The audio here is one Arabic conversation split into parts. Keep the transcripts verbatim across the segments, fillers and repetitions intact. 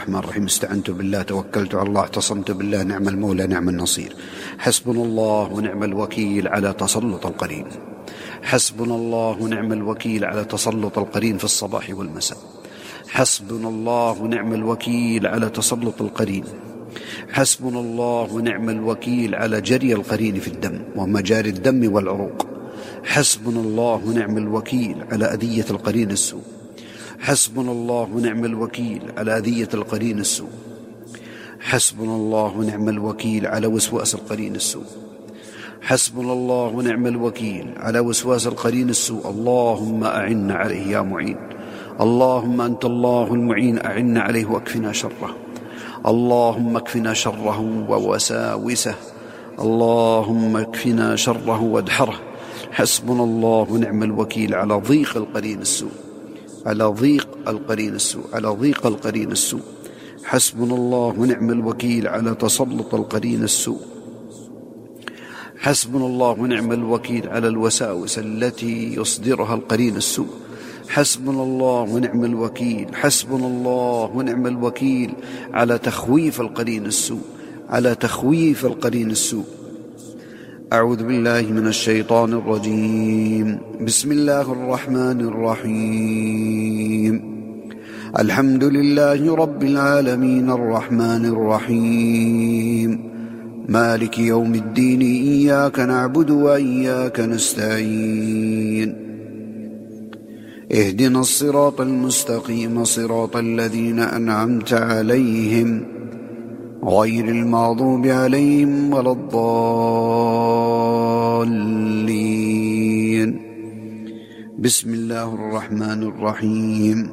الرحمن الرحيم. استعنت بالله، توكلت على الله، اعتصمت بالله، نعم المولى نعم النصير. حسبنا الله ونعم الوكيل على تسلط القرين. حسبنا الله ونعم الوكيل على تسلط القرين في الصباح والمساء. حسبنا الله ونعم الوكيل على تسلط القرين. حسبنا الله ونعم الوكيل على جري القرين في الدم ومجاري الدم والعروق. حسبنا الله ونعم الوكيل على أذية القرين السوء. حسبنا الله ونعم الوكيل على أذية القرين السوء. حسبنا الله ونعم الوكيل على وسواس القرين السوء. حسبنا الله ونعم الوكيل على وسواس القرين السوء. اللهم أعنا عليه يا معين. اللهم أنت الله المعين، أعنا عليه واكفنا شره. اللهم اكفنا شره ووساوسه. اللهم اكفنا شره وادحره. حسبنا الله ونعم الوكيل على ضيق القرين السوء. على ضيق القرين السوء. على ضيق القرين السوء. حسبنا الله ونعم الوكيل على تسلط القرين السوء. حسبنا الله ونعم الوكيل على الوساوس التي يصدرها القرين السوء. حسبنا الله ونعم الوكيل. حسبنا الله ونعم الوكيل على تخويف القرين السوء. على تخويف القرين السوء. أعوذ بالله من الشيطان الرجيم. بسم الله الرحمن الرحيم. الحمد لله رب العالمين الرحمن الرحيم مالك يوم الدين، إياك نعبد وإياك نستعين. اهدنا الصراط المستقيم صراط الذين أنعمت عليهم غير المغضوب عليهم ولا الضالين. بسم الله الرحمن الرحيم.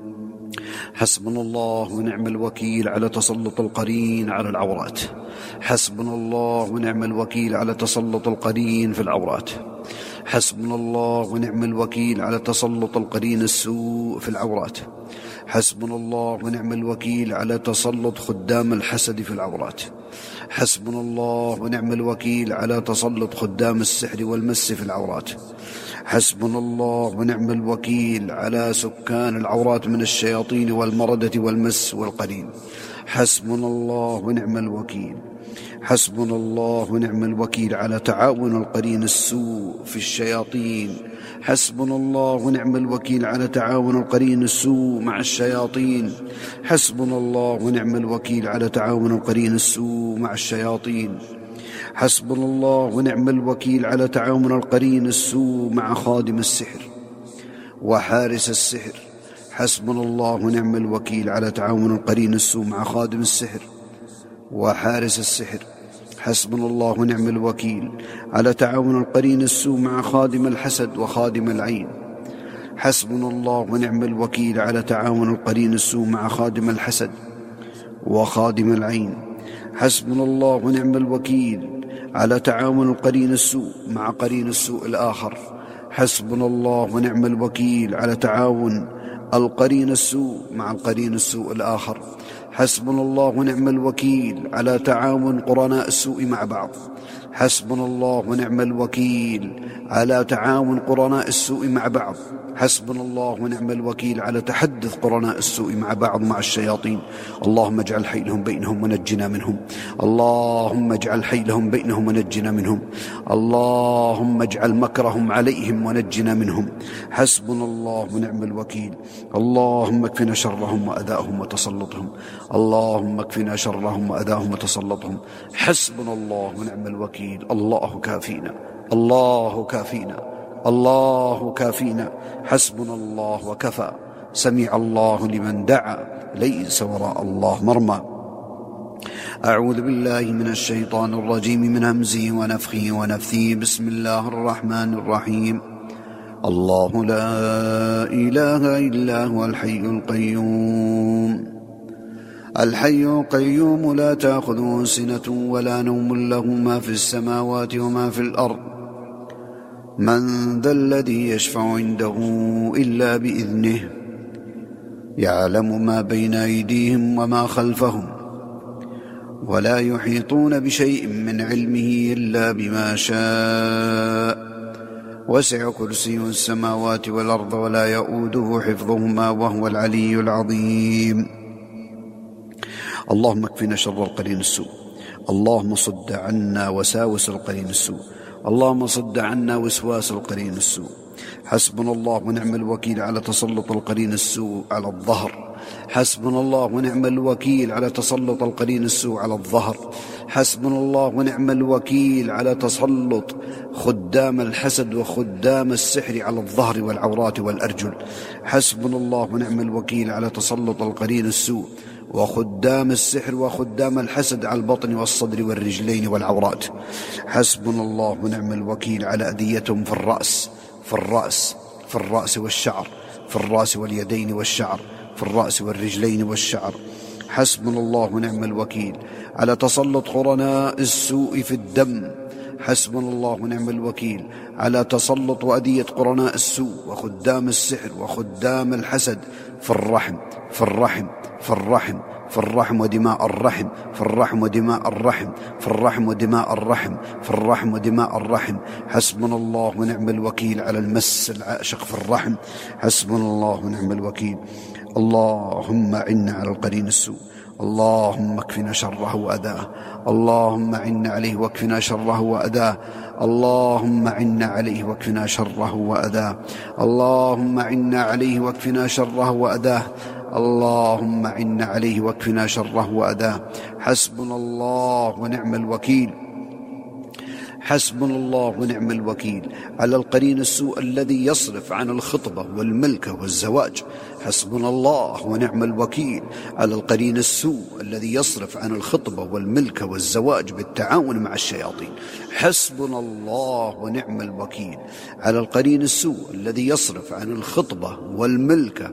حسبنا الله ونعم الوكيل على تسلط القرين على العورات. حسبنا الله ونعم الوكيل على تسلط القرين في العورات. حسبنا الله ونعم الوكيل على تسلط القرين السوء في العورات. حسبنا الله ونعم الوكيل على تسلط خدام الحسد في العورات. حسبنا الله ونعم الوكيل على تسلط خدام السحر والمس في العورات. حسبنا الله ونعم الوكيل على سكان العورات من الشياطين والمردة والمس والقرين. حسبنا الله ونعم الوكيل. حسبنا الله ونعم الوكيل على تعاون القرين السوء في الشياطين. حسبنا الله ونعم الوكيل على تعاون القرين السوء مع الشياطين. حسبنا الله ونعم الوكيل على تعاون القرين السوء مع الشياطين. حسبنا الله ونعم الوكيل على تعاون القرين السوء مع خادم السحر وحارس السحر. حسبنا الله ونعم الوكيل على تعاون القرين السوء مع خادم السحر وحارس السحر. حسبنا الله ونعم الوكيل على تعاون القرين السوء مع خادم الحسد وخادم العين. حسبنا الله ونعم الوكيل على تعاون القرين السوء مع خادم الحسد وخادم العين. حسبنا الله ونعم الوكيل على تعاون القرين السوء مع قرين السوء الآخر. حسبنا الله ونعم الوكيل على تعاون القرين السوء مع القرين السوء الآخر. حسبنا الله ونعم الوكيل على تعاون قرناء السوء مع بعض. حسبنا الله ونعم الوكيل على تعاون قرناء السوء مع بعض. حسبنا الله ونعم الوكيل على تحدث قرناء السوء مع بعض مع الشياطين. اللهم اجعل حيلهم بينهم ونجنا منهم. اللهم اجعل حيلهم بينهم ونجنا منهم. اللهم اجعل مكرهم عليهم ونجنا منهم. حسبنا الله ونعم الوكيل. اللهم اكفنا شرهم وأذاهم وتسلطهم. اللهم اكفنا شرهم وأذاهم وتسلطهم. حسبنا الله ونعم الوكيل. الله كافينا. الله كافينا. الله كافينا. حسبنا الله وكفى. سمع الله لمن دعا. ليس وراء الله مرمى. أعوذ بالله من الشيطان الرجيم من همزه ونفخه ونفثه. بسم الله الرحمن الرحيم. الله لا إله إلا هو الحي القيوم. الحي القيوم لا تأخذه سنة ولا نوم، له ما في السماوات وما في الأرض. من ذا الذي يشفع عنده إلا بإذنه. يعلم ما بين أيديهم وما خلفهم، ولا يحيطون بشيء من علمه إلا بما شاء. وسع كرسيه السماوات والأرض ولا يؤوده حفظهما وهو العلي العظيم. اللهم اكفنا شر القرين السوء. اللهم صد عنا وساوس القرين السوء. اللهم صد عنا وسواس القرين السوء. حسبنا الله ونعم الوكيل على تسلط القرين السوء على الظهر. حسبنا الله ونعم الوكيل على تسلط القرين السوء على الظهر. حسبنا الله ونعم الوكيل على تسلط خدام الحسد وخدام السحر على الظهر والعورات والأرجل. حسبنا الله ونعم الوكيل على تسلط القرين السوء وخدام السحر وخدام الحسد على البطن والصدر والرجلين والعورات. حسبنا الله ونعم الوكيل على أذيتهم في الرأس في الرأس في الرأس والشعر، في الرأس واليدين والشعر، في الرأس والرجلين والشعر. حسبنا الله ونعم الوكيل على تسلط قرناء السوء في الدم. حسبنا الله ونعم الوكيل على تسلط وأذية قرناء السوء وخدام السحر وخدام الحسد في الرحم في الرحم في الرحم في الرحم ودماء الرحم، في الرحم ودماء الرحم، في الرحم ودماء الرحم، في الرحم ودماء الرحم. حسبنا الله ونعم الوكيل على المس العاشق في الرحم. حسبنا الله ونعم الوكيل. اللهم عنا على القرين السوء. اللهم اكفنا شره وأذاه. اللهم عنا عليه واكفنا شره وأذاه. اللهم عنا عليه واكفنا شره وأذاه. اللهم عنا عليه واكفنا شره وأذاه. اللهم عنا عليه واكفنا شره وأذاه. حسبنا الله ونعم الوكيل. حسبنا الله ونعم الوكيل على القرين السوء الذي يصرف عن الخطبة والملكة والزواج. حسبنا الله ونعم الوكيل على القرين السوء الذي يصرف عن الخطبة والملكة والزواج بالتعاون مع الشياطين. حسبنا الله ونعم الوكيل على القرين السوء الذي يصرف عن الخطبة والملكة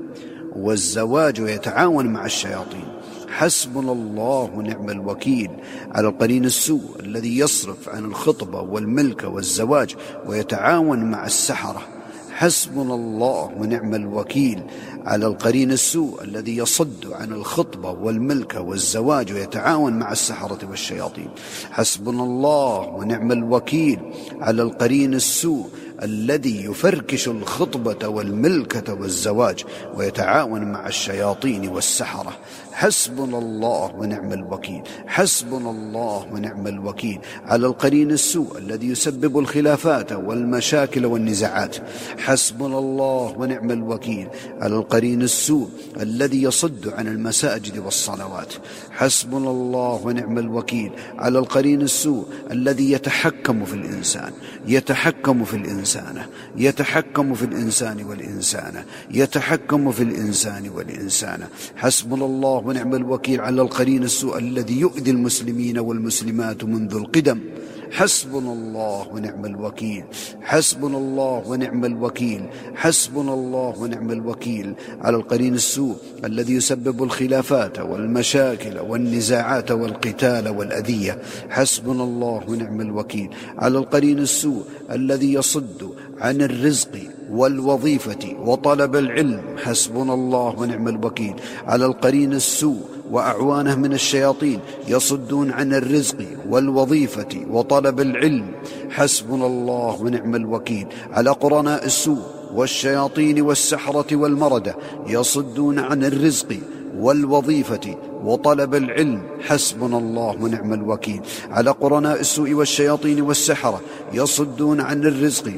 والزواج ويتعاون مع الشياطين. حسبنا الله ونعم الوكيل على القرين السوء الذي يصرف عن الخطبة والملكة والزواج ويتعاون مع السحرة. حسبنا الله ونعم الوكيل على القرين السوء الذي يصد عن الخطبة والملكة والزواج ويتعاون مع السحرة والشياطين. حسبنا الله ونعم الوكيل على القرين السوء الذي يفركش الخطبة والملكة والزواج ويتعاون مع الشياطين والسحرة. حسبنا الله ونعم الوكيل. حسبنا الله ونعم الوكيل على القرين السوء الذي يسبب الخلافات والمشاكل والنزاعات. حسبنا الله ونعم الوكيل على القرين السوء الذي يصد عن المساجد والصلوات. حسبنا الله ونعم الوكيل على القرين السوء الذي يتحكم في الإنسان يتحكم في الإنسان يتحكم في الإنسان والإنسانة يتحكم في الإنسان والإنسانة. حسبنا الله ونعم الوكيل على القرين السوء الذي يؤذي المسلمين والمسلمات منذ القدم. حسبنا الله ونعم الوكيل. حسبنا الله ونعم الوكيل. حسبنا الله ونعم الوكيل على القرين السوء الذي يسبب الخلافات والمشاكل والنزاعات والقتال والأذية. حسبنا الله ونعم الوكيل على القرين السوء الذي يصد عن الرزق والوظيفة وطلب العلم. حسبنا الله ونعم الوكيل على القرين السوء وأعوانه من الشياطين يصدون عن الرزق والوظيفة وطلب العلم. حسبنا الله ونعم الوكيل على قرناء السوء والشياطين والسحرة والمردة يصدون عن الرزق والوظيفة وطلب العلم. حسبنا الله ونعم الوكيل على قرناء السوء والشياطين والسحرة يصدون عن الرزق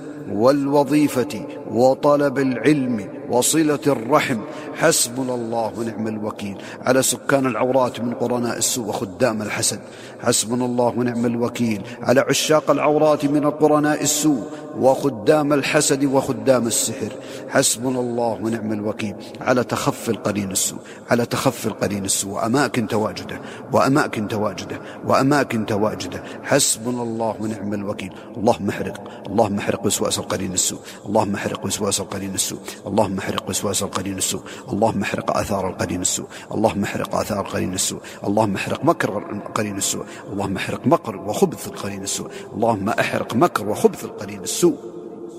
والوظيفة وطلب العلم وصلة الرحم. حسبنا الله ونعم الوكيل على سكان العورات من قرناء السوء وخدام الحسد. حسبنا الله ونعم الوكيل على عشاق العورات من قرناء السوء وخدام الحسد وخدام السحر. حسبنا الله ونعم الوكيل على تخفي القرين السوء على تخفي القرين السوء وأماكن تواجده وأماكن تواجده وأماكن تواجده. حسبنا الله ونعم الوكيل. اللهم احرق اللهم احرق وسواس القرين السوء. اللهم احرق وسواس القرين السوء. اللهم احرق وسواس القرين السوء. اللهم احرق آثار القرين السوء. اللهم احرق آثار القرين السوء. اللهم احرق مكر القرين السوء. اللهم احرق مكر وخبث القرين السوء. اللهم احرق مكر وخبث القرين السوء.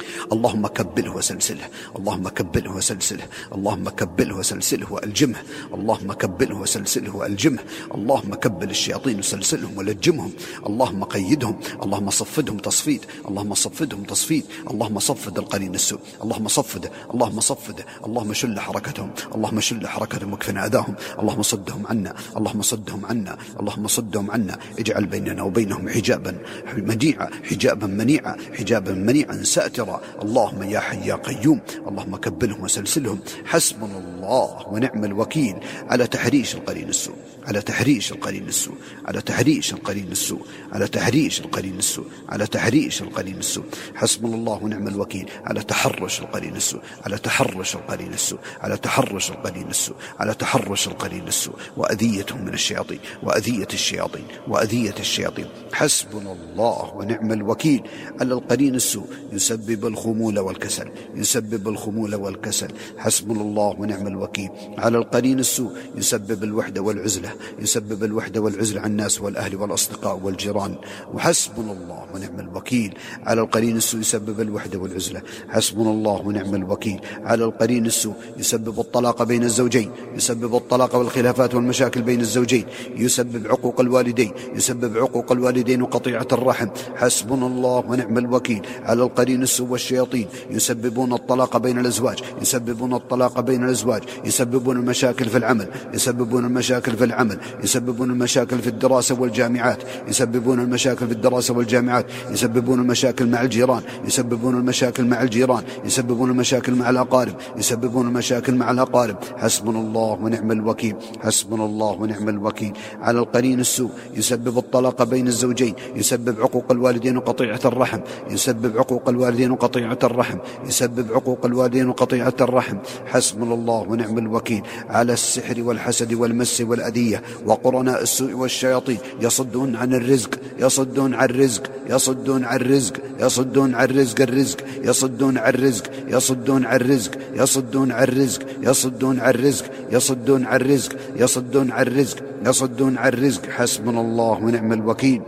اللهم كبله وسلسله، اللهم كبله وسلسله، اللهم كبله وسلسله وألجمه، اللهم كبله وسلسله وألجمه، اللهم كبل الشياطين وسلسلهم ولجمهم، اللهم قيدهم، اللهم صفدهم تصفيد، اللهم صفدهم تصفيد، اللهم صفد القرين السوء، اللهم صفده، اللهم صفده، اللهم شل حركتهم، اللهم شل حركتهم واكفنا أذاهم، اللهم صدهم عنا، اللهم صدهم عنا، اللهم صدهم عنا، اجعل بيننا وبينهم حجابا منيعا، حجابا منيعا، حجابا منيعا ساترا، اللهم يا حي يا قيوم، اللهم كبلهم وسلسلهم. حسبنا الله ونعم الوكيل على تحريش القرين السوء، على تحريش القرين السوء، على تحريش القرين السوء، على تحريش القرين السوء، على تحريش القرين السوء. حسبنا الله ونعم الوكيل على تحرش القرين السوء، على تحرش القرين السوء، على تحرش القرين السوء، على تحرش القرين السوء، وأذيتهم من الشياطين، وأذية الشياطين، وأذية الشياطين. حسبنا الله ونعم الوكيل على القرين السوء يسبب الخمول والكسل، يسبب الخمول والكسل. حسبنا الله ونعم الوكيل على القرين السوء يسبب الوحدة والعزلة، يسبب الوحدة والعزلة عن الناس والأهل والأصدقاء والجيران. وحسبنا الله ونعم الوكيل على القرين السوء يسبب الوحدة والعزلة. حسبنا الله ونعم الوكيل على القرين السوء يسبب الطلاق بين الزوجين، يسبب الطلاق والخلافات والمشاكل بين الزوجين، يسبب عقوق الوالدين، يسبب عقوق الوالدين وقطيعة الرحم. حسبنا الله ونعم الوكيل على القرين السوء والشياطين يسببون الطلاق بين الأزواج، يسببون الطلاق بين الأزواج، يسببون المشاكل في العمل، يسببون المشاكل في العمل، يسببون المشاكل في الدراسة والجامعات، يسببون المشاكل في الدراسة والجامعات، يسببون المشاكل مع الجيران، يسببون المشاكل مع الجيران، يسببون المشاكل مع الأقارب، يسببون المشاكل مع الأقارب. حسبنا الله ونعم الوكيل، حسبنا الله ونعم الوكيل على القرين السوء يسبب الطلاق بين الزوجين، يسبب عقوق الوالدين وقطيعة الرحم، يسبب عقوق الوالدين وقطيعة الرحم، يسبب عقوق الوالدين وقطيعة الرحم. حسبنا الله ونعم الوكيل على السحر والحسد والمس والأذية وقرناء السوء والشياطين يصدون عن الرزق، يصدون عن الرزق، يصدون عن الرزق، يصدون عن رزق الرزق، يصدون عن الرزق، يصدون عن الرزق، يصدون عن الرزق، يصدون عن الرزق، يصدون عن الرزق، يصدون عن الرزق، يصدون عن الرزق. حسبنا الله ونعم الوكيل،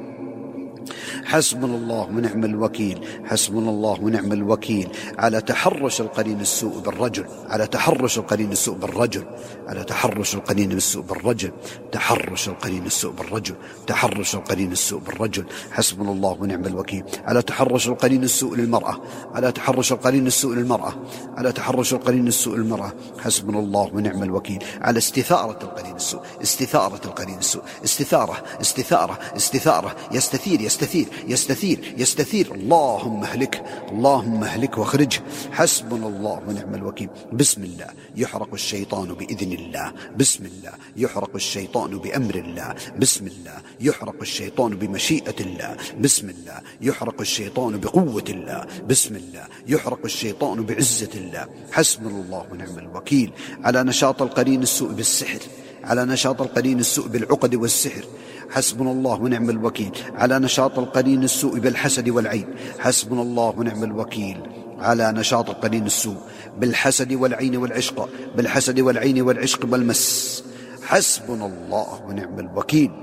حسبنا الله ونعم الوكيل، حسبنا الله ونعم الوكيل على تحرش القرين السوء بالرجل، على تحرش القرين السوء بالرجل، على تحرش القرين السوء بالرجل، تحرش القرين السوء بالرجل، تحرش القرين السوء بالرجل. حسبنا الله ونعم الوكيل على تحرش القرين السوء للمرأة، على تحرش القرين السوء للمرأة، على تحرش القرين السوء للمرأة. حسبنا الله ونعم الوكيل على استثارة القرين السوء، استثارة القرين السوء، استثارة، استثارة، استثارة، يستثير، يستثير، يستثير، يستثير. اللهم اهلك، اللهم اهلك واخرجه. حسبنا الله ونعم الوكيل. بسم الله يحرق الشيطان بإذن الله، بسم الله يحرق الشيطان بأمر الله، بسم الله يحرق الشيطان بمشيئة الله، بسم الله يحرق الشيطان بقوة الله، بسم الله يحرق الشيطان بعزة الله. حسبنا الله ونعم الوكيل على نشاط القرين السوء بالسحر، على نشاط القرين السوء بالعقد والسحر. حسبنا الله ونعم الوكيل على نشاط القرين السوء بالحسد والعين. حسبنا الله ونعم الوكيل على نشاط القرين السوء بالحسد والعين والعشق، بالحسد والعين والعشق والمس. حسبنا الله ونعم الوكيل،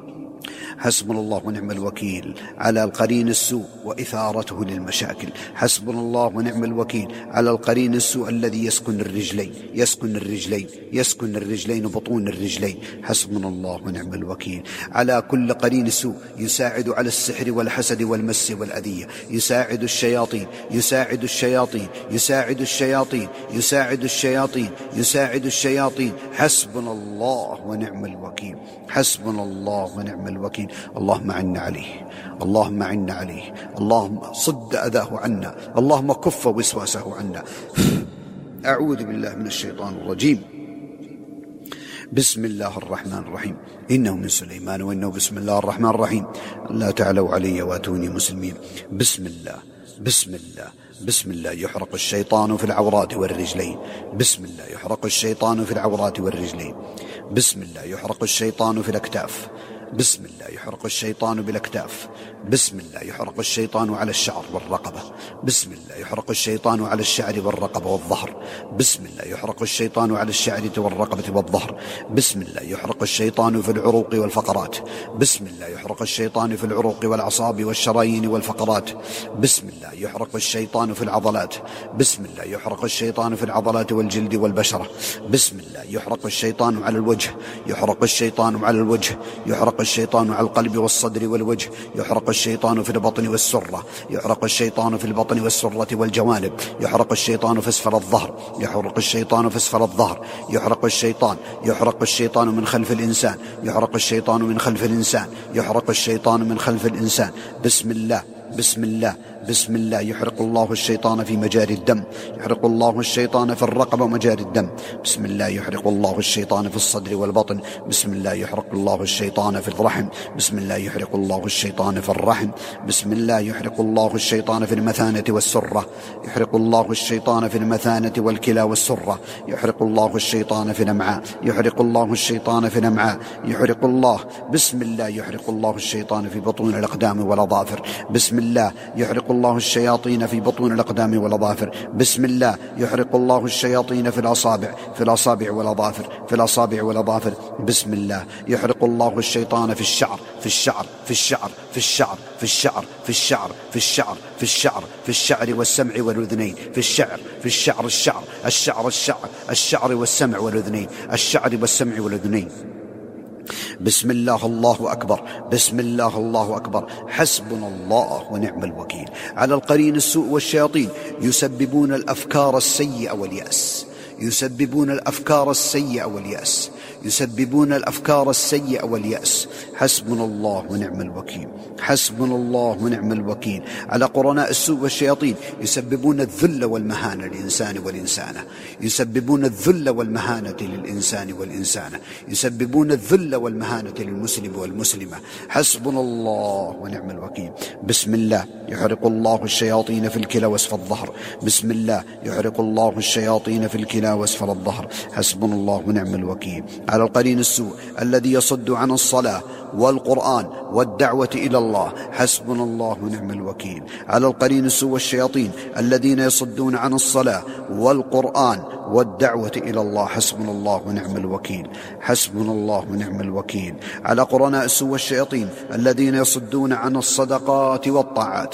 حسبنا الله ونعم الوكيل على القرين السوء وإثارته للمشاكل. حسبنا الله ونعم الوكيل على القرين السوء الذي يسكن الرجلين، يسكن الرجلين، يسكن الرجلين وبطون الرجلين. حسبنا الله ونعم الوكيل على كل قرين سوء يساعد على السحر والحسد والمس والأذية، يساعد الشياطين، يساعد الشياطين، يساعد الشياطين، يساعد الشياطين، يساعد الشياطين. حسبنا الله ونعم الوكيل، حسبنا الله ونعم الوكيل. اللهم عنا عليه، اللهم عنا عليه، اللهم صد أذاه عنا، اللهم كف وسواسه عنا. أعوذ بالله من الشيطان الرجيم. بسم الله الرحمن الرحيم. إنه من سليمان وإنه بسم الله الرحمن الرحيم. لا تعلوا علي واتوني مسلمين. بسم الله، بسم الله، بسم الله يحرق الشيطان في العورات والرجلين، بسم الله يحرق الشيطان في العورات والرجلين، بسم الله يحرق الشيطان في الأكتاف، بسم الله يحرق الشيطان بالأكتاف. بسم الله يحرق الشيطان على الشعر والرقبة. بسم الله يحرق الشيطان على الشعر والرقبة والظهر. بسم الله يحرق الشيطان على الشعر والرقبة والظهر. بسم الله يحرق الشيطان في العروق والفقرات. بسم الله يحرق الشيطان في العروق والأعصاب والشرايين والفقرات. بسم الله يحرق الشيطان في العضلات. بسم الله يحرق الشيطان في العضلات والجلد والبشرة. بسم الله يحرق الشيطان على الوجه. يحرق الشيطان على الوجه. يحرق الشيطان على القلب والصدر والوجه. يحرق الشيطان في البطن والسرة. يحرق الشيطان في البطن والسرة والجوانب. يحرق الشيطان في اسفل الظهر. يحرق الشيطان في اسفل الظهر. يحرق الشيطان يحرق الشيطان من خلف الإنسان. يحرق الشيطان من خلف الإنسان. يحرق الشيطان من خلف الإنسان. بسم الله بسم الله بسم الله يحرق الله الشيطان في مجاري الدم. يحرق الله الشيطان في الرقبة ومجاري الدم. بسم الله يحرق الله الشيطان في الصدر والبطن. بسم الله يحرق الله الشيطان في الرحم. بسم الله يحرق الله الشيطان في الرحم. بسم الله يحرق الله الشيطان في المثانة والسرة. يحرق الله الشيطان في المثانة والكلى والسرة. يحرق الله الشيطان في الأمعاء. يحرق الله الشيطان في الأمعاء. يحرق الله بسم الله يحرق الله الشيطان في بطون الأقدام والأظافر. بسم الله يحرق الله الشياطين في بطون الأقدام والأظافر. بسم الله يحرق الله الشياطين في الأصابع في الأصابع والأظافر في الأصابع والأظافر. بسم الله يحرق الله الشيطان في الشعر في الشعر في الشعر في الشعر في الشعر في الشعر في الشعر في الشعر في الشعر والسمع والأذنين. في الشعر في الشعر الشعر الشعر الشعر الشعر والسمع والأذنين. الشعر والسمع والأذنين. بسم الله الله أكبر. بسم الله الله أكبر. حسبنا الله ونعم الوكيل. على القرين السوء والشياطين يسببون الأفكار السيئة واليأس. يسببون الأفكار السيئة واليأس. يسببون الأفكار السيئة واليأس. حسبنا الله ونعم الوكيل. حسبنا الله ونعم الوكيل. على قرناء السوء والشياطين يسببون الذل والمهانة للإنسان والإنسانة. يسببون الذل والمهانة للإنسان والإنسانة. يسببون الذل والمهانة للمسلم والمسلمة. حسبنا الله ونعم الوكيل. بسم الله يحرق الله الشياطين في الكلى واسفل الظهر. بسم الله يحرق الله الشياطين في الكلى واسفل الظهر. حسبنا الله ونعم الوكيل. على القرين السوء الذي يصد عن الصلاة والقرآن والدعوة إلى الله. حسبنا الله ونعم الوكيل. على القرين السوء والشياطين الذين يصدون عن الصلاة والقرآن والدعوة إلى الله. حسبنا الله ونعم الوكيل. حسبنا الله ونعم الوكيل. على قرناء السوء والشياطين الذين يصدون عن الصدقات والطاعات.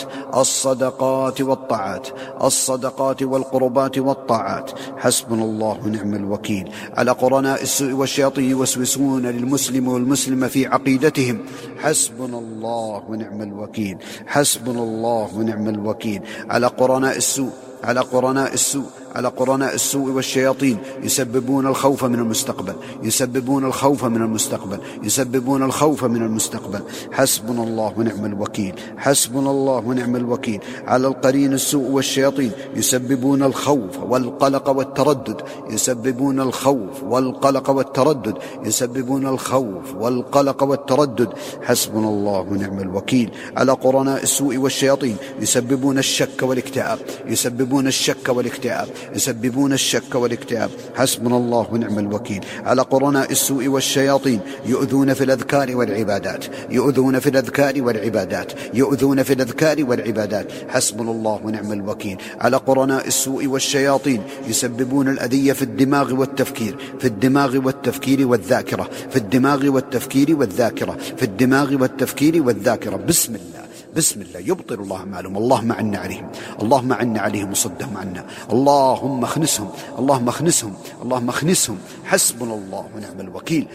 الصدقات والطاعات الصدقات والقربات والطاعات. حسبنا الله ونعم الوكيل. على قرناء السوء والشياطين يوسوسون للمسلم والمسلمة في عقيدتهم. حسبنا الله ونعم الوكيل. حسبنا الله ونعم الوكيل. على قرناء السوء على قرناء السوء على قرناء السوء والشياطين يسببون الخوف من المستقبل. يسببون الخوف من المستقبل. يسببون الخوف من المستقبل. حسبنا الله ونعم الوكيل. حسبنا الله ونعم الوكيل. على القرين السوء والشياطين يسببون الخوف والقلق والتردد. يسببون الخوف والقلق والتردد. يسببون الخوف والقلق والتردد. حسبنا الله ونعم الوكيل. على قرناء السوء والشياطين يسببون الشك والاكتئاب. يسببون الشك والاكتئاب. يسببون الشك والاكتئاب. حسبنا الله ونعم الوكيل. على قرناء السوء والشياطين يؤذون في الأذكار والعبادات. يؤذون في الأذكار والعبادات. يؤذون في الأذكار والعبادات. حسبنا الله ونعم الوكيل. على قرناء السوء والشياطين يسببون الأذية في الدماغ والتفكير. في الدماغ والتفكير والذاكرة. في الدماغ والتفكير والذاكرة. في الدماغ والتفكير والذاكرة. بسم الله بسم الله يبطل الله أعمالهم. اللهم عنا عليهم. اللهم عنا عليهم وصدهم عنا. اللهم اخنسهم. اللهم اخنسهم. اللهم اخنسهم. حسبنا الله ونعم الوكيل.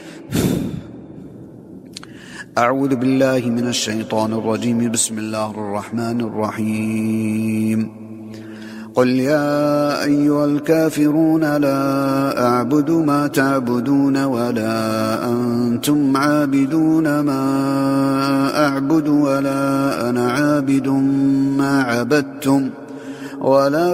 أعوذ بالله من الشيطان الرجيم. بسم الله الرحمن الرحيم. قل يا أيها الكافرون لا أعبد ما تعبدون ولا أنتم عابدون ما أعبد ولا أنا عابد ما عبدتم ولا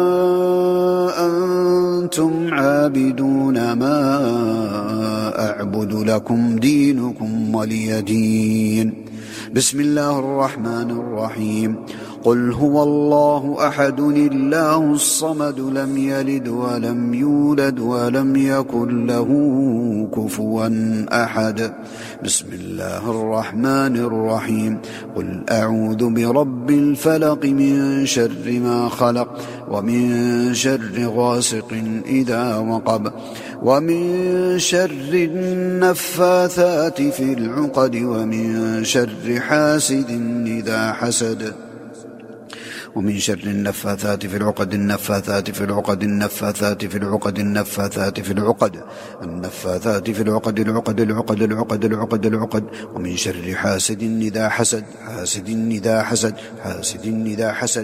أنتم عابدون ما أعبد لكم دينكم ولي دين. بسم الله الرحمن الرحيم. قل هو الله أحد الله الصمد لم يلد ولم يولد ولم يكن له كفوا أحد. بسم الله الرحمن الرحيم. قل أعوذ برب الفلق من شر ما خلق ومن شر غاسق إذا وقب ومن شر النفاثات في العقد ومن شر حاسد إذا حسد ومن شر النفاثات في العقد النفاثات في العقد النفاثات في العقد النفاثات في العقد النفاثات في العقد العقد العقد العقد العقد العقد ومن شر حاسد إذا حسد حاسد إذا حسد حاسد إذا حسد.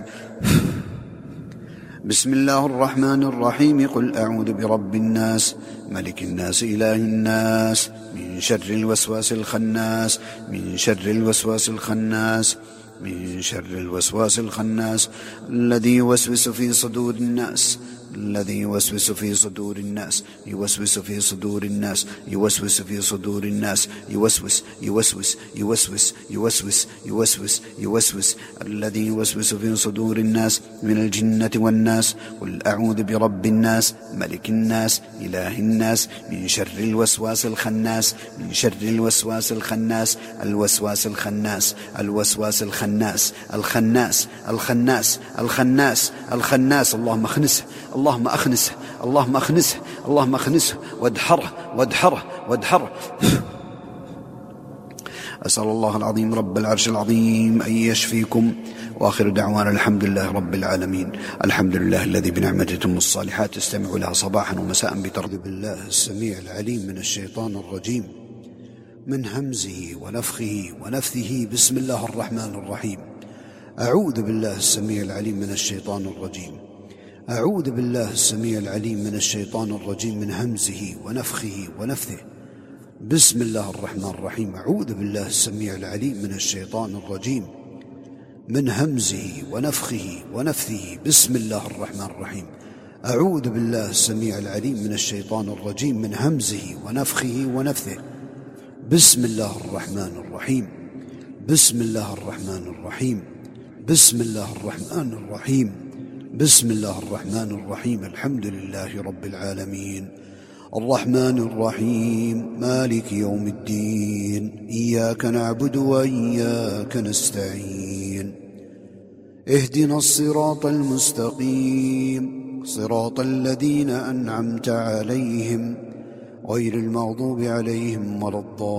بسم الله الرحمن الرحيم. قل أعوذ برب الناس ملك الناس إله الناس من شر الوسواس الخناس من شر الوسواس الخناس من شر الوسواس الخناس الذي يوسوس في صدور الناس الذي يوسوس في صدور الناس يوسوس في صدور الناس يوسوس في صدور الناس يوسوس يوسوس يوسوس يوسوس يوسوس يوسوس الذي يوسوس في صدور الناس من الجنة والناس. قل أعوذ برب الناس ملك الناس إله الناس من شر الوسواس الخناس من شر الوسواس الخناس الوسواس الخناس الوسواس الخناس الخناس الخناس الخناس الخناس. اللهم اخنسه اللهم أخنسه اللهم أخنسه اللهم أخنسه وادحره وادحره وادحره. أسأل الله العظيم رب العرش العظيم أن يشفيكم، وآخر دعوانا الحمد لله رب العالمين. الحمد لله الذي بنعمته تتم الصالحات تستمع لها صباحا ومساء بترضي بالله السميع العليم من الشيطان الرجيم من همزه ونفخه ونفثه. بسم الله الرحمن الرحيم. أعوذ بالله السميع العليم من الشيطان الرجيم أعوذ بالله السميع العليم من الشيطان الرجيم من همزه ونفخه ونفثه. بسم الله الرحمن الرحيم. أعوذ بالله السميع العليم من الشيطان الرجيم من همزه ونفخه ونفثه. بسم الله الرحمن الرحيم. أعوذ بالله السميع العليم من الشيطان الرجيم من همزه ونفخه ونفثه. بسم الله الرحمن الرحيم. بسم الله الرحمن الرحيم. بسم الله الرحمن الرحيم. بسم الله الرحمن الرحيم. الحمد لله رب العالمين الرحمن الرحيم مالك يوم الدين إياك نعبد وإياك نستعين اهدنا الصراط المستقيم صراط الذين أنعمت عليهم غير المغضوب عليهم ولا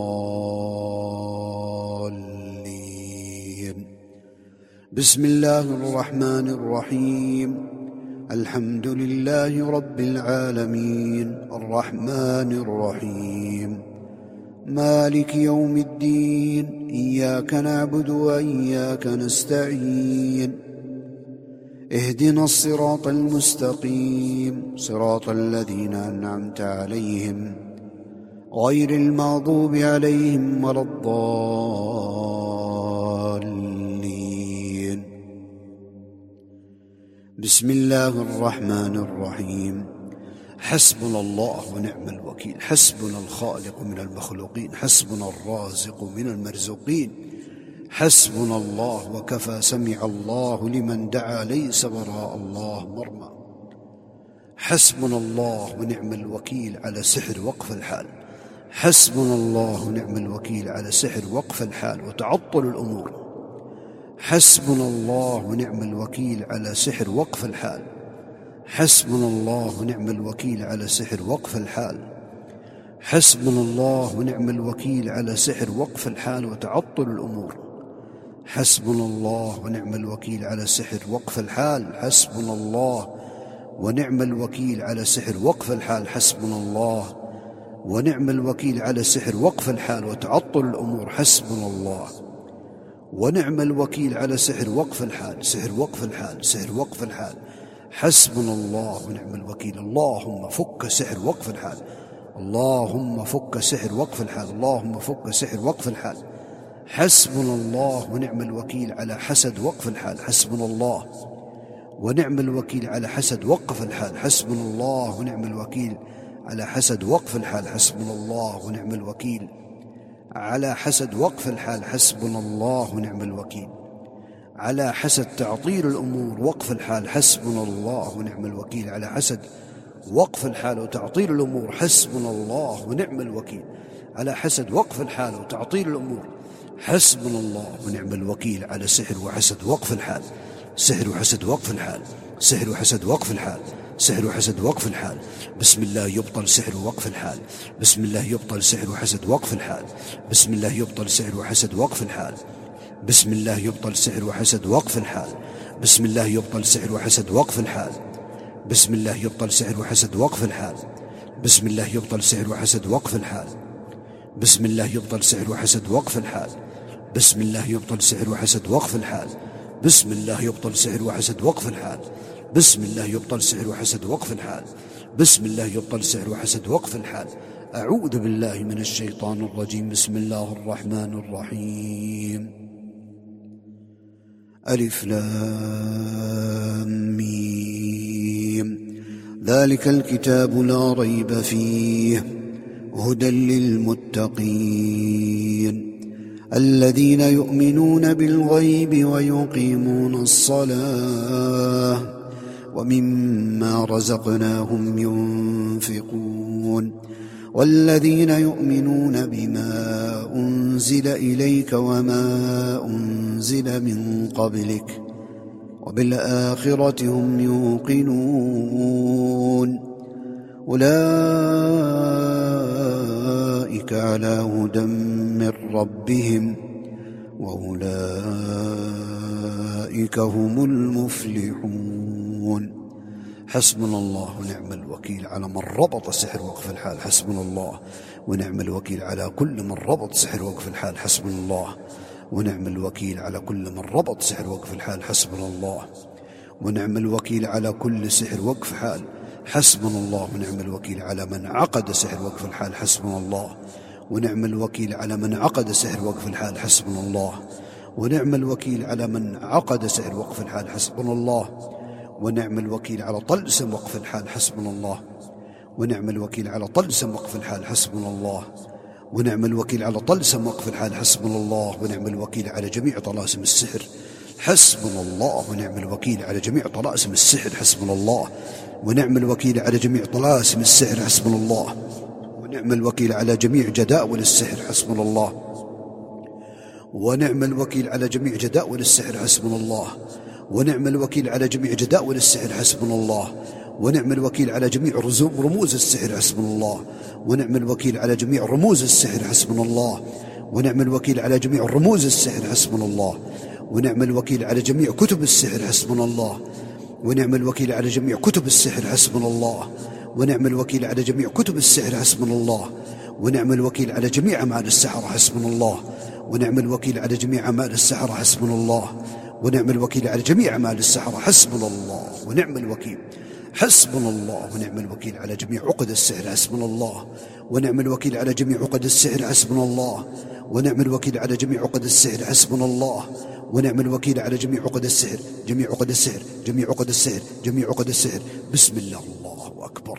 الضالين. بسم الله الرحمن الرحيم الحمد لله رب العالمين الرحمن الرحيم مالك يوم الدين إياك نعبد وإياك نستعين اهدنا الصراط المستقيم صراط الذين أنعمت عليهم غير المغضوب عليهم ولا الضالين. بسم الله الرحمن الرحيم. حسبنا الله ونعم الوكيل. حسبنا الخالق من المخلوقين حسبنا الرازق من المرزوقين حسبنا الله وكفى سمع الله لمن دعا ليس وراء الله مرمى. حسبنا الله ونعم الوكيل على سحر وقف الحال. حسبنا الله ونعم الوكيل على سحر وقف الحال وتعطل الأمور. حسبنا الله ونعم الوكيل على سحر وقف الحال. حسبنا الله ونعم الوكيل على سحر وقف الحال. حسبنا الله ونعم الوكيل على سحر وقف الحال وتعطل الأمور. حسبنا الله ونعم الوكيل على سحر وقف الحال. حسبنا الله ونعم الوكيل على سحر وقف الحال. حسبنا الله ونعم الوكيل على سحر وقف الحال وتعطل الأمور. حسبنا الله ونعم الوكيل على سحر وقف الحال. سحر وقف الحال سحر وقف الحال. حسبنا الله ونعم الوكيل. اللهم فك سحر وقف الحال. اللهم فك سحر وقف الحال. اللهم فك سحر وقف الحال. حسبنا الله ونعم الوكيل على حسد وقف الحال. حسبنا الله ونعم الوكيل على حسد وقف الحال. حسبنا الله ونعم الوكيل على حسد وقف الحال. حسبنا الله ونعم الوكيل على حسد وقف الحال. حسبنا الله ونعم الوكيل على حسد تعطيل الأمور وقف الحال حسبنا الله ونعم الوكيل، على حسد وقف الحال وتعطيل الأمور حسبنا الله ونعم الوكيل، على حسد وقف الحال وتعطيل الأمور حسبنا الله ونعم الوكيل، على سحر وحسد وقف الحال، سحر وحسد وقف الحال، سحر وحسد وقف الحال، سحر وحسد وقف الحال. بسم الله يبطل سحر ووقف الحال، بسم الله يبطل سحر وحسد وقف الحال، بسم الله يبطل سحر وحسد وقف الحال، بسم الله يبطل سحر وحسد وقف الحال، بسم الله يبطل سحر وحسد وقف الحال، بسم الله يبطل سحر وحسد وقف الحال، بسم الله يبطل سحر وحسد وقف الحال، بسم الله يبطل سحر وحسد وقف الحال، بسم الله يبطل سحر وحسد وقف الحال، بسم الله يبطل سحر وحسد وقف الحال، بسم الله يبطل سحر وحسد وقف الحال، بسم الله يبطل سحر وحسد وقف الحال. أعوذ بالله من الشيطان الرجيم. بسم الله الرحمن الرحيم. ألف لام ميم. ذلك الكتاب لا ريب فيه هدى للمتقين الذين يؤمنون بالغيب ويقيمون الصلاة ومما رزقناهم ينفقون والذين يؤمنون بما أنزل إليك وما أنزل من قبلك وبالآخرة هم يوقنون أولئك على هدى من ربهم وأولئك هم المفلحون. حسبنا الله ونعم الوكيل على من ربط سحر وقف الحال، حسبنا الله ونعم الوكيل على كل من ربط سحر وقف الحال، حسبنا الله ونعم الوكيل على كل من ربط سحر وقف الحال، حسبنا الله ونعم الوكيل على كل سحر وقف حال، حسبنا الله ونعم الوكيل على من عقد سحر وقف الحال، حسبنا الله ونعم الوكيل على من عقد سحر وقف الحال، حسبنا الله ونعم الوكيل على من عقد سحر وقف الحال، حسبنا الله ونعم الوكيل على طلسم وقف الحال، حسبنا الله ونعم الوكيل على طلسم وقف الحال، حسبنا الله ونعم الوكيل على طلسم وقف الحال، حسبنا الله ونعم الوكيل على جميع طلاسم السحر، حسبنا الله ونعم الوكيل على جميع طلاسم السحر، حسبنا الله ونعم الوكيل على جميع طلاسم السحر، حسبنا الله ونعم الوكيل على جميع جداول السحر، حسبنا الله ونعم الوكيل على جميع جداول السحر، حسبنا الله ونعم الوكيل على جميع جداول السحر، حسبنا الله ونعم الوكيل على جميع رموز السحر، حسبنا الله ونعم الوكيل على جميع رموز السحر، حسبنا الله ونعم الوكيل على جميع رموز السحر، حسبنا الله ونعم الوكيل على جميع كتب السحر، حسبنا الله ونعم الوكيل على جميع كتب السحر، حسبنا الله ونعم الوكيل على جميع كتب السحر، حسبنا الله ونعم الوكيل على جميع أعمال السحرة، حسبنا الله ونعم الوكيل على جميع أعمال السحرة، حسبنا الله ونعم الوكيل على جميع أعمال السحرة، حسبنا الله ونعم الوكيل، حسبنا الله ونعم الوكيل على جميع عقد السحر، حسبنا الله ونعم الوكيل على جميع عقد السحر، حسبنا الله ونعم الوكيل على جميع عقد السحر، حسبنا الله ونعم الوكيل على جميع عقد السحر، جميع عقد السحر، جميع عقد السحر، جميع عقد السحر. بسم الله الله أكبر.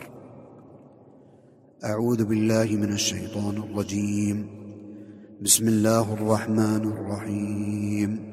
أعوذ بالله من الشيطان الرجيم. بسم الله الرحمن الرحيم.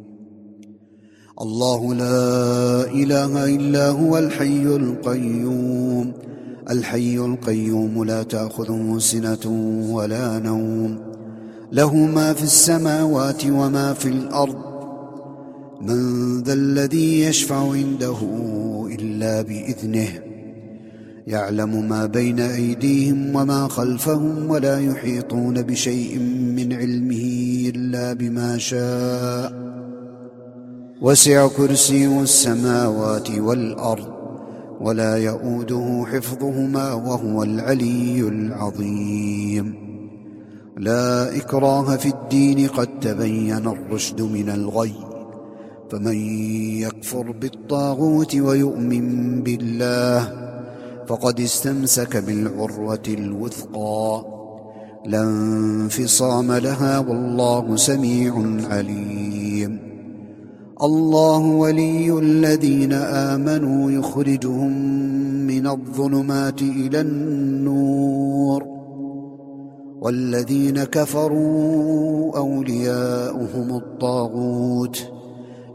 الله لا إله إلا هو الحي القيوم الحي القيوم لا تأخذه سنة ولا نوم له ما في السماوات وما في الأرض من ذا الذي يشفع عنده إلا بإذنه يعلم ما بين أيديهم وما خلفهم ولا يحيطون بشيء من علمه إلا بما شاء وسع كرسيه السماوات والأرض ولا يؤوده حفظهما وهو العلي العظيم. لا إكراه في الدين قد تبين الرشد من الغي فمن يكفر بالطاغوت ويؤمن بالله فقد استمسك بالعروة الوثقى لا انفصام لها والله سميع عليم. الله ولي الذين آمنوا يخرجهم من الظلمات إلى النور والذين كفروا أولياؤهم الطاغوت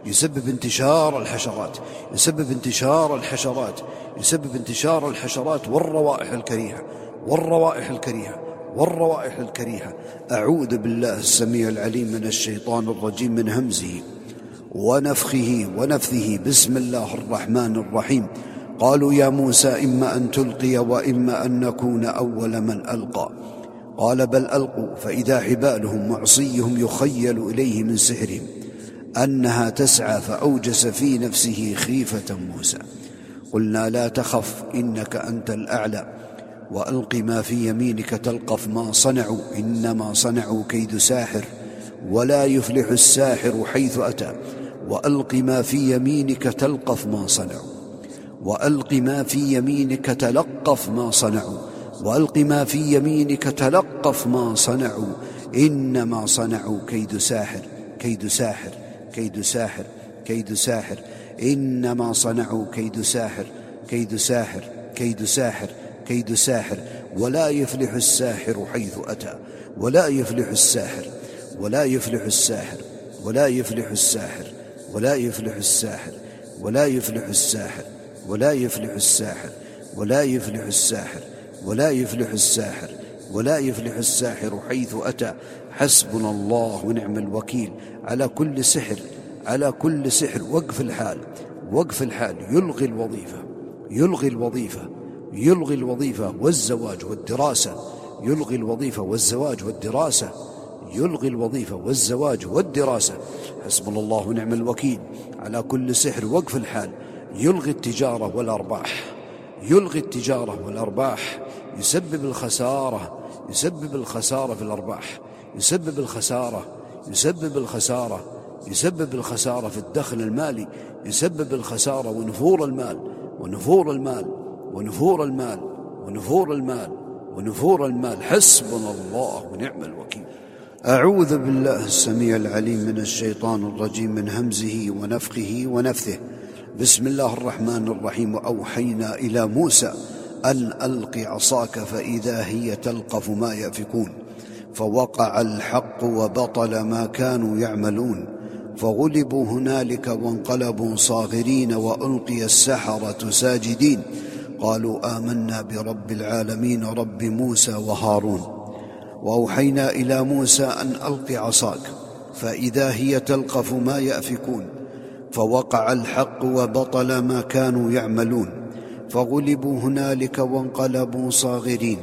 يسبب انتشار الحشرات يسبب انتشار الحشرات يسبب انتشار الحشرات والروائح الكريهة والروائح الكريهة والروائح الكريهة. أعوذ بالله السميع العليم من الشيطان الرجيم من همزه ونفخه ونفثه. بسم الله الرحمن الرحيم. قالوا يا موسى إما أن تلقي وإما أن نكون أول من ألقى قال بل ألقوا فإذا حبالهم وعصيهم يخيل إليه من سحرهم أنها تسعى فأوجس في نفسه خيفة موسى. قلنا لا تخف إنك أنت الأعلى وألق ما في يمينك تلقف ما صنعوا إنما صنعوا كيد ساحر ولا يفلح الساحر حيث أتى. وألق ما في يمينك تلقف ما صنعوا وألق ما في يمينك تلقف ما صنعوا وألق ما في يمينك تلقف ما صنعوا إنما صنعوا كيد ساحر كيد ساحر كيد ساحر كيد ساحر إنما صنعوا كيد ساحر كيد ساحر كيد ساحر كيد ساحر ولا يفلح الساحر حيث أتى ولا يفلح الساحر ولا يفلح الساحر ولا يفلح الساحر ولا يفلح الساحر ولا يفلح الساحر ولا يفلح الساحر ولا يفلح الساحر ولا يفلح الساحر ولا يفلح الساحر حيث أتى. حسبنا الله ونعم الوكيل على كل سحر على كل سحر. وقف الحال وقف الحال يلغي الوظيفة يلغي الوظيفة يلغي الوظيفة والزواج والدراسة يلغي الوظيفة والزواج والدراسة يلغي الوظيفة والزواج والدراسة. حسبنا الله ونعم الوكيل على كل سحر. وقف الحال يلغي التجارة والأرباح يلغي التجارة والأرباح يسبب الخسارة يسبب الخسارة في الأرباح يسبب الخسارة يسبب الخسارة يسبب الخسارة في الدخل المالي يسبب الخسارة ونفور المال ونفور المال ونفور المال ونفور المال ونفور المال. حسبنا الله ونعم الوكيل. أعوذ بالله السميع العليم من الشيطان الرجيم من همزه ونفخه ونفثه. بسم الله الرحمن الرحيم. وأوحينا إلى موسى أن ألق عصاك فإذا هي تلقف ما يأفكون فوقع الحق وبطل ما كانوا يعملون فغلبوا هنالك وانقلبوا صاغرين وألقي السحرة ساجدين قالوا آمنا برب العالمين رب موسى وهارون. وأوحينا إلى موسى أن ألق عصاك فإذا هي تلقف ما يأفكون فوقع الحق وبطل ما كانوا يعملون فغلبوا هنالك وانقلبوا صاغرين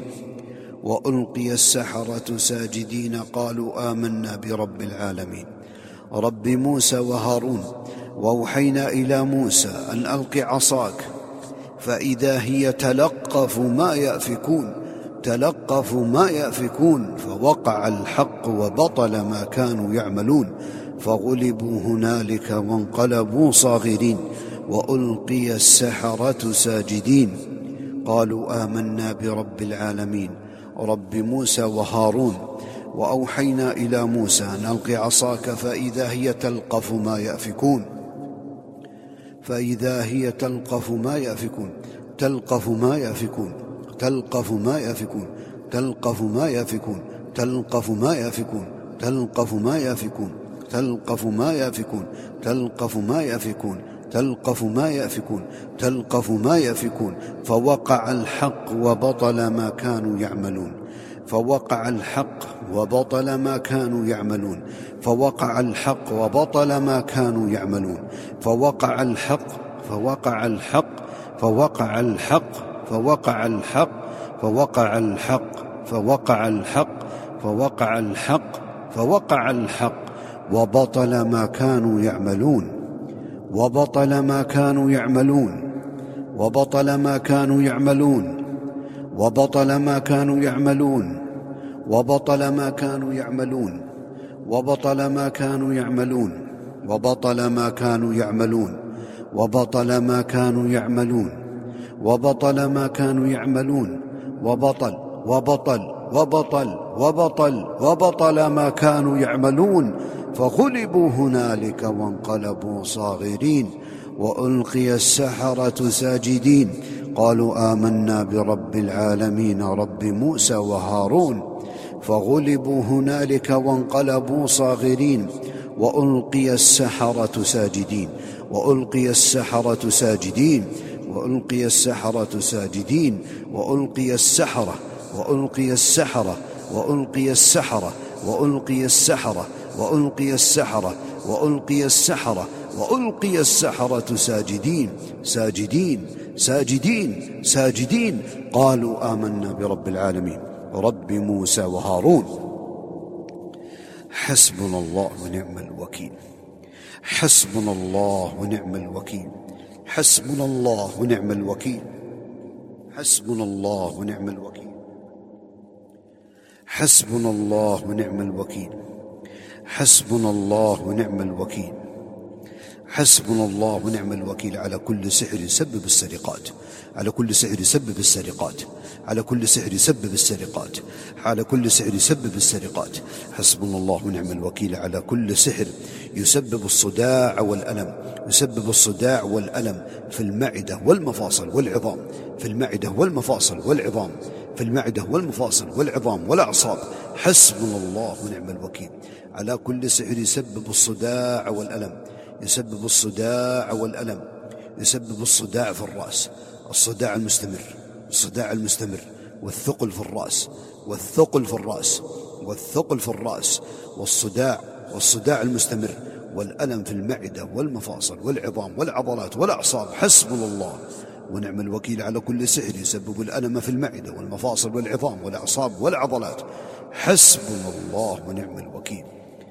وألقي السحرة ساجدين قالوا آمنا برب العالمين رب موسى وهارون. وأوحينا إلى موسى أن ألق عصاك فإذا هي تلقف ما يأفكون تلقف ما يأفكون فوقع الحق وبطل ما كانوا يعملون فغلبوا هنالك وانقلبوا صاغرين وألقي السحرة ساجدين قالوا آمنا برب العالمين رب موسى وهارون. وأوحينا إلى موسى أن ألق عصاك فإذا هي تلقف ما يأفكون فإذا هي تلقف ما يأفكون تلقف ما يأفكون تلقف ما يأفكون تلقف ما يأفكون تلقف ما يأفكون تلقف ما يأفكون تلقف ما يأفكون تلقف ما يأفكون تلقف ما يأفكون تلقف ما يأفكون فوقع الحق وبطل ما كانوا يعملون فوقع الحق وبطل ما كانوا يعملون فوقع الحق وبطل ما كانوا يعملون فوقع الحق فوقع الحق فوقع الحق فوقع الحق فوقع الحق فوقع الحق فوقع الحق فوقع الحق وبطل ما كانوا يعملون وبطل ما كانوا يعملون وبطل ما كانوا يعملون وبطل ما كانوا يعملون وبطل ما كانوا يعملون وبطل ما كانوا يعملون وبطل ما كانوا يعملون وبطل ما كانوا يعملون وبطل ما كانوا يعملون وبطل وبطل وبطل وبطل وبطل ما كانوا يعملون فغلبوا هنالك وانقلبوا صاغرين وألقي السحرة ساجدين قالوا آمنا برب العالمين رب موسى وهارون فغلبوا هنالك وانقلبوا صاغرين وألقي السحرة ساجدين وألقي السحرة ساجدين وألقي السحرة ساجدين وألقي السحرة وألقي السحرة وألقي السحرة وألقي السحرة وألقي السحرة وألقي السحرة وألقي السحرة ساجدين ساجدين ساجدين ساجدين قالوا آمنا برب العالمين رب موسى وهارون. حسبنا الله ونعم الوكيل حسبنا الله ونعم الوكيل حسبنا الله ونعم الوكيل حسبنا الله ونعم الوكيل حسبنا الله ونعم الوكيل حسبنا الله ونعم الوكيل حسبنا الله ونعم الوكيل على كل سحر يسبب السرقات على كل سحر يسبب السرقات على كل سحر يسبب السرقات على كل سحر يسبب السرقات حسبنا الله ونعم الوكيل على كل سحر يسبب الصداع والألم يسبب الصداع والألم في المعدة والمفاصل والعظام في المعدة والمفاصل والعظام في المعدة والمفاصل والعظام والأعصاب. حسبنا الله ونعم الوكيل على كل سحر يسبب الصداع والألم يسبب الصداع والألم يسبب الصداع في الرأس الصداع المستمر الصداع المستمر والثقل في الرأس والثقل في الرأس والثقل في الرأس والصداع والصداع المستمر والألم في المعدة والمفاصل والعظام والعضلات والأعصاب. حسبنا الله ونعم الوكيل على كل سحر يسبب الألم في المعدة والمفاصل والعظام والأعصاب والعضلات. حسبنا الله ونعم الوكيل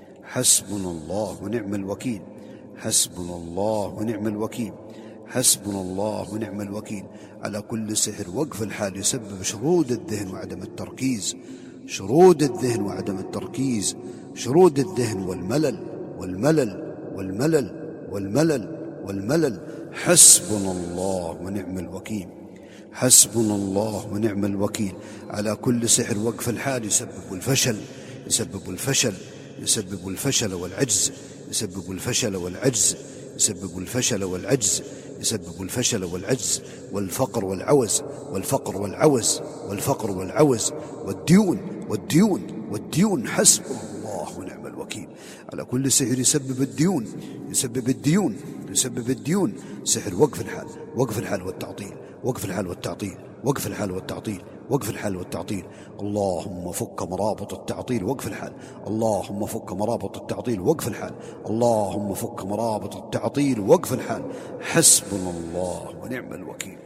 حسبنا الله ونعم الوكيل حسبنا الله ونعم الوكيل حسبنا الله ونعم الوكيل على كل سحر وقف الحال يسبب شرود الذهن وعدم التركيز شرود الذهن وعدم التركيز شرود الذهن والملل والملل والملل والملل والملل. حسبنا الله ونعم الوكيل حسبنا الله ونعم الوكيل على كل سحر وقف الحال يسبب الفشل يسبب الفشل يسبب الفشل والعجز يسبب الفشل والعجز يسبب الفشل والعجز يسبب الفشل والعجز والفقر والعوز والفقر والعوز والفقر والعوز والديون والديون والديون. حسبنا الله ونعم الوكيل على كل سحر يسبب الديون يسبب الديون يسبب الديون. سحر وقف الحال وقف الحال والتعطيل وقف الحال والتعطيل وقف الحال والتعطيل وقف الحال والتعطيل. اللهم فك مرابط التعطيل وقف الحال اللهم فك مرابط التعطيل وقف الحال اللهم فك مرابط التعطيل وقف الحال. حسبنا الله ونعم الوكيل.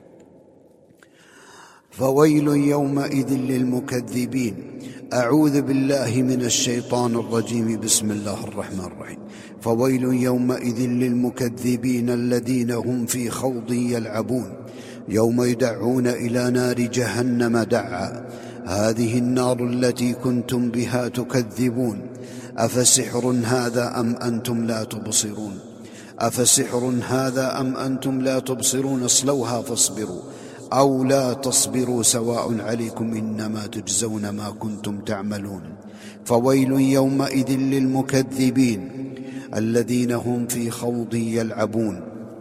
فويل يومئذ للمكذبين. أعوذ بالله من الشيطان الرجيم. بسم الله الرحمن الرحيم. فويل يومئذ للمكذبين الذين هم في خوض يلعبون يوم يدعون إلى نار جهنم دعا هذه النار التي كنتم بها تكذبون أفسحر هذا أم أنتم لا تبصرون أفسحر هذا أم أنتم لا تبصرون اصلوها فاصبروا أو لا تصبروا سواء عليكم إنما تجزون ما كنتم تعملون. فويل يومئذ للمكذبين الذين هم في خوض يلعبون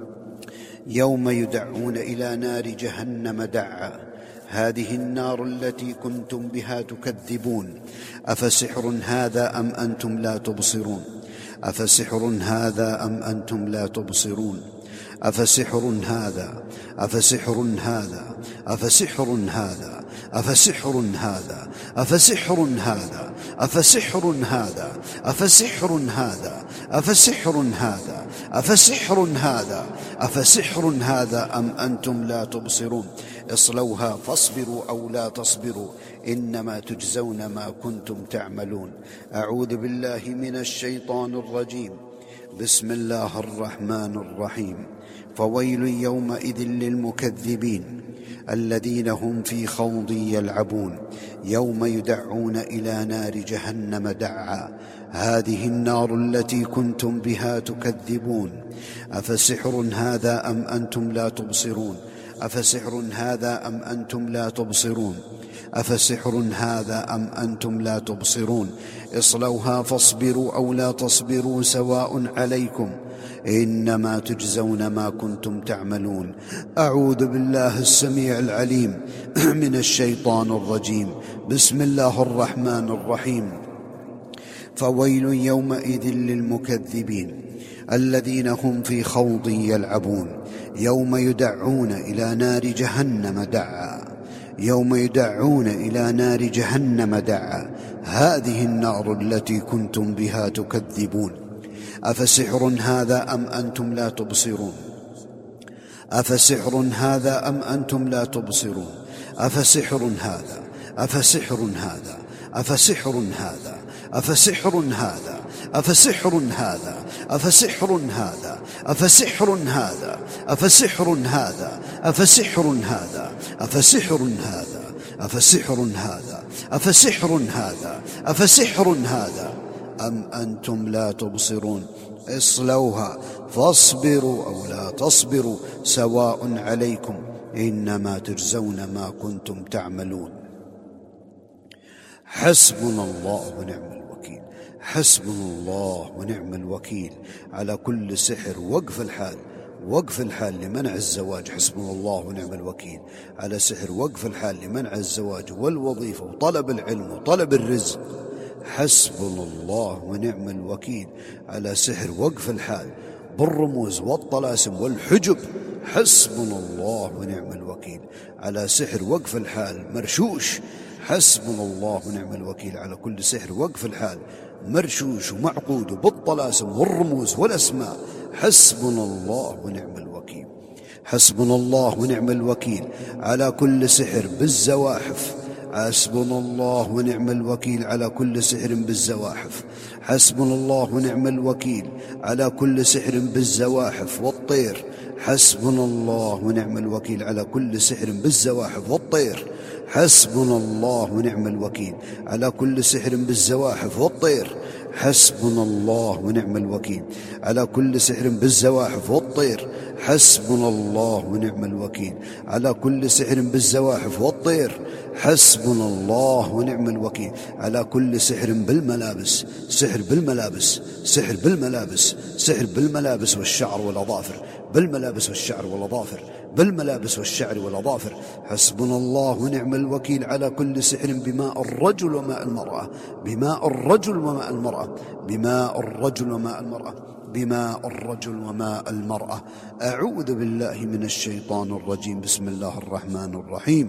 يوم يدعون إلى نار جهنم دعا هذه النار التي كنتم بها تكذبون أفسحر هذا أم أنتم لا تبصرون أفسحر هذا أم أنتم لا تبصرون أفسحر هذا أفسحر هذا أفسحر هذا أفسحر هذا أفسحر هذا أفسحر هذا أفسحر هذا أفسحر هذا أفسحر هذا أفسحر هذا أم أنتم لا تبصرون اصلوها فاصبروا أو لا تصبروا إنما تجزون ما كنتم تعملون. أعوذ بالله من الشيطان الرجيم. بسم الله الرحمن الرحيم. فويل يومئذ للمكذبين الذين هم في خوض يلعبون يوم يدعون إلى نار جهنم دعا هذه النار التي كنتم بها تكذبون أفسحر هذا أم أنتم لا تبصرون أفسحر هذا أم أنتم لا تبصرون أفسحر هذا أم أنتم لا تبصرون اصلوها فاصبروا أو لا تصبروا سواء عليكم إنما تجزون ما كنتم تعملون. أعوذ بالله السميع العليم من الشيطان الرجيم. بسم الله الرحمن الرحيم. فويل يومئذ للمكذبين الذين هم في خوض يلعبون يوم يدعون إلى نار جهنم دعا يوم يدعون إلى نار جهنم دعا هذه النار التي كنتم بها تكذبون أفسحر هذا أم أنتم لا تبصرون أفسحر هذا أم أنتم لا تبصرون أفسحر هذا أفسحر هذا أفسحر هذا أفسحر هذا أفسحر هذا أفسحر هذا أفسحر هذا أفسحر هذا أفسحر هذا أفسحر هذا أفسحر هذا أفسحر هذا أفسحر هذا أم أنتم لا تبصرون اصلوها فاصبروا أو لا تصبروا سواء عليكم إنما تجزون ما كنتم تعملون. حسبنا الله ونعم الوكيل. حسبنا الله ونعم الوكيل على كل سحر. وقف الحال وقف الحال لمنع الزواج. حسبنا الله ونعم الوكيل على سحر وقف الحال لمنع الزواج والوظيفة وطلب العلم وطلب الرزق. حسبنا الله ونعم الوكيل على سحر وقف الحال بالرموز والطلاسم والحجب. حسبنا الله ونعم الوكيل على سحر وقف الحال مرشوش. حسبنا الله ونعم الوكيل على كل سحر وقف الحال مرشوش ومعقود بالطلاسم والرموز والأسماء. حسبنا الله ونعم الوكيل. حسبنا الله ونعم الوكيل على كل سحر بالزواحف. حسبنا الله ونعم الوكيل على كل سحر بالزواحف. حسبنا الله ونعم الوكيل على كل سحر بالزواحف والطير. حسبنا الله ونعم الوكيل على كل سحر بالزواحف والطير. حسبنا الله ونعم الوكيل على كل سحر بالزواحف والطير. حسبنا الله ونعم الوكيل على كل سحر بالزواحف والطير. حسبنا الله ونعم الوكيل على كل سحر بالزواحف والطير. حسبنا الله ونعم الوكيل على كل سحر بالملابس. سحر بالملابس سحر بالملابس سحر بالملابس والشعر والأظافر. بالملابس والشعر والأظافر بالملابس والشعر والأظافر. حسبنا الله ونعم الوكيل على كل سحر بماء الرجل وماء المرأة. بماء الرجل وماء المرأة. بماء الرجل وماء المرأة. بماء الرجل وماء المرأة. أعوذ بالله من الشيطان الرجيم. بسم الله الرحمن الرحيم.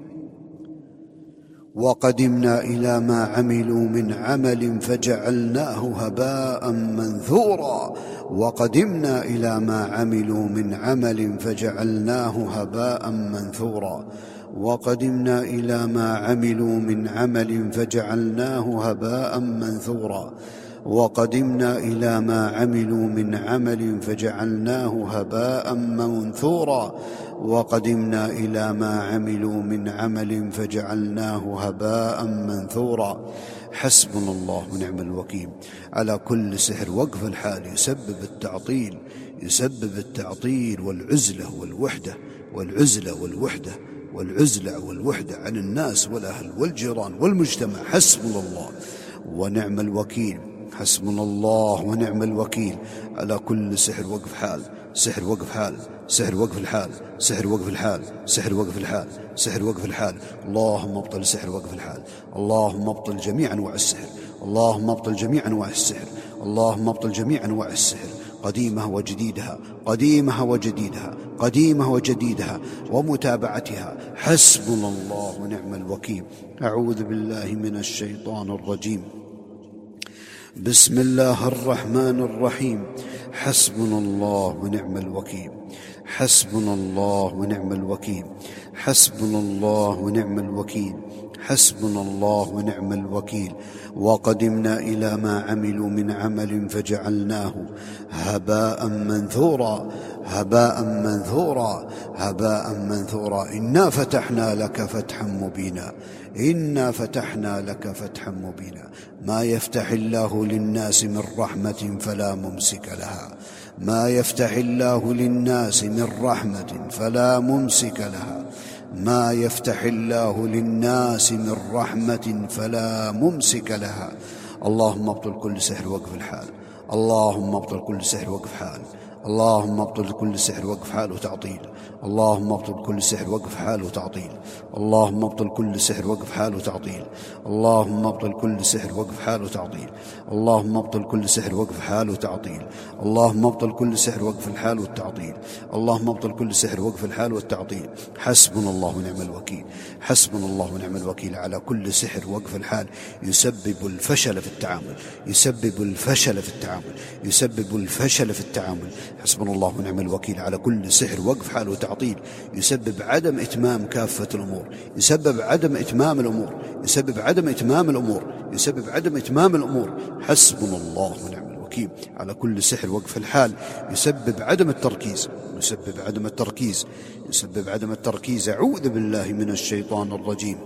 وقدمنا إلى ما عملوا من عمل فجعلناه هباء منثورا. وقدمنا إلى ما عملوا من عمل فجعلناه هباء منثورا. وقدمنا إلى ما عملوا من عمل فجعلناه هباء منثورا. وقدمنا إلى ما عملوا من عمل فجعلناه هباء منثورا. وقدمنا إلى ما عملوا من عمل فجعلناه هباء منثورا. حسبنا الله ونعم الوكيل على كل سحر وقف الحال يسبب التعطيل يسبب التعطيل والعزلة والوحدة والعزلة والوحدة والعزلة والوحدة عن الناس والأهل والجيران والمجتمع. حسبنا الله ونعم الوكيل. حسبنا الله ونعم الوكيل على كل سحر وقف حال. سحر وقف حال سحر وقف الحال سحر وقف الحال سحر وقف الحال سحر وقف الحال. اللهم ابطل سحر وقف الحال. اللهم ابطل جميع أنواع السحر. اللهم ابطل جميع أنواع السحر. اللهم ابطل جميع أنواع السحر قديمها وجديدها قديمها وجديدها قديمها وجديدها ومتابعتها. حسبنا الله ونعم الوكيل. أعوذ بالله من الشيطان الرجيم. بسم الله الرحمن الرحيم. حسبنا الله ونعم الوكيل. حسبنا الله ونعم الوكيل. حسبنا الله ونعم الوكيل. حسبنا الله ونعم الوكيل. وقدمنا إلى ما عملوا من عمل فجعلناه هباء منثورا. هباء منثورا هباء منثورا. إنا فتحنا لك فتحا مبينا. إنا فتحنا لك فتحا مبينا. ما يفتح الله للناس من رحمة فلا ممسك لها. ما يفتح الله للناس من رحمة فلا ممسك لها. ما يفتح الله للناس من رحمة فلا ممسك لها. اللهم ابطل كل سحر وقف الحال. اللهم ابطل كل سحر وقف حال. اللهم ابطل كل سحر وقف حال وتعطيل. اللهم ابطل كل سحر وقف حال وتعطيل. اللهم ابطل كل سحر وقف حال وتعطيل. اللهم ابطل كل سحر وقف حال وتعطيل. اللهم ابطل كل سحر وقف حال وتعطيل. اللهم ابطل كل سحر وقف الحال والتعطيل. اللهم ابطل كل سحر وقف الحال والتعطيل. حسبنا الله ونعم الوكيل. حسبنا الله ونعم الوكيل على كل سحر وقف الحال يسبب الفشل في التعامل، يسبب الفشل في التعامل، يسبب الفشل في التعامل. حسبنا الله ونعم الوكيل على كل سحر وقف حال وتعطيل يسبب عدم إتمام كافة الأمور، يسبب عدم إتمام الأمور، يسبب عدم إتمام الأمور، يسبب عدم إتمام الأمور. حسبنا الله ونعم الوكيل على كل سحر وقف الحال يسبب عدم التركيز، يسبب عدم التركيز، يسبب عدم التركيز. أعوذ بالله من الشيطان الرجيم.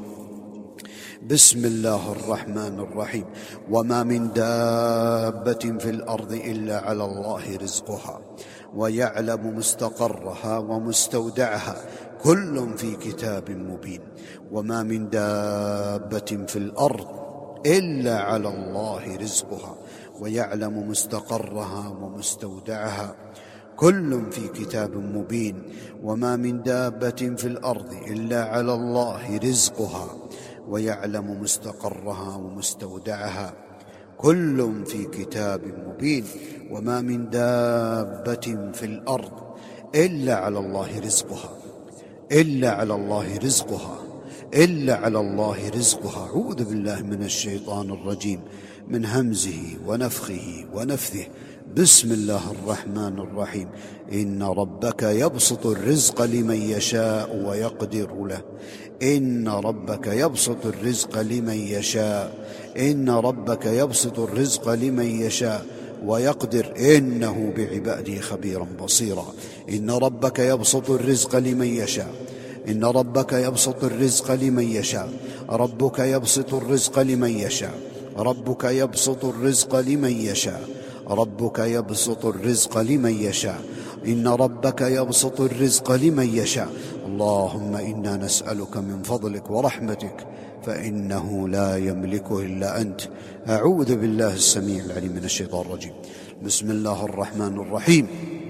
بسم الله الرحمن الرحيم. وما من دابة في الأرض إلا على الله رزقها ويعلم مستقرها ومستودعها كل في كتاب مبين. وما من دابة في الأرض إلا على الله رزقها ويعلم مستقرها ومستودعها كل في كتاب مبين. وما من دابة في الأرض إلا على الله رزقها ويعلم مستقرها ومستودعها كل في كتاب مبين. وما من دابة في الأرض إلا على الله رزقها إلا على الله رزقها إلا على الله رزقها. أعوذ بالله من الشيطان الرجيم من همزه ونفخه ونفثه. بسم الله الرحمن الرحيم. إن ربك يبسط الرزق لمن يشاء ويقدر له. إن ربك يبسط الرزق لمن يشاء إن ربك يبسط الرزق لمن يشاء ويقدر إنه بعباده خبيرا بصيرا. إن ربك يبسط الرزق لمن يشاء إن ربك يبسط الرزق لمن يشاء ربك يبسط الرزق لمن يشاء ربك يبسط الرزق لمن يشاء ربك يبسط الرزق لمن يشاء إن ربك يبسط الرزق لمن يشاء. اللهم إنا نسألك من فضلك ورحمتك فإنه لا يملكه إلا أنت. أعوذ بالله السميع العليم من الشيطان الرجيم. بسم الله الرحمن الرحيم.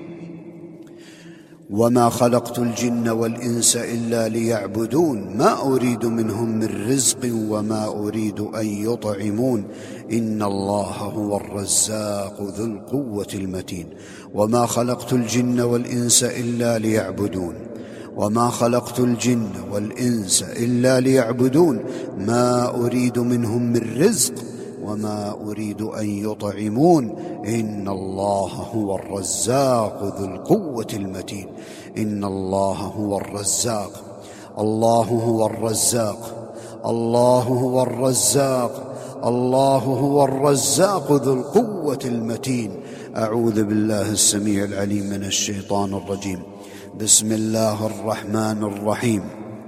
وما خلقت الجن والإنس إلا ليعبدون ما أريد منهم من رزق وما أريد أن يطعمون إن الله هو الرزاق ذو القوة المتين. وما خلقت الجن والإنس إلا ليعبدون وما خلقت الجن والإنس إلا ليعبدون ما أريد منهم من رزق وما أريد أن يطعمون إن الله هو الرزاق ذو القوة المتين. إن الله هو الرزاق الله هو الرزاق الله هو الرزاق الله هو الرزاق ذو القوة المتين. أعوذ بالله السميع العليم من الشيطان الرجيم. بسم الله الرحمن الرحيم.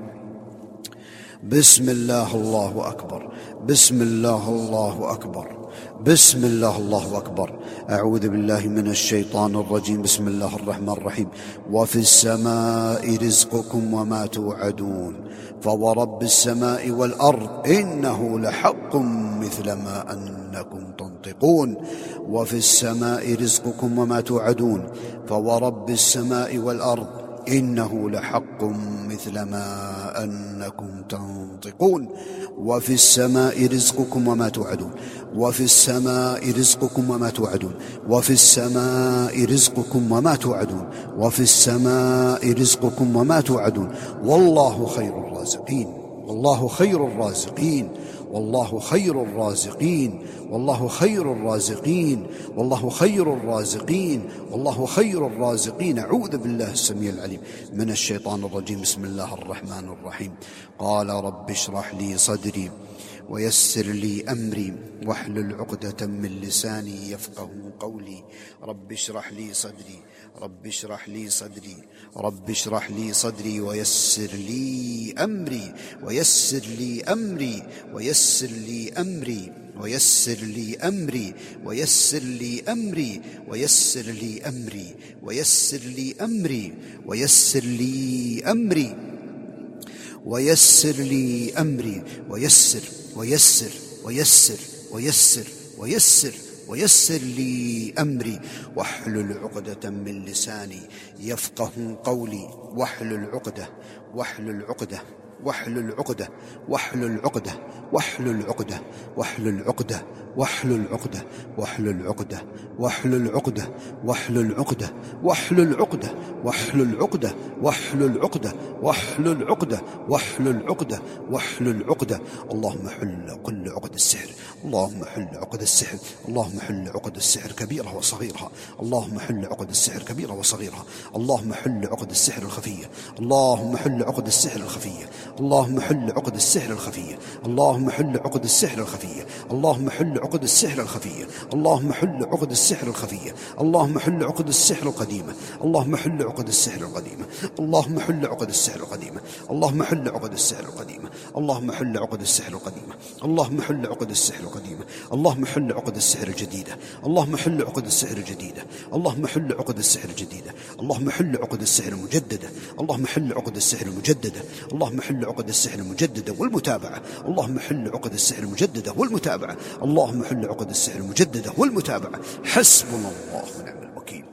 بسم الله الله أكبر. بسم الله الله أكبر. بسم الله الله أكبر. أعوذ بالله من الشيطان الرجيم. بسم الله الرحمن الرحيم. وفي السماء رزقكم وما توعدون فورب السماء والأرض إنه لحق مثل ما أنكم تنطقون. وفي السماء رزقكم وما توعدون فورب السماء والأرض إنه لحق مثل ما أنكم تنطقون. وفي السماء رزقكم وما توعدون وفي السماء رزقكم وما توعدون وفي السماء رزقكم وما توعدون وفي السماء رزقكم وما توعدون والله خير الرازقين والله خير الرازقين والله خير الرازقين والله خير الرازقين والله خير الرازقين والله خير الرازقين. أعوذ بالله السميع العليم من الشيطان الرجيم. بسم الله الرحمن الرحيم. قال رب اشرح لي صدري ويسر لي أمري واحلل عقدة من لساني يفقه قولي. رب اشرح لي صدري رب اشرح لي صدري رب اشرح لي صدري ويسر لي أمري ويسر لي أمري ويسر لي أمري ويسر لي أمري ويسر لي أمري ويسر لي أمري ويسر لي أمري ويسر لي أمري ويسر لي أمري ويسر ويسر ويسر ويسر ويسر ويسر لي أمري واحلل عقدة من لساني يفقه قولي واحلل عقدة واحلل عقدة واحلل عقدة واحلل عقدة واحلل عقدة واحلل عقدة واحلل عقدة واحلل عقدة واحلل عقدة واحلل عقدة واحلل عقدة واحلل عقدة واحلل عقدة واحلل عقدة واحلل عقدة واحلل عقدة. اللهم حل كل عقد السحر، اللهم حل عقد السحر، اللهم حل عقد السحر كبيرها وصغيرها، اللهم حل عقد السحر كبيرها وصغيرها، اللهم حل عقد السحر الخفية، اللهم حل عقد السحر الخفية، اللهم حل عقد السحر الخفية، اللهم حل عقد السحر الخفية، اللهم حل عقد السحر الخفية، اللهم حل عقد السحر الخفية، اللهم حل عقد السحر القديمة، اللهم حل عقد السحر القديمة، اللهم حل عقد السحر القديمة، اللهم حل عقد السحر القديمة، اللهم حل عقد السحر القديمة، اللهم حل عقد السحر القديمة، اللهم حل عقد السحر الجديدة، اللهم حل عقد السحر الجديدة، اللهم حل عقد السحر الجديدة، اللهم حل عقد السحر المجددة، اللهم حل عقد السحر المجددة، اللهم حل عقد السحر المجددة والمتابعة، اللهم حل عقد السحر المجددة والمتابعة، اللهم حل عقد السحر المجددة والمتابعة. حسبنا الله ونعم الوكيل.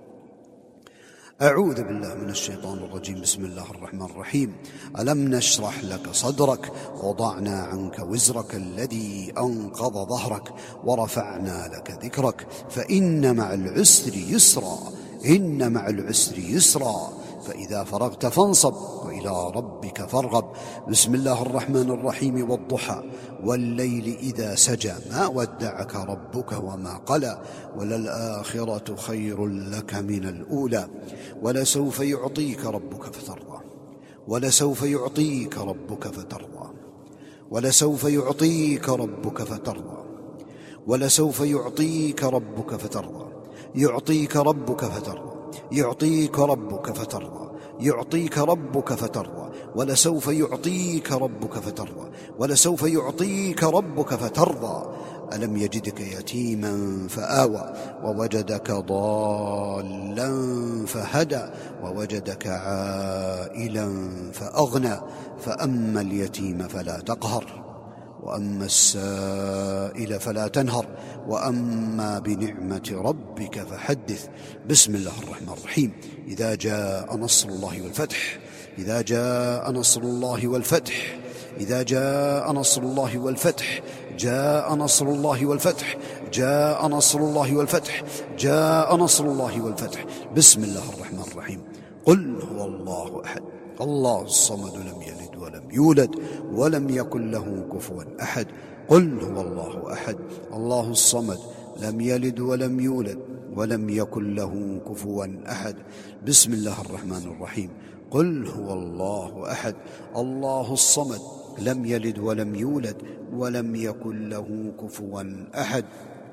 أعوذ بالله من الشيطان الرجيم. بسم الله الرحمن الرحيم. ألم نشرح لك صدرك ووضعنا عنك وزرك الذي أنقض ظهرك ورفعنا لك ذكرك فإن مع العسر يسرا إن مع العسر يسرا فإذا فرغت فانصب وإلى ربك فارغب. بسم الله الرحمن الرحيم. والضحى والليل إذا سجى ما ودعك ربك وما قلى وللآخرة خير لك من الأولى ولسوف يعطيك ربك فترضى ولسوف يعطيك ربك فترضى ولسوف يعطيك ربك فترضى ولسوف يعطيك ربك فترضى يعطيك ربك فترضى يعطيك ربك فترضى يعطيك ربك فترضى ولسوف يعطيك ربك فترضى ولسوف يعطيك ربك فترضى. ألم يجدك يتيما فآوى ووجدك ضالا فهدى ووجدك عائلا فأغنى فأما اليتيم فلا تقهر وأما السائل فلا تنهر وأما بنعمة ربك فحدث. بسم الله الرحمن الرحيم. إذا جاء نصر الله والفتح إذا جاء نصر الله والفتح إذا جاء نصر الله والفتح جاء نصر الله والفتح جاء نصر الله والفتح جاء نصر الله والفتح. بسم الله الرحمن الرحيم. قل هو الله أحد الله الصمد لم يلد ولم يولد ولم يكن له كفوا أحد. قل هو الله أحد الله الصمد لم يلد ولم يولد ولم يكن له كفوا أحد. بسم الله الرحمن الرحيم. قل هو الله أحد الله الصمد لم يلد ولم يولد ولم يكن له كفوا أحد.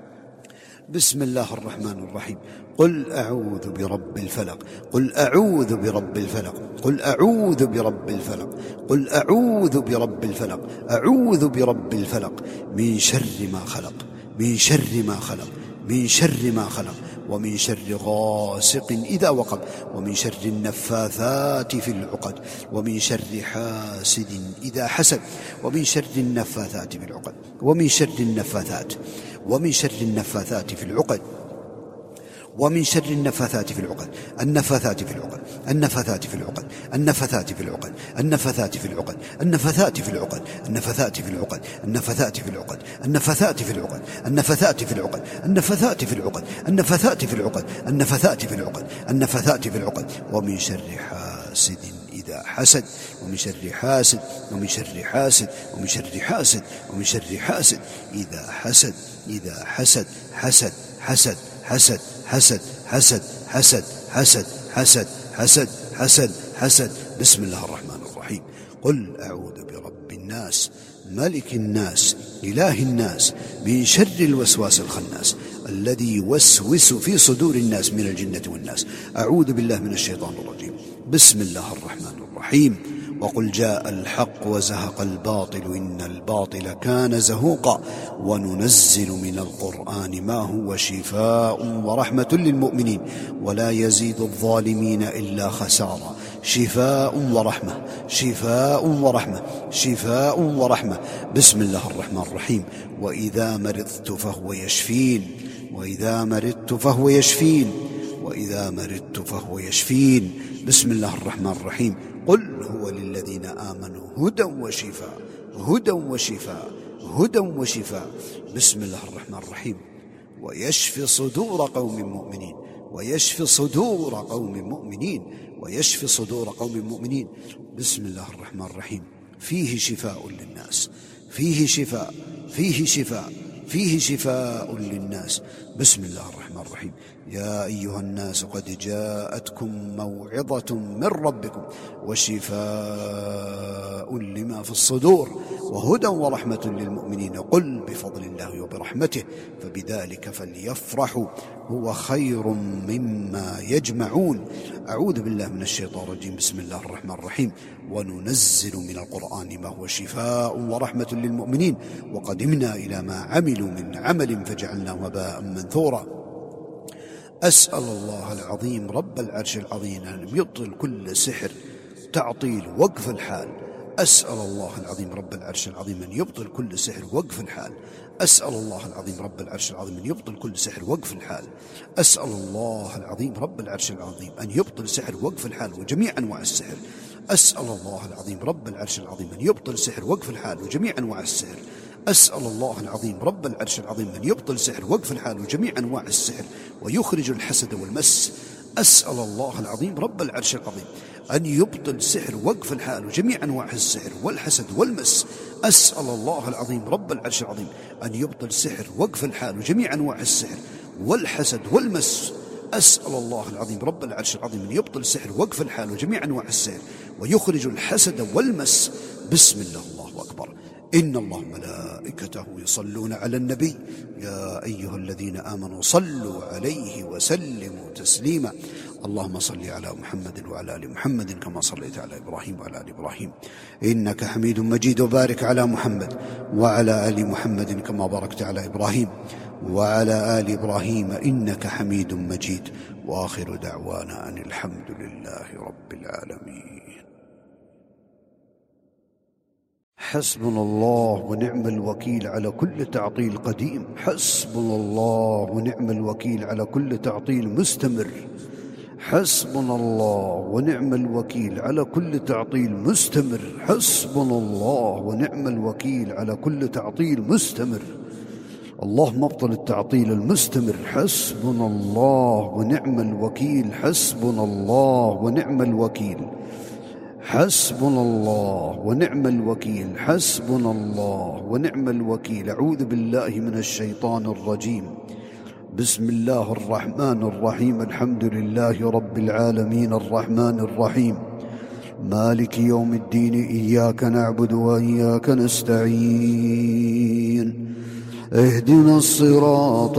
بسم الله الرحمن الرحيم. قل أعوذ برب الفلق قل أعوذ برب الفلق قل أعوذ برب الفلق قل أعوذ برب الفلق أعوذ برب الفلق من شر ما خلق من شر ما خلق من شر ما خلق ومن شر غاسق إذا وقب ومن شر النفاثات في العقد ومن شر حاسد إذا حسد ومن شر النفاثات في العقد ومن شر النفاثات ومن شر النفاثات في العقد ومن شر النفاثات في العقد النفاثات في العقد النفاثات في العقد النفاثات في العقد النفاثات في العقد النفاثات في العقد النفاثات في العقد النفاثات في العقد النفاثات في العقد النفاثات في العقد النفاثات في العقد النفاثات في العقد النفاثات في العقد النفاثات في العقد ومن شر حاسد إذا حسد ومن شر حاسد ومن شر حاسد ومن شر حاسد ومن شر حاسد إذا حسد إذا حسد حسد حسد حسد حسد حسد حسد حسد حسد حسد حسد حسد. بسم الله الرحمن الرحيم. قل أعوذ برب الناس ملك الناس إله الناس من شر الوسواس الخناس الذي يوسوس في صدور الناس من الجنة والناس. أعوذ بالله من الشيطان الرجيم. بسم الله الرحمن الرحيم. وقل جاء الحق وزهق الباطل إن الباطل كان زهوقا وننزل من القرآن ما هو شفاء ورحمة للمؤمنين ولا يزيد الظالمين إلا خسارا. شفاء ورحمة شفاء ورحمة شفاء ورحمة. بسم الله الرحمن الرحيم. وإذا مرضت فهو يشفين وإذا مرضت فهو يشفين وإذا مرضت فهو يشفين. بسم الله الرحمن الرحيم. قل هو للذين آمنوا هدى وشفاء هدى وشفاء هدى وشفاء. بسم الله الرحمن الرحيم. ويشفي صدور قوم مؤمنين ويشفي صدور قوم مؤمنين ويشفي صدور قوم مؤمنين. بسم الله الرحمن الرحيم. فيه شفاء للناس فيه شفاء فيه شفاء فيه شفاء للناس. بسم الله الرحمن الرحيم. يا أيها الناس قد جاءتكم موعظة من ربكم وشفاء لما في الصدور وهدى ورحمة للمؤمنين. قل بفضل الله وبرحمته فبذلك فليفرحوا هو خير مما يجمعون. أعوذ بالله من الشيطان الرجيم. بسم الله الرحمن الرحيم. وننزل من القرآن ما هو شفاء ورحمة للمؤمنين وقدمنا إلى ما عملوا من عمل فجعلناه هباء منثورا. أسأل الله العظيم رب العرش العظيم أن يبطل كل سحر تعطيل وقف الحال. أسأل الله العظيم رب العرش العظيم أن يبطل كل سحر وقف الحال. أسأل الله العظيم رب العرش العظيم أن يبطل كل سحر وقف الحال. أسأل الله العظيم رب العرش العظيم أن يبطل سحر وقف الحال وجميع أنواع السحر. أسأل الله العظيم رب العرش العظيم أن يبطل سحر وقف الحال وجميع أنواع السحر. أسأل الله العظيم رب العرش العظيم أن يبطل سحر وقف الحال وجميع أنواع السحر ويخرج الحسد والمس. أسأل الله العظيم رب العرش العظيم أن يبطل سحر وقف الحال وجميع أنواع السحر والحسد والمس. أسأل الله العظيم رب العرش العظيم أن يبطل سحر وقف الحال وجميع أنواع السحر والحسد والمس. أسأل الله العظيم رب العرش العظيم أن يبطل سحر وقف الحال وجميع أنواع السحر ويخرج الحسد والمس. بسم الله الله أكبر. إن الله ملائكته يصلون على النبي يا أيها الذين آمنوا صلوا عليه وسلموا تسليما. اللهم صل على محمد وعلى آل محمد كما صليت على إبراهيم وعلى آل إبراهيم إنك حميد مجيد. وبارك على محمد وعلى آل محمد كما باركت على إبراهيم وعلى آل إبراهيم إنك حميد مجيد. وآخر دعوانا أن الحمد لله رب العالمين. حسبنا الله ونعم الوكيل على كل تعطيل قديم. حسبنا الله ونعم الوكيل على كل تعطيل مستمر. حسبنا الله ونعم الوكيل على كل تعطيل مستمر. حسبنا الله ونعم الوكيل على كل تعطيل مستمر. اللهم ابطل التعطيل المستمر. حسبنا الله ونعم الوكيل. حسبنا الله ونعم الوكيل. حسبنا الله ونعم الوكيل. حسبنا الله ونعم الوكيل. أعوذ بالله من الشيطان الرجيم. بسم الله الرحمن الرحيم. الحمد لله رب العالمين الرحمن الرحيم مالك يوم الدين إياك نعبد وإياك نستعين اهدنا الصراط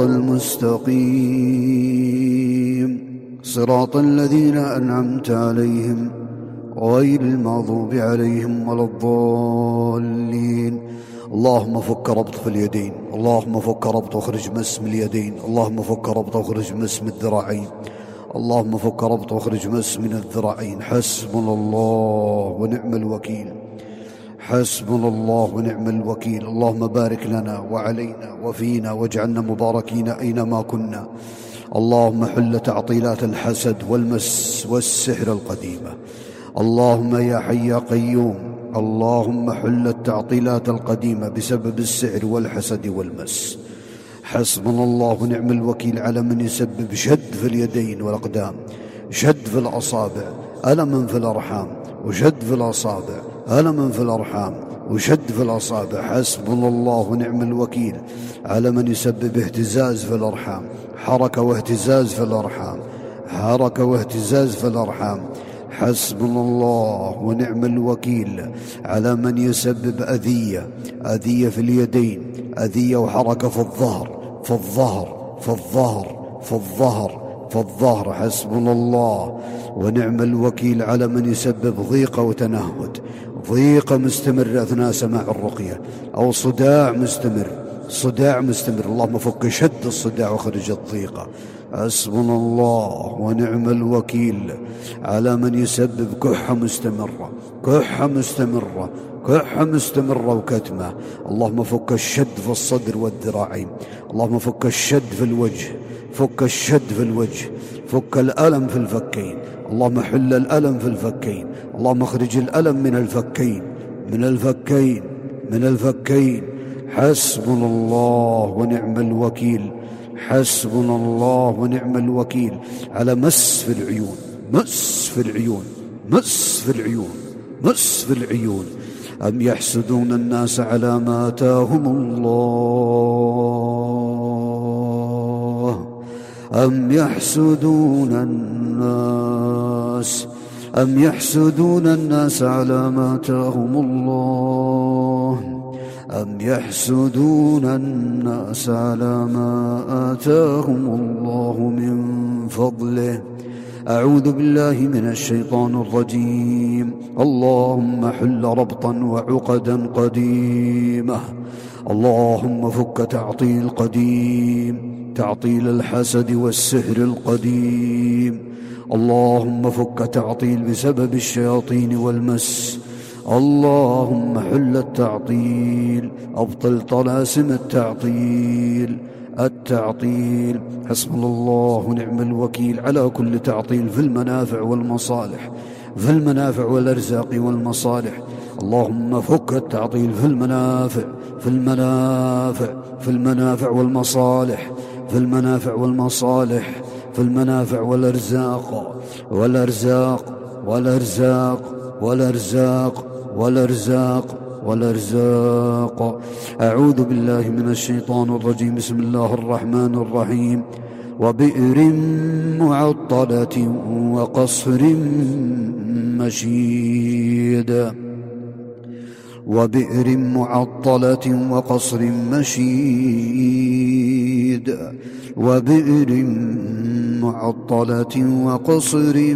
المستقيم صراط الذين أنعمت عليهم غير المغضوب عليهم ولا الضالين. اللهم فك ربط في اليدين. اللهم فك ربط واخرج مس من اليدين. اللهم فك ربط واخرج مس من الذراعين. اللهم فك ربط واخرج مس من الذراعين. حسبنا الله ونعم الوكيل. حسبنا الله ونعم الوكيل. اللهم بارك لنا وعلينا وفينا واجعلنا مباركين أينما كنا. اللهم حل تعطيلات الحسد والمس والسحر القديمة. اللهم يا حي يا قيوم اللهم حل التعطيلات القديمة بسبب السحر والحسد والمس. حسبنا الله ونعم الوكيل على من يسبب شد في اليدين والأقدام، شد في الأصابع، ألم في الأرحام، وشد في الأصابع، ألم في الأرحام، وشد في الأصابع. حسبنا الله ونعم الوكيل على من يسبب اهتزاز في الأرحام، حركة واهتزاز في الأرحام، حركة واهتزاز في الأرحام. حسبنا الله ونعم الوكيل على من يسبب أذية، أذية في اليدين، أذية وحركة في الظهر، في الظهر، في الظهر، في الظهر، في الظهر. حسبنا الله ونعم الوكيل على من يسبب ضيقة وتنهد، ضيقة مستمرة أثناء سماع الرقية، أو صداع مستمر، صداع مستمر. اللهم فك شد الصداع وخرج الضيقة. حسبنا الله ونعم الوكيل على من يسبب كحة مستمرة، كحة مستمرة، كحة مستمرة وكتمة. اللهم فك الشد في الصدر والذراعين. اللهم فك الشد في الوجه، فك الشد في الوجه، فك الألم في الفكين. اللهم حل الألم في الفكين. اللهم اخرج الألم من الفكين، من الفكين، من الفكين. حسبنا الله ونعم الوكيل، حسبنا الله ونعم الوكيل. على مس في العيون، مس في العيون، مس في العيون، مس في العيون. أم يحسدون الناس على ما آتاهم الله، أم يحسدون الناس، أم يحسدون الناس على ما آتاهم الله، أم يحسدون الناس على ما آتاهم الله من فضله. أعوذ بالله من الشيطان الرجيم. اللهم حل ربطا وعقدا قديمة. اللهم فك تعطيل قديم، تعطيل الحسد والسحر القديم. اللهم فك تعطيل بسبب الشياطين والمس. اللهم حل التعطيل، أبطل طلاسم التعطيل، التعطيل. حسبنا الله ونعم الوكيل على كل تعطيل في المنافع والمصالح، في المنافع والأرزاق والمصالح. اللهم فك التعطيل في المنافع، في المنافع، في المنافع والمصالح، في المنافع والمصالح، في المنافع والأرزاق، والأرزاق، والأرزاق، والأرزاق، والأرزاق، والأرزاق. أعوذ بالله من الشيطان الرجيم. بسم الله الرحمن الرحيم. وبئر معطلة وقصر مشيد، وبئر معطلة وقصر مشيد، وبئر معطلة وقصر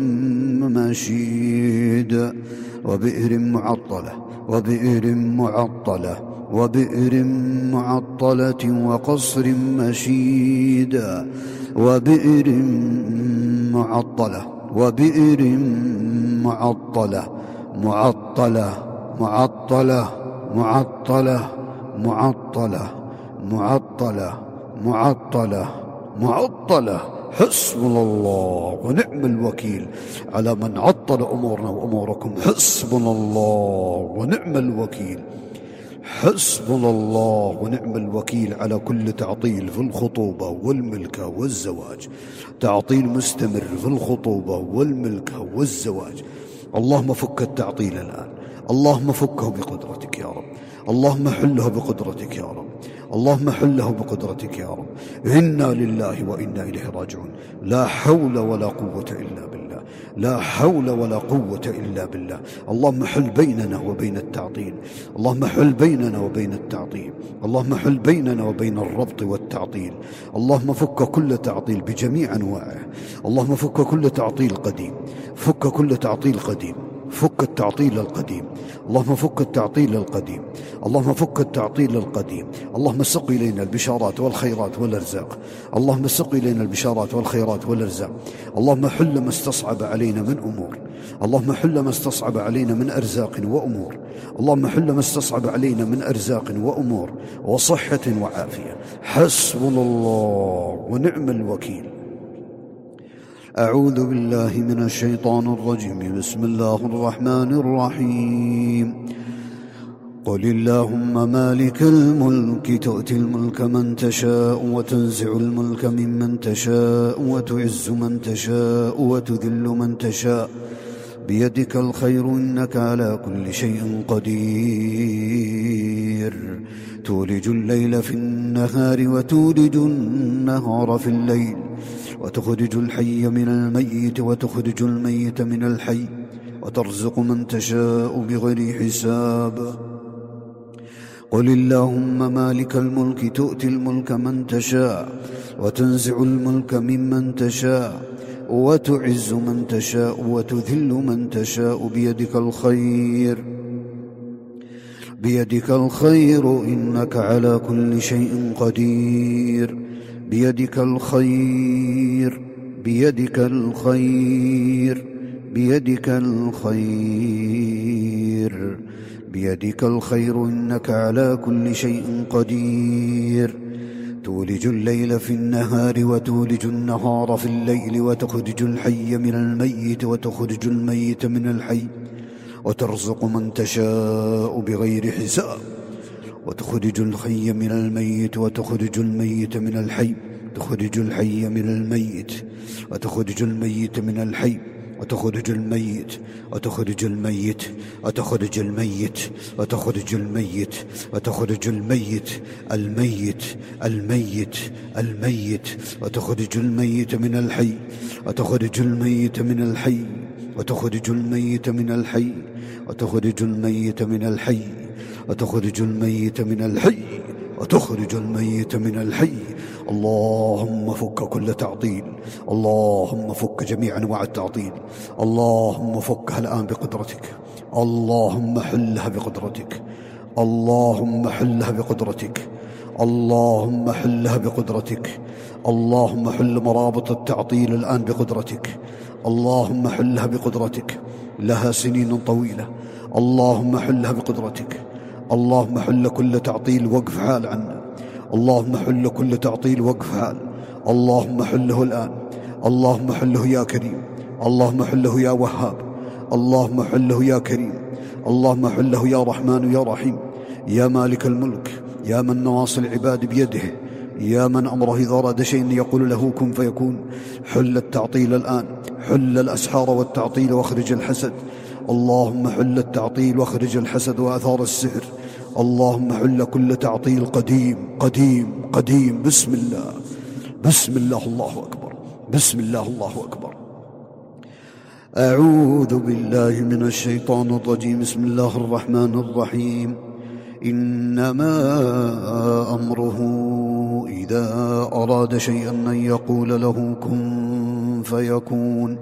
مشيد، وبئر معطلة، وبئر معطلة، وبئر معطلة وقصر مشيد، وبئر معطلة، وبئر معطلة، معطلة، معطلة، معطلة، معطلة، معطلة، معطلة، معطلة. حسبنا الله ونعم الوكيل على من عطل أمورنا وأموركم. حسبنا الله ونعم الوكيل، حسبنا الله ونعم الوكيل على كل تعطيل في الخطوبة والملكة والزواج، تعطيل مستمر في الخطوبة والملكة والزواج. اللهم فك التعطيل الآن، اللهم فكه بقدرتك يا رب، اللهم حله بقدرتك يا رب، اللهم حله بقدرتك يا رب. إنا لله وإنا إليه راجعون. لا حول ولا قوة إلا بالله، لا حول ولا قوة إلا بالله. اللهم حل بيننا وبين التعطيل، اللهم حل بيننا وبين التعطيل، اللهم حل بيننا وبين الربط والتعطيل. اللهم فك كل تعطيل بجميع أنواعه. اللهم فك كل تعطيل قديم، فك كل تعطيل قديم، فك التعطيل القديم. اللهم فك التعطيل القديم، اللهم فك التعطيل القديم. اللهم سق إلينا البشارات والخيرات والأرزاق، اللهم سق إلينا البشارات والخيرات والأرزاق. اللهم حل ما استصعب علينا من أمور، اللهم حل ما استصعب علينا من أرزاق وأمور، اللهم حل ما استصعب علينا من أرزاق وأمور وصحة وعافية. حسبنا الله ونعم الوكيل. أعوذ بالله من الشيطان الرجيم. بسم الله الرحمن الرحيم. قل اللهم مالك الملك تؤتي الملك من تشاء وتنزع الملك ممن تشاء وتعز من تشاء وتذل من تشاء بيدك الخير إنك على كل شيء قدير. تولج الليل في النهار وتولج النهار في الليل وتخرج الحي من الميت وتخرج الميت من الحي وترزق من تشاء بغير حساب. قل اللهم مالك الملك تؤتي الملك من تشاء وتنزع الملك ممن تشاء وتعز من تشاء وتذل من تشاء بيدك الخير، بيدك الخير إنك على كل شيء قدير. بيدك الخير، بيدك الخير، بيدك الخير. بيدك الخير إنك على كل شيء قدير تولج الليل في النهار وتولج النهار في الليل وتخرج الحي من الميت وتخرج الميت من الحي وترزق من تشاء بغير حساب وتخرج الحي من الميت وتخرج الميت من الحي تخرج الحي من الميت وتخرج الميت من الحي وتخرج الميت وتخرج الميت وتخرج الميت وتخرج الميت وتخرج الميت الميت الميت الميت وتخرج الميت من الحي وتخرج الميت من الحي وتخرج الميت من الحي وتخرج الميت من الحي وتخرج الميت من الحي وتخرج الميت من الحي. اللهم فك كل تعطيل، اللهم فك جميع أنواع التعطيل، اللهم فكها الآن بقدرتك، اللهم حلها بقدرتك، اللهم حلها بقدرتك، اللهم حلها بقدرتك، اللهم حل مرابط التعطيل الآن بقدرتك، اللهم حلها بقدرتك، لها سنين طويلة، اللهم حلها بقدرتك، اللهم حل كل تعطيل وقف حال عنا، اللهم حل كل تعطيل وقف حال، اللهم حله الآن، اللهم حله يا كريم، اللهم حله يا وهاب، اللهم حله يا كريم، اللهم حله يا رحمن يا رحيم، يا مالك الملك، يا من نواصي العباد بيده، يا من أمره إذا أراد شيء يقول له كن فيكون. حل التعطيل الآن، حل الأسحار والتعطيل واخرج الحسد، اللهم حل التعطيل واخرج الحسد وآثار السحر، اللهم حل كل تعطيل قديم قديم قديم. بسم الله بسم الله الله أكبر، بسم الله الله أكبر. أعوذ بالله من الشيطان الرجيم. بسم الله الرحمن الرحيم. إنما أمره إذا أراد شيئا أن يقول له كن فيكون.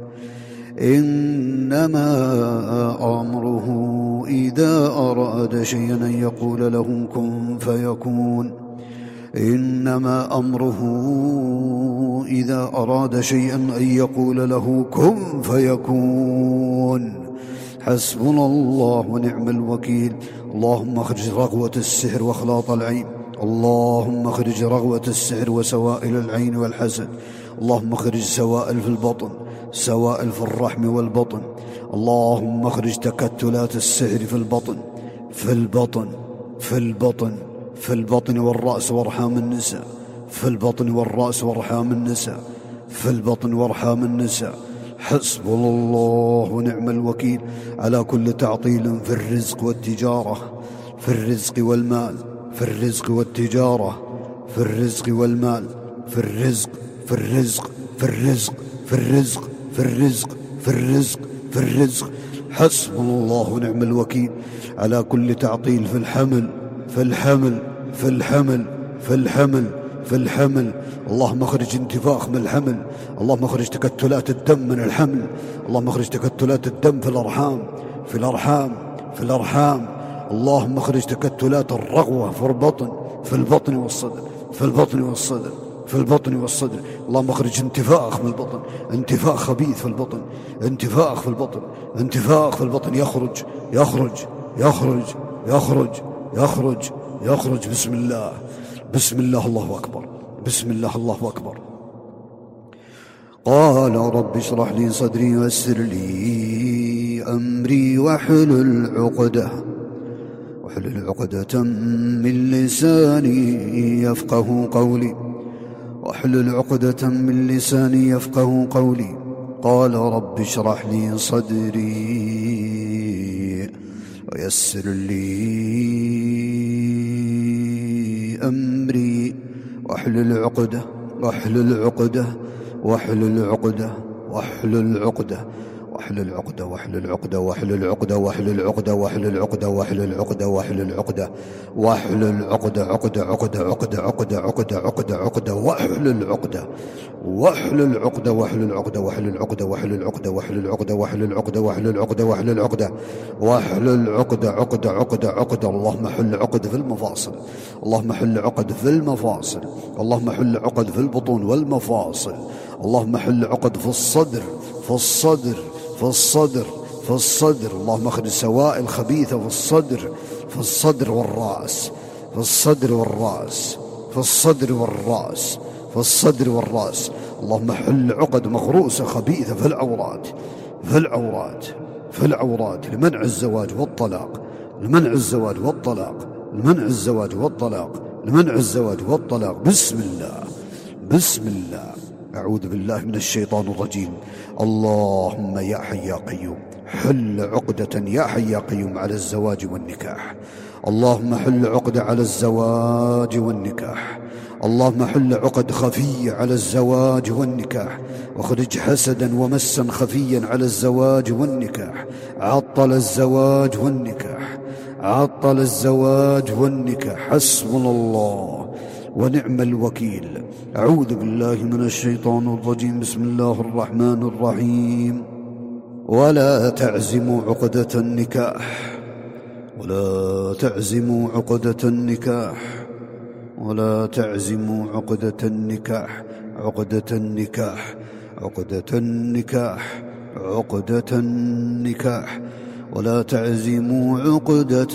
إنما أمره إذا أراد شيئا أن يقول له كن فيكون. إنما أمره إذا أراد شيئا أن يقول له كن فيكون. حسبنا الله ونعم الوكيل. اللهم اخرج رغوة السحر واخلاط العين، اللهم اخرج رغوة السحر وسوائل العين والحسد، اللهم اخرج سوائل في البطن، سوائل في الرحم والبطن، اللهم اخرج تكتلات السحر في البطن في البطن في البطن في البطن والرأس وارحام النساء، في البطن والرأس وارحام النساء، في البطن وارحام النساء. حسبنا الله ونعم الوكيل على كل تعطيل في الرزق والتجارة، في الرزق والمال، في الرزق والتجارة، في الرزق والمال، في الرزق في الرزق في الرزق في الرزق في الرزق في الرزق في الرزق. حسبنا الله ونعم الوكيل على كل تعطيل في الحمل، في الحمل في الحمل في الحمل في الحمل. اللهم اخرج انتفاخ من الحمل، اللهم اخرج تكتلات الدم من الحمل، اللهم اخرج تكتلات الدم في الأرحام، في الأرحام في الأرحام. اللهم اخرج تكتلات الرغوة في البطن، في البطن والصدر، في البطن والصدر، في البطن والصدر. اللهم اخرج انتفاخ من البطن، انتفاخ خبيث في البطن، انتفاخ في البطن، انتفاخ في البطن. يخرج يخرج يخرج يخرج يخرج يخرج. بسم الله بسم الله الله أكبر، بسم الله الله أكبر. قال رب اشرح لي صدري ويسر لي أمري واحلل عقدة واحلل عقدة من لساني يفقه قولي، واحلل عقدة من لساني يفقه قولي. قال رب اشرح لي صدري ويسر لي أمري واحلل عقدة واحلل عقدة واحلل عقدة واحلل عقدة واحلل عقدة واحلل عقدة واحلل عقدة واحلل عقدة واحلل عقدة واحلل عقدة واحلل عقدة واحلل عقدة عقدة عقدة عقدة عقدة عقدة عقدة عقدة واحلل عقدة واحلل عقدة واحلل عقدة واحلل عقدة واحلل عقدة واحلل عقدة واحلل عقدة واحلل عقدة واحلل عقدة واحلل عقدة عقدة عقدة عقدة. اللهم حل عقد في المفاصل، اللهم حل عقد في المفاصل، اللهم حل عقد في البطون والمفاصل، اللهم حل عقد في الصدر، في الصدر في الصدر في الصدر. اللهم اخرج السوائل الخبيثة في الصدر، في الصدر والرأس، في الصدر والرأس، في الصدر والرأس، في الصدر والرأس. اللهم حل عقد مغروسة خبيثة في العورات، في العورات، في العورات، لمنع الزواج والطلاق، لمنع الزواج والطلاق، لمنع الزواج والطلاق، لمنع الزواج والطلاق. بسم الله، بسم الله. أعوذ بالله من الشيطان الرجيم. اللهم يا حي يا قيوم حل عقدة يا حي يا قيوم على الزواج والنكاح. اللهم حل عقدة على الزواج والنكاح. اللهم حل عقد خفية على الزواج والنكاح، واخرج حسدا ومسا خفيا على الزواج والنكاح. عطل الزواج والنكاح، عطل الزواج والنكاح. حسبنا الله ونعم الوكيل. أعوذ بالله من الشيطان الرجيم. بسم الله الرحمن الرحيم. ولا تعزموا عقدة النكاح، ولا تعزموا عقدة النكاح، ولا تعزموا عقدة النكاح، عقدة النكاح، عقدة النكاح، عقدة النكاح. ولا تعزموا عقدة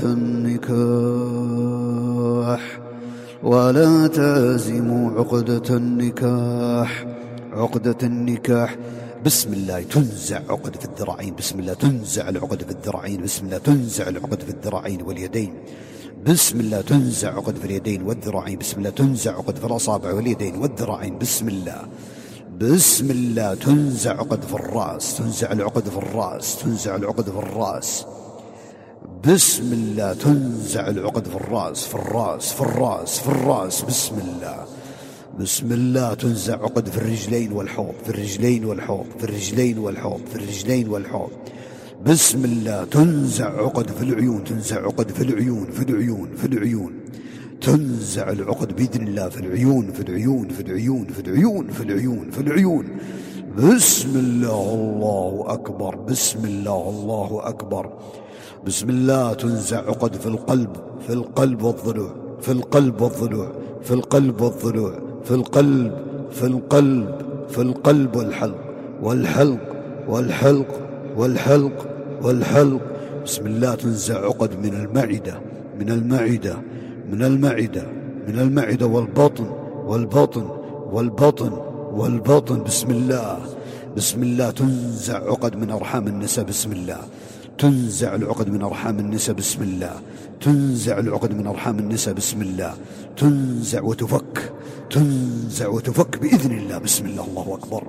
النكاح، ولا تعزموا عقدة النكاح، عقدة النكاح. بسم الله تنزع عقد في الذراعين، بسم الله تنزع العقد في الذراعين، بسم الله تنزع العقد في الذراعين واليدين، بسم الله تنزع عقد في اليدين والذراعين، بسم الله تنزع عقد في الأصابع واليدين والذراعين. بسم الله، بسم الله تنزع عقد في الرأس، تنزع العقد في الرأس، تنزع العقد في الرأس. بسم الله تنزع العقد في الرأس، في الرأس، في الرأس، في الرأس. بسم الله، بسم الله تنزع عقد في الرجلين والحوض، في الرجلين والحوض، في الرجلين والحوض، في الرجلين والحوض. بسم الله تنزع عقد في العيون، تنزع عقد في العيون، في العيون، في العيون. تنزع العقد بإذن الله في العيون، في العيون، في العيون، في العيون، في العيون، في العيون. بسم الله، الله أكبر. بسم الله، الله أكبر. بسم الله تنزع عقد في القلب، في القلب والضلوع، في القلب والضلوع، في القلب والضلوع، في القلب، في القلب، في القلب والحلق، والحلق، والحلق، والحلق، والحلق. بسم الله تنزع عقد من المعدة، من المعدة، من المعدة، من المعدة والبطن، والبطن، والبطن، والبطن. بسم الله، بسم الله تنزع عقد من أرحام النساء. بسم الله تنزع العقد من أرحام النساء. بسم الله تنزع العقد من أرحام النساء. بسم الله تنزع وتفك، تنزع وتفك بإذن الله. بسم الله، الله أكبر.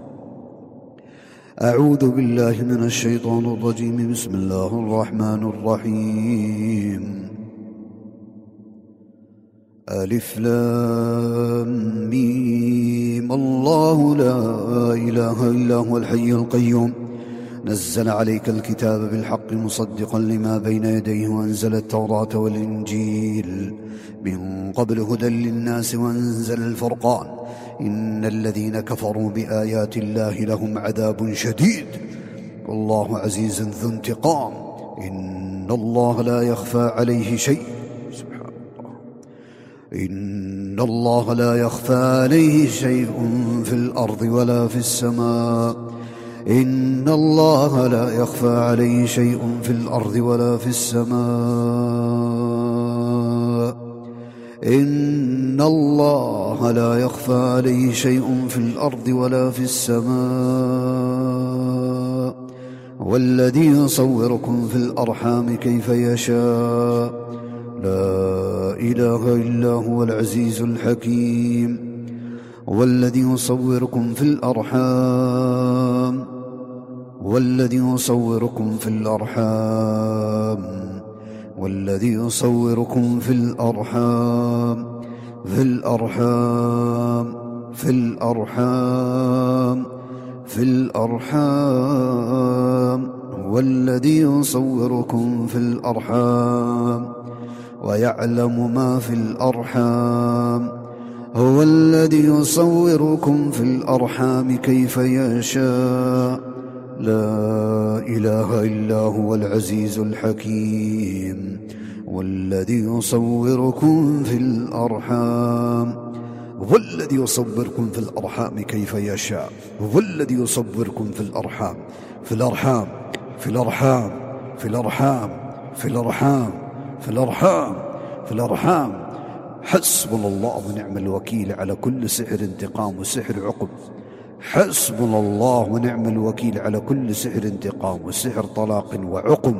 أعوذ بالله من الشيطان الرجيم. بسم الله الرحمن الرحيم. ألف لام ميم. الله لا إله إلا هو الحي القيوم. نزل عليك الكتاب بالحق مصدقا لما بين يديه، وأنزل التوراة والإنجيل من قبل هدى للناس، وأنزل الفرقان. إن الذين كفروا بآيات الله لهم عذاب شديد، والله عزيز ذو انتقام. إن الله لا يخفى عليه شيء، سبحان الله. إن الله لا يخفى عليه شيء في الأرض ولا في السماء. إن الله لا يخفى عليه شيء في الأرض ولا في السماء. إن الله لا يخفى عليه شيء في الأرض ولا في السماء. والذي يصوركم في الأرحام كيف يشاء. لا إله إلا هو العزيز الحكيم. والذي يصوركم في الأرحام، والذي يصوركم في الأرحام، والذي يصوركم في الأرحام، في الأرحام، في الأرحام، في الأرحام. والذي يصوركم في الأرحام ويعلم ما في الأرحام. هو الذي يصوركم في الأرحام كيف يشاء. لا إله إلا هو العزيز الحكيم. والذي يصوركم في الأرحام، هو الذي يصوركم في الأرحام كيف يشاء. هو الذي يصوركم في الأرحام، في الأرحام، في الأرحام في الأرحام في الأرحام في الأرحام في الأرحام. حسبنا الله ونعم الوكيل على كل سحر انتقام وسحر عقب. حسبنا الله ونعم الوكيل على كل سحر انتقام وسحر طلاق وعقم.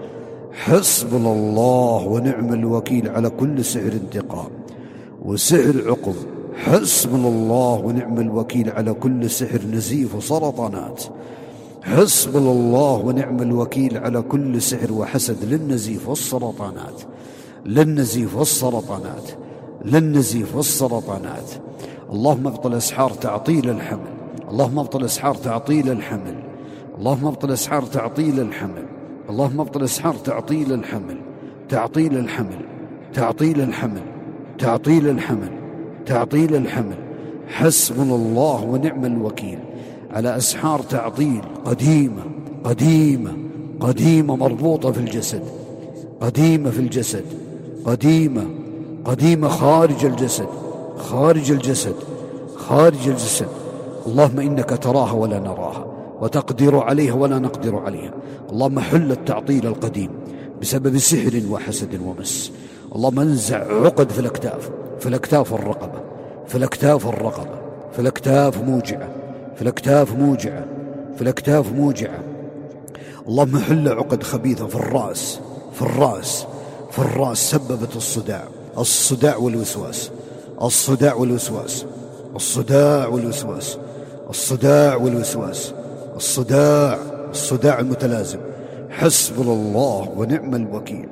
حسبنا الله ونعم الوكيل على كل سحر انتقام وسحر عقم. حسبنا الله ونعم الوكيل على كل سحر نزيف وسرطانات. حسبنا الله ونعم الوكيل على كل سحر وحسد للنزيف والسرطانات للنزيف والسرطانات للنزيف والسرطانات. اللهم ابطل أسحار تعطيل الحمل. اللهم ابطل أسحار تعطيل الحمل. اللهم ابطل أسحار تعطيل الحمل. اللهم ابطل أسحار تعطيل الحمل. تعطيل الحمل تعطيل الحمل تعطيل الحمل تعطيل الحمل. حسبنا الله ونعم الوكيل على أسحار تعطيل قديمة قديمة قديمة مربوطة في الجسد، قديمة في الجسد، قديمة قديمة خارج الجسد خارج الجسد خارج الجسد. اللهم إنك تراها ولا نراها وتقدر عليها ولا نقدر عليها. اللهم حل التعطيل القديم بسبب سحر وحسد ومس. اللهم انزع عقد في الأكتاف في الأكتاف الرقبة في الأكتاف الرقبة في الأكتاف موجعة في الأكتاف موجعة في الأكتاف موجعة. اللهم حل عقد خبيثة في الرأس في الرأس في الرأس سببت الصداع الصداع والوسواس الصداع والوسواس الصداع والوسواس الصداع والوسواس الصداع الصداع المتلازم. حسبنا الله ونعم الوكيل.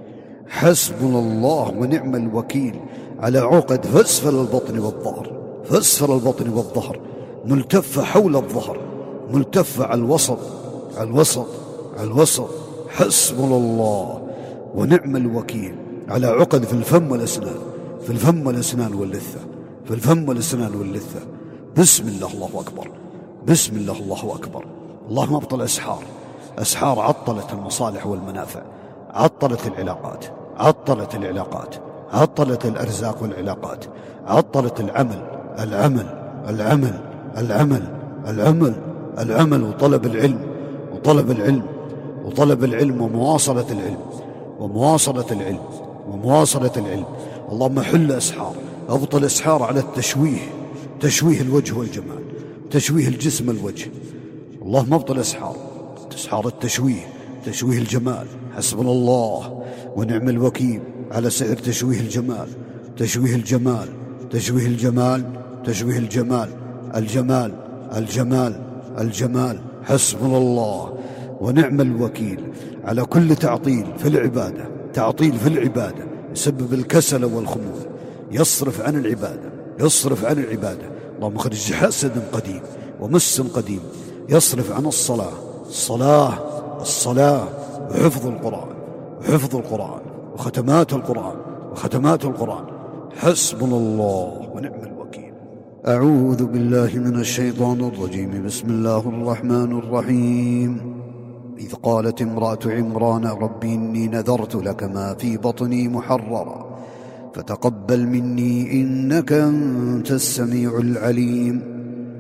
حسبنا الله ونعم الوكيل على عقد في أسفل البطن والظهر في أسفل البطن والظهر ملتفة حول الظهر ملتفة على الوسط على الوسط على الوسط. حسبنا الله ونعم الوكيل على عقد في الفم والأسنان في الفم والأسنان واللثة في الفم والأسنان واللثة. بسم الله الله أكبر بسم الله الله أكبر. اللهم ابطل أسحار أسحار عطلت المصالح والمنافع، عطلت العلاقات عطلت العلاقات عطلت الأرزاق والعلاقات، عطلت العمل العمل العمل العمل العمل العمل وطلب العلم وطلب العلم وطلب العلم ومواصلة العلم ومواصلة العلم ومواصلة العلم. اللهم حل أسحار أبطل أسحار على التشويه تشويه الوجه والجمال تشويه الجسم الوجه. اللهم ابطل أسحار أسحار التشويه تشويه الجمال. حسبنا الله ونعم الوكيل على سحر تشويه الجمال تشويه الجمال تشويه الجمال تشويه الجمال الجمال الجمال الجمال. حسبنا الله ونعم الوكيل على كل تعطيل في العبادة تعطيل في العبادة يسبب الكسل والخمول يصرف عن العبادة يصرف عن العبادة. اللهم خرج حسد قديم ومس قديم يصرف عن الصلاة الصلاة الصلاة وحفظ القرآن وحفظ القرآن وختمات القرآن وختمات القرآن. حسبنا الله ونعم الوكيل. أعوذ بالله من الشيطان الرجيم. بسم الله الرحمن الرحيم. إذ قالت امرأة عمران رب إني نذرت لك ما في بطني محررا فتقبل مني إنك أنت السميع العليم.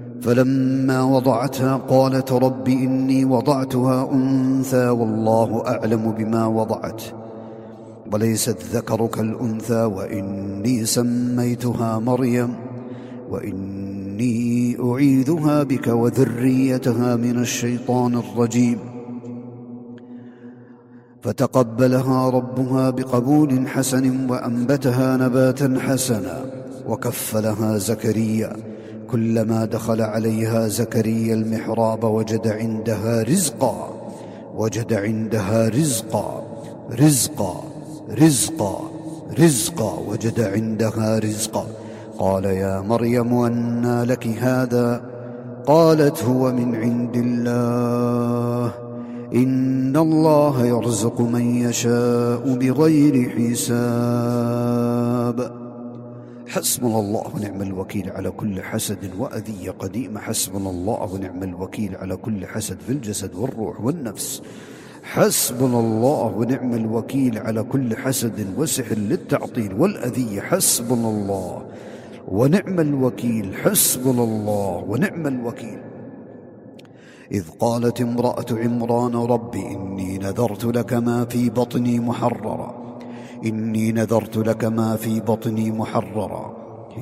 فلما وضعتها قالت رب إني وضعتها أنثى والله أعلم بما وضعت وليس الذكر كالأنثى وإني سميتها مريم وإني أعيذها بك وذريتها من الشيطان الرجيم. فتقبلها ربها بقبول حسن وأنبتها نباتا حسنا وكفلها زكريا. كلما دخل عليها زكريا المحراب وجد عندها رزقا وجد عندها رزقا رزقا رزقا رزقا وجد عندها رزقا. قال يا مريم أنى لك هذا؟ قالت هو من عند الله إن الله يرزق من يشاء بغير حساب. حسبنا الله ونعم الوكيل على كل حسد وأذية قديمة. حسبنا الله ونعم الوكيل على كل حسد في الجسد والروح والنفس. حسبنا الله ونعم الوكيل على كل حسد وسحر للتعطيل والأذية. حسبنا الله ونعم الوكيل. حسبنا الله ونعم الوكيل. إذ قالت امرأة عمران رب إني نذرت لك ما في بطني محررا إني نذرت لك ما في بطني محررا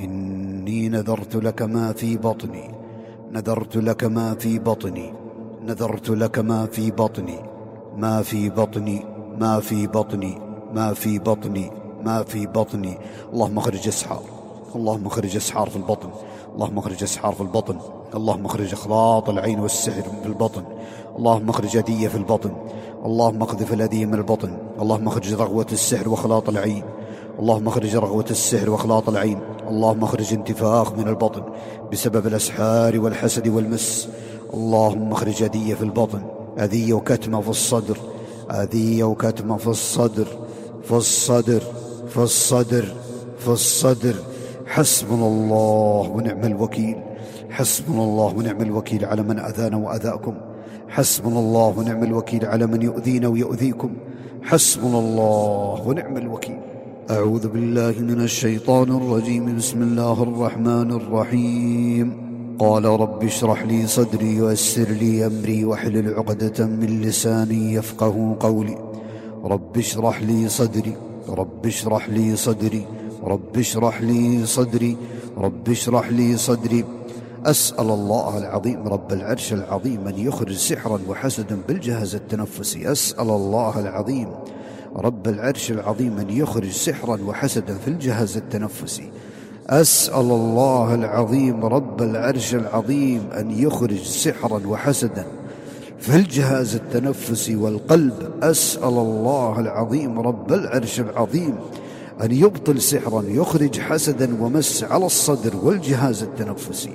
إني نذرت لك ما في بطني نذرت لك ما في بطني نذرت لك ما في بطني ما في بطني ما في بطني ما في بطني ما في بطني اللهم اخرج اسحار اللهم اخرج اسحار في البطن اللهم اخرج اسحار في البطن اللهم اخرج اخلاط العين والسحر في البطن اللهم اخرج أذية في البطن اللهم اقذف الأذية من البطن اللهم اخرج رغوة السحر واخلاط العين اللهم اخرج رغوة السحر واخلاط العين اللهم اخرج انتفاخ من البطن بسبب الأسحار والحسد والمس اللهم اخرج أذية في البطن أذية وكتمة في الصدر أذية وكتمة في الصدر في الصدر في الصدر في الصدر حسبنا الله ونعم الوكيل حسبنا الله ونعم الوكيل على من أذانا وأذاكم حسبنا الله ونعم الوكيل على من يؤذينا ويؤذيكم حسبنا الله ونعم الوكيل. أعوذ بالله من الشيطان الرجيم. بسم الله الرحمن الرحيم. قال رب اشرح لي صدري ويسر لي أمري واحلل عقدة من لساني يفقه قولي. رب اشرح لي صدري رب اشرح لي صدري رب اشرح لي صدري رب اشرح لي صدري. أسأل الله العظيم رب العرش العظيم أن يخرج سحرا وحسدا بالجهاز التنفسي. أسأل الله العظيم رب العرش العظيم أن يخرج سحرا وحسدا في الجهاز التنفسي. أسأل الله العظيم رب العرش العظيم أن يخرج سحرا وحسدا في الجهاز التنفسي والقلب. أسأل الله العظيم رب العرش العظيم أن يبطل سحرا يخرج حسدا ومس على الصدر والجهاز التنفسي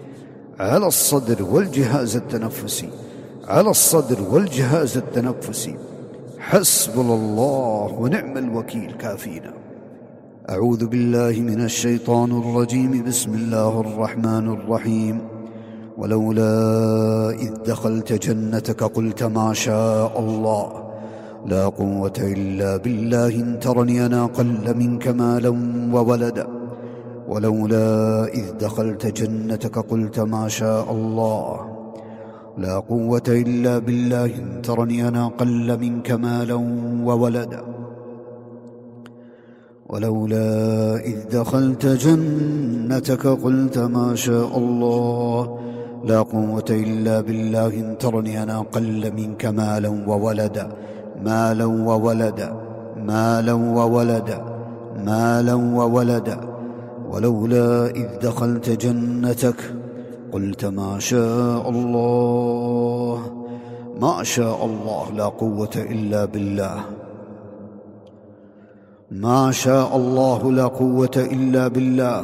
على الصدر والجهاز التنفسي على الصدر والجهاز التنفسي. حسبنا الله ونعم الوكيل كافينا. أعوذ بالله من الشيطان الرجيم. بسم الله الرحمن الرحيم. ولولا إذ دخلت جنتك قلت ما شاء الله لا قوة إلا بالله إن ترني أنا أقل منك مالا وولدا. ولولا إذ دخلت جنتك قلت ما شاء الله لا قوة إلا بالله إن ترني أنا أقل منك مالا وولدا. ولولا إذ دخلت جنتك قلت ما شاء الله لا قوة إلا بالله إن ترني أنا أقل منك مالا وولدا. مالا وولدا مالا وولدا مالا وولدا. ولولا إذ دخلت جنتك قلت ما شاء الله ما شاء الله لا قوة إلا بالله ما شاء الله لا قوة إلا بالله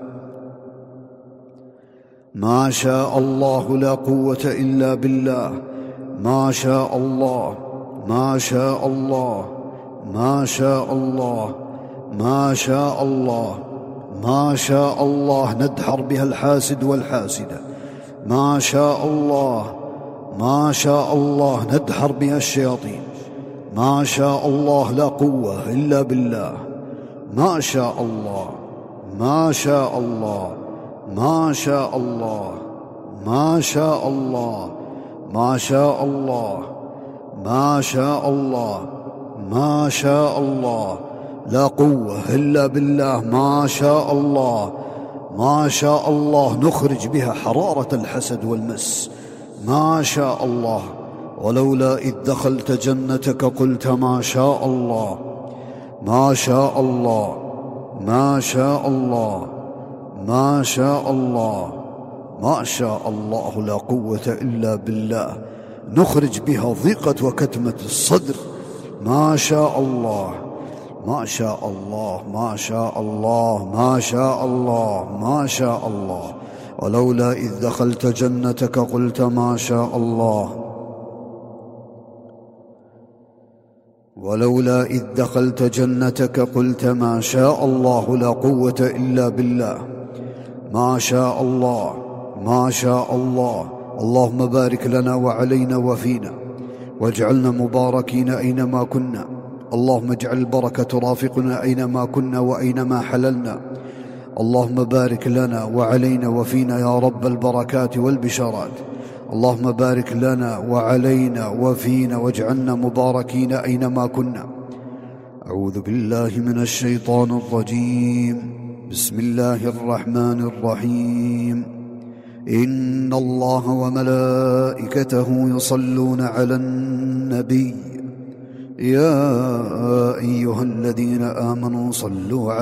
ما شاء الله لا قوة إلا بالله ما شاء الله ما شاء الله ما شاء الله ما شاء الله ما شاء الله ندحر بها الحاسد والحاسدة. ما شاء الله ما شاء الله ندحر بها الشياطين. ما شاء الله لا قوة إلا بالله. ما شاء الله ما شاء الله ما شاء الله ما شاء الله ما شاء الله ما شاء الله ما شاء الله لا قوة إلا بالله. ما شاء الله ما شاء الله نخرج بها حرارة الحسد والمس. ما شاء الله. ولولا إذ دخلت جنتك قلت ما شاء الله ما شاء الله ما شاء الله ما شاء الله ما شاء الله لا قوة إلا بالله نخرج بها ضيقة وكتمة الصدر. ما شاء الله ما شاء الله ما شاء الله ما شاء الله ما شاء الله. ولولا إذ دخلت جنتك قلت ما شاء الله ولولا إذ دخلت جنتك قلت ما شاء الله لا قوة إلا بالله. ما شاء الله ما شاء الله. اللهم بارك لنا وعلينا وفينا واجعلنا مباركين أينما كنا. اللهم اجعل البركة ترافقنا أينما كنا وأينما حللنا. اللهم بارك لنا وعلينا وفينا يا رب البركات والبشارات. اللهم بارك لنا وعلينا وفينا واجعلنا مباركين أينما كنا. أعوذ بالله من الشيطان الرجيم. بسم الله الرحمن الرحيم. إن الله وملائكته يصلون على النبي يا أيها الذين آمنوا صلوا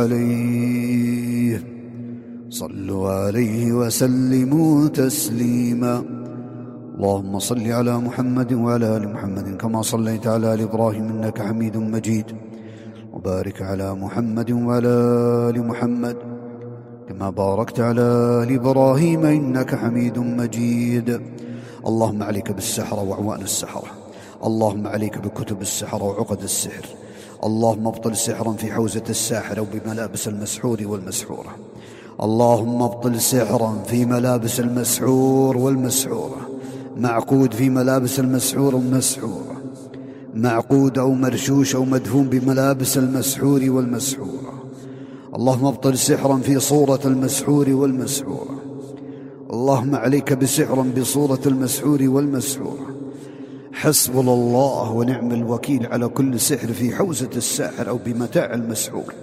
عليه صلوا عليه وسلموا تسليما. اللهم صل على محمد وعلى آل محمد كما صليت على آل إبراهيم إنك حميد مجيد، وبارك على محمد وعلى آل محمد كما باركت على آل إبراهيم إنك حميد مجيد. اللهم عليك بالسحرة وأعوان السحرة، اللهم عليك بكتب السحرة وعقد السحر، اللهم ابطل سحرا في حوزة الساحر وبملابس المسحور والمسحورة، اللهم ابطل سحرا في ملابس المسحور والمسحورة، معقود في ملابس المسحور والمسحورة، معقود أو مرشوش أو مدفون بملابس المسحور والمسحورة. اللهم ابطل سحرا في صورة المسحور والمسحورة، اللهم عليك بسحرا بصورة المسحور والمسحورة. حسبنا الله ونعم الوكيل على كل سحر في حوزة الساحر أو بمتاع المسحور.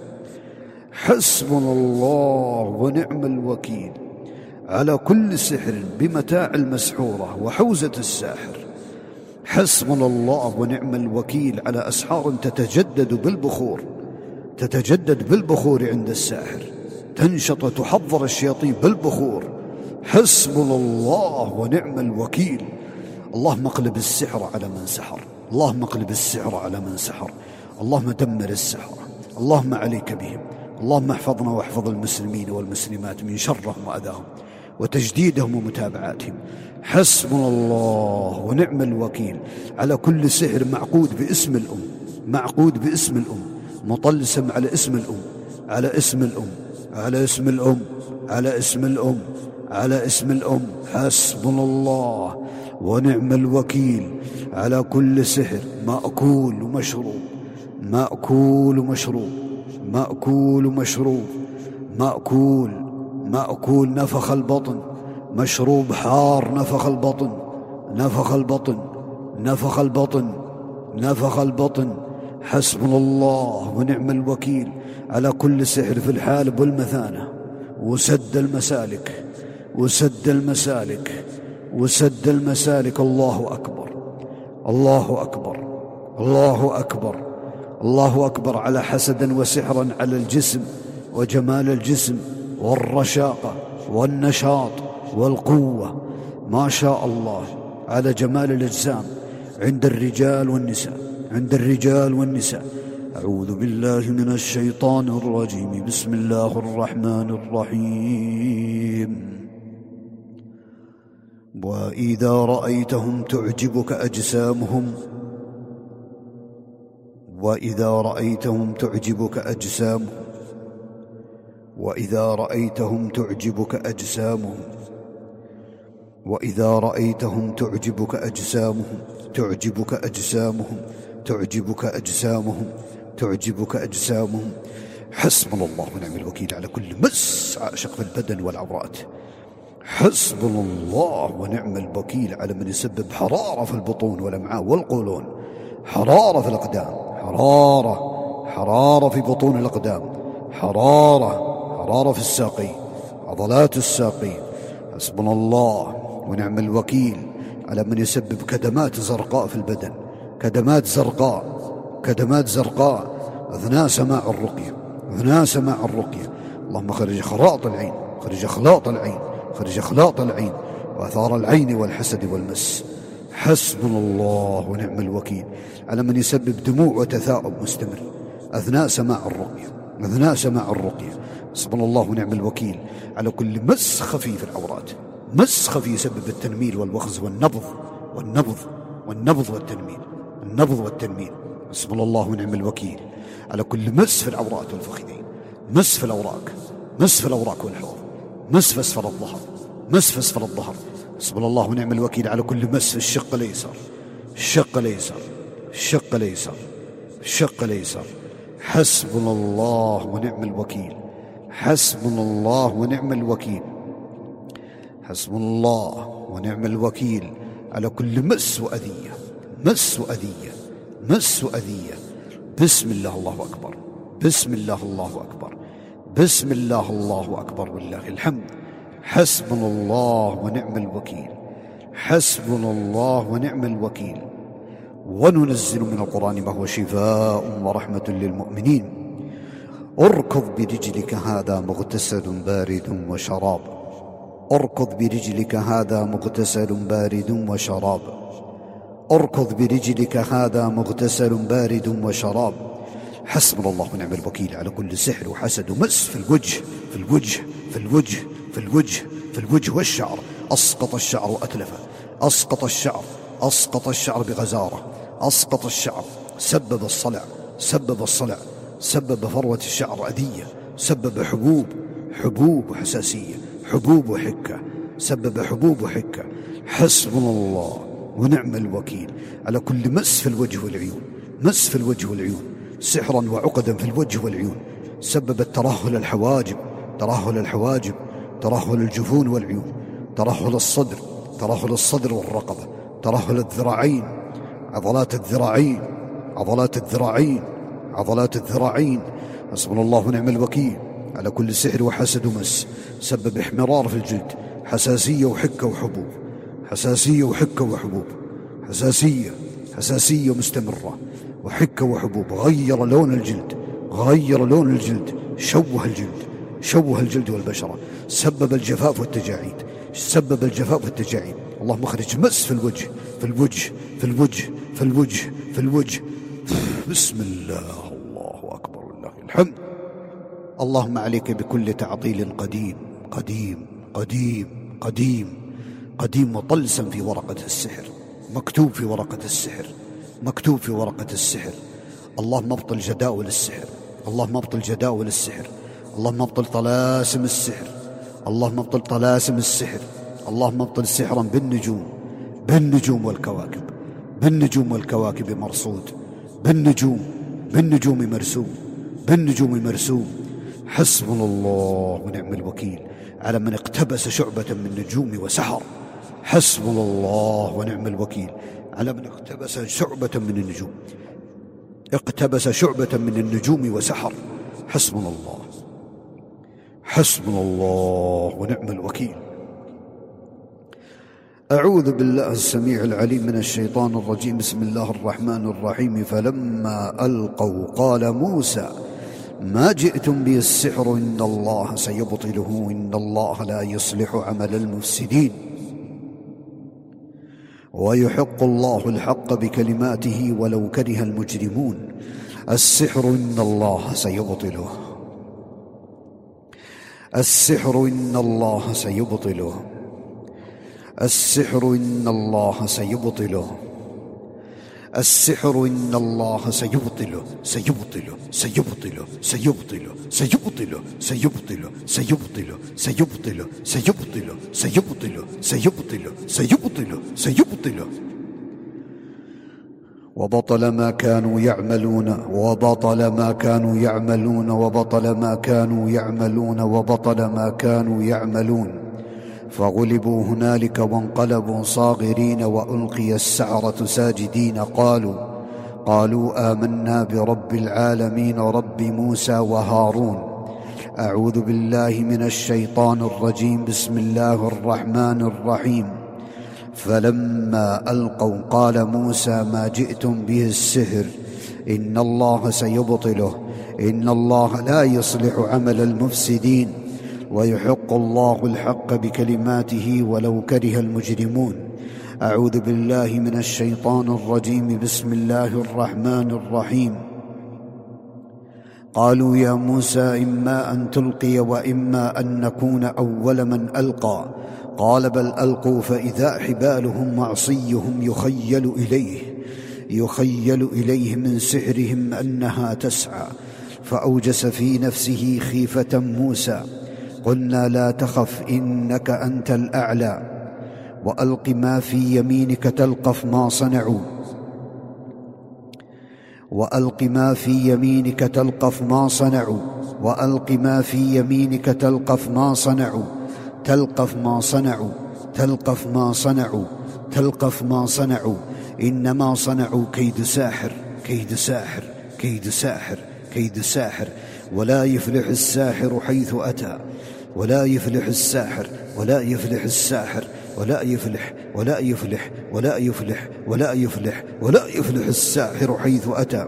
حسبنا الله ونعم الوكيل على كل سحر بمتاع المسحورة وحوزة الساحر. حسبنا الله ونعم الوكيل على أسحار تتجدد بالبخور، تتجدد بالبخور عند الساحر، تنشط وتحضر الشياطين بالبخور. حسبنا الله ونعم الوكيل. اللهم اقلب السحر على من سحر، اللهم اقلب السحر على من سحر، اللهم دمر السحر، اللهم عليك بهم، اللهم احفظنا واحفظ المسلمين والمسلمات من شرهم وأذاهم وتجديدهم ومتابعاتهم. حسبنا الله ونعم الوكيل على كل سحر معقود باسم الأم، معقود باسم الأم، مطلسم على اسم الأم، على اسم الأم، على اسم الأم، على اسم الأم، على اسم الأم. حسبنا الله ونعم الوكيل على كل سحر مأكول ومشروب، مأكول ومشروب، مأكول ومشروب، مأكول مأكول نفخ البطن، مشروب حار نفخ البطن، نفخ البطن، نفخ البطن، نفخ البطن. حسبنا الله ونعم الوكيل على كل سحر في الحالب والمثانة وسد المسالك، وسد المسالك، وسد المسالك. الله أكبر، الله أكبر، الله أكبر، الله أكبر على حسدا وسحرا على الجسم وجمال الجسم والرشاقة والنشاط والقوة، ما شاء الله، على جمال الأجسام عند الرجال والنساء، عند الرجال والنساء. أعوذ بالله من الشيطان الرجيم. بسم الله الرحمن الرحيم. وإذا رأيتهم تعجبك أجسامهم، وإذا رأيتهم تعجبك أجسامهم، وإذا رأيتهم تعجبك أجسامهم، وإذا رأيتهم تعجبك أجسامهم، تعجبك أجسامهم، تعجبك أجسامهم، تعجبك أجسامهم. حسبنا الله ونعم الوكيل على كل مس عاشق في البدن والعورات. حسبنا الله ونعم الوكيل على من يسبب حرارة في البطون والأمعاء والقولون، حرارة في الأقدام، حرارة حرارة في بطون الأقدام، حرارة حرارة في الساقين، عضلات الساقين. حسبنا الله ونعم الوكيل على من يسبب كدمات زرقاء في البدن، كدمات زرقاء، كدمات زرقاء أثناء سماع الرقية، أثناء سماع الرقية. اللهم خرج خراط العين، خرج خلاط العين، خرج خلاط العين وأثار العين والحسد والمس. حسبنا الله ونعم الوكيل على من يسبب دموع وتثاؤب مستمر أثناء سماع الرقية، أثناء سماع الرقية. حسبنا الله ونعم الوكيل على كل مس خفيف العورات، مس خفيف يسبب التنميل والوخز والنبض والنبض والنبض والتنميل، النبض والتنميل. حسبنا الله ونعم الوكيل على كل مس في العورات والفخذين، مس في الأوراق، مس في الأوراق والحوض، مس في أسفل الظهر، مس في أسفل الظهر. حسبنا الله ونعم الوكيل على كل مس في الشق الأيسر، الشق الأيسر، الشق الأيسر، الشق الأيسر. حسبنا الله ونعم الوكيل، حسبنا الله ونعم الوكيل، حسبنا الله ونعم الوكيل على كل مس وأذية، مس وأذية، مس وأذية. بسم الله الله أكبر، بسم الله الله أكبر، بسم الله الله أكبر، والله الحمد. حسبنا الله ونعم الوكيل، حسبنا الله ونعم الوكيل. وننزل من القرآن ما هو شفاء ورحمة للمؤمنين. اركض برجلك هذا مغتسل بارد وشراب، اركض برجلك هذا مغتسل بارد وشراب، اركض برجلك هذا مغتسل بارد وشراب. حسبنا الله ونعم الوكيل على كل سحر وحسد ومس في الوجه، في الوجه، في الوجه، في الوجه، في الوجه والشعر. أسقط الشعر وأتلفه، أسقط الشعر، أسقط الشعر بغزارة، أسقط الشعر، سبب الصلع، سبب الصلع، سبب فروة الشعر أذية، سبب حبوب، حبوب وحساسية، حبوب وحكة، سبب حبوب وحكة. حسبنا الله ونعم الوكيل على كل مس في الوجه والعيون، مس في الوجه والعيون، سحرا وعقدا في الوجه والعيون، سبب ترهل الحواجب، ترهل الحواجب، ترهل الجفون والعيون، ترهل الصدر، ترهل الصدر والرقبة، ترهل الذراعين، عضلات الذراعين، عضلات الذراعين، عضلات الذراعين. حسبنا الله ونعم الوكيل على كل سحر وحسد ومس، سبب احمرار في الجلد، حساسية وحكة وحبوب، حساسية وحكة وحبوب، حساسية، حساسية مستمرة وحكة وحبوب. غير لون الجلد، غير لون الجلد، شوه الجلد، شوه الجلد والبشرة، سبب الجفاف والتجاعيد، سبب الجفاف والتجاعيد. اللهم اخرج مس في الوجه، في الوجه، في الوجه، في الوجه، في الوجه. بسم الله الله أكبر والله الحمد. اللهم عليك بكل تعطيل قديم، قديم، قديم، قديم، قديم وطلسم في ورقة السحر، مكتوب في ورقة السحر، مكتوب في ورقة السحر. اللهم ابطل جداول السحر، اللهم ابطل جداول السحر، اللهم ابطل طلاسم السحر، اللهم ابطل طلاسم السحر، اللهم ابطل سحرا بالنجوم، بالنجوم والكواكب، بالنجوم والكواكب مرصود، بالنجوم، بالنجوم مرسوم، بالنجوم مرسوم. حسبنا الله ونعم الوكيل على من اقتبس شعبة من نجوم وسحر. حسبنا الله ونعم الوكيل على من اقتبس شعبة من النجوم، اقتبس شعبة من النجوم وسحر. حسبنا الله، حسبنا الله ونعم الوكيل. أعوذ بالله السميع العليم من الشيطان الرجيم. بسم الله الرحمن الرحيم. فلما ألقوا قال موسى ما جئتم به السحر إن الله سيبطله إن الله لا يصلح عمل المفسدين ويحق الله الحق بكلماته ولو كره المجرمون. السحر إن الله سيبطله، السحر إن الله سيبطله، السحر إن الله سيبطله، السحر إن الله سيبطله، سيبطله، سيبطله، سيبطله، سيبطله، سيبطله، سيبطله، سيبطله، سيبطله، سيبطله، سيبطله، سيبطله، سيبطله. وبطل ما كانوا يعملون، وبطل ما كانوا يعملون، وبطل ما كانوا يعملون، وبطل ما كانوا يعملون. فغلبوا هنالك وانقلبوا صاغرين وألقي السحرة ساجدين. قالوا قالوا آمنا برب العالمين رب موسى وهارون. أعوذ بالله من الشيطان الرجيم. بسم الله الرحمن الرحيم. فلما ألقوا قال موسى ما جئتم به السحر إن الله سيبطله إن الله لا يصلح عمل المفسدين ويحق الله الحق بكلماته ولو كره المجرمون. أعوذ بالله من الشيطان الرجيم. بسم الله الرحمن الرحيم. قالوا يا موسى إما أن تلقي وإما أن نكون أول من ألقى قال بل ألقوا فإذا حبالهم وعصيهم يخيل إليه يخيل إليه من سحرهم أنها تسعى فأوجس في نفسه خيفة موسى. قلنا لا تخف إنك أنت الأعلى وألق ما في يمينك تلقف ما صنعوا وألق ما في يمينك تلقف ما صنعوا وألق ما في يمينك تلقف ما صنعوا تلقف ما صنعوا تلقف ما صنعوا تلقف ما صنعوا، إنما صنعوا كيد ساحر كيد ساحر كيد ساحر كيد ساحر. ولا يفلح الساحر حيث أتى، ولا يفلح الساحر ولا يفلح الساحر ولا يفلح ولا يفلح ولا يفلح ولا يفلح ولا يفلح الساحر حيث أتى.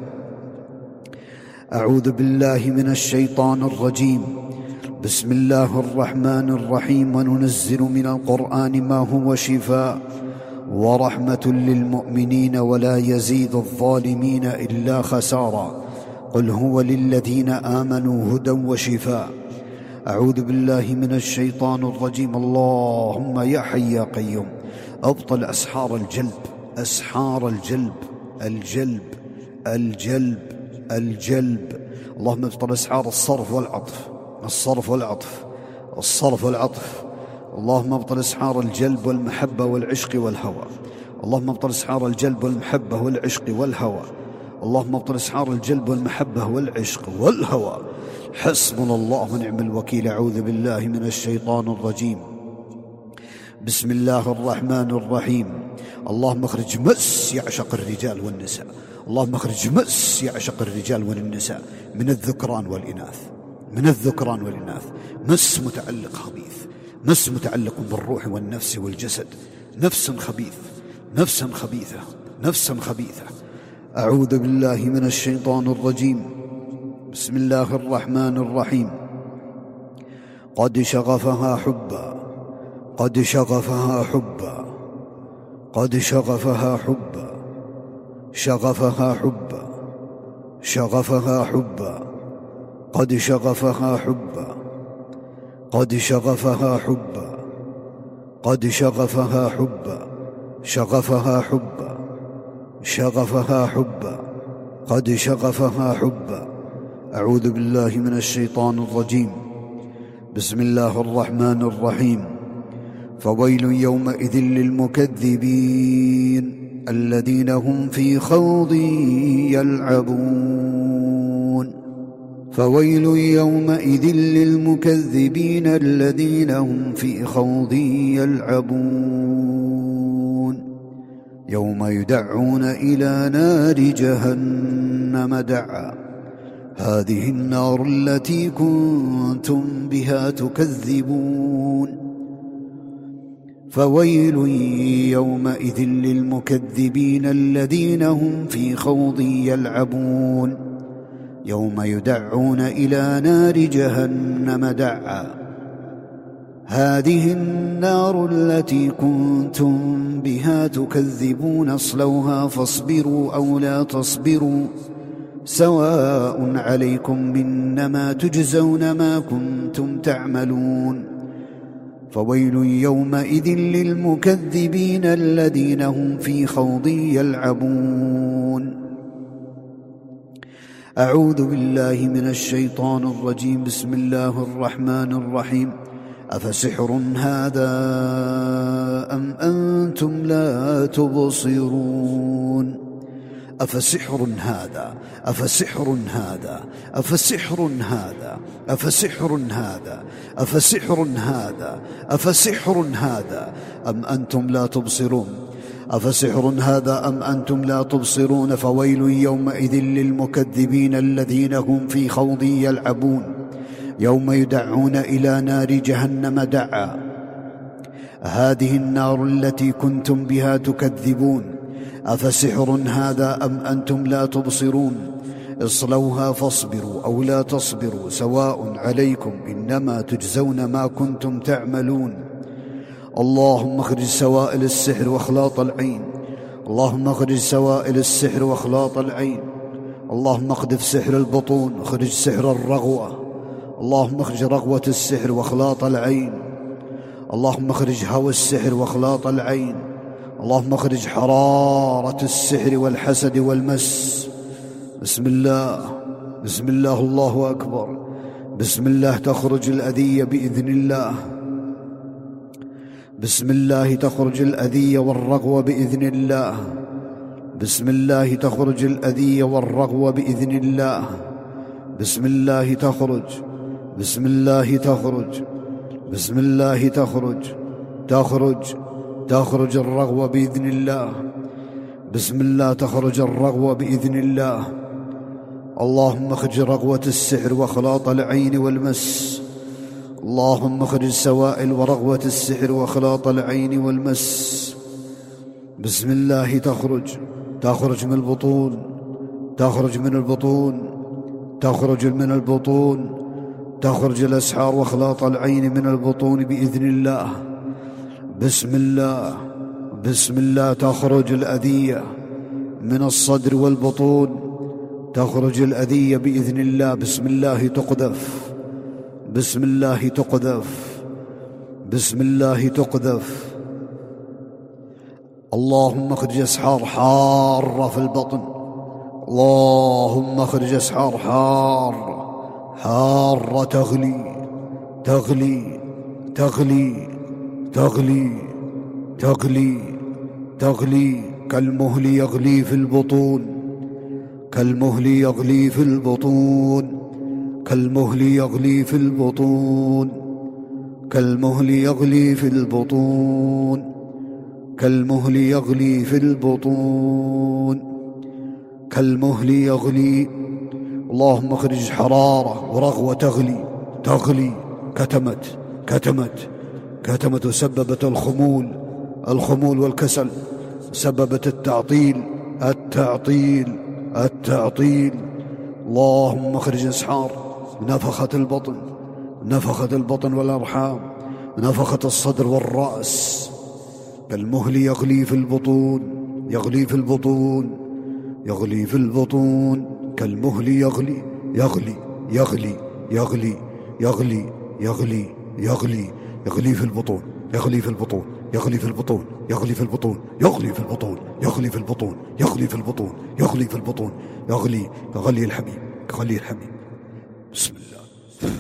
أعوذ بالله من الشيطان الرجيم. بسم الله الرحمن الرحيم. وننزل من القرآن ما هو شفاء ورحمة للمؤمنين ولا يزيد الظالمين إلا خسارا. قل هو للذين آمنوا هدى وشفاء. أعوذ بالله من الشيطان الرجيم. اللهم يا حي يا قيوم أبطل أسحار الجلب أسحار الجلب الجلب الجلب الجلب. اللهم ابطل أسحار الصرف والعطف الصرف والعطف الصرف والعطف. اللهم ابطل أسحار الجلب والمحبة والعشق والهوى. اللهم ابطل أسحار الجلب والمحبة والعشق والهوى. اللهم ابطل أسحار الجلب والمحبة والعشق والهوى. حسبنا الله ونعم الوكيل. أعوذ بالله من الشيطان الرجيم. بسم الله الرحمن الرحيم. اللهم اخرج مس يعشق الرجال والنساء. اللهم اخرج مس يعشق الرجال والنساء من الذكران والإناث من الذكران والإناث. مس متعلق خبيث، مس متعلق بالروح والنفس والجسد. نفس خبيث نفسا خبيثة نفسا خبيثة. أعوذ بالله من الشيطان الرجيم. بسم الله الرحمن الرحيم. قد شغفها حبا قد شغفها حبا قد شغفها حبا شغفها حبا شغفها حبا قد شغفها حبا قد شغفها حبا قد شغفها حبا شغفها حبا شغفها حبا قد شغفها حبا. أعوذ بالله من الشيطان الرجيم. بسم الله الرحمن الرحيم. فويل يومئذ للمكذبين الذين هم في خوض يلعبون. فويل يومئذ للمكذبين الذين هم في خوض يلعبون. يوم يدعون إلى نار جهنم دعا. هذه النار التي كنتم بها تكذبون. فويل يومئذ للمكذبين الذين هم في خوض يلعبون. يوم يدعون إلى نار جهنم دعا. هذه النار التي كنتم بها تكذبون. اصلوها فاصبروا أو لا تصبروا سواء عليكم إنما تجزون ما كنتم تعملون. فويل يومئذ للمكذبين الذين هم في خوض يلعبون. أعوذ بالله من الشيطان الرجيم. بسم الله الرحمن الرحيم. أفسحر هذا أم أنتم لا تبصرون. أفسحر هذا أفسحر هذا أفسحر هذا أفسحر هذا أفسحر هذا أفسحر هذا أم أنتم لا تبصرون. أفسحر هذا أم أنتم لا تبصرون. فويل يومئذ للمكذبين الذين هم في خوض يلعبون. يوم يدعون إلى نار جهنم دعا. هذه النار التي كنتم بها تكذبون. أفسحر هذا أم أنتم لا تبصرون. اصلوها فاصبروا أو لا تصبروا سواء عليكم إنما تجزون ما كنتم تعملون. اللهم اخرج سوائل السحر واخلاط العين. اللهم اخرج سوائل السحر واخلاط العين. اللهم اقذف سحر البطون. اخرج سحر الرغوة. اللهم اخرج رغوة السحر واخلاط العين. اللهم اخرج هوى السحر واخلاط العين. اللهم اخرج حرارة السحر والحسد والمس. بسم الله بسم الله الله أكبر. بسم الله تخرج الأذية بإذن الله. بسم الله تخرج الأذية والرغوة بإذن الله. بسم الله تخرج الأذية والرغوة بإذن الله. بسم الله تخرج بسم الله تخرج بسم الله تخرج تخرج تخرج الرغوة بإذن الله. بسم الله تخرج الرغوة بإذن الله. اللهم اخرج رغوة السحر وخلاط العين والمس. اللهم اخرج سوائل ورغوة السحر وخلاط العين والمس. بسم الله تخرج تخرج من البطون تخرج من البطون تخرج من البطون تخرج الأسحار وخلاط العين من البطون بإذن الله. بسم الله بسم الله تخرج الأذية من الصدر والبطون. تخرج الأذية بإذن الله. بسم الله تقذف. بسم الله تقذف. بسم الله تقذف. اللهم اخرج أسحار حارة في البطن. اللهم اخرج أسحار حارة حارة تغلي تغلي تغلي تغلي تغلي تغلي كالمهل يغلي في البطون كالمهل يغلي في البطون كالمهل يغلي في البطون كالمهل يغلي في البطون كالمهل يغلي في البطون كالمهل يغلي. اللهم اخرج حرارة ورغوة تغلي تغلي كتمت كتمت كتمت وسببت الخمول الخمول والكسل. سببت التعطيل التعطيل التعطيل. اللهم اخرج اسحار نفخة البطن نفخة البطن والأرحام نفخة الصدر والرأس. كالمهل يغلي في البطون يغلي في البطون يغلي في البطون كالمهل يغلي يغلي يغلي يغلي يغلي يغلي يغلي يغلي في البطون يغلي في البطون يغلي في البطون يغلي في البطون يغلي في البطون يغلي في البطون يغلي في البطون يغلي في البطون يغلي كغلي الحميم كغلي الحميم. بسم الله.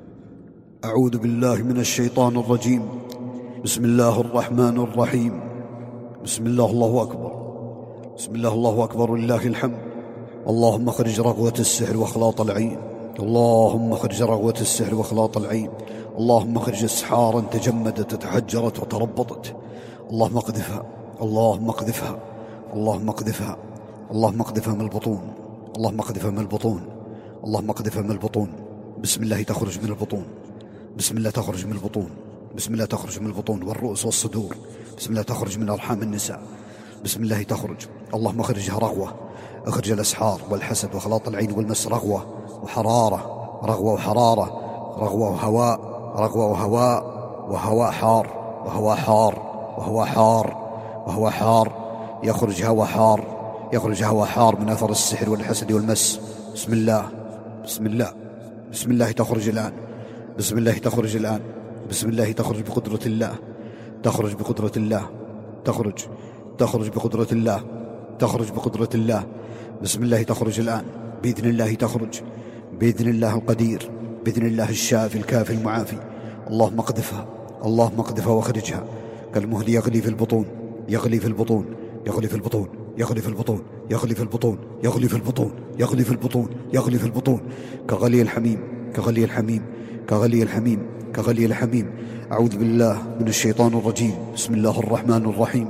أعوذ بالله من الشيطان الرجيم. بسم الله الرحمن الرحيم. بسم الله الله أكبر. بسم الله الله أكبر لله الحمد. اللهم اخرج رغوة السحر وخلاط العين. اللهم اخرج رغوة السحر وخلاط العين. اللهم اخرج اسحارا تجمدت تحجرت وتربطت. اللهم اقذفها اللهم اقذفها اللهم اقذفها اللهم اقذفها من البطون اللهم اقذفها من البطون اللهم اقذفها من البطون. بسم الله تخرج من البطون. بسم الله تخرج من البطون. بسم الله تخرج من البطون والرؤوس والصدور. بسم الله تخرج من أرحام النساء. بسم الله تخرج. اللهم اخرجها رغوة. اخرج الأسحار والحسد وخلاط العين والمس رغوة وحرارة رغوة وحرارة رغوة وهواء رغوة وهواء وهواء حار وهواء حار وهواء حار وهواء حار. يخرج هواء حار يخرج هواء حار من أثر السحر والحسد والمس. بسم الله بسم الله بسم الله تخرج الآن. بسم الله تخرج الآن. بسم الله تخرج بقدرة الله. تخرج بقدرة الله. تخرج تخرج بقدرة الله. تخرج بقدرة الله. بسم الله تخرج الآن. بإذن الله تخرج. بإذن الله القدير. بإذن الله الشافي الكافي المعافي. اللهم اقذفها اللهم اقذفها واخرجها. كالمهل يغلي في البطون يغلي في البطون يغلي في البطون يغلي في البطون يغلي في البطون يغلي في البطون يغلي في البطون يغلي في البطون كغلي الحميم كغلي الحميم كغلي الحميم كغلي الحميم. أعوذ بالله من الشيطان الرجيم. بسم الله الرحمن الرحيم.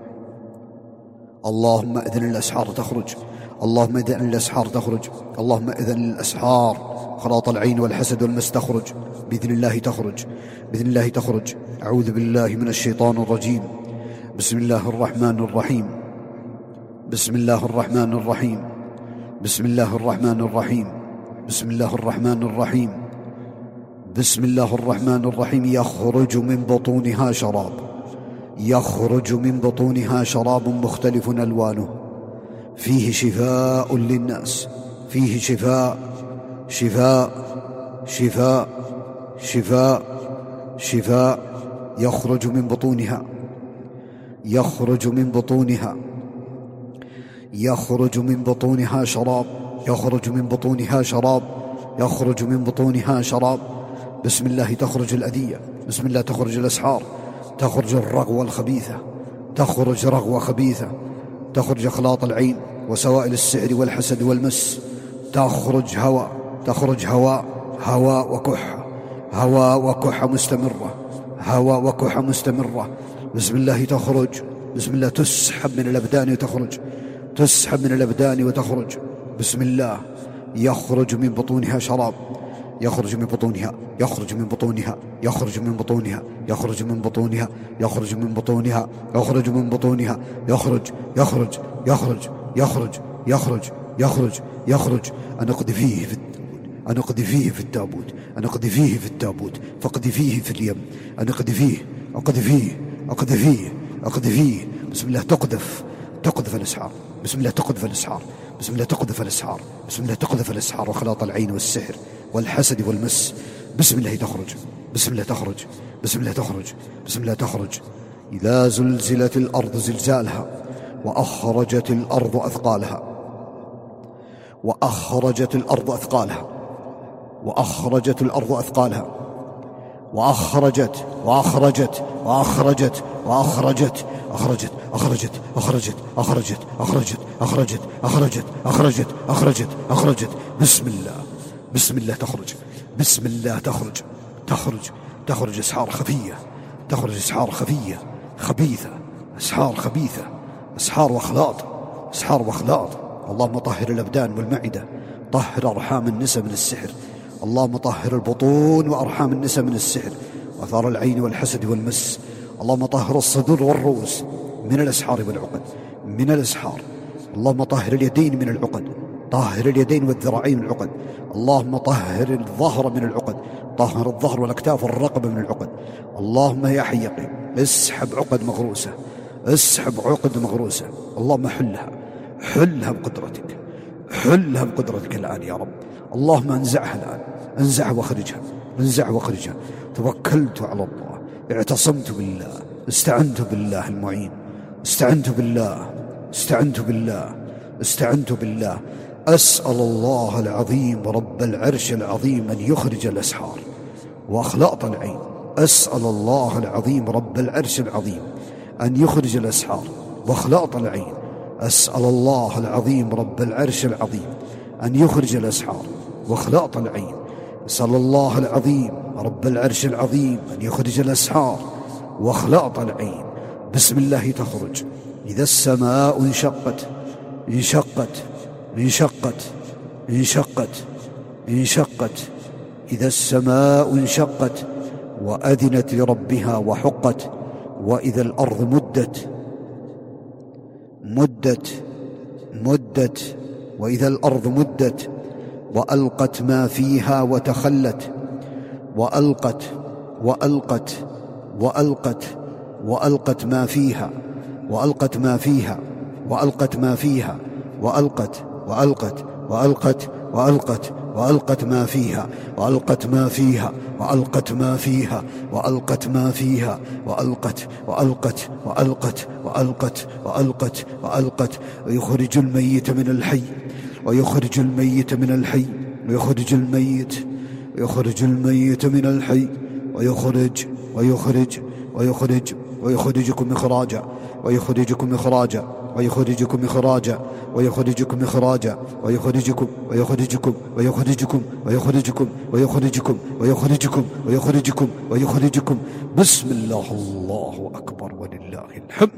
اللهم إذن الأسحار تخرج. اللهم إذن الأسحار تخرج. اللهم إذن الأسحار خلاط العين والحسد والمس تخرج. بإذن الله تخرج. بإذن الله تخرج. أعوذ بالله من الشيطان الرجيم. بسم الله الرحمن الرحيم. بسم الله الرحمن الرحيم. بسم الله الرحمن الرحيم. بسم الله الرحمن الرحيم. بسم الله الرحمن الرحيم. يخرج من بطونها شراب يخرج من بطونها شراب مختلف ألوانه فيه شفاء للناس فيه شفاء شفاء شفاء شفاء شفاء. يخرج من بطونها يخرج من بطونها يخرج من بطونها شراب يخرج من بطونها شراب يخرج من بطونها شراب. بسم الله تخرج الأذية. بسم الله تخرج الأسحار. تخرج الرغوة الخبيثة. تخرج رغوة خبيثة. تخرج خلاط العين وسوائل السحر والحسد والمس. تخرج هواء تخرج هواء هواء وكحة هواء وكحة مستمرة هواء وكحة مستمرة. بسم الله تخرج، بسم الله تسحب من الأبدان وتخرج، تسحب من الأبدان وتخرج. بسم الله يخرج من بطونها شراب، يخرج من بطونها، يخرج من بطونها، يخرج من بطونها، يخرج من بطونها، يخرج من بطونها، يخرج من بطونها، يخرج يخرج يخرج يخرج يخرج يخرج يخرج. أنا أقذفيه في أنا أقذفيه في التابوت، أنا أقذفيه في التابوت، فاقذفيه في اليم. أنا أقذفيه أقذفيه أقذفيه أقذفيه. بسم الله تقذف، تقذف الأسحار، بسم الله تقذف الأسحار، بسم الله تقذف الأسحار، بسم الله تقذف الأسحار وخلاط العين والسحر والحسد والمس. بسم الله تخرج، بسم الله تخرج، بسم الله تخرج، بسم الله تخرج. إذا زلزلت الأرض زلزالها وأخرجت الأرض أثقالها، وأخرجت الأرض أثقالها، وأخرجت الأرض أثقالها، وأخرجت وأخرجت وأخرجت وأخرجت أخرجت أخرجت أخرجت أخرجت أخرجت أخرجت أخرجت أخرجت أخرجت أخرجت. بسم الله، بسم الله تخرج، بسم الله تخرج، تخرج تخرج أسحار خفية، تخرج أسحار خفية خبيثة، أسحار خبيثة، أسحار وأخلاط، أسحار وأخلاط. اللهم طهر الأبدان والمعدة، طهر أرحام النساء من السحر. اللهم طهر البطون وأرحام النساء من السحر وأثار العين والحسد والمس. اللهم طهر الصدور والرؤوس من الأسحار والعقد، من الأسحار. اللهم طهر اليدين من العقد، طهر اليدين والذراعين من العقد. اللهم طهر الظهر من العقد، طهر الظهر والأكتاف والرقبة من العقد. اللهم يا حي يا قيوم اسحب عقد مغروسة، اسحب عقد مغروسة. اللهم حلها، حلها بقدرتك، حلها بقدرتك الآن يا رب. اللهم انزعها الآن، انزعها واخرجها، انزعها واخرجها. توكلت على الله، اعتصمت بالله، استعنت بالله المعين، استعنت بالله، استعنت بالله، استعنت بالله. أسأل الله العظيم رب العرش العظيم أن يخرج الأسحار وأخلاط العين. أسأل الله العظيم رب العرش العظيم أن يخرج الأسحار وأخلاط العين. أسأل الله العظيم رب العرش العظيم أن يخرج الأسحار وأخلاط العين. أسأل الله العظيم رب العرش العظيم أن يخرج الأسحار وأخلاط العين. بسم الله تخرج. إذا السماء انشقت، انشقت انشقت انشقت انشقت. إذا السماء انشقت وأذنت لربها وحقت. وإذا الأرض مدت مدت مدت. وإذا الأرض مدت وألقت ما فيها وتخلت. وألقت وألقت وألقت وألقت ما فيها، وألقت ما فيها، وألقت ما فيها، وألقت وألقت وألقت وألقت وألقت ما فيها، وألقت ما فيها، وألقت ما فيها، وألقت ما فيها، وألقت وألقت وألقت وألقت وألقت وألقت. ويخرج الميت من الحي، ويخرج الميت من الحي، ويخرج الميت، ويخرج الميت من الحي، ويخرج ويخرج ويخرج ويخرجكم إخراجا، ويخرجكم إخراجا، ويخرجكم إخراجا، ويخرجكم إخراجا، ويخرجكم ويخرجكم ويخرجكم ويخرجكم ويخرجكم ويخرجكم ويخرجكم ويخرجكم. بسم الله، الله أكبر ولله الحمد.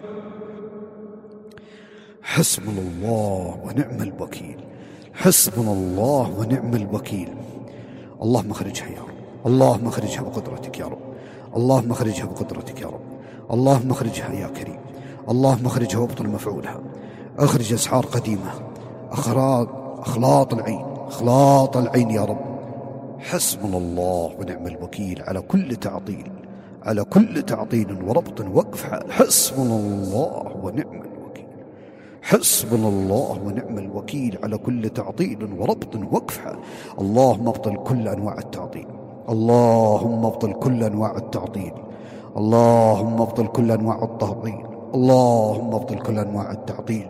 حسبنا الله ونعم الوكيل، حسبنا الله ونعم الوكيل. اللهم اخرجها يا رب، اللهم اخرجها بقدرتك يا رب، اللهم اخرجها بقدرتك يا رب، اللهم اخرجها يا كريم، اللهم اخرجها وابطل مفعولها. اخرج اسحار قديمة، اخراج اخلاط العين، اخلاط العين يا رب. حسبنا الله ونعم الوكيل على كل تعطيل، على كل تعطيل وربط وقف حال. حسبنا الله ونعم الوكيل، حسبنا الله ونعم الوكيل على كل تعطيل وربط وقف حال. اللهم ابطل كل انواع التعطيل، اللهم ابطل كل انواع التعطيل، اللهم ابطل كل انواع التعطيل، اللهم ابطل كل انواع التعطيل.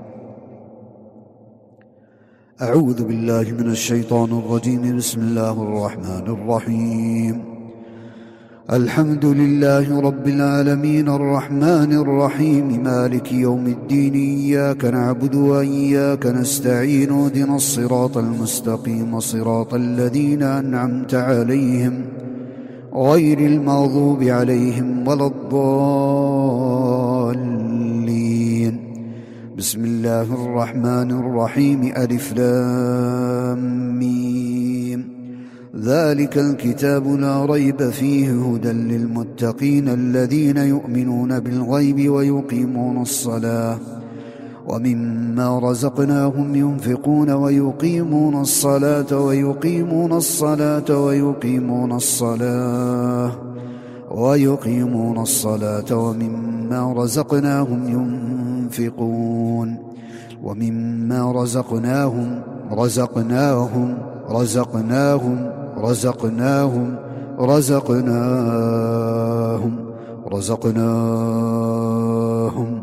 أعوذ بالله من الشيطان الرجيم. بسم الله الرحمن الرحيم. الحمد لله رب العالمين الرحمن الرحيم مالك يوم الدين. إياك نعبد وإياك نستعين. اهدنا الصراط المستقيم صراط الذين أنعمت عليهم غير المغضوب عليهم ولا الضالين. بسم الله الرحمن الرحيم. ألف لام ميم. ذلك الكتاب لا ريب فيه هدى للمتقين الذين يؤمنون بالغيب ويقيمون الصلاة ومما رزقناهم ينفقون ويقيمون الصلاة ويقيمون الصلاة ويقيمون الصلاة ويقيمون الصلاة ومما رزقناهم ينفقون ومما رزقناهم رزقناهم رزقناهم رزقناهم رزقناهم رزقناهم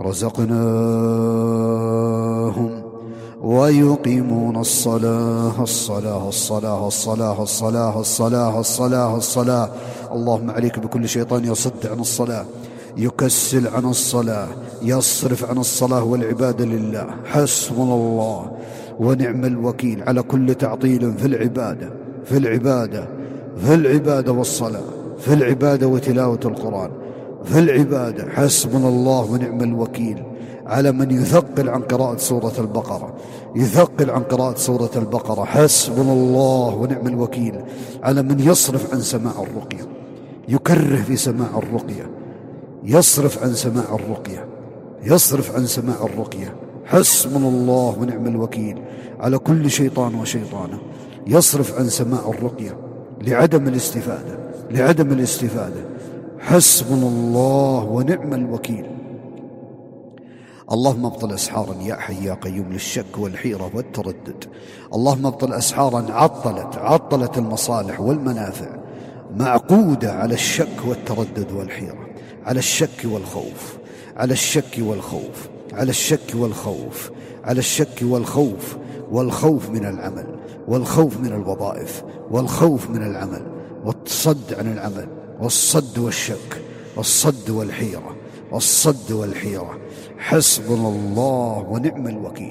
رزقناهم ويقيمون الصلاة الصلاة الصلاة الصلاة الصلاة الصلاة الصلاة الصلاة. اللهم عليك بكل شيطان يصد عن الصلاة، يكسل عن الصلاة، يصرف عن الصلاة والعبادة لله. حسبنا الله ونعم الوكيل على كل تعطيل في العبادة في العبادة في العبادة والصلاة، في العبادة وتلاوة القرآن، في العبادة. حسبنا الله ونعم الوكيل على من يثقل عن قراءة سورة البقرة، يثقل عن قراءة سورة البقرة. حسبنا الله ونعم الوكيل على من يصرف عن سماع الرقية، يكره في سماع الرقية، يصرف عن سماع الرقية، يصرف عن سماع الرقية. حسبنا الله ونعم الوكيل على كل شيطان وشيطانه يصرف عن سماع الرقية لعدم الاستفادة لعدم الاستفادة. حسبنا الله ونعم الوكيل. اللهم ابطل أسحارا يا حي يا قيوم للشك والحيرة والتردد. اللهم ابطل أسحارا عطلت عطلت المصالح والمنافع، معقودة على الشك والتردد والحيرة، على الشك والخوف، على الشك والخوف، على الشك والخوف، على الشك والخوف، والخوف من العمل، والخوف من الوظائف، والخوف من العمل، والصد عن العمل، والصد والشك، والصد والحيرة، والصد والحيرة. حسبنا الله ونعم الوكيل.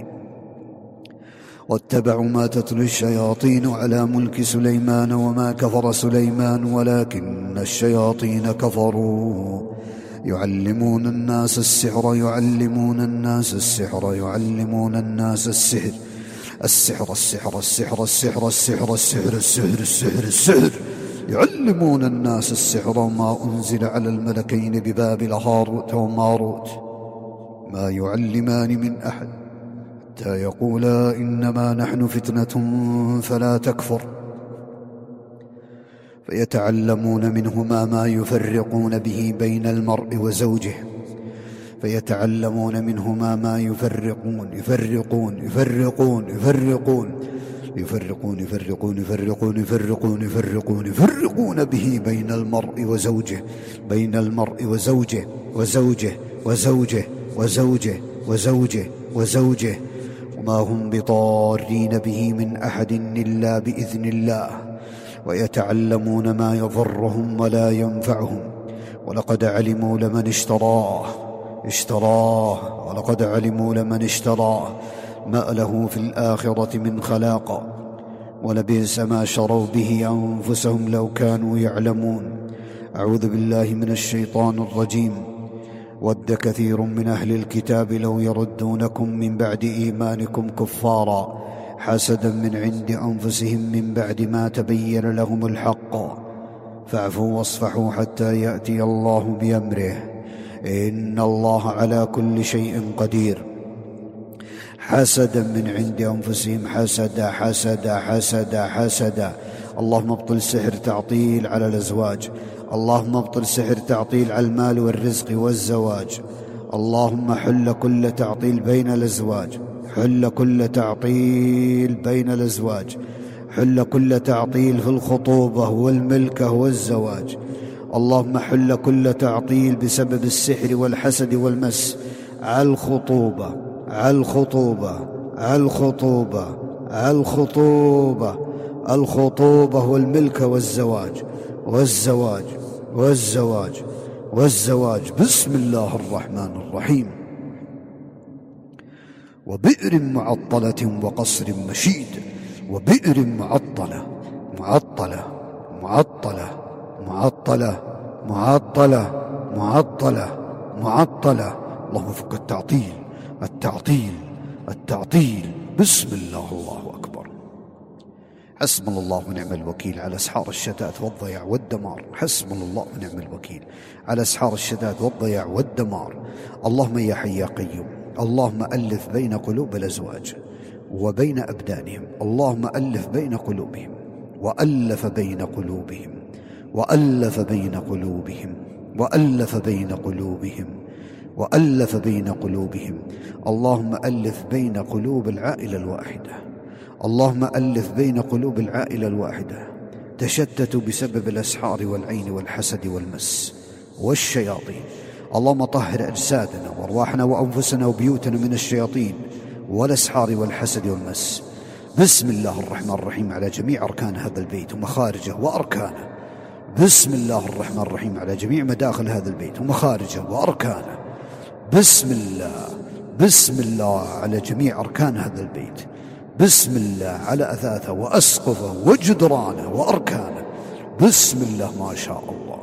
واتبعوا ما تتلو الشياطين على ملك سليمان وما كفر سليمان ولكن الشياطين كفروا يعلمون الناس السحر يعلمون الناس السحر يعلمون الناس السحر السحر السحر السحر السحر السحر السحر السحر السحر السحر يعلمون الناس السحر وما أنزل على الملكين ببابل هاروت وماروت ما يعلمان من أحد حتى يقولا إنما نحن فتنة فلا تكفر فيتعلمون منهما ما يفرقون به بين المرء وزوجه فيتعلمون منهما ما يفرقون يفرقون يفرقون يفرقون يفرقون يفرقون يفرقون يفرقون يفرقون يفرقون به بين المرء وزوجه بين المرء وزوجه وزوجه وزوجه وزوجه وزوجه وزوجه وما هم بضارين به من أحد إلا بإذن الله ويتعلمون ما يضرهم ولا ينفعهم ولقد علموا لمن اشتراه اشتراه ولقد علموا لمن اشتراه ما له في الآخرة من خلاق ولبئس ما شروا به أنفسهم لو كانوا يعلمون. أعوذ بالله من الشيطان الرجيم. ود كثير من أهل الكتاب لو يردونكم من بعد إيمانكم كفارا حسدا من عند أنفسهم من بعد ما تبين لهم الحق فاعفوا واصفحوا حتى يأتي الله بأمره إن الله على كل شيء قدير. حسدا من عند أنفسهم حسدا حسدا حسدا حسدا. اللهم ابطل سحر تعطيل على الأزواج، اللهم ابطل سحر تعطيل على المال والرزق والزواج. اللهم حل كل تعطيل بين الأزواج، حل كل تعطيل بين الأزواج، حل كل تعطيل في الخطوبة والملكة والزواج. اللهم حل كل تعطيل بسبب السحر والحسد والمس على الخطوبة على الخطوبة على الخطوبة على الخطوبة الخطوبة والملكة والزواج والزواج والزواج والزواج. بسم الله الرحمن الرحيم. وبئر معطلة وقصر مشيد وبئر معطلة معطلة معطلة معطلة معطلة معطلة معطلة. اللهم فك التعطيل، التعطيل التعطيل. بسم الله، الله أكبر. حسبنا الله ونعم الوكيل على أسحار الشتات والضياع والدمار. حسبنا الله ونعم الوكيل على أسحار الشتات والضياع والدمار. اللهم يا حي يا قيوم، اللهم ألف بين قلوب الأزواج وبين أبدانهم. اللهم ألف بين قلوبهم، وألف بين قلوبهم، وألف بين قلوبهم، وألف بين قلوبهم، وألف بين قلوبهم. اللهم ألف بين قلوب العائلة الواحدة. اللهم ألف بين قلوب العائلة الواحدة، تشتتوا بسبب الأسحار والعين والحسد والمس والشياطين. اللهم طهر أجسادنا وأرواحنا وأنفسنا وبيوتنا من الشياطين والأسحار والحسد والمس. بسم الله الرحمن الرحيم على جميع أركان هذا البيت ومخارجه وأركانه. بسم الله الرحمن الرحيم على جميع مداخل هذا البيت ومخارجه وأركانه. بسم الله، بسم الله على جميع أركان هذا البيت. بسم الله على أثاثه وأسقفه وجدرانه وأركانه. بسم الله ما شاء الله.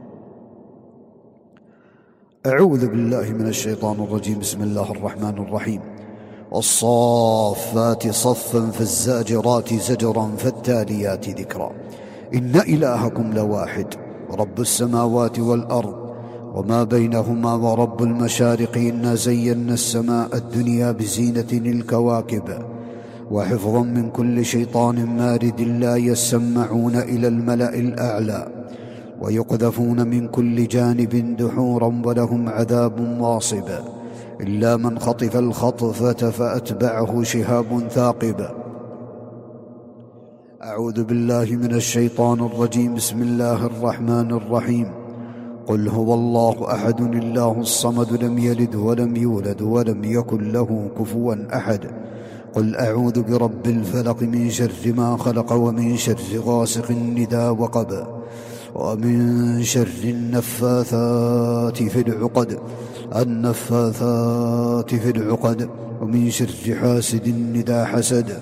أعوذ بالله من الشيطان الرجيم. بسم الله الرحمن الرحيم. والصافات صفا فالزاجرات زجرا فالتاليات ذكرا. إن إلهكم لواحد، رب السماوات والأرض وما بينهما ورب المشارق. إنا زينا السماء الدنيا بزينة الكواكب وحفظا من كل شيطان مارد لا يسمعون إلى الملأ الأعلى ويقذفون من كل جانب دحورا ولهم عذاب واصب إلا من خطف الخطفة فأتبعه شهاب ثاقب. أعوذ بالله من الشيطان الرجيم. بسم الله الرحمن الرحيم. قل هو الله أحد الله الصمد لم يلد ولم يولد ولم يكن له كفوا أحد. قل أعوذ برب الفلق من شر ما خلق ومن شر غاسق إذا وقب ومن شر النفاثات في العقد النفاثات في العقد ومن شر حاسد إذا حسد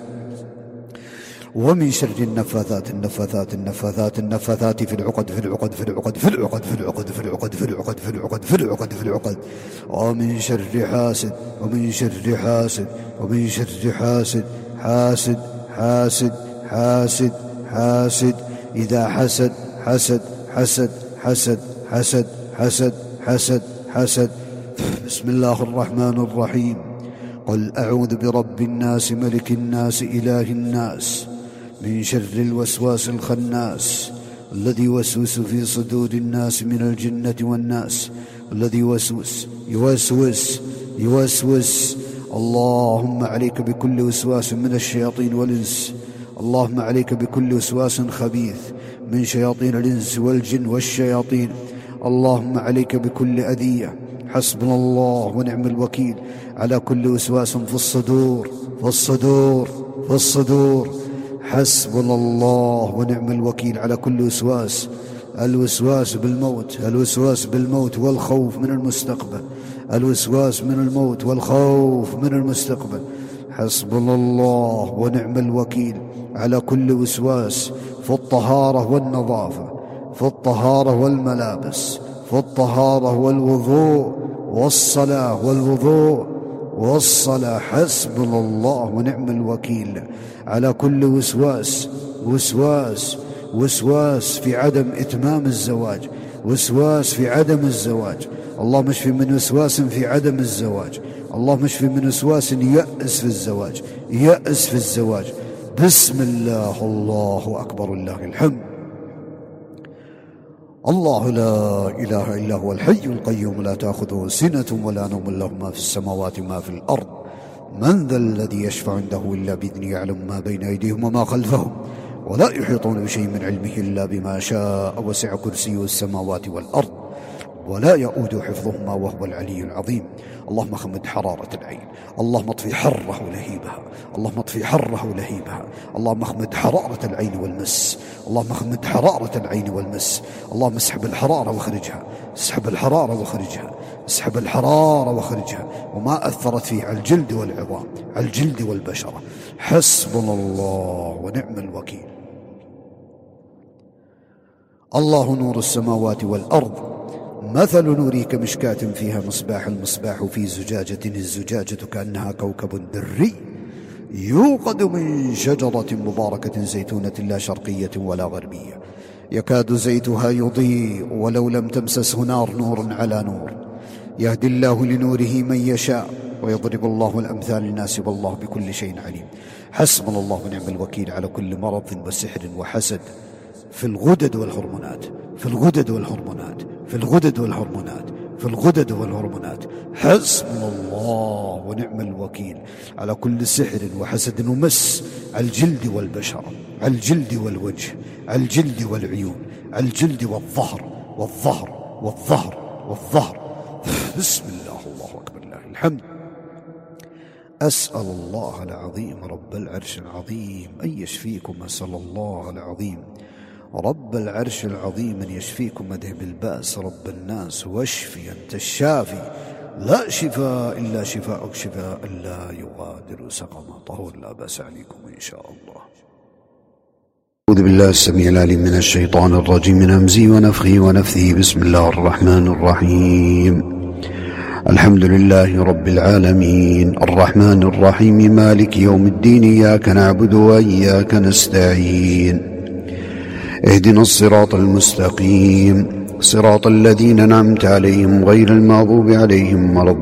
ومن شر النفاثات النفاثات النفاثات النفاثات في العقد في العقد في العقد في العقد في العقد في العقد في العقد في العقد في العقد في العقد ومن شر حاسد ومن شر حاسد ومن شر حاسد حاسد حاسد حاسد حاسد إذا حسد حسد حسد حسد حسد حسد حسد حسد. بسم الله الرحمن الرحيم. قل أعوذ برب الناس ملك الناس إله الناس من شر الوسواس الخناس الذي يوسوس في صدور الناس من الجنة والناس. الذي يوسوس يوسوس يوسوس. اللهم عليك بكل وسواس من الشياطين والإنس. اللهم عليك بكل وسواس خبيث من شياطين الإنس والجن والشياطين. اللهم عليك بكل أذية. حسبنا الله ونعم الوكيل على كل وسواس في الصدور في الصدور في الصدور. حسبنا الله ونعم الوكيل على كل وسواس. الوسواس بالموت، الوسواس بالموت والخوف من المستقبل، الوسواس من الموت والخوف من المستقبل. حسبنا الله ونعم الوكيل على كل وسواس في الطهارة والنظافة، في الطهارة والملابس، في الطهارة والوضوء والصلاة والوضوء والصلاة. حسبنا الله ونعم الوكيل على كل وسواس وسواس وسواس في عدم إتمام الزواج، وسواس في عدم الزواج. اللهم اشف من وسواس في عدم الزواج. اللهم اشف من وسواس يأس في الزواج، يأس في الزواج. بسم الله، الله أكبر، الله الحمد. الله لا إله إلا هو الحي القيوم لا تأخذه سنة ولا نوم له ما في السماوات ما في الأرض. من ذا الذي يشفع عنده إلا بإذنه يعلم ما بين أيديهم وما خلفهم ولا يحيطون بشيء من علمه إلا بما شاء وسع كرسيه السماوات والأرض ولا يؤود حفظهما وهو العلي العظيم. اللهم خمد حرارة العين، اللهم اطفي حره لهيبها، اللهم اطفي حره لهيبها، اللهم اخمد حرارة العين والمس، اللهم اخمد حرارة العين والمس. اللهم اسحب الحرارة واخرجها، اسحب الحرارة واخرجها، اسحب الحرارة واخرجها وما أثرت فيه على الجلد والعظام، على الجلد والبشرة. حسبنا الله ونعم الوكيل. الله نور السماوات والأرض مثل نوره كمشكاة فيها مصباح، المصباح في زجاجة، الزجاجة كأنها كوكب دري يوقد من شجرة مباركة زيتونة لا شرقية ولا غربية يكاد زيتها يضيء ولو لم تمسسه نار، نور على نور، يهدي الله لنوره من يشاء ويضرب الله الأمثال للناس والله بكل شيء عليم. حسبنا الله ونعم الوكيل على كل مرض وسحر وحسد في الغدد والهرمونات، في الغدد والهرمونات، في الغدد والهرمونات، في الغدد والهرمونات. حسبنا الله ونعم الوكيل على كل سحر وحسد ومس على الجلد والبشرة، على الجلد والوجه، على الجلد والعيون، على الجلد والظهر والظهر والظهر والظهر. بسم الله، الله أكبر، لله الحمد. أسأل الله العظيم رب العرش العظيم أن يشفيكم، أسأل الله العظيم رب العرش العظيم أن يشفيكم، أذهب البأس رب الناس واشفي، أنت الشافي لا شفاء إلا شفاءك، شفاء لا يغادر سقما. طهور لا بأس عليكم إن شاء الله. أعوذ بالله السميع العليم من الشيطان الرجيم، من همزه ونفخه ونفثه. بسم الله الرحمن الرحيم. الحمد لله رب العالمين الرحمن الرحيم مالك يوم الدين، إياك نعبد وإياك نستعين، اهدنا الصراط المستقيم صراط الذين أنعمت عليهم غير المغضوب عليهم ولا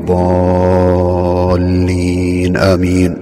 الضالين آمين.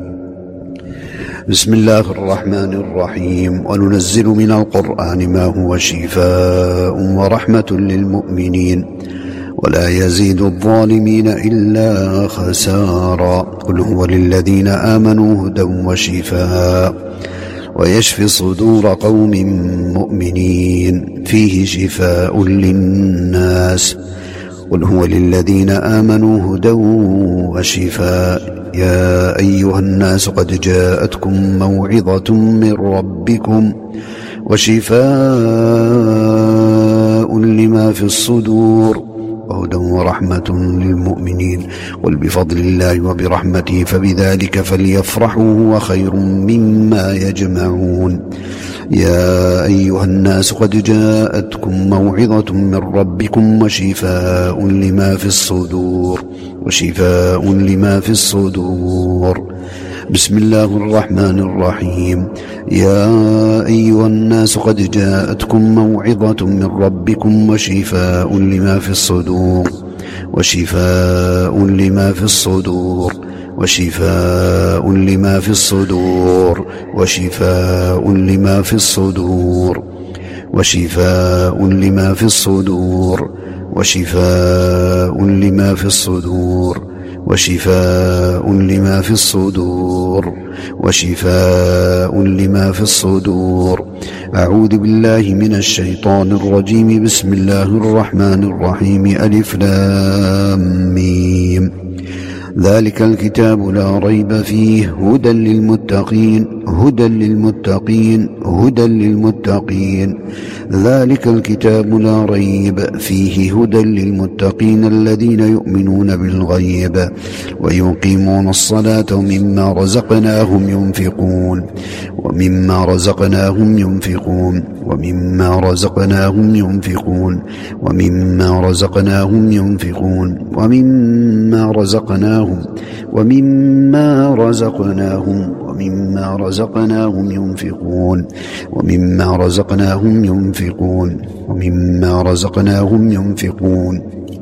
بسم الله الرحمن الرحيم. وننزل من القرآن ما هو شفاء ورحمة للمؤمنين ولا يزيد الظالمين إلا خسارا. قل هو للذين آمنوا هدى وشفاء ويشفي صدور قوم مؤمنين فيه شفاء للناس. قل هو للذين آمنوا هدى وشفاء. يا أيها الناس قد جاءتكم موعظة من ربكم وشفاء لما في الصدور وهدى ورحمة للمؤمنين. قل بفضل الله وبرحمته فبذلك فليفرحوا هو خير مما يجمعون. يا أيها الناس قد جاءتكم موعظة من ربكم وشفاء لما في الصدور وشفاء لما في الصدور. بسم الله الرحمن الرحيم. يا أيها الناس قد جاءتكم موعظة من ربكم وشفاء لما في الصدور وشفاء لما في الصدور وشفاء لما في الصدور وشفاء لما في الصدور وشفاء لما في الصدور وشفاء لما في الصدور وشفاء لما في الصدور وشفاء لما في الصدور. أعوذ بالله من الشيطان الرجيم. بسم الله الرحمن الرحيم. ألف لام ميم. ذلك الكتاب لا ريب فيه هدى للمتقين هدى للمتقين هدى للمتقين. ذلك الكتاب لا ريب فيه هدى للمتقين الذين يؤمنون بالغيب ويقيمون الصلاة ومما رزقناهم ينفقون ومما رزقناهم ينفقون ومما رزقناهم ينفقون ومما رزقناهم ينفقون ومما رزقناهم ومما رزقناهم ومما رزقناهم ينفقون ومما رزقناهم ينفقون ومما رزقناهم ينفقون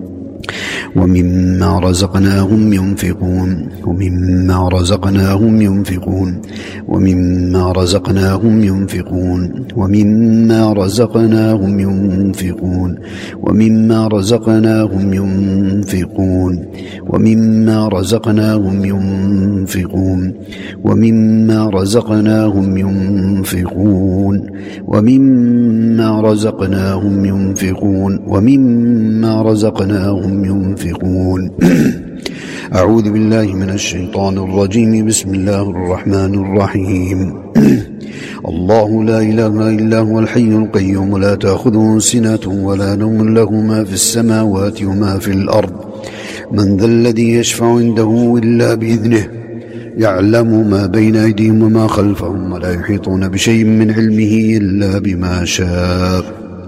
ومما رزقناهم ينفقون ومما رزقناهم ينفقون ومما رزقناهم ينفقون ومما رزقناهم ينفقون ومما رزقناهم ينفقون ومما رزقناهم ينفقون ومما رزقناهم ينفقون ومما رزقناهم ينفقون ومما رزقناهم ينفقون. أعوذ بالله من الشيطان الرجيم. بسم الله الرحمن الرحيم. الله لا إله إلا هو الحي القيوم لا تأخذه سنة ولا نوم له ما في السماوات وما في الأرض من ذا الذي يشفع عنده إلا بإذنه يعلم ما بين أيديهم وما خلفهم ولا يحيطون بشيء من علمه إلا بما شاء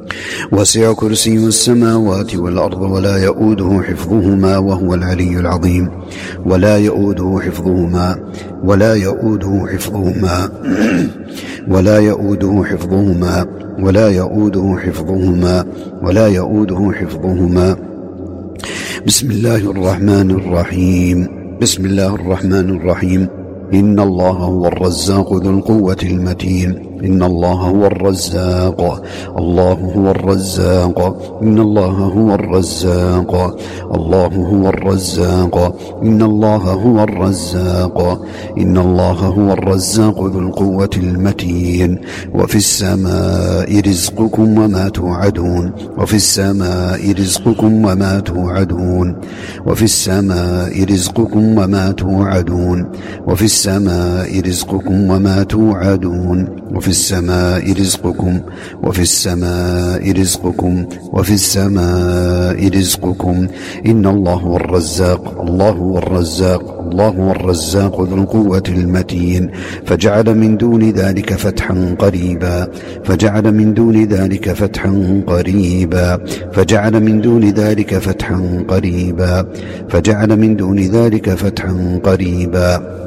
وسع كرسيه السماوات والأرض ولا يؤوده حفظهما وهو العلي العظيم. ولا يؤوده حفظهما ولا يؤوده حفظهما ولا يؤوده حفظهما ولا يؤوده حفظهما ولا يؤوده حفظهما. بسم الله الرحمن الرحيم. بسم الله الرحمن الرحيم. إن الله هو الرزاق ذو القوة المتين. إن الله هو الرزاق. الله هو الرزاق. إن الله هو الرزاق. الله هو الرزاق. إن الله هو الرزاق. إن الله هو الرزاق ذو القوة المتين. وفي السماء رزقكم وما توعدون. وفي السماء رزقكم وما توعدون. وفي السماء رزقكم وما توعدون. وفي السماء رزقكم وما توعدون. وفي السماء رزقكم وفي السماء رزقكم وفي السماء رزقكم. إن الله هو الرزاق. الله هو الرزاق. الله هو الرزاق ذو القوة المتين. فجعل من دون ذلك فتحا قريبا. فجعل من دون ذلك فتحا قريبا. فجعل من دون ذلك فتحا قريبا. فجعل من دون ذلك فتحا قريبا.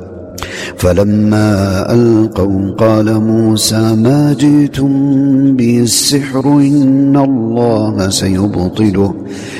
فلما ألقوا قال موسى ما جئتم به السحر إن الله سيبطله.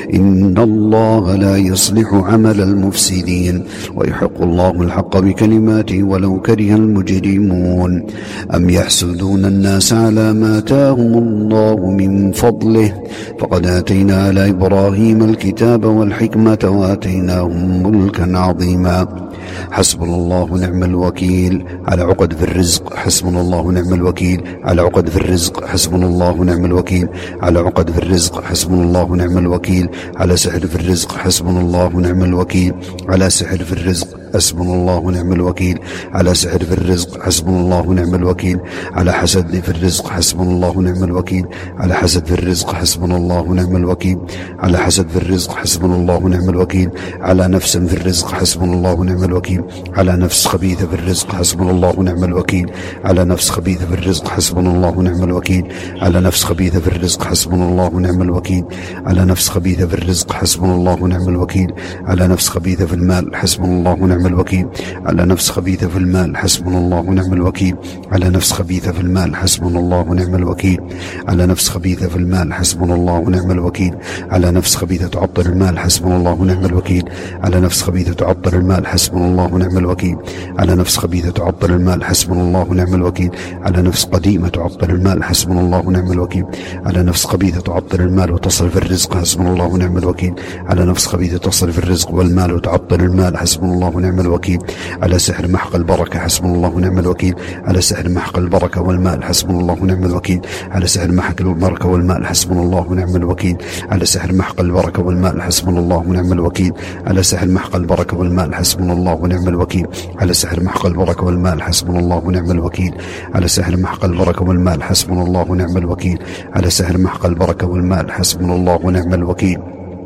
إن الله لا يصلح عمل المفسدين ويحق الله الحق بكلماته ولو كره المجرمون. أم يحسدون الناس على ما آتاهم الله من فضله فقد آتينا على إبراهيم الكتاب والحكمة وآتيناهم ملكا عظيما. حسبنا الله ونعم الوكيل على عقد في الرزق. حسبنا الله ونعم الوكيل على عقد في الرزق. حسبنا الله ونعم الوكيل على عقد في الرزق. حسبنا الله ونعم الوكيل على سحر في الرزق. حسبنا الله ونعم الوكيل على سحر في الرزق. حسبنا الله ونعم الوكيل على سحر في الرزق. حسبنا الله ونعم الوكيل على حسد في الرزق. حسبنا الله ونعم الوكيل على حسد في الرزق. حسبنا الله ونعم الوكيل على حسد في الرزق. حسبنا الله ونعم الوكيل على نفس في الرزق. حسبنا الله ونعم الوكيل على نفس خبيثة في الرزق. حسبنا الله ونعم الوكيل على نفس خبيثة في الرزق. حسبنا الله ونعم الوكيل على نفس خبيثة في الرزق. حسبنا الله ونعم الوكيل على نفس خبيثة في الرزق. حسبنا الله ونعم الوكيل على نفس خبيثة في المال. حسبنا الله ونعم الوكيل على نفس خبيثة في المال. حسبنا الله ونعم الوكيل على نفس خبيثة في المال. حسبنا الله ونعم الوكيل على نفس خبيثة في المال. حسبنا الله ونعم الوكيل على نفس خبيثة تعطل المال. حسبنا الله ونعم الوكيل على نفس خبيثة تعطل المال. حسبنا الله ونعم الوكيل على نفس خبيثة تعطل المال. حسبنا الله ونعم الوكيل على نفس قديمة تعطل المال. حسبنا الله ونعم الوكيل على نفس خبيثة تعطل المال وتصرف الرزق. حسبنا الله ونعم الوكيل على نفس خبيثة تصرف الرزق والمال وتعطل المال. حسبنا الله ونعم الوكيل على سحر محق البركة. حسبنا الله ونعم الوكيل على سحر محق البركة والمال. حسبنا الله ونعم الوكيل على سحر محق البركة والمال. حسبنا الله ونعم الوكيل على سحر محق البركة والمال. حسبنا الله ونعم الوكيل على سحر محق البركة والمال. حسبنا الله ونعم الوكيل على سحر محق البركة والمال. حسبنا الله ونعم الوكيل على سحر محق البركة والمال. حسبنا الله ونعم الوكيل على سحر محق البركة والمال. حسبنا الله ونعم الوكيل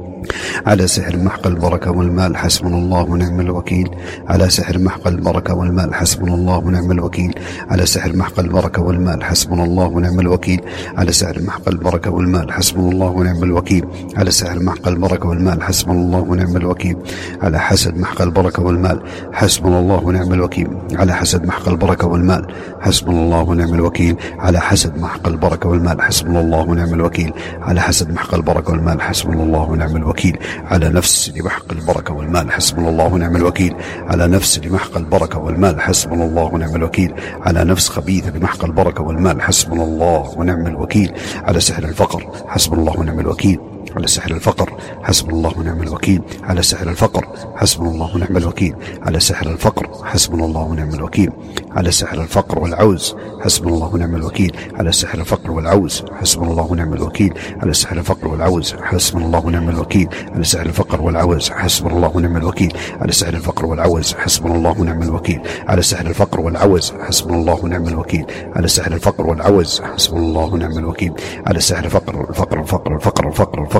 على سحر محق البركة والمال. حسبنا الله ونعم الوكيل على سحر محق البركة والمال. حسبنا الله ونعم الوكيل على سحر محق البركة والمال. حسبنا الله ونعم الوكيل على سحر محق البركة والمال. حسبنا الله ونعم الوكيل على سحر محق البركة والمال. حسبنا الله ونعم الوكيل على حسد محق البركة والمال. حسبنا الله ونعم الوكيل على حسد محق البركة والمال. حسبنا الله ونعم الوكيل على حسد محق البركة والمال. حسبنا الله ونعم الوكيل على حسد محق البركة والمال. حسبنا الله ونعم الوكيل على نفس لمحق البركة والمال. حسبنا الله ونعم الوكيل على نفس لمحق البركة والمال. حسبنا الله ونعم الوكيل على نفس خبيثة لمحق البركة والمال. حسبنا الله ونعم الوكيل على سحر الفقر. حسبنا الله ونعم الوكيل على سحر الفقر. حسبنا الله ونعم الوكيل على سحر الفقر. حسبنا الله ونعم الوكيل على سحر الفقر. حسبنا الله ونعم الوكيل على سحر الفقر والعوز. حسبنا الله ونعم الوكيل على سحر الفقر والعوز. حسبنا الله ونعم الوكيل على سحر الفقر والعوز. حسبنا الله ونعم الوكيل على سحر الفقر والعوز. حسبنا الله ونعم الوكيل على سحر الفقر والعوز. حسبنا الله ونعم الوكيل على سحر الفقر والعوز. حسبنا الله ونعم الوكيل على سحر الفقر والعوز. حسبنا الله ونعم الوكيل على سحر الفقر الفقر الفقر الفقر الفقر الفقر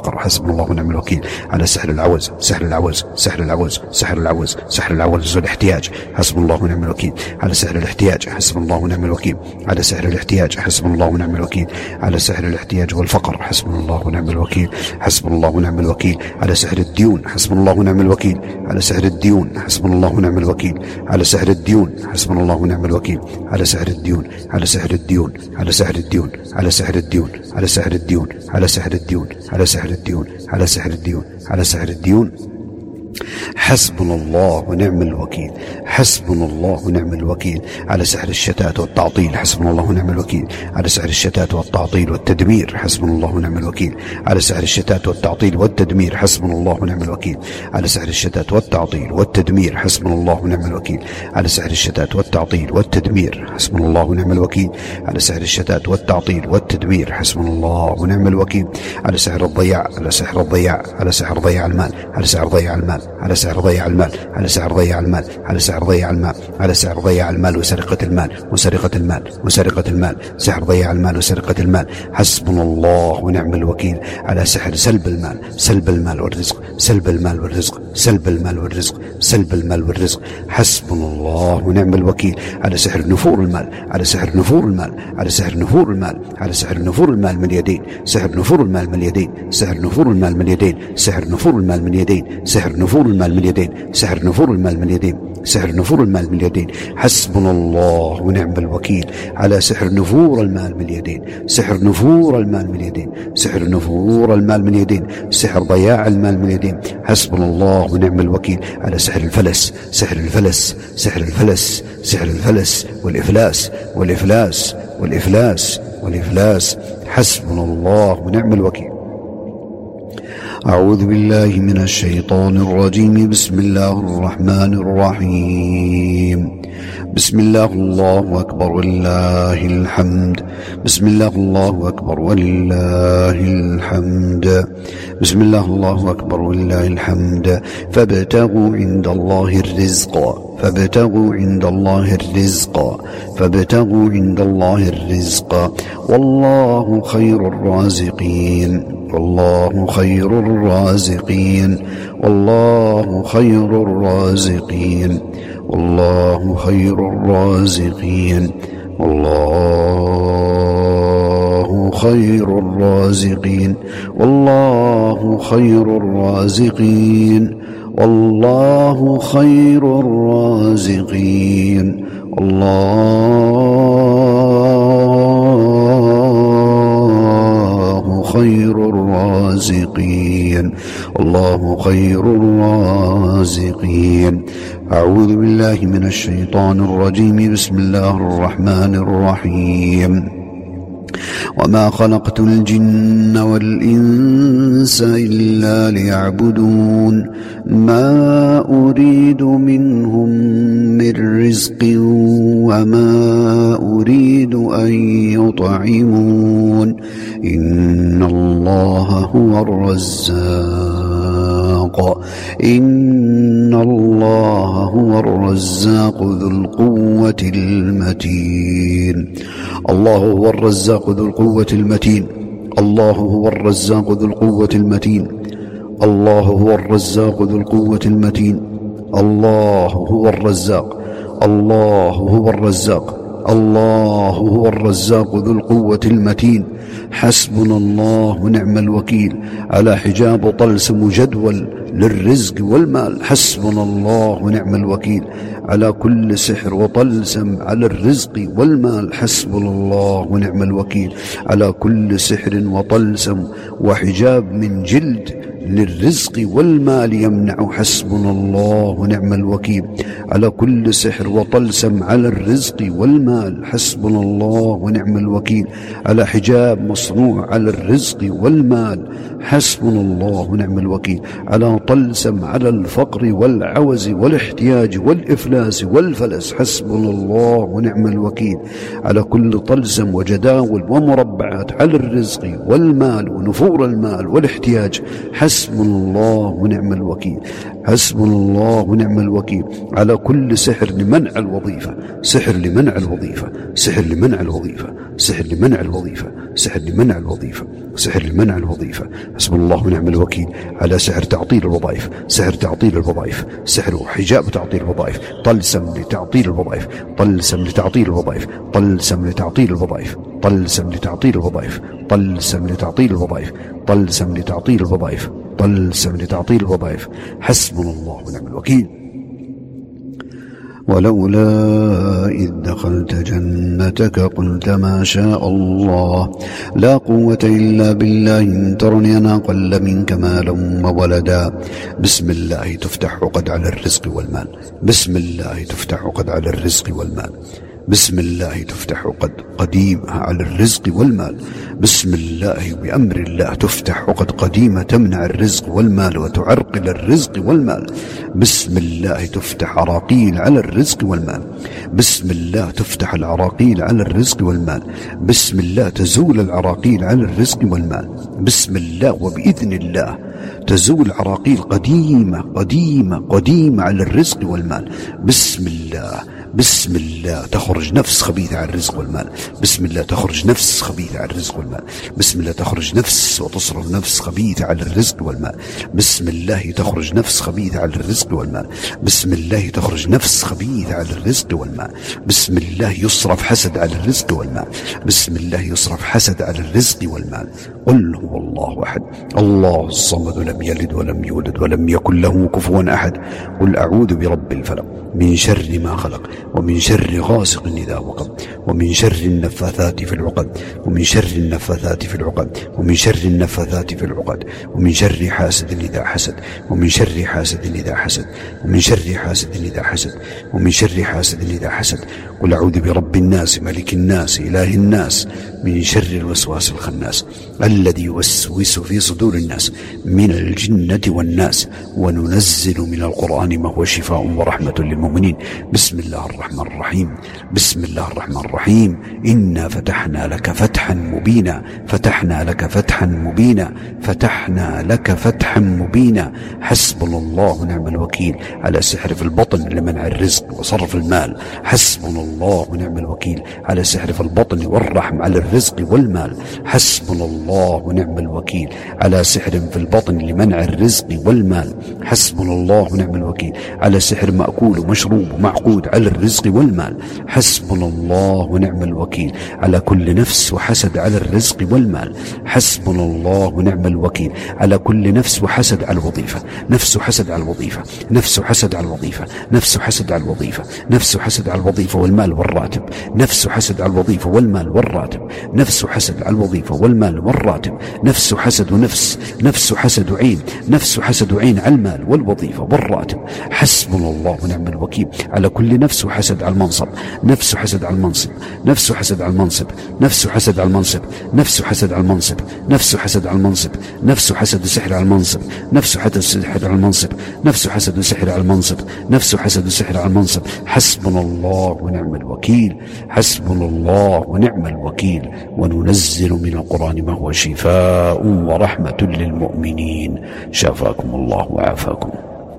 والفقر حسبنا الله ونعم الوكيل. على سحر العوز سحر العوز سحر العوز سحر العوز سحر العوز والاحتياج حسبنا الله ونعم الوكيل. على سحر الاحتياج حسبنا الله ونعم الوكيل. على سحر الاحتياج حسبنا الله ونعم الوكيل. على سحر الاحتياج والفقر حسبنا الله ونعم الوكيل. حسبنا الله ونعم الوكيل. على سحر الديون حسبنا الله ونعم الوكيل. على سحر الديون حسبنا الله ونعم الوكيل. على سحر الديون حسبنا الله ونعم الوكيل. على سحر الديون على سحر الديون على سحر الديون على سحر الديون على سحر الديون على سحر الديون على سحر الديون على سحر الديون على سحر الديون حسبنا الله ونعم الوكيل. حسبنا الله ونعم الوكيل. على سحر الشتات والتعطيل حسبنا الله ونعم الوكيل. على سحر الشتات والتعطيل والتدمير حسبنا الله ونعم الوكيل. على سحر الشتات والتعطيل والتدمير حسبنا الله ونعم الوكيل. على سحر الشتات والتعطيل والتدمير حسبنا الله ونعم الوكيل. على سحر الشتات والتعطيل والتدمير حسبنا الله ونعم الوكيل. على سحر الشتات والتعطيل والتدمير حسبنا الله ونعم الوكيل. على سحر الضياع على سحر الضياع على سحر ضياع المال على سحر ضياع المال على سحر ضياع المال على سحر ضياع المال على سحر ضياع المال على سحر ضياع المال وسرقة المال وسرقة المال وسرقة المال سحر ضياع المال وسرقة المال حسبنا الله ونعم الوكيل. على سحر سلب المال سلب المال والرزق سلب المال والرزق سلب المال والرزق سلب المال والرزق حسبنا الله ونعم الوكيل. على سحر نفور المال على سحر نفور المال على سحر نفور المال على سحر نفور المال من اليدين سحر نفور المال من اليدين سحر نفور المال من اليدين سحر نفور المال من اليدين سحر نفور المال من اليدين سحر نفور المال من اليدين سحر نفور المال من اليدين حسبنا الله ونعم الوكيل. على سحر نفور المال من اليدين سحر نفور المال من اليدين سحر نفور المال من اليدين سحر ضياع المال من اليدين حسبنا الله ونعم الوكيل. على سحر الفلس سحر الفلس سحر الفلس سحر الفلس والإفلاس والإفلاس والإفلاس والإفلاس حسبنا الله ونعم الوكيل. أعوذ بالله من الشيطان الرجيم. بسم الله الرحمن الرحيم. بسم الله الله أكبر ولله الحمد. بسم الله الله أكبر ولله الحمد. بسم الله الله أكبر ولله الحمد. فابتغوا عند الله الرزق فابتغوا عند الله الرزق فابتغوا عند الله الرزق والله خير الرازقين والله خير الرازقين والله خير الرازقين والله خير الرازقين والله خير الرازقين والله خير الرازقين والله خير الرازقين الله خير الرازقين الله خير الرازقين. أعوذ بالله من الشيطان الرجيم. بسم الله الرحمن الرحيم. وما خلقت الجن والإنس إلا ليعبدون ما أريد منهم من رزق وما أريد أن يطعمون إن الله هو الرزاق إن الله هو الرزاق ذو القوة المتين. الله هو الرزاق ذو القوة المتين. الله هو الرزاق ذو القوة المتين. الله هو الرزاق ذو القوة المتين. الله هو الرزاق الله هو الرزاق الله هو الرزاق ذو القوة المتين. حسبنا الله ونعم الوكيل. على حجاب طلسم جدول للرزق والمال حسبنا الله ونعم الوكيل. على كل سحر وطلسم على الرزق والمال حسبنا الله ونعم الوكيل. على كل سحر وطلسم وحجاب من جلد للرزق والمال يمنع حسبنا الله ونعم الوكيل. على كل سحر وطلسم على الرزق والمال حسبنا الله ونعم الوكيل. على حجاب مصنوع على الرزق والمال حسبنا الله ونعم الوكيل. على طلسم على الفقر والعوز والاحتياج والإفلاس والفلس حسبنا الله ونعم الوكيل. على كل طلسم وجداول ومربعات على الرزق والمال ونفور المال والاحتياج حسبنا حسبنا الله ونعم الوكيل، حسبنا الله ونعم الوكيل على كل سحر لمنع الوظيفة، سحر لمنع الوظيفة، سحر لمنع الوظيفة، سحر لمنع الوظيفة، سحر لمنع الوظيفة، سحر لمنع الوظيفة. حسبنا الله ونعم الوكيل على سحر تعطيل الوظائف، سحر تعطيل الوظائف، سحر حجاب تعطيل الوظائف، طلسم لتعطيل الوظائف، طلسم لتعطيل الوظائف، طلسم لتعطيل الوظائف، طلسم لتعطيل الوظائف، طلسم لتعطيل الوظائف، طلسم لتعطيل الوظائف، طلسم لتعطيل الوظائف. حسبنا الله ونعم الوكيل. ولولا إذ دخلت جنتك قلت ما شاء الله لا قوة إلا بالله إن ترني أنا أقل منك مالا وولدا. بسم الله تفتح عقد على الرزق والمال، بسم الله تفتح عقد على الرزق والمال، بسم الله تفتح عقد قديمة على الرزق والمال، بسم الله بأمر الله تفتح عقد قديمة تمنع الرزق والمال وتعرقل الرزق والمال، بسم الله تفتح عراقيل على الرزق والمال، بسم الله تفتح العراقيل على الرزق والمال، بسم الله تزول العراقيل على الرزق والمال، بسم الله وبإذن الله تزول عراقيل قديمة قديمة قديمة على الرزق والمال. بسم الله بسم الله تخرج نفس خبيثة على الرزق والمال، بسم الله تخرج نفس خبيثة على الرزق والمال، بسم الله تخرج نفس وتصرف نفس خبيثة على الرزق والمال، بسم الله تخرج نفس خبيثة على الرزق والمال، بسم الله تخرج نفس خبيثة على الرزق والمال، بسم الله يصرف حسد على الرزق والمال، بسم الله يصرف حسد على الرزق والمال. قل هو الله أحد الله الصمد لم يلد ولم يولد ولم يكن له كفوا أحد. قل أعوذ برب الفلق من شر ما خلق ومن شر غاسق إذا وقب ومن شر النفاثات في العقد ومن شر النفاثات في العقد ومن شر النفاثات في العقد ومن شر حاسد إذا حسد ومن شر حاسد إذا حسد ومن شر حاسد إذا حسد ومن شر حاسد إذا حسد. قل أعوذ برب الناس ملك الناس إله الناس من شر الوسواس الخناس الذي يوسوس في صدور الناس من الجنة والناس. وننزل من القرآن ما هو شفاء ورحمة للمؤمنين. بسم الله الرحمن الرحيم، بسم الله الرحمن الرحيم. إنا فتحنا لك فتحا مبينا، فتحنا لك فتحا مبينا، فتحنا لك فتحا مبينا. حسبنا الله ونعم الوكيل على سحر في البطن لمنع الرزق وصرف المال. حسبنا الله ونعم الوكيل على سحر في البطن والرحم على الرزق والمال. حسبنا الله ونعم الوكيل على سحر في البطن لمنع الرزق والمال. حسبنا الله ونعم الوكيل على سحر مأكول ومشروب ومعقود على الرزق والمال. حسبنا الله ونعم الوكيل على كل نفس وحسد على الرزق والمال. حسبنا الله ونعم الوكيل على كل نفس وحسد على الوظيفة، نفس حسد على الوظيفة، نفس حسد على الوظيفة، نفس حسد على الوظيفة، نفس حسد على الوظيفة والمال والراتب، نفس حسد على الوظيفة والمال والراتب، نفس حسد على الوظيفة والمال والراتب، نفس حسد ونفس، نفس حسد عين، نفس حسد عين على المال والوظيفة والراتب. حسبنا الله ونعم الوكيل على كل نفس وحسد على المنصب، نفس حسد على المنصب، نفس حسد على المنصب، نفس حسد على المنصب، نفس حسد على المنصب، نفس حسد على المنصب، نفس حسد سحر على المنصب، نفس حسد سحر على المنصب، نفس حسد سحر على المنصب، نفس حسد سحر على المنصب. حسبنا الله ونعم الوكيل، حسبنا الله ونعم الوكيل. وننزل من القرآن ما هو شفاء ورحمة للمؤمنين. شفاكم الله وعافاكم.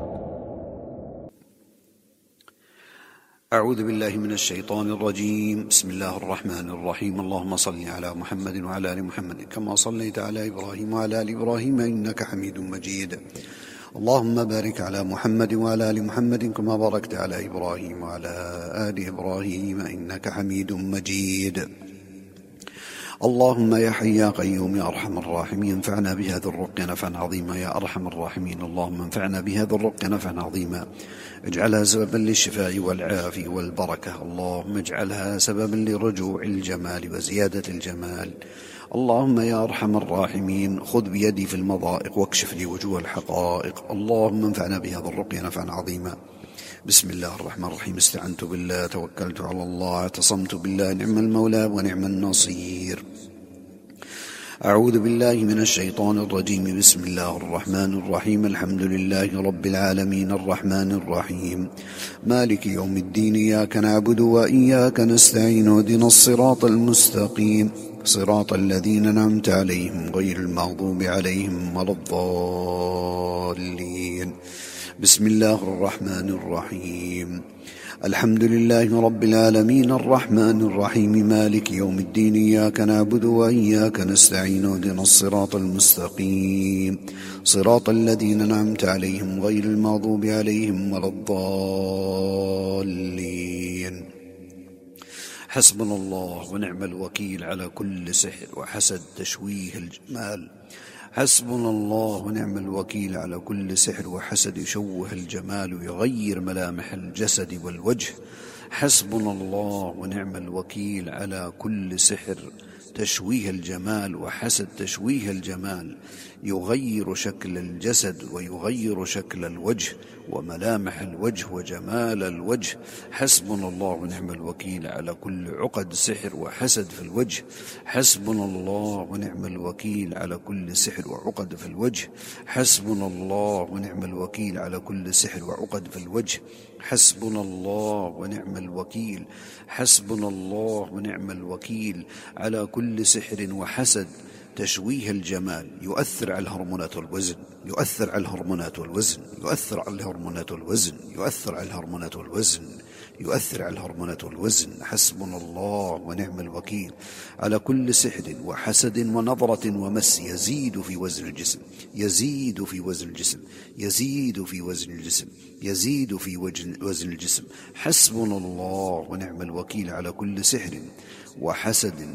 أعوذ بالله من الشيطان الرجيم. بسم الله الرحمن الرحيم. اللهم صل على محمد وعلى آل محمد كما صليت على إبراهيم وعلى آل إبراهيم إنك حميد مجيد. اللهم بارك على محمد وعلى آل محمد كما باركت على إبراهيم وعلى آل إبراهيم إنك حميد مجيد. اللهم يا حي يا قيوم يا أرحم الراحمين انفعنا بهذا الرقية نفعا عظيما يا أرحم الراحمين. اللهم انفعنا بهذا الرقية نفعا عظيما، اجعلها سببا للشفاء والعافية والبركة. اللهم اجعلها سببا لرجوع الجمال وزيادة الجمال. اللهم يا أرحم الراحمين خذ بيدي في المضائق واكشف لي وجوه الحقائق. اللهم انفعنا بهذا الرقية نفعا عظيما. بسم الله الرحمن الرحيم. استعنت بالله توكلت على الله اعتصمت بالله نعم المولى ونعم النصير. أعوذ بالله من الشيطان الرجيم. بسم الله الرحمن الرحيم. الحمد لله رب العالمين الرحمن الرحيم مالك يوم الدين. إياك نعبد وإياك نستعين. اهدنا الصراط المستقيم صراط الذين أنعمت عليهم غير المغضوب عليهم ولا الضالين. بسم الله الرحمن الرحيم. الحمد لله رب العالمين الرحمن الرحيم مالك يوم الدين. إياك نعبد وإياك نستعين. اهدنا الصراط المستقيم صراط الذين أنعمت عليهم غير المغضوب عليهم ولا الضالين. حسبنا الله ونعم الوكيل على كل سحر وحسد تشويه الجمال. حسبنا الله ونعم الوكيل على كل سحر وحسد يشوه الجمال ويغير ملامح الجسد والوجه. حسبنا الله ونعم الوكيل على كل سحر تشويه الجمال وحسد تشويه الجمال يغير شكل الجسد ويغير شكل الوجه وملامح الوجه وجمال الوجه. حسبنا الله ونعم الوكيل على كل عقد سحر وحسد في الوجه. حسبنا الله ونعم الوكيل على كل سحر وعقد في الوجه. حسبنا الله ونعم الوكيل على كل سحر وعقد في الوجه. حسبنا الله ونعم الوكيل. حسبنا الله ونعم الوكيل على كل سحر وحسد تشويه الجمال يؤثر على الهرمونات والوزن. يؤثر على الهرمونات والوزن. يؤثر على الهرمونات والوزن. يؤثر على الهرمونات والوزن. يؤثر على الهرمونات والوزن. حسبنا الله ونعم الوكيل على كل سحر وحسد ونظرة ومس يزيد في وزن الجسم. يزيد في وزن الجسم. يزيد في وزن الجسم. يزيد في وزن الجسم. حسبنا الله ونعم الوكيل على كل سحر وحسد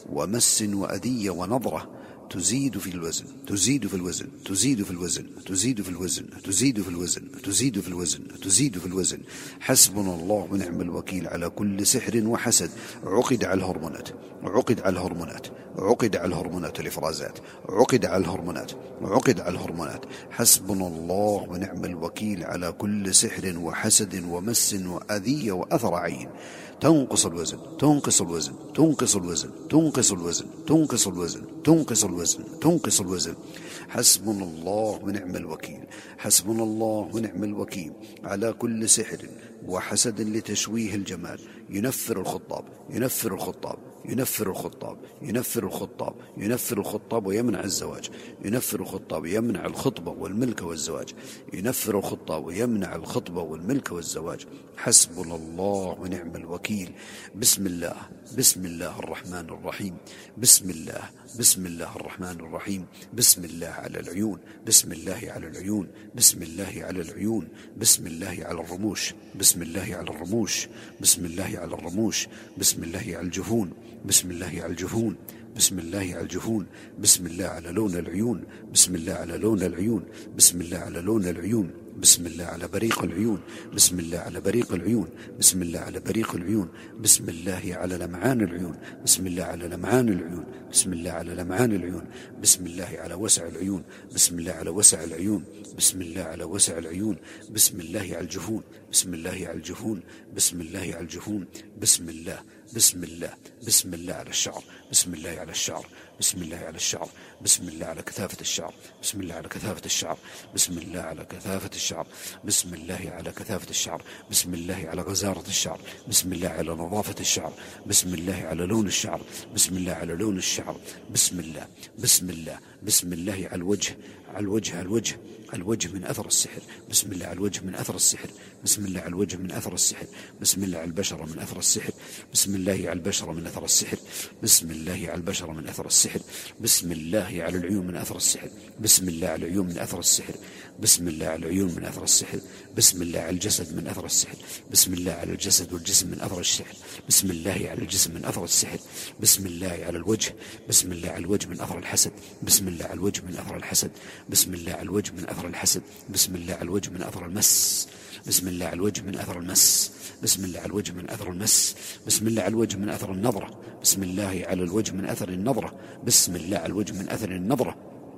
ومس وأذية ونظرة تزيد في الوزن. تزيد في الوزن. تزيد في الوزن. تزيد في الوزن. تزيد في الوزن. تزيد في الوزن. تزيد في الوزن. حسبنا الله ونعم الوكيل على كل سحر وحسد عقد على الهرمونات. عقد على الهرمونات. عقد على الهرمونات الإفرازات. عقد على الهرمونات. عقد على الهرمونات. حسبنا الله ونعم الوكيل على كل سحر وحسد ومس وأذية وأثر عين تنقص الوزن. تنقص الوزن. تنقص الوزن. تنقص الوزن. تنقص الوزن. تنقص الوزن. تنقص الوزن. حسبنا الله ونعم الوكيل. حسبنا الله ونعم الوكيل على كل سحر وحسد لتشويه الجمال ينفر الخطاب. ينفر الخطاب. ينفر الخطاب. ينفر الخطاب. ينفر الخطاب ويمنع الزواج. ينفر الخطاب يمنع الخطبة والملك والزواج. ينفر الخطاب ويمنع الخطبة والملك والزواج. حسبنا الله ونعم الوكيل. بسم الله. بسم الله الرحمن الرحيم. بسم الله. بسم الله الرحمن الرحيم. بسم الله على العيون. بسم الله على العيون. بسم الله على العيون. بسم الله على الرموش. بسم الله على الرموش. بسم الله على الرموش. بسم الله على الجفون. بسم الله على الجفون. بسم الله على الجفون. بسم الله على لون العيون. بسم الله على لون العيون. بسم الله على لون العيون. بسم الله على بريق العيون. بسم الله على بريق العيون. بسم الله على بريق العيون. بسم الله على لمعان العيون. بسم الله على لمعان العيون. بسم الله على لمعان العيون. بسم الله على وسع العيون. بسم الله على وسع العيون. بسم الله على وسع العيون. بسم الله على الجفون. بسم الله على الجفون. بسم الله على الجفون. بسم الله. بسم الله. بسم الله على الشعر. بسم الله على الشعر. بسم الله على الشعر. بسم الله على كثافة الشعر. بسم الله على كثافة الشعر. بسم الله على كثافة الشعر. بسم الله على كثافة الشعر. بسم الله على غزارة الشعر. بسم الله على نظافة الشعر. بسم الله على لون الشعر. بسم الله على لون الشعر. بسم الله. بسم الله. بسم الله على الوجه. على الوجه. على الوجه. الوجه من أثر السحر. بسم الله على الوجه من أثر السحر. بسم الله على الوجه من أثر السحر. بسم الله على البشرة من أثر السحر. بسم الله على البشرة من أثر السحر. بسم الله على البشرة من أثر السحر. بسم الله على العيون من أثر السحر. بسم الله على العيون من أثر السحر. بسم الله على العيون من أثر السحر. بسم الله على الجسد من أثر السحر. بسم الله على الجسد والجسم من أثر السحر. بسم الله على الجسم من أثر السحر. بسم الله على الوجه. بسم الله على الوجه من أثر الحسد. بسم الله على الوجه من أثر الحسد. بسم الله على الوجه من أثر الحسد. بسم الله على الوجه من أثر المس. بسم الله على الوجه من أثر المس. بسم الله على الوجه من أثر المس. بسم الله على الوجه من أثر النظرة. بسم الله على الوجه من أثر النظرة. بسم الله على الوجه من أثر النظرة.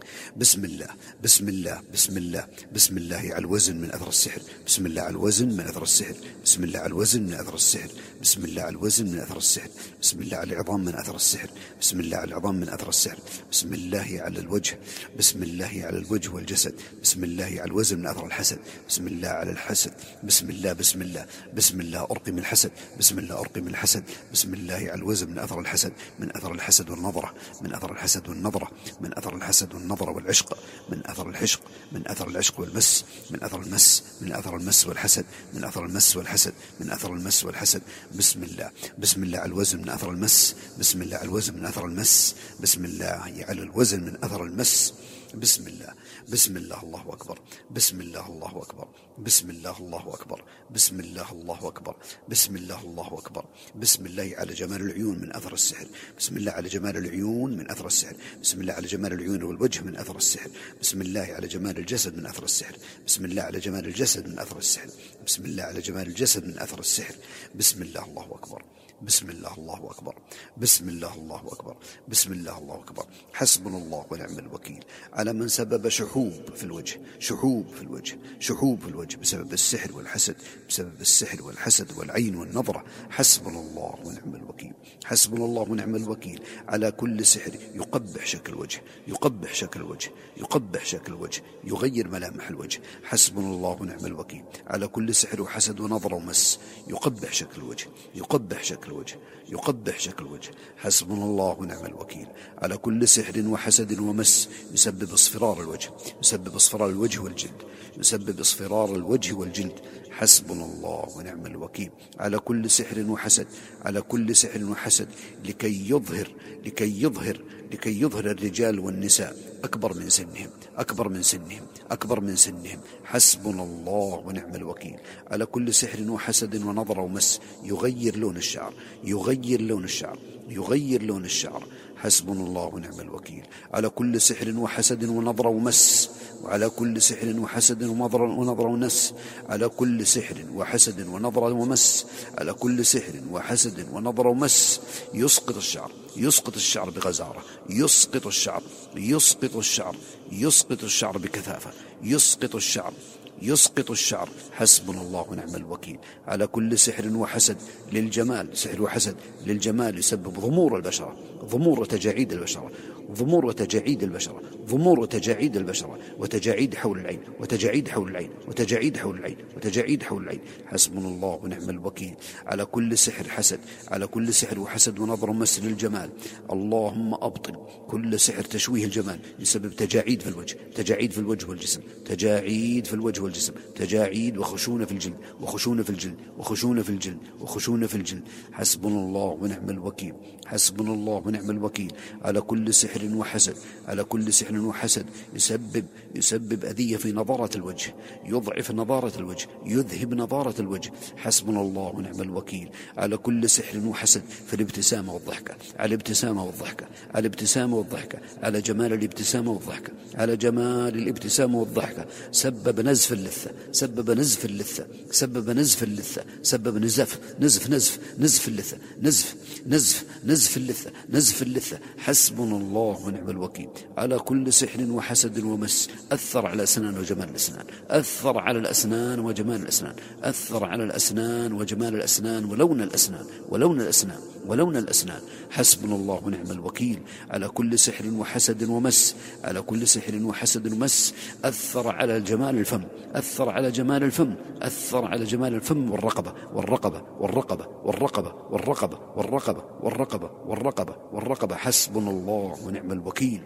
بسم الله بسم الله بسم الله بسم الله على الوزن من أثر السحر. بسم الله على الوزن من أثر السحر. بسم الله على الوزن من أثر السحر. بسم الله على الوزن من أثر السحر. بسم الله على العظام من أثر السحر. بسم الله على العظام من أثر السحر. بسم الله على الوجه. بسم الله على الوجه والجسد. بسم الله على الوزن من أثر الحسد. بسم الله على الحسد. بسم الله بسم الله بسم الله أرقي من الحسد. بسم الله أرقي من الحسد. بسم الله على الوزن من أثر الحسد، من أثر الحسد والنظرة، من أثر الحسد والنظرة، من أثر الحسد والنظرة والعشق، من أثر العشق، من أثر العشق والمس، من أثر المس، من أثر المس والحسد، من أثر المس والحسد، من أثر المس والحسد. بسم الله بسم الله على الوزن من أثر المس. بسم الله على الوزن من أثر المس. بسم الله على الوزن من أثر المس. بسم الله بسم الله الله أكبر. بسم الله الله أكبر. بسم الله الله أكبر. بسم الله الله أكبر. بسم الله الله أكبر. بسم الله على جمال العيون من أثر السحر. بسم الله على جمال العيون من أثر السحر. بسم الله على جمال العيون والوجه من أثر السحر. بسم الله على جمال الجسد من أثر السحر. بسم الله على جمال الجسد من أثر السحر. بسم الله على جمال الجسد من أثر السحر. بسم الله الله أكبر. بسم الله الله أكبر. بسم الله الله أكبر. بسم الله الله أكبر. حسبنا الله ونعم الوكيل على من سبب شحوب في الوجه، شحوب في الوجه، شحوب في الوجه بسبب السحر والحسد، بسبب السحر والحسد والعين والنظرة. حسبنا الله ونعم الوكيل. حسبنا الله ونعم الوكيل على كل سحر يقبح شكل الوجه، يقبح شكل الوجه، يقبح شكل الوجه، يغير ملامح الوجه. حسبنا الله ونعم الوكيل على كل سحر وحسد ونظرة ومس يقبح شكل الوجه، يقبح شكل الوجه، يقبح شكل الوجه. حسبنا الله ونعم الوكيل على كل سحر وحسد ومس يسبب اصفرار الوجه، يسبب اصفرار الوجه والجلد، يسبب اصفرار الوجه والجلد. حسبنا الله ونعم الوكيل على كل سحر وحسد، على كل سحر وحسد لكي يظهر لكي يظهر لكي يظهر الرجال والنساء أكبر من سنهم، أكبر من سنهم، أكبر من سنهم. حسبنا الله ونعم الوكيل على كل سحر وحسد ونظر ومس يغير لون الشعر، يغير لون الشعر، يغير لون الشعر. حسبنا الله ونعم الوكيل على كل سحر وحسد ونظر ومس، وعلى كل سحر وحسد ونظر ونظر ونس، على كل سحر وحسد ونظر ومس، على كل سحر وحسد ونظر ومس يسقط الشعر، يسقط الشعر بغزارة، يسقط الشعر، يسقط الشعر، يسقط الشعر بكثافة، يسقط الشعر، يسقط الشعر. حسبنا الله ونعم الوكيل على كل سحر وحسد للجمال، سحر وحسد للجمال يسبب ضمور البشرة، ضمور وتجاعيد البشرة، ضمور وتجاعيد البشرة، ضمور وتجاعيد البشرة، وتجاعيد حول العين، وتجاعيد حول العين، وتجاعيد حول العين، وتجاعيد حول العين. حسبنا الله ونعم الوكيل على كل سحر حسد، على كل سحر وحسد ونظر ومس للجمال. اللهم أبطل كل سحر تشويه الجمال يسبب تجاعيد في الوجه، تجاعيد في الوجه والجسم، تجاعيد في الوجه والجسم، تجاعيد وخشونة في الجلد، وخشونة في الجلد، وخشونة في الجلد، وخشونة في الجلد. حسبنا الله ونعم الوكيل. حسبنا الله ونعم الوكيل على كل سحر وحسد، على كل سحر وحسد يسبب يسبب أذية في نضارة الوجه، يضعف نضارة الوجه، يذهب نضارة الوجه. حسبنا الله ونعم الوكيل على كل سحر وحسد في الابتسامة والضحكة، على الابتسامة والضحكة، على الابتسامة والضحكة، على جمال الابتسامة والضحكة، على جمال الابتسامة والضحكة. سبب نزف اللثة، سبب نزف اللثة، سبب نزف اللثة، سبب نزف نزف نزف نزف اللثة، نزف نزف نزف اللثة، نزف اللثة. حسبنا الله ونعم الوكيل على كل سحر وحسد ومس أثر على الأسنان وجمال الأسنان، أثر على الأسنان وجمال الأسنان، أثر على الأسنان وجمال الأسنان ولون الأسنان، ولون الأسنان، ولون الأسنان. حسبنا الله ونعم الوكيل على كل سحر وحسد ومس، على كل سحر وحسد ومس أثر على جمال الفم، أثر على جمال الفم، أثر على جمال الفم والرقبة والرقبة والرقبة والرقبة والرقبة والرقبة والرقبة والرقبة والرقبة. حسبنا الله ونعم الوكيل.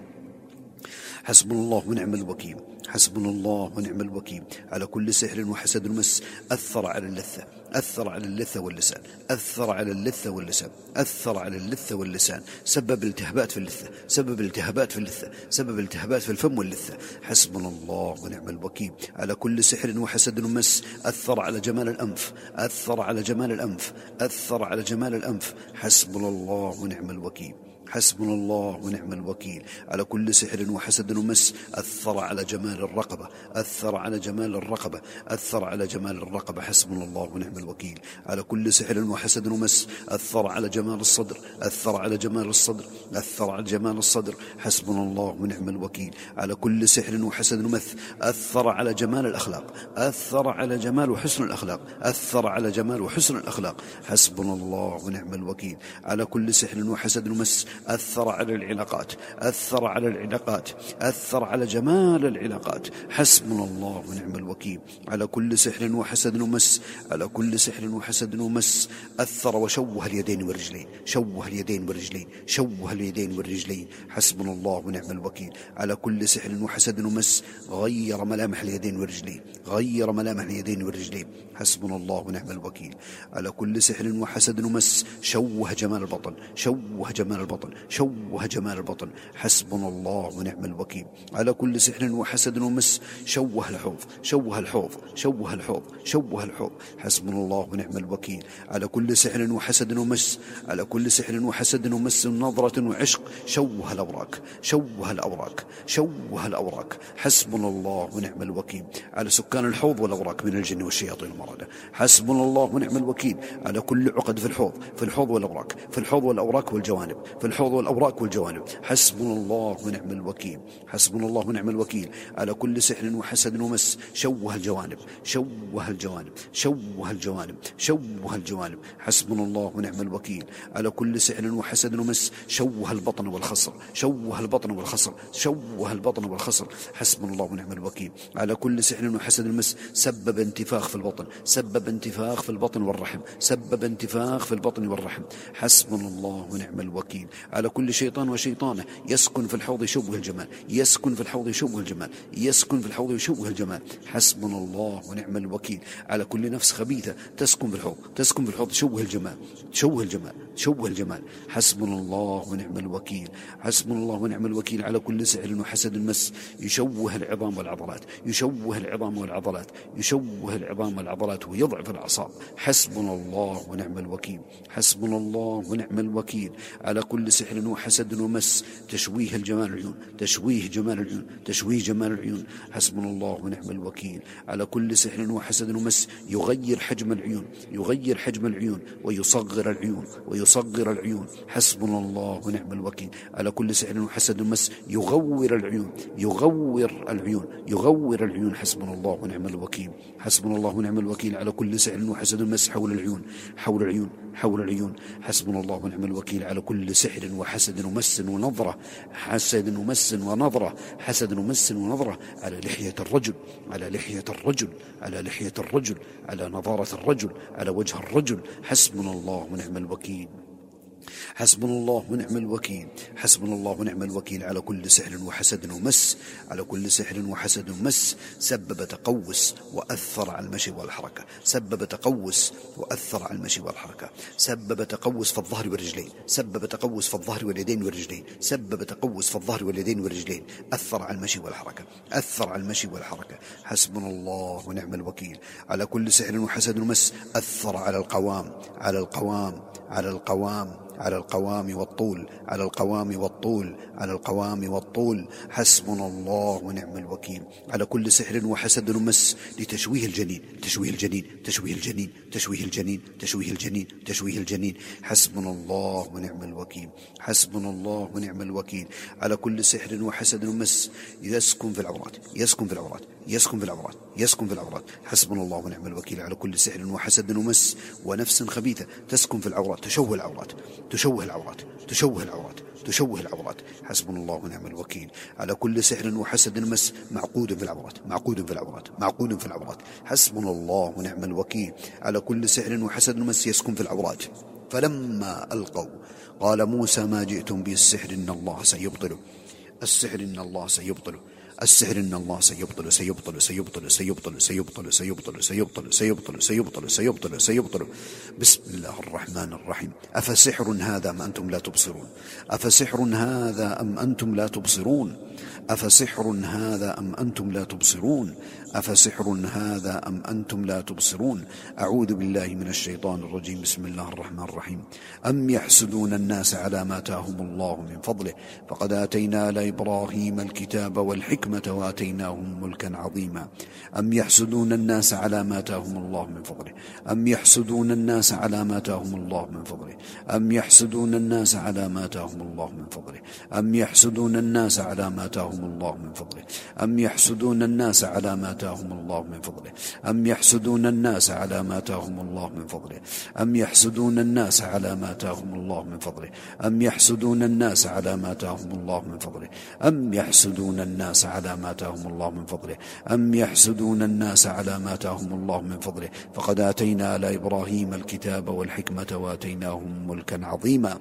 حسبنا الله ونعم الوكيل. حسبنا الله ونعم الوكيل على كل سحر وحسد ومس أثر على اللثة، أثر على اللثة واللسان، أثر على اللثة واللسان، أثر على اللثة واللسان. سبب التهابات في اللثة، سبب التهابات في اللثة، سبب التهابات في الفم واللثة. حسبنا الله ونعم الوكيل على كل سحر وحسد ومس أثر على جمال الأنف، أثر على جمال الأنف، أثر على جمال الأنف. حسبنا الله ونعم الوكيل. حسبنا الله ونعم الوكيل على كل سحر وحسد ومس أثر على جمال الرقبة، أثر على جمال الرقبة، أثر على جمال الرقبة. حسبنا الله ونعم الوكيل. على كل سحر وحسد ومس أثر على جمال الصدر، أثر على جمال الصدر، أثر على جمال الصدر، حسبنا الله ونعم الوكيل. على كل سحر وحسد ومث أثر على جمال الأخلاق، أثر على جمال وحسن الأخلاق، أثر على جمال وحسن الأخلاق، حسبنا الله ونعم الوكيل. على كل سحر وحسد ومس أثر على العلاقات، أثر على العلاقات، أثر على جمال العلاقات، حسبنا الله ونعم الوكيل. على كل سحر وحسد ومس، على كل سحر وحسد ومس أثر وشوه اليدين والرجلين، شوه اليدين والرجلين، شوه اليدين والرجلين، حسبنا الله ونعم الوكيل. على كل سحر وحسد ومس غير ملامح اليدين والرجلين، غير ملامح اليدين والرجلين، حسبنا الله ونعم الوكيل. على كل سحر وحسد ومس شوه جمال البطن، شوه جمال البطن، شوه جمال البطن، حسبنا الله ونعم الوكيل. على كل سحر وحسد ومس شوه الحوض، شوه الحوض، شوه الحوض، شوه الحوض، حسبنا الله ونعم الوكيل. على كل سحر وحسد ومس، على كل سحر وحسد ومس نظرة وعشق شوه الأوراق، شوه الأوراق، شوه الأوراق، حسبنا الله ونعم الوكيل. على سكان الحوض والأوراق من الجن والشياطين المرضى، حسبنا الله ونعم الوكيل. على كل عقد في الحوض، في الحوض والأوراق، في الحوض والأوراق والجوانب، في الحوض والأوراق والجوانب، حسبنا الله ونعم الوكيل، حسبنا الله ونعم الوكيل. على كل سحر وحسد ومس شوه الجوانب، شوه الجوانب، شوه الجوانب، شوه الجوانب، حسبنا الله ونعم الوكيل. على كل سحر وحسد ومس شوه البطن والخصر، شوه البطن والخصر، شوه البطن والخصر، حسبنا الله ونعم الوكيل. على كل سحر وحسد ومس سبب انتفاخ في البطن، سبب انتفاخ في البطن والرحم، سبب انتفاخ في البطن والرحم، حسبنا الله ونعم الوكيل. على كل شيطان وشيطانة يسكن في الحوض يشوه الجمال، يسكن في الحوض يشوه الجمال، يسكن في الحوض يشوه الجمال، حسبنا الله ونعم الوكيل. على كل نفس خبيثة تسكن في الحوض، تسكن في الحوض تشوه الجمال، تشوه الجمال، تشوه الجمال، حسبنا الله ونعم الوكيل، حسبنا الله ونعم الوكيل. على كل سحر وحسد مس يشوه العظام والعضلات، يشوه العظام والعضلات، يشوه العظام والعضلات ويضعف الأعصاب، حسبنا الله ونعم الوكيل، حسبنا الله ونعم الوكيل. على كل سحر وحسد ومس تشويه الجمال العيون، تشويه جمال العيون، تشويه جمال العيون، حسبنا الله ونعم الوكيل. على كل سحر وحسد ومس يغير حجم العيون، يغير حجم العيون ويصغر العيون، ويصغر العيون، حسبنا الله ونعم الوكيل. على كل سحر وحسد ومس يغور العيون، يغور العيون، يغور العيون، حسبنا الله ونعم الوكيل، حسبنا الله ونعم الوكيل. على كل سحر وحسد ومس حول العيون، حول العيون، حول العيون، حسبنا الله ونعم الوكيل. على كل سحر وحسد ومس ونظرة، حسد ومس ونظرة، حسد ومس ونظرة على لحية الرجل، على لحية الرجل، على لحية الرجل، على نظارة الرجل، على وجه الرجل، حسبنا الله ونعم الوكيل، حسبنا الله ونعم الوكيل، حسبنا الله ونعم الوكيل. على كل سحر وحسد ومس، على كل سحر وحسد ومس سبب تقوس وأثر على المشي والحركة، سبب تقوس وأثر على المشي والحركة، سبب تقوس في الظهر والرجلين، سبب تقوس في الظهر واليدين والرجلين، سبب تقوس في الظهر واليدين والرجلين، أثر على المشي والحركة، أثر على المشي والحركة، حسبنا الله ونعم الوكيل. على كل سحر وحسد ومس أثر على القوام، على القوام، على القوام، على القوام والطول، على القوام والطول، على القوام والطول، حسبنا الله ونعم الوكيل. على كل سحر وحسد ومس لتشويه الجنين، تشويه الجنين، تشويه الجنين، تشويه الجنين، تشويه الجنين، تشويه الجنين، حسبنا الله ونعم الوكيل، حسبنا الله ونعم الوكيل. على كل سحر وحسد ومس يسكن في العورات، يسكن في العورات، يسكن في العورات، يسكن في العورات، حسبنا الله ونعم الوكيل. على كل سحر وحسد ومس ونفس خبيثة تسكن في العورات، تشوه العورات، تشوه العورات، تشوه العورات، تشوه العورات، حسبنا الله ونعم الوكيل. على كل سحر وحسد مس معقود في العورات، معقود في العورات، معقود في العورات، حسبنا الله ونعم الوكيل. على كل سحر وحسد مس يسكن في العورات. فلما ألقوا قال موسى ما جئتم به السحر إن الله سيبطله، السحر إن الله سيبطله، السحر إن الله سيبطل سيبطل سيبطل سيبطل سيبطل سيبطل سيبطل سيبطل سيبطل سيبطل سيبطل. بسم الله الرحمن الرحيم. أفسحر هذا أم أنتم لا تبصرون، أفسحر هذا أم أنتم لا تبصرون. أفسحر هذا أم أنتم لا تبصرون أفسحر هذا أم أنتم لا تبصرون أعوذ بالله من الشيطان الرجيم. بسم الله الرحمن الرحيم. أم يحسدون الناس على ما آتاهم الله من فضله فقد آتينا آل إبراهيم الكتاب والحكمة وآتيناهم ملكا عظيما. أم يحسدون الناس على ما آتاهم الله من فضله أم يحسدون الناس على ما آتاهم الله من فضله أم يحسدون الناس على ما آتاهم الله من فضله أم يحسدون الناس على ما آتاهم الله من فضله أم يحسدون الناس على ما آتاهم الله من فضله أم يحسدون الناس على ما آتاهم الله من فضله أم يحسدون الناس على ما آتاهم الله من فضله أم يحسدون الناس على ما آتاهم الله من فضله أم يحسدون الناس على ما آتاهم الله من فضله أم يحسدون الناس على ما آتاهم الله من فضله فقد آتينا آل إبراهيم الكتاب والحكمة وآتيناهم ملكا عظيما.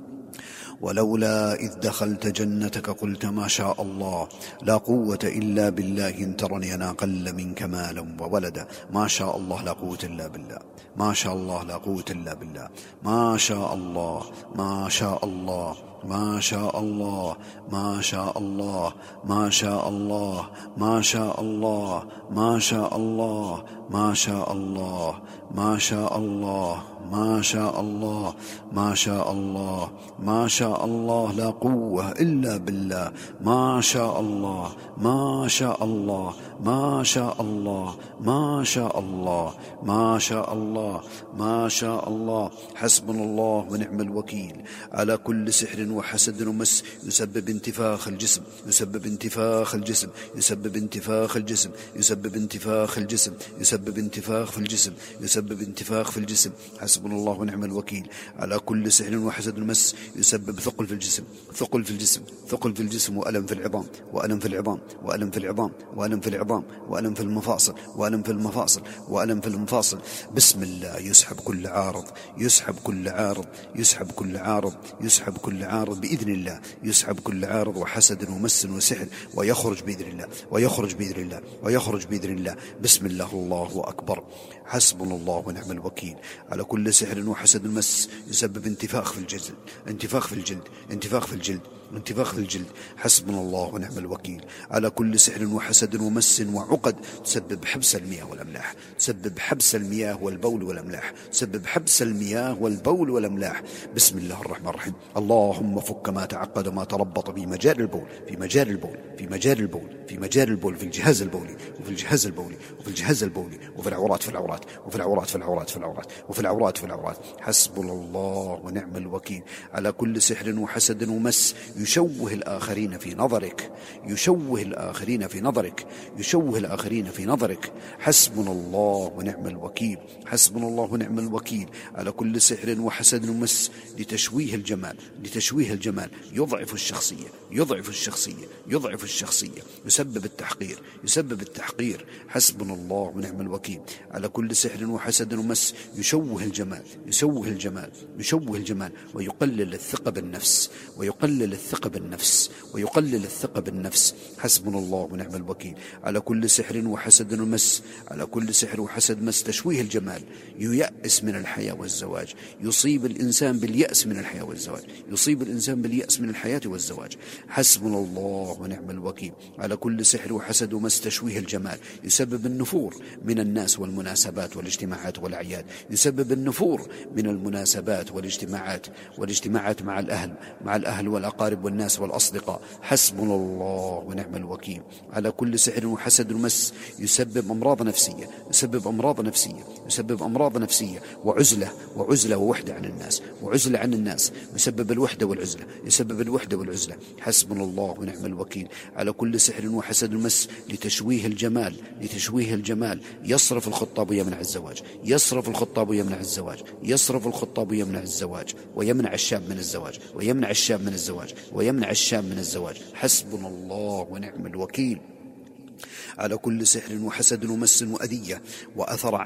ولولا إذ دخلت جنتك قلت ما شاء الله لا قوة إلا بالله إن ترني أنا أقل منك مالا وولدا. ما شاء الله لا قوة إلا بالله ما شاء الله لا قوة إلا بالله ما شاء الله ما شاء الله ما شاء الله ما شاء الله ما شاء الله ما شاء الله ما شاء الله ما شاء الله ما شاء الله ما شاء الله ما شاء الله ما شاء الله لا قوة إلا بالله ما شاء الله ما شاء الله ما شاء الله ما شاء الله ما شاء الله ما شاء الله. حسبنا الله ونعم الوكيل على كل سحر وحسد ومس يسبب انتفاخ الجسم يسبب انتفاخ الجسم يسبب انتفاخ الجسم يسبب انتفاخ الجسم يسبب انتفاخ في الجسم يسبب انتفاخ في الجسم. حسبنا الله ونعم الوكيل على كل سحر وحسد ومس يسبب ثقل في الجسم ثقل في الجسم ثقل في الجسم وألم في العظام وألم في العظام وألم في العظام وألم في العظام وألم في المفاصل وألم في المفاصل وألم في المفاصل. بسم الله. يسحب كل عارض يسحب كل عارض يسحب كل عارض يسحب كل عارض بإذن الله يسحب كل عارض وحسد ومس وسحر ويخرج بإذن الله ويخرج بإذن الله ويخرج بإذن الله. بسم الله. الله أكبر. حسبنا الله ونعم الوكيل على كل سحر وحسد المس يسبب انتفاخ في الجلد انتفاخ في الجلد انتفاخ في الجلد انتفاخ في الجلد. حسبنا الله ونعم الوكيل على كل سحر وحسد ومس وعقد تسبب حبس المياه والأملاح تسبب حبس المياه والبول والأملاح تسبب حبس المياه والبول والأملاح. بسم الله الرحمن الرحيم. اللهم فك ما تعقد ما تربط في مجال البول في مجال البول في مجال البول في مجال البول في الجهاز البولي وفي الجهاز البولي وفي الجهاز البولي وفي العورات في العورات وفي العورات في العورات في العورات وفي العورات في العورات. حسبنا الله ونعم الوكيل على كل سحر وحسد ومس يشوه الآخرين في نظرك يشوه الآخرين في نظرك يشوه الآخرين في نظرك. حسبنا الله ونعم الوكيل حسبنا الله ونعم الوكيل على كل سحر وحسد ومس لتشويه الجمال لتشويه الجمال يضعف الشخصية يضعف الشخصية يضعف الشخصية يسبب التحقير يسبب التحقير. حسبنا الله ونعم الوكيل على كل سحر وحسد ومس يشوه الجمال يشوه الجمال يشوه الجمال ويقلل الثقة بالنفس ويقلل الثقة بالنفس ويقلل الثقة بالنفس. حسبنا الله ونعم الوكيل على كل سحر وحسد ومس على كل سحر وحسد مس تشويه الجمال ييأس من الحياة والزواج يصيب الإنسان باليأس من الحياة والزواج يصيب الإنسان باليأس من الحياة والزواج. حسبنا الله ونعم الوكيل على كل سحر وحسد ومس تشويه الجمال يسبب النفور من الناس والمناسبات والاجتماعات والأعياد يسبب النفور من المناسبات والاجتماعات والاجتماعات مع الأهل مع الأهل والأقارب والناس والأصدقاء. حسبنا الله ونعم الوكيل على كل سحر وحسد ومس يسبب أمراض نفسية يسبب أمراض نفسية يسبب أمراض نفسية وعزلة وعزلة ووحدة عن الناس وعزلة عن الناس يسبب الوحدة والعزلة يسبب الوحدة والعزلة. حسبنا الله ونعم الوكيل على كل سحر وحسد ومس لتشويه الجمال لتشويه الجمال يصرف الخطاب ويمنع الزواج يصرف الخطاب ويمنع الزواج يصرف الخطاب ويمنع الزواج ويمنع الشاب من الزواج ويمنع الشاب من الزواج ويمنع الشاب من الزواج. حسبنا الله ونعم الوكيل على كل سحر وحسد ومس وأذية وأثر عين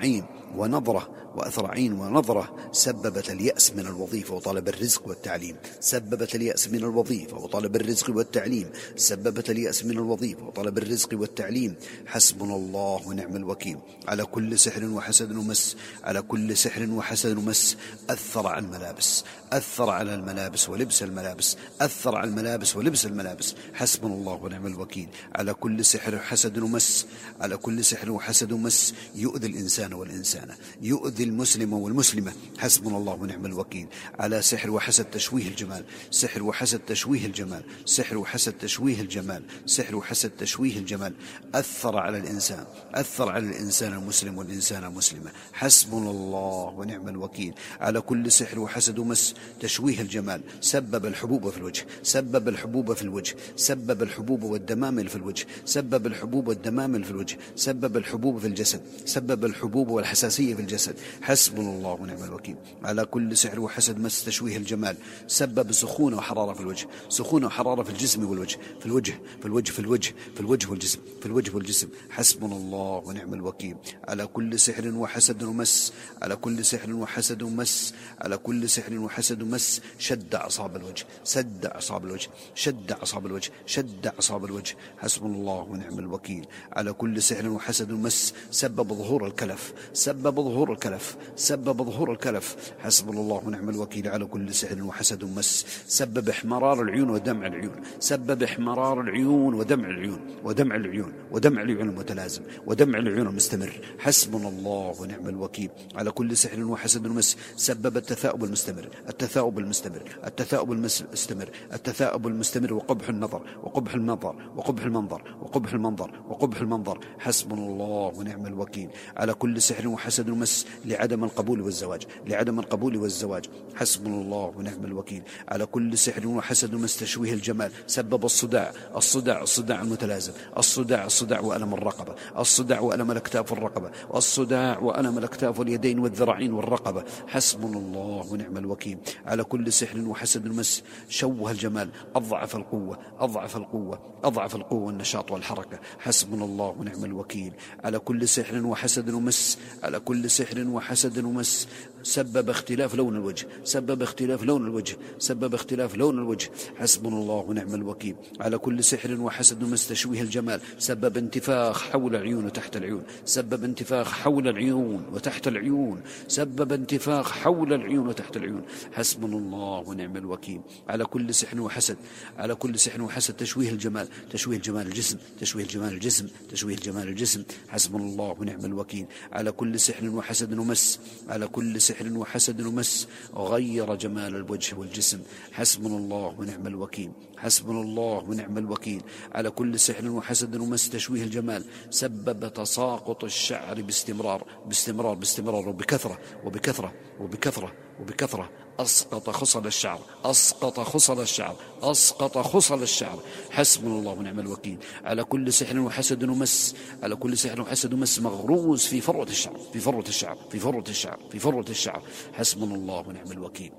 ونظرة وأثر عين ونظرة سببت اليأس من الوظيفة وطلب الرزق والتعليم، سببت اليأس من الوظيفة وطلب الرزق والتعليم، سببت اليأس من الوظيفة وطلب الرزق والتعليم. حسبنا الله ونعم الوكيل على كل سحر وحسد ومس، على كل سحر وحسد ومس أثر على الملابس، أثر على الملابس ولبس الملابس، أثر على الملابس ولبس الملابس. حسبنا الله ونعم الوكيل على كل سحر وحسد ومس، على كل سحر وحسد ومس يؤذي الإنسان والإنسانة، يؤذي المسلم والمسلمة. حسبنا الله ونعم الوكيل على سحر وحسد تشويه الجمال، سحر وحسد تشويه الجمال، سحر وحسد تشويه الجمال، سحر وحسد تشويه الجمال. أثر على الإنسان، أثر على الإنسان المسلم والإنسانة المسلمة. حسبنا الله ونعم الوكيل على كل سحر وحسد ومس تشويه الجمال، سبب الحبوب في الوجه، سبب الحبوب في الوجه، سبب الحبوب والدمامل في الوجه، سبب الحبوب والدمامل في الوجه، سبب الحبوب في الجسد، سبب الحبوب والحساسية في الجسد. حسبنا الله ونعم الوكيل على كل سحر وحسد مس تشويه الجمال، سبب سخونة وحرارة في الوجه، سخونة وحرارة في الجسم والوجه، في الوجه في الوجه في الوجه في الوجه والجسم، في الوجه والجسم. حسبنا الله ونعم الوكيل على كل سحر وحسد ومس، على كل سحر وحسد ومس، على كل سحر وحسد ومس شد أعصاب الوجه، سد أعصاب الوجه، شد أعصاب الوجه، شد أعصاب الوجه. حسبنا الله ونعم الوكيل على كل سحر وحسد ومس سبب ظهور الكلف، سبب ظهور الكلف، سبب ظهور الكلف. حسبنا الله ونعم الوكيل على كل سحر وحسد ومس سبب احمرار العيون ودمع العيون، سبب احمرار العيون ودمع العيون، ودمع العيون ودمع العيون المتلازم، ودمع العيون المستمر. حسبنا الله ونعم الوكيل على كل سحر وحسد ومس سبب التثاؤب المستمر، التثاؤب المستمر، التثاؤب المستمر، التثاؤب المستمر وقبح النظر، وقبح المنظر، وقبح المنظر، وقبح المنظر، وقبح المنظر. حسبنا الله ونعم الوكيل على كل سحر وحسد ومس لعدم القبول والزواج، لعدم القبول والزواج. حسبنا الله ونعم الوكيل على كل سحر وحسد ومس تشويه الجمال، سبب الصداع، الصداع، الصداع المتلازم، الصداع، الصداع وألم الرقبة، الصداع وألم الأكتاف والرقبة، الصداع وألم الأكتاف واليدين والذراعين والرقبة. حسبنا الله ونعم الوكيل على كل سحر وحسد ومس شوه الجمال، أضعف القوة، أضعف القوة، أضعف القوة والنشاط والحركة. حسبنا الله ونعم الوكيل على كل سحر وحسد ومس، على كل سحر وحسد ومس سبب اختلاف لون الوجه، سبب اختلاف لون الوجه، سبب اختلاف لون الوجه. حسبنا الله ونعم الوكيل على كل سحر وحسد ومس تشويه الجمال، سبب انتفاخ حول العيون وتحت العيون، سبب انتفاخ حول العيون وتحت العيون، سبب انتفاخ حول العيون وتحت العيون. حسبنا الله ونعم الوكيل على كل سحر وحسد، على كل سحر وحسد تشويه الجمال، تشويه جمال الجسم، تشويه جمال الجسم، تشويه جمال الجسم. حسبنا الله ونعم الوكيل على كل سحر وحسد ومس، على كل سحر وحسد ومس غير جمال الوجه والجسم. حسبنا الله ونعم الوكيل، حسبنا الله ونعم الوكيل على كل سحر وحسد ومس تشويه الجمال، سبب تساقط الشعر باستمرار باستمرار باستمرار وبكثرة وبكثرة وبكثرة وبكثرة. أسقط خصل الشعر، أسقط خصل الشعر، أسقط خصل الشعر. حسبنا الله ونعم الوكيل على كل سحر وحسد ومس، على كل سحر وحسد ومس مغروز في فروة الشعر، في فروة الشعر، في فروة الشعر، في فروة الشعر. حسبنا الله ونعم الوكيل.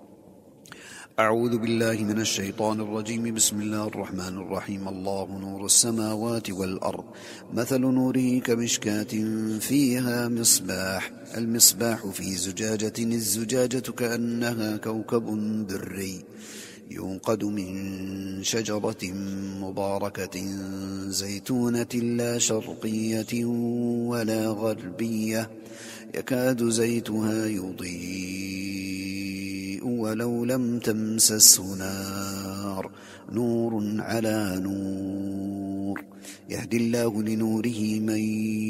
أعوذ بالله من الشيطان الرجيم. بسم الله الرحمن الرحيم. الله نور السماوات والأرض، مثل نوره كمشكاة فيها مصباح، المصباح في زجاجة، الزجاجة كأنها كوكب دري يوقد من شجرة مباركة زيتونة لا شرقية ولا غربية يكاد زيتها يضيء ولو لم تمسسه نار، نور على نور، يهدي الله لنوره من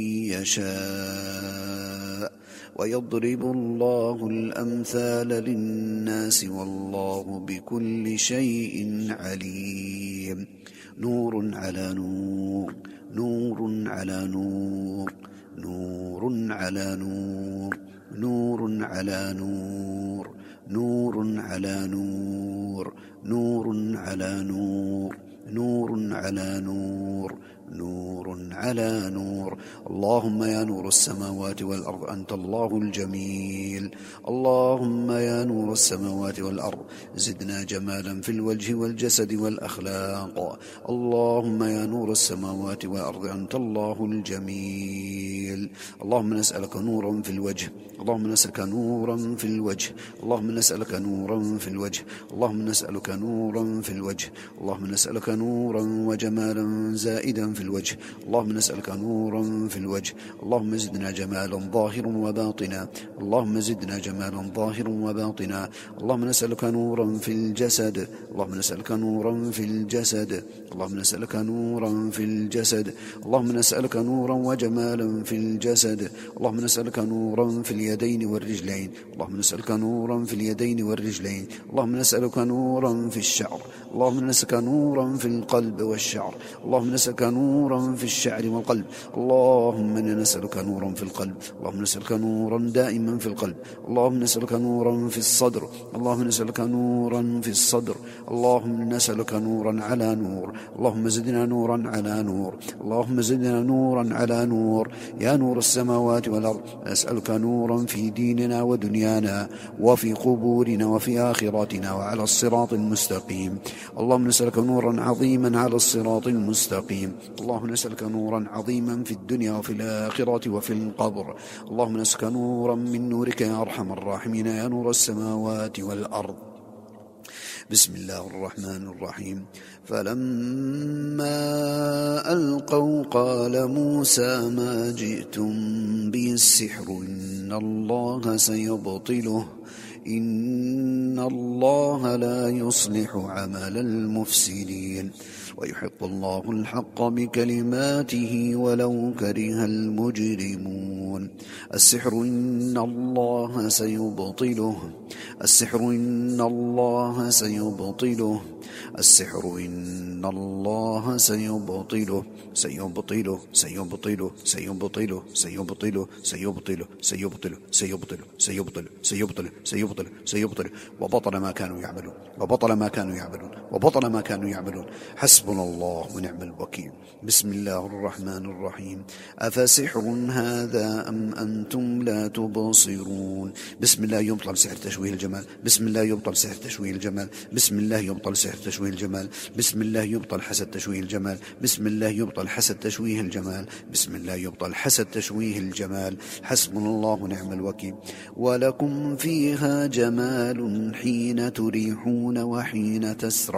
يشاء ويضرب الله الأمثال للناس والله بكل شيء عليم. نور على نور، نور على نور، نور على نور، نور على نور، نور على نور، نور على نور، نور على نور، نور على نور. اللهم يا نور السماوات والأرض أنت الله الجميل. اللهم يا نور السماوات والأرض زدنا جمالا في الوجه والجسد والأخلاق. اللهم يا نور السماوات والأرض أنت الله الجميل. اللهم نسألك نورا في الوجه، اللهم نسألك نورا في الوجه، اللهم نسألك نورا في الوجه، اللهم نسألك نورا في الوجه، اللهم نسألك نورا وجمالا زائدا في الوجه، اللهم نسألك نورا في الوجه. اللهم زدنا جمالا ظاهرا وباطنا، اللهم زدنا جمالا ظاهرا وباطنا. اللهم نسألك نورا في الجسد، اللهم نسألك نورا في الجسد، اللهم نسألك نورا في الجسد، اللهم نسألك نورا وجمالا في الجسد. اللهم نسألك نورا في اليدين والرجلين، اللهم نسألك نورا في اليدين والرجلين. اللهم نسألك نورا في الشعر، اللهم نسألك نورا في القلب والشعر، اللهم نسألك نورا في الشعر والقلب. اللهم إنا نسألك نورا في القلب، اللهم نسألك نورا دائما في القلب. اللهم نسألك نورا في الصدر، اللهم نسألك نورا في الصدر. اللهم نسألك نورا على نور، اللهم زدنا نورا على نور، اللهم زدنا نورا على نور. يا نور السماوات والأرض أسألك نورا في ديننا ودنيانا وفي قبورنا وفي آخرتنا وعلى الصراط المستقيم. اللهم نسألك نورا عظيما على الصراط المستقيم. اللهم نسألك نورا عظيما في الدنيا وفي الآخرة وفي القبر. اللهم نسألك نورا من نورك يا أرحم الراحمين يا نور السماوات والأرض. بسم الله الرحمن الرحيم. فلما ألقوا قال موسى ما جئتم به السحر إن الله سيبطله إن الله لا يصلح عمل المفسدين ويحق الله الحق بكلماته ولو كره المجرمون. السحر إن الله سيبطله السحر إن الله سيبطله السحر إن الله سيبطله سيبطله سيبطله سيبطله سيبطله سيبطله سيبطله سيبطله سيبطله سيبطله سيبطله سيبطله وبطل ما كانوا يعملون وبطل ما كانوا يعملون وبطل ما كانوا يعملون. حسبنا الله ونعم الوكيل. بسم الله الرحمن الرحيم. أفسحر هذا أم أنتم لا تبصرون. بسم الله يبطل سحر تشويه الجمال، بسم الله يبطل سحر تشويه الجمال، بسم الله يبطل سحر تشويه الجمال، بسم الله يبطل حسد تشويه الجمال، بسم الله يبطل حسد تشويه الجمال، بسم الله يبطل حسد تشويه الجمال. حسبنا الله ونعم الوكيل. ولكم فيها جمال حين تريحون وحين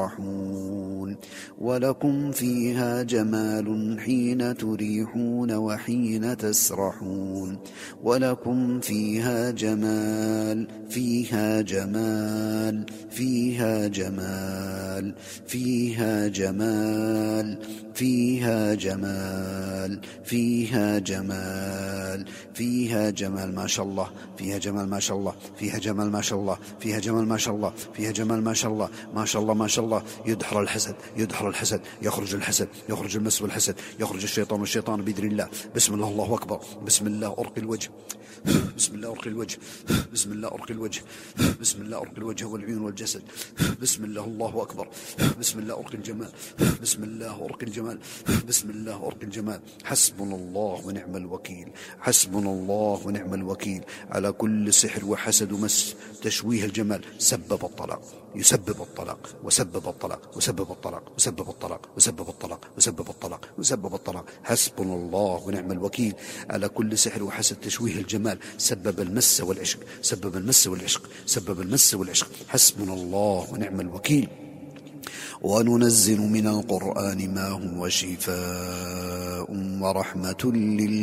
تسرحون ولكم فيها جمال حين تريحون وحين تسرحون ولكم فيها جمال فيها جمال فيها جمال فيها جمال فيها جمال فيها جمال فيها جمال ما شاء الله فيها جمال ما شاء الله فيها جمال ما شاء الله فيها جمال ما شاء الله فيها جمال ما شاء الله ما شاء الله ما شاء الله. يدحر الحسد يدحر الحسد يخرج الحسد يخرج المس والحسد يخرج الشيطان والشيطان بإذن الله. بسم الله الله أكبر. بسم الله أرقي الوجه بسم الله أرقي الوجه بسم الله أرقي الوجه بسم الله أرقي الوجه والعيون والجسد. بسم الله الله أكبر. بسم الله أرقي الجمال بسم الله أرقي الجمال بسم الله أرقي الجمال. حسبنا الله ونعم الوكيل. حسبنا الله ونعم الوكيل على كل سحر وحسد ومس تشويه الجمال سبب الطلاق يسبب الطلاق وسبب الطلاق وسبب الطلاق وسبب الطلاق وسبب الطلاق وسبب الطلاق وسبب الطلاق. حسبنا الله ونعم الوكيل على كل سحر وحسد تشويه الجمال سبب المس والعشق سبب المس والعشق سبب المس والعشق. حسبنا الله ونعم الوكيل. وننزل من القرآن ما هو شفاء ورحمة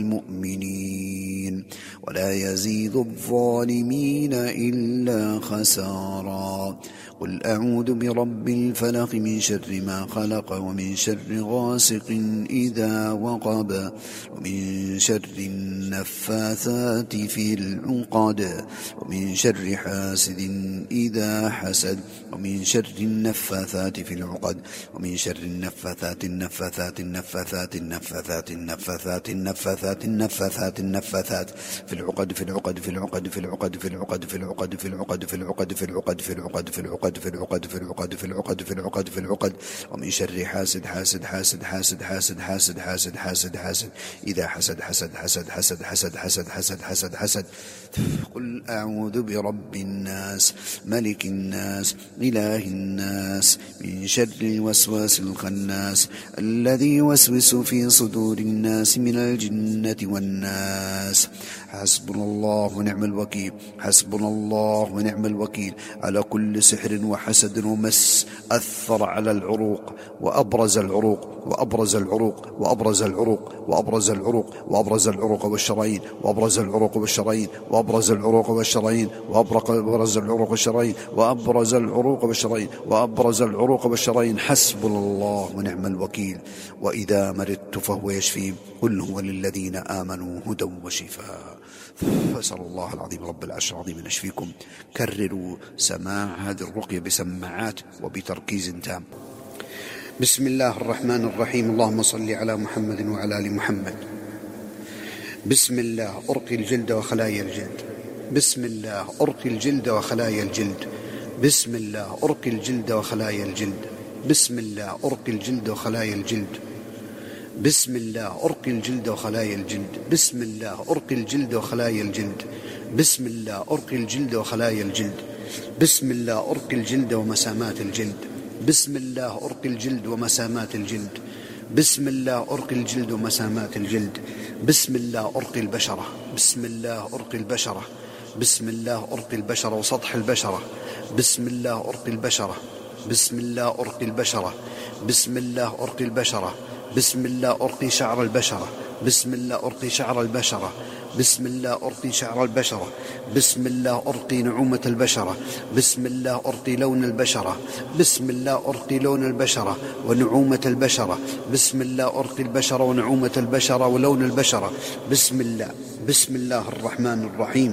للمؤمنين ولا يزيد الظالمين إلا خسارا. قل أعوذ برب الفلق من شر ما خلق ومن شر غاسق إذا وقب ومن شر النفاثات في العقد ومن شر حاسد إذا حسد ومن شر النفاثات في العقد العقد ومن شر النفاثات النفاثات النفاثات النفاثات النفاثات النفاثات النفاثات النفاثات في العقد في العقد في العقد في العقد في العقد في العقد في العقد في العقد في العقد في العقد في العقد في العقد في العقد في العقد في العقد في العقد ومن شر حاسد حاسد حاسد حاسد حاسد حاسد حاسد حاسد حاسد إذا حسد حسد حسد حسد حسد حسد حسد حسد حسد قل أعوذ برب الناس ملك الناس إله الناس من شر الوسواس الخناس الذي يوسوس في صدور الناس من الجنة والناس. حسبنا الله ونعم الوكيل حسبنا الله ونعم الوكيل على كل سحر وحسد ومس أثر على العروق وأبرز العروق وأبرز العروق وأبرز العروق وأبرز العروق وأبرز العروق والشرايين وأبرز العروق والشرايين وأبرز العروق والشرايين وأبرز العروق والشرايين وأبرز العروق والشرايين وأبرز العروق والشرايين. حسبنا الله ونعم الوكيل. وإذا مرضت فهو يشفين قل هو للذين آمنوا هدى وشفاء. فأسأل الله العظيم رب العرش العظيم أن يشفيكم. كرروا سماع هذه الرقية بسماعات وبتركيز تام. بسم الله الرحمن الرحيم. اللهم صل على محمد وعلى آل محمد. بسم الله أرقي الجلد وخلايا الجلد. بسم الله أرقي الجلد وخلايا الجلد. بسم الله أرقي الجلد وخلايا الجلد. بسم الله أرقي الجلد وخلايا الجلد. بسم الله أرقي الجلد وخلايا الجلد. بسم الله أرقي الجلد وخلايا الجلد. بسم الله أرقي الجلد وخلايا الجلد. بسم الله أرقي الجلد ومسامات الجلد. بسم الله أرقي الجلد ومسامات الجلد. بسم الله أرقي الجلد ومسامات الجلد. بسم الله أرقي البشرة. بسم الله أرقي البشرة. بسم الله أرقي البشرة وسطح البشرة. بسم الله أرقي البشرة. بسم الله أرقي البشرة. بسم الله أرقي البشرة. بسم الله أرقي شعر البشرة. بسم الله أرقي شعر البشرة. بسم الله أرقي شعر البشرة. بسم الله أرقي نعومة البشرة. بسم الله أرقي لون البشرة. بسم الله أرقي لون البشرة ونعومة البشرة. بسم الله أرقي البشرة ونعومة البشرة ولون البشرة. بسم الله بسم الله الرحمن الرحيم.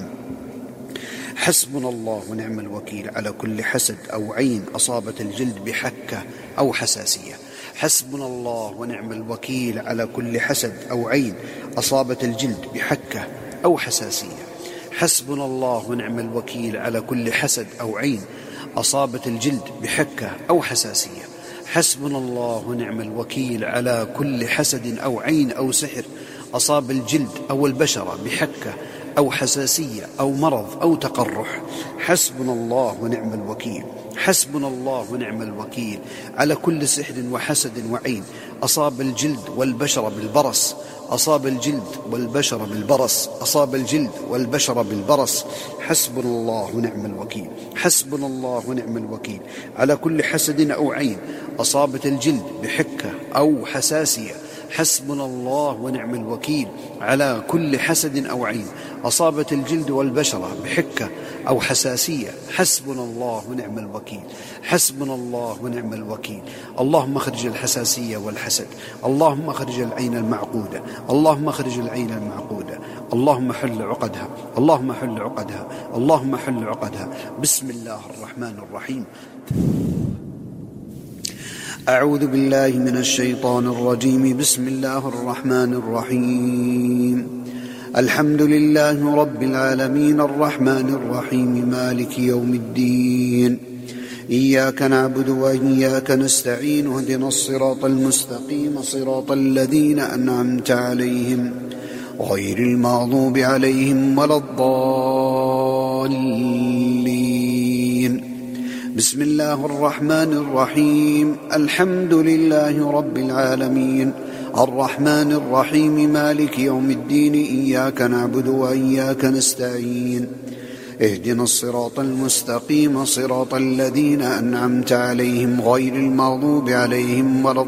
حسبنا الله ونعم الوكيل على كل حسد أو عين أصابت الجلد بحكة أو حساسية. حسبنا الله ونعم الوكيل على كل حسد أو عين أصابت الجلد بحكة أو حساسية. حسبنا الله ونعم الوكيل على كل حسد أو عين أصابت الجلد بحكة أو حساسية. حسبنا الله ونعم الوكيل على كل حسد أو عين أو سحر أصاب الجلد أو البشرة بحكة أو حساسية أو مرض أو تقرح. حسبنا الله ونعم الوكيل. حسبنا الله ونعم الوكيل على كل سحر وحسد وعين أصاب الجلد والبشرة بالبرص. أصاب الجلد والبشرة بالبرص. أصاب الجلد والبشرة بالبرص. حسبنا الله ونعم الوكيل. حسبنا الله ونعم الوكيل على كل حسد أو عين أصابت الجلد بحكة أو حساسية. حسبنا الله ونعم الوكيل على كل حسد أو عين أصابت الجلد والبشرة بحكة أو حساسية. حسبنا الله ونعم الوكيل. حسبنا الله ونعم الوكيل. اللهم اخرج الحساسية والحسد. اللهم اخرج العين المعقودة. اللهم اخرج العين المعقودة. اللهم حل عقدها. اللهم حل عقدها. اللهم حل عقدها. بسم الله الرحمن الرحيم. أعوذ بالله من الشيطان الرجيم. بسم الله الرحمن الرحيم. الحمد لله رب العالمين الرحمن الرحيم مالك يوم الدين. إياك نعبد وإياك نستعين اهدنا الصراط المستقيم صراط الذين أنعمت عليهم غير المغضوب عليهم ولا الضالين. بسم الله الرحمن الرحيم. الحمد لله رب العالمين الرحمن الرحيم مالك يوم الدين. إياك نعبد وإياك نستعين اهدنا الصراط المستقيم صراط الذين أنعمت عليهم غير المغضوب عليهم ولا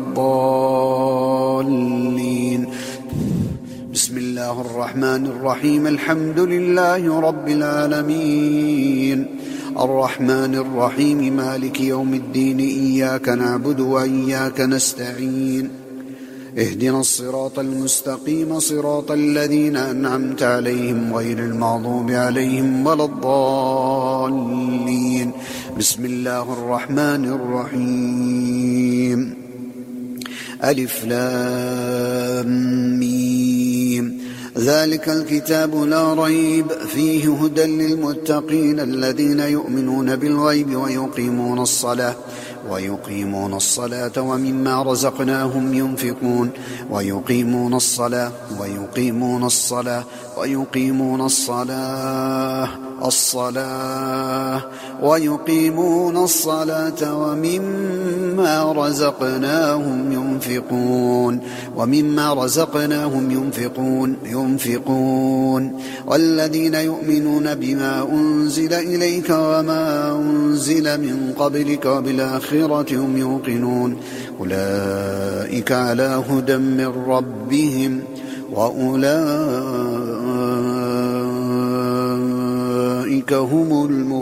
الضالين. بسم الله الرحمن الرحيم. الحمد لله رب العالمين الرحمن الرحيم مالك يوم الدين. إياك نعبد وإياك نستعين اهدنا الصراط المستقيم صراط الذين أنعمت عليهم غير المغضوب عليهم ولا الضالين. بسم الله الرحمن الرحيم. ألف لام ميم ذلك الكتاب لا ريب فيه هدى للمتقين الذين يؤمنون بالغيب ويقيمون الصلاة ويقيمون الصلاة ومما رزقناهم ينفقون ويقيمون الصلاة ويقيمون الصلاة ويقيمون الصلاة الصلاة ويقيمون الصلاة ومما رزقناهم ينفقون ومما رزقناهم ينفقون ينفقون والذين يؤمنون بما أنزل إليك وما أنزل من قبلك وبالآخرة هم يوقنون أولئك على هدى من ربهم وأولئك هم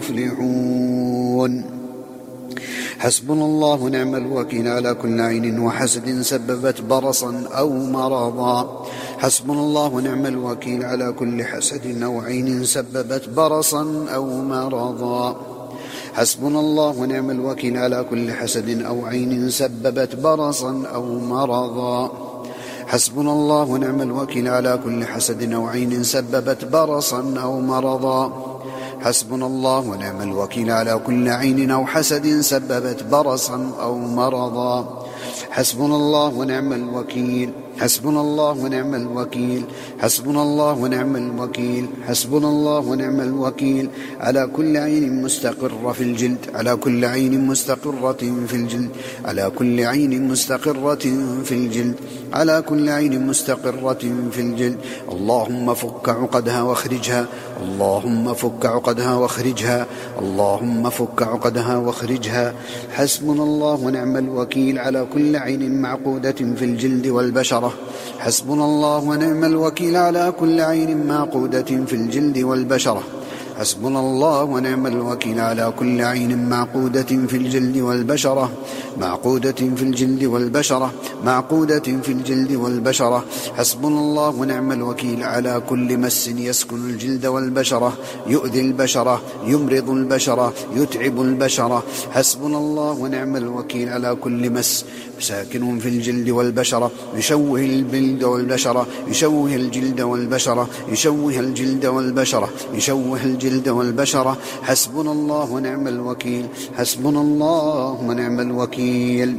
المفلحون حسبنا الله ونعم الوكيل على كل عين وحسد سببت برصا أو مرضا حسبنا الله ونعم الوكيل على كل حسد أو عين سببت برصا أو مرضا حسبنا الله ونعم الوكيل على كل حسد أو عين سببت برصا أو مرضا حسبنا الله ونعم الوكيل على كل حسد أو عين سببت برصا أو مرضا حسبنا الله ونعم الوكيل على كل عين أو حسد سببت برصا أو مرضا حسبنا الله ونعم الوكيل حسبنا الله ونعم الوكيل حسبنا الله ونعم الوكيل حسبنا الله ونعم الوكيل على كل عين مستقرة في الجلد على كل عين مستقرة في الجلد على كل عين مستقرة في الجلد على كل عين مستقرة في الجلد اللهم فك عقدها واخرجها اللهم فك عقدها واخرجها اللهم فك عقدها واخرجها حسبنا الله ونعم الوكيل على كل عين معقودة في الجلد والبشرة حسبنا الله ونعم الوكيل على كل عين معقودة في الجلد والبشرة حسبنا الله ونعم الوكيل على كل عين معقودة في الجلد والبشرة معقودة في الجلد والبشرة معقودة في الجلد والبشرة حسبنا الله ونعم الوكيل على كل مس يسكن الجلد والبشرة يؤذي البشرة يمرض البشرة يتعب البشرة حسبنا الله ونعم الوكيل على كل مس ساكن في الجلد والبشرة يشوه الجلد والبشرة يشوه الجلد والبشرة يشوه الجلد والبشرة يشوه الجلد والبشرة حسبنا الله ونعم الوكيل حسبنا الله ونعم الوكيل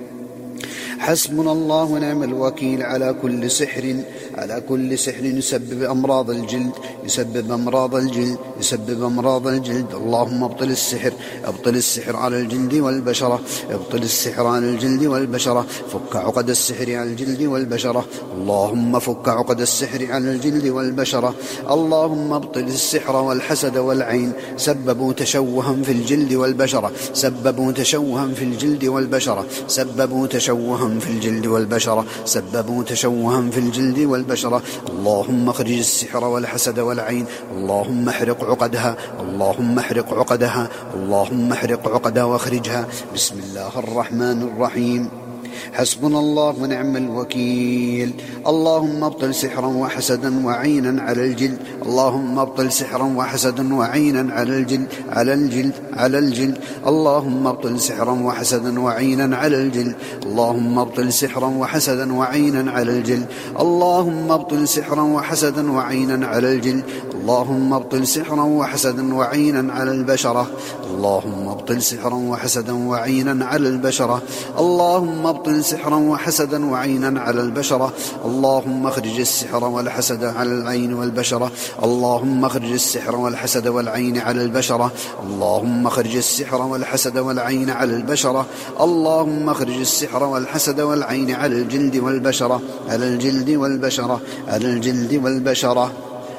حسبنا الله ونعم الوكيل على كل سحر على كل سحر يسبب أمراض الجلد يسبب أمراض الجلد يسبب أمراض الجلد اللهم ابطل السحر ابطل السحر على الجلد والبشرة ابطل السحر على الجلد والبشرة فك عقد السحر على الجلد والبشرة اللهم فك عقد السحر على الجلد والبشرة اللهم ابطل السحر والحسد والعين سببوا تشوها في الجلد والبشرة سببوا تشوها في الجلد والبشرة سببوا تشوها في الجلد والبشرة سببوا تشوها في الجلد والبشرة اللهم اخرج السحر والحسد والعين اللهم احرق عقدها اللهم احرق عقدها اللهم احرق عقدها واخرجها بسم الله الرحمن الرحيم حسبنا الله ونعم الوكيل اللهم ابطل سحرا وحسدا وعينا على الجلد اللهم ابطل سحرا وحسدا وعينا على الجلد على الجلد على الجلد اللهم ابطل سحرا وحسدا وعينا على الجلد اللهم ابطل سحرا وحسدا وعينا على الجلد اللهم ابطل سحرا وحسدا وعينا على الجلد اللهم ابطل سحرا وحسدا وعينا على البشرة اللهم ابطل سحرا وحسدا وعينا على البشرة اللهم ابطل سحرا وحسدا وعينا على البشرة اللهم اخرج السحر والحسد على العين والبشرة اللهم اخرج السحر والحسد والعين على البشرة اللهم اخرج السحر والحسد والعين على البشرة اللهم اخرج السحر والحسد والعين على الجلد والبشرة على الجلد والبشرة على الجلد والبشرة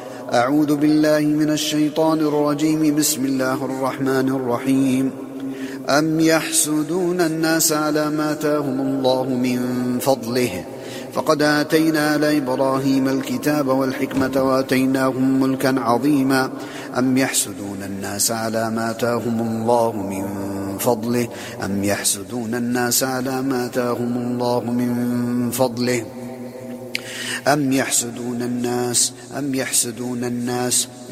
أعوذ بالله من الشيطان الرجيم بسم الله الرحمن الرحيم أم يحسدون الناس على ما آتاهم الله من فضله فقد آتينا آل إبراهيم الكتاب والحكمة وآتيناهم ملكا عظيما أم يحسدون الناس على ما آتاهم الله من فضله أم يحسدون الناس على ما آتاهم الله من فضله أم يحسدون الناس أم يحسدون الناس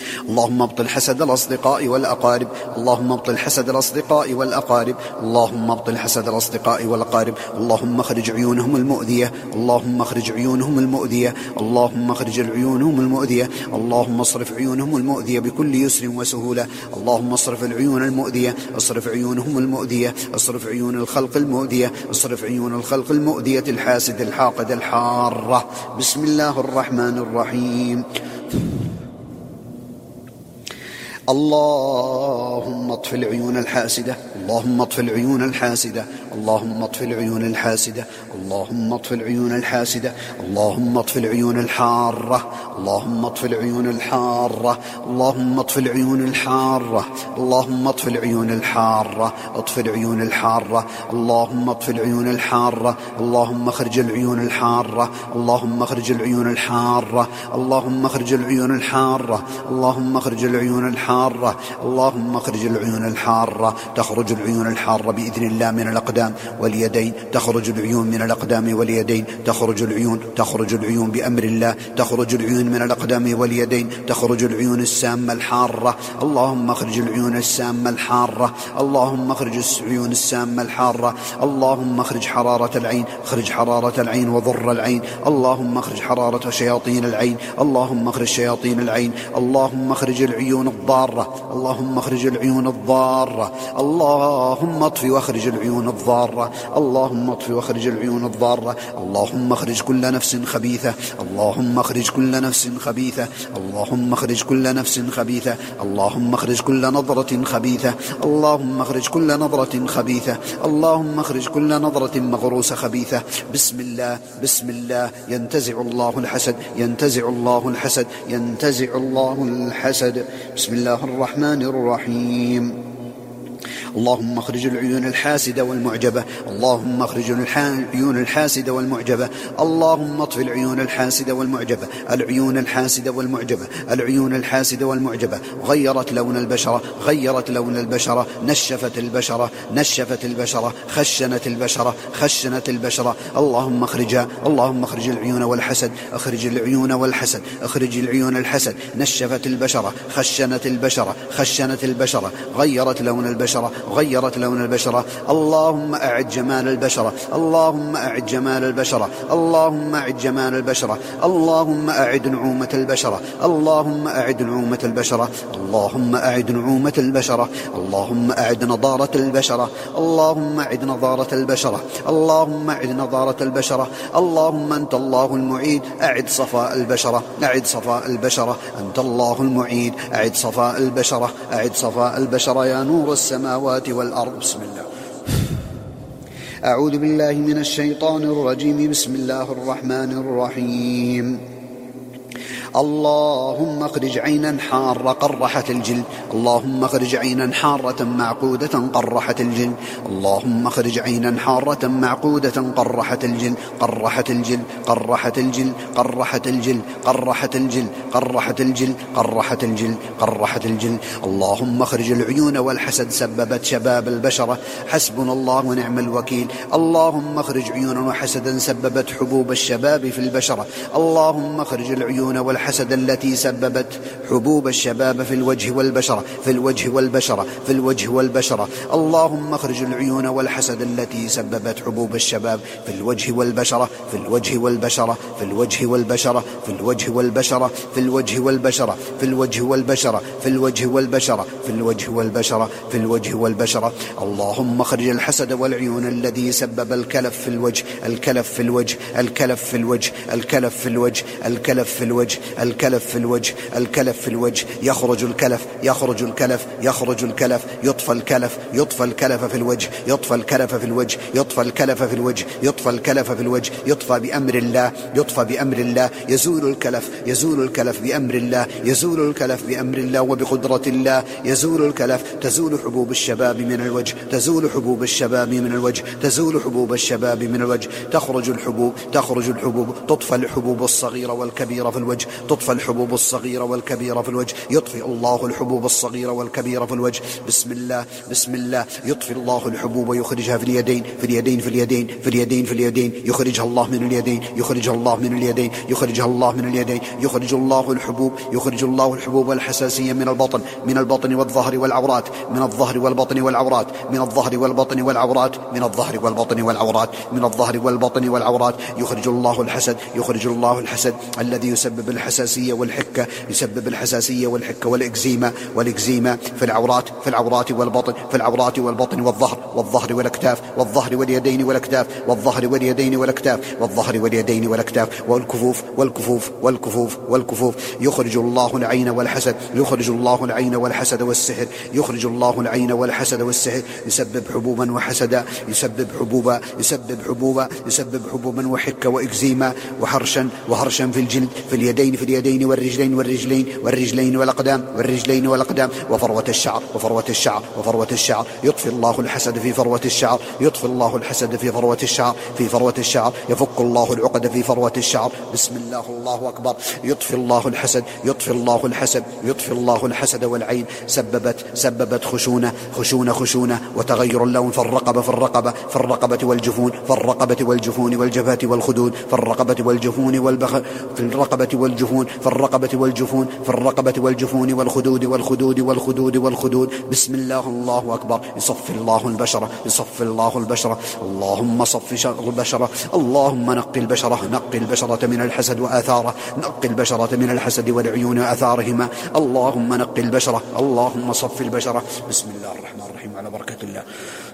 اللهم ابطل حسد الأصدقاء والأقارب، اللهم ابطل حسد الأصدقاء والأقارب، اللهم ابطل حسد الأصدقاء والأقارب. اللهم اخرج عيونهم المؤذية، اللهم اخرج عيونهم المؤذية، اللهم اخرج عيونهم المؤذية. اللهم اصرف عيونهم المؤذية بكل يسر وسهولة. اللهم اصرف العيون المؤذية، اصرف عيونهم المؤذية، اصرف عيون الخلق المؤذية، اصرف عيون الخلق المؤذية الحاسد الحاقد الحارة. بسم الله الرحمن الرحيم. اللهم اطفئ العيون الحاسدة، اللهم اطفئ العيون الحاسدة، اللهم اطفئ العيون الحاسدة، اللهم اطفئ العيون الحاسدة، اللهم اطفئ العيون الحارة، اللهم اطفئ العيون الحارة، اللهم اطفئ العيون الحارة، اللهم اطفئ العيون الحارة، اطفئ العيون الحارة، اللهم اطفئ العيون الحارة، اللهم اخرج العيون الحارة، اللهم اخرج العيون الحارة، اللهم اخرج العيون الحارة، اللهم اخرج العيون الحارة، اللهم اخرج العيون الحارة. تخرج العيون الحارة بإذن الله من الأقدام واليدين، تخرج العيون من الأقدام واليدين، تخرج العيون، تخرج العيون بأمر الله، تخرج العيون من الأقدام واليدين، تخرج العيون السامة الحارة. اللهم اخرج العيون السامة الحارة، اللهم اخرج العيون السامة الحارة، اللهم اخرج حرارة العين، اخرج حرارة العين وضر العين، اللهم اخرج حرارة شياطين العين، اللهم اخرج شياطين العين، اللهم اخرج العيون الضارة، اللهم اخرج العيون الضارة، اللهم اطفي واخرج العيون الضارة، اللهم اطفي واخرج العيون الضارة، اللهم اخرج كل نفس خبيثة، اللهم اخرج كل نفس خبيثة، اللهم اخرج كل نفس خبيثة، اللهم اخرج كل نظرة خبيثة، اللهم اخرج كل نظرة خبيثة، اللهم اخرج كل نظرة مغروسة خبيثة. بسم الله، بسم الله. ينتزع الله الحسد، ينتزع الله الحسد، ينتزع الله الحسد. بسم الله الرحمن الرحيم. اللهم اخرج العيون الحاسدة والمعجبة، اللهم اخرج العيون الحاسدة والمعجبة، اللهم اطفئ العيون الحاسدة والمعجبة، العيون الحاسدة والمعجبة، العيون الحاسدة والمعجبة. غيرت لون البشرة، غيرت لون البشرة، نشفت البشرة، نشفت البشرة، خشنت البشرة، خشنت البشرة. اللهم اخرجها، اللهم اخرج العيون والحسد، اخرج العيون والحسد، اخرج العيون الحسد. نشفت البشرة، خشنت البشرة، خشنت البشرة، غيرت لون البشرة، غيرت لون البشرة. اللهم أعد جمال البشرة، اللهم أعد جمال البشرة، اللهم أعد جمال البشرة، اللهم أعد نعومة البشرة، اللهم أعد نعومة البشرة، اللهم أعد نعومة البشرة، اللهم أعد نضارة البشرة، اللهم أعد نضارة البشرة، اللهم أعد نضارة البشرة. اللهم أنت الله المعيد، أعد صفاء البشرة، أعد صفاء البشرة، أنت الله المعيد، أعد صفاء البشرة، أعد صفاء البشرة يا نور السماوات والأرض. بسم الله. أعوذ بالله من الشيطان الرجيم. بسم الله الرحمن الرحيم. اللهم اخرج عينا حارة قرحت الجلد، اللهم اخرج عينا حارة معقودة قرحت الجلد، اللهم اخرج عينا حارة معقودة قرحت الجلد، قرحت الجلد، قرحت الجلد، قرحت الجلد، قرحت الجلد، قرحت الجلد، قرحت الجلد، قرحت الجلد. اللهم اخرج العيون والحسد سببت شباب البشرة، حسبنا الله ونعم الوكيل. اللهم اخرج عيونا وحسدا سببت حبوب الشباب في البشرة، اللهم اخرج العيون والحسد الحسد التي سببت حبوب الشباب في الوجه والبشرة، في الوجه والبشرة، في الوجه والبشرة. اللهم اخرج العيون والحسد التي سببت حبوب الشباب في الوجه والبشرة، في الوجه والبشرة، في الوجه والبشرة، في الوجه والبشرة، في الوجه والبشرة، في الوجه والبشرة، في الوجه والبشرة، في الوجه والبشرة، في الوجه والبشرة. اللهم اخرج الحسد والعيون الذي سبب الكلف في الوجه، الكلف في الوجه، الكلف في الوجه، الكلف في الوجه، الكلف في الوجه، الكلف في الوجه، الكلف في الوجه. يخرج الكلف، يخرج الكلف، يخرج الكلف، يطفى الكلف، يطفى الكلف في الوجه، يطفى الكلف في الوجه، يطفى الكلف في الوجه، يطفى الكلف في الوجه، يطفى بأمر الله، يطفى بأمر الله. يزول الكلف، يزول الكلف بأمر الله، يزول الكلف بأمر الله وبقدرة الله. يزول الكلف، تزول حبوب الشباب من الوجه، تزول حبوب الشباب من الوجه، تزول حبوب الشباب من الوجه. تخرج الحبوب، تخرج الحبوب، تطفى الحبوب الصغيرة والكبيرة في الوجه، تطفى الحبوب الصغيرة والكبيرة في الوجه، يطفي الله الحبوب الصغيرة والكبيرة في الوجه. بسم الله بسم الله. يطفي الله الحبوب ويخرجها في اليدين في اليدين في اليدين في اليدين في اليدين يخرجها الله من اليدين يخرجها الله من اليدين يخرجها الله من اليدين يخرج الله الحبوب يخرج الله الحبوب والحساسية من البطن من البطن والظهر والعورات من الظهر والبطن والعورات من الظهر والبطن والعورات من الظهر والبطن والعورات من الظهر والبطن والعورات. يخرج الله الحسد يخرج الله الحسد الذي يسبب الحساسية والحكة يسبب الحساسية والحكة والإكزيما والإكزيما في العورات في العورات والبطن في العورات والبطن والظهر والظهر والأكتاف والظهر واليدين والأكتاف والظهر واليدين والأكتاف والظهر واليدين والأكتاف والكفوف والكفوف والكفوف والكفوف. يخرج الله العين والحسد يخرج الله العين والحسد والسحر يخرج الله العين والحسد والسحر. يسبب حبوبا وحسدا يسبب حبوبا يسبب حبوبا يسبب حبوبا وحكة وإكزيما وحرشا وهرشا في الجلد في اليدين في اليدين والرجلين والرجلين والرجلين والأقدام والرجلين والأقدام وفروة الشعر وفروة الشعر وفروة الشعر. يطفي الله الحسد في فروة الشعر يطفي الله الحسد في فروة الشعر في فروة الشعر. يفك الله العقد في فروة الشعر. بسم الله الله أكبر. يطفي الله الحسد يطفي الله الحسد يطفي الله الحسد والعين. سببت سببت خشونة خشونة خشونة وتغير اللون في الرقبة في الرقبة في الرقبة والجفون في الرقبة والجفون والجبهة والخدود في الرقبة والجفون والبخ في الرقبة والجفون في الرقبة والجفون في الرقبة والجفون والخدود والخدود والخدود والخدود. بسم الله الله أكبر. يصفي الله البشرة يصفي الله البشرة. اللهم صف البشرة اللهم نقي البشرة نقي البشرة من الحسد وآثاره نقي البشرة من الحسد والعيون وآثارهما. اللهم نقي البشرة اللهم صف البشرة. بسم الله الرحمن الرحيم على بركة الله.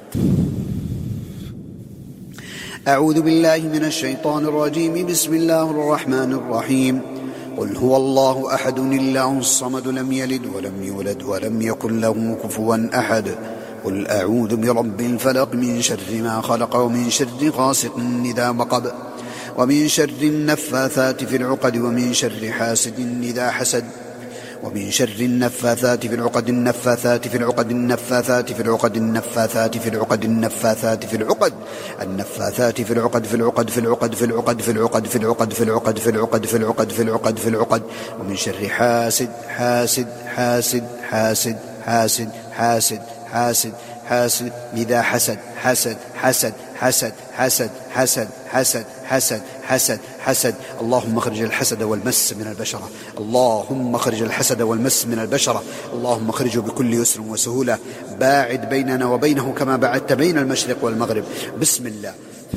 أعوذ بالله من الشيطان الرجيم. بسم الله الرحمن الرحيم. قل هو الله أحد الله الصمد لم يلد ولم يولد ولم يكن له كفوا أحد. قل أعوذ برب الفلق من شر ما خلق ومن شر غاسق إذا وقب ومن شر النفاثات في العقد ومن شر حاسد إذا حسد ومن شر النفاثات في العقد النفاثات في العقد النفاثات في العقد النفاثات في العقد النفاثات في العقد النفاثات في العقد في العقد في العقد في العقد في العقد في العقد في العقد في العقد في العقد في العقد في العقد. ومن شر حاسد حاسد حاسد حاسد حاسد حاسد حاسد حاسد إذا حسد حسد حسد حسد حسد حسد حسد حسد حسد حسد. اللهم اخرج الحسد والمس من البشرة اللهم اخرج الحسد والمس من البشرة. اللهم اخرجه بكل يسر وسهولة. باعد بيننا وبينه كما بعدت بين المشرق والمغرب. بسم الله.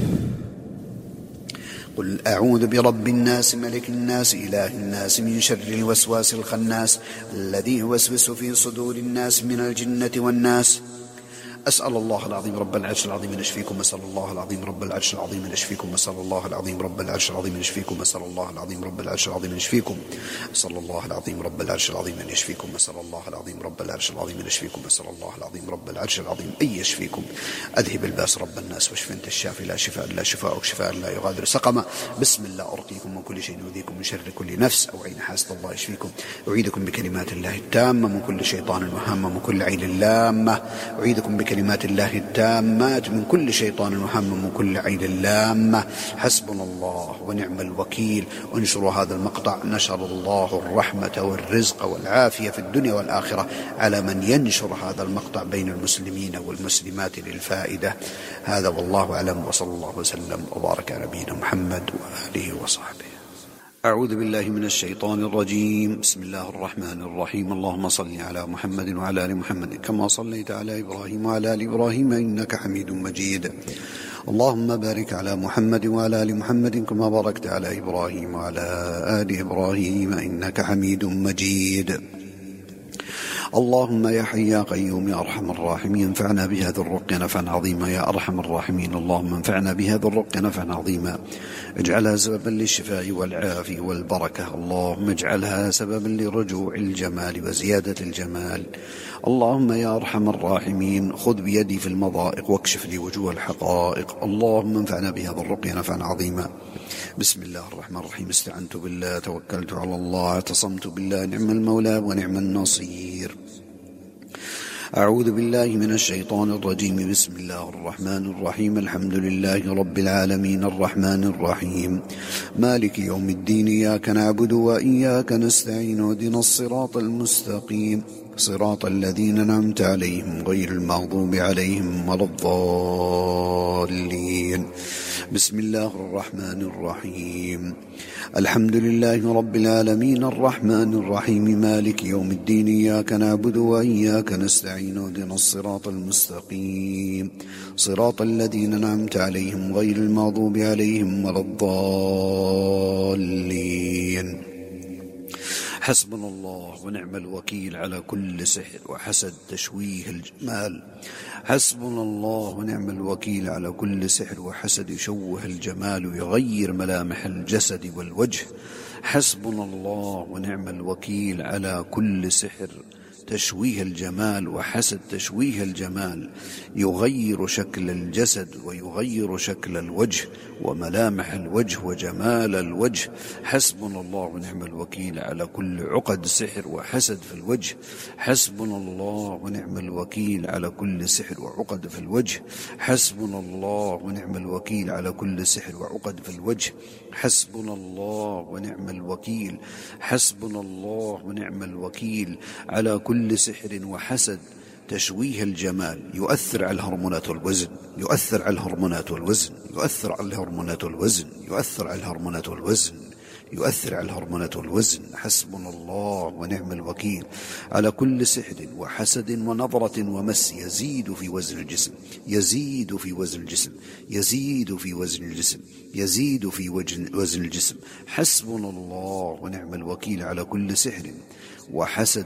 قل أعوذ برب الناس ملك الناس إله الناس من شر الوسواس الخناس الذي يوسوس في صدور الناس من الجنة والناس. أسأل الله العظيم رب العرش العظيم أن يشفيكم. أسأل الله العظيم رب العرش العظيم أن يشفيكم. أسأل الله العظيم رب العرش العظيم أن يشفيكم. أسأل الله العظيم رب العرش العظيم أن يشفيكم. أسأل الله العظيم رب العرش العظيم أن يشفيكم. أسأل الله العظيم رب العرش العظيم أن يشفيكم. أسأل الله العظيم رب العرش العظيم أن يشفيكم. أذهب الباس رب الناس واشف أنت الشافي لا شفاء إلا شفاءك شفاء لا يغادر سقما. بسم الله. أرقيكم من كل شيء يؤذيكم من شر كل نفس أو عين حاسد الله يشفيكم. أعيدكم بكلمات الله التامة من كل شيطان وهامة من كل عين لامة. أعيدكم بكلمات الله التامات من كل شيطان وهم من كل عين لامة. حسبنا الله ونعم الوكيل. انشروا هذا المقطع نشر الله الرحمة والرزق والعافية في الدنيا والآخرة على من ينشر هذا المقطع بين المسلمين والمسلمات للفائدة. هذا والله أعلم وصلى الله وسلم وبارك على نبينا محمد وآله وصحبه. أعوذ بالله من الشيطان الرجيم. بسم الله الرحمن الرحيم. اللهم صل على محمد وعلى آل محمد كما صليت على إبراهيم وعلى آل إبراهيم إنك حميد مجيد. اللهم بارك على محمد وعلى آل محمد كما باركت على إبراهيم وعلى آل إبراهيم إنك حميد مجيد. اللهم يا حي يا قيوم يا أرحم الراحمين انفعنا بهذا الرقية نفعا عظيما يا أرحم الراحمين. اللهم انفعنا بهذا الرقية نفعا عظيما. اجعلها سببا للشفاء والعافية والبركة. اللهم اجعلها سببا لرجوع الجمال وزيادة الجمال. اللهم يا أرحم الراحمين خذ بيدي في المضائق واكشف لي وجوه الحقائق. اللهم انفعنا بهذا الرقية نفعا عظيما. بسم الله الرحمن الرحيم. استعنت بالله توكلت على الله اعتصمت بالله نعم المولى ونعم النصير. أعوذ بالله من الشيطان الرجيم. بسم الله الرحمن الرحيم. الحمد لله رب العالمين الرحمن الرحيم مالك يوم الدين. إياك نعبد وإياك نستعين. اهدنا الصراط المستقيم صراط الذين أنعمت عليهم غير المغضوب عليهم ولا الضالين. بسم الله الرحمن الرحيم. الحمد لله رب العالمين الرحمن الرحيم مالك يوم الدين. إياك نعبد وإياك نستعين. اهدنا الصراط المستقيم صراط الذين أنعمت عليهم غير المغضوب عليهم ولا الضالين. حسبنا الله ونعم الوكيل على كل سحر وحسد تشويه الجمال. حسبنا الله ونعم الوكيل على كل سحر وحسد يشوه الجمال ويغير ملامح الجسد والوجه. حسبنا الله ونعم الوكيل على كل سحر تشويه الجمال وحسد تشويه الجمال يغير شكل الجسد ويغير شكل الوجه وملامح الوجه وجمال الوجه. حسبنا الله ونعم الوكيل على كل عقد سحر وحسد في الوجه. حسبنا الله ونعم الوكيل على كل سحر وعقد في الوجه. حسبنا الله ونعم الوكيل على كل سحر وعقد في الوجه. حسبنا الله ونعم الوكيل. حسبنا الله ونعم الوكيل على كل سحر وحسد تشويه الجمال يؤثر على الهرمونات والوزن. يؤثر على الهرمونات والوزن. يؤثر على الهرمونات والوزن. يؤثر على الهرمونات والوزن. يؤثر على الهرمونات والوزن. حسبنا الله ونعم الوكيل على كل سحر وحسد ونظرة ومس يزيد في وزن الجسم. يزيد في وزن الجسم. يزيد في وزن الجسم. يزيد في وزن الجسم. حسبنا الله ونعم الوكيل على كل سحر وحسد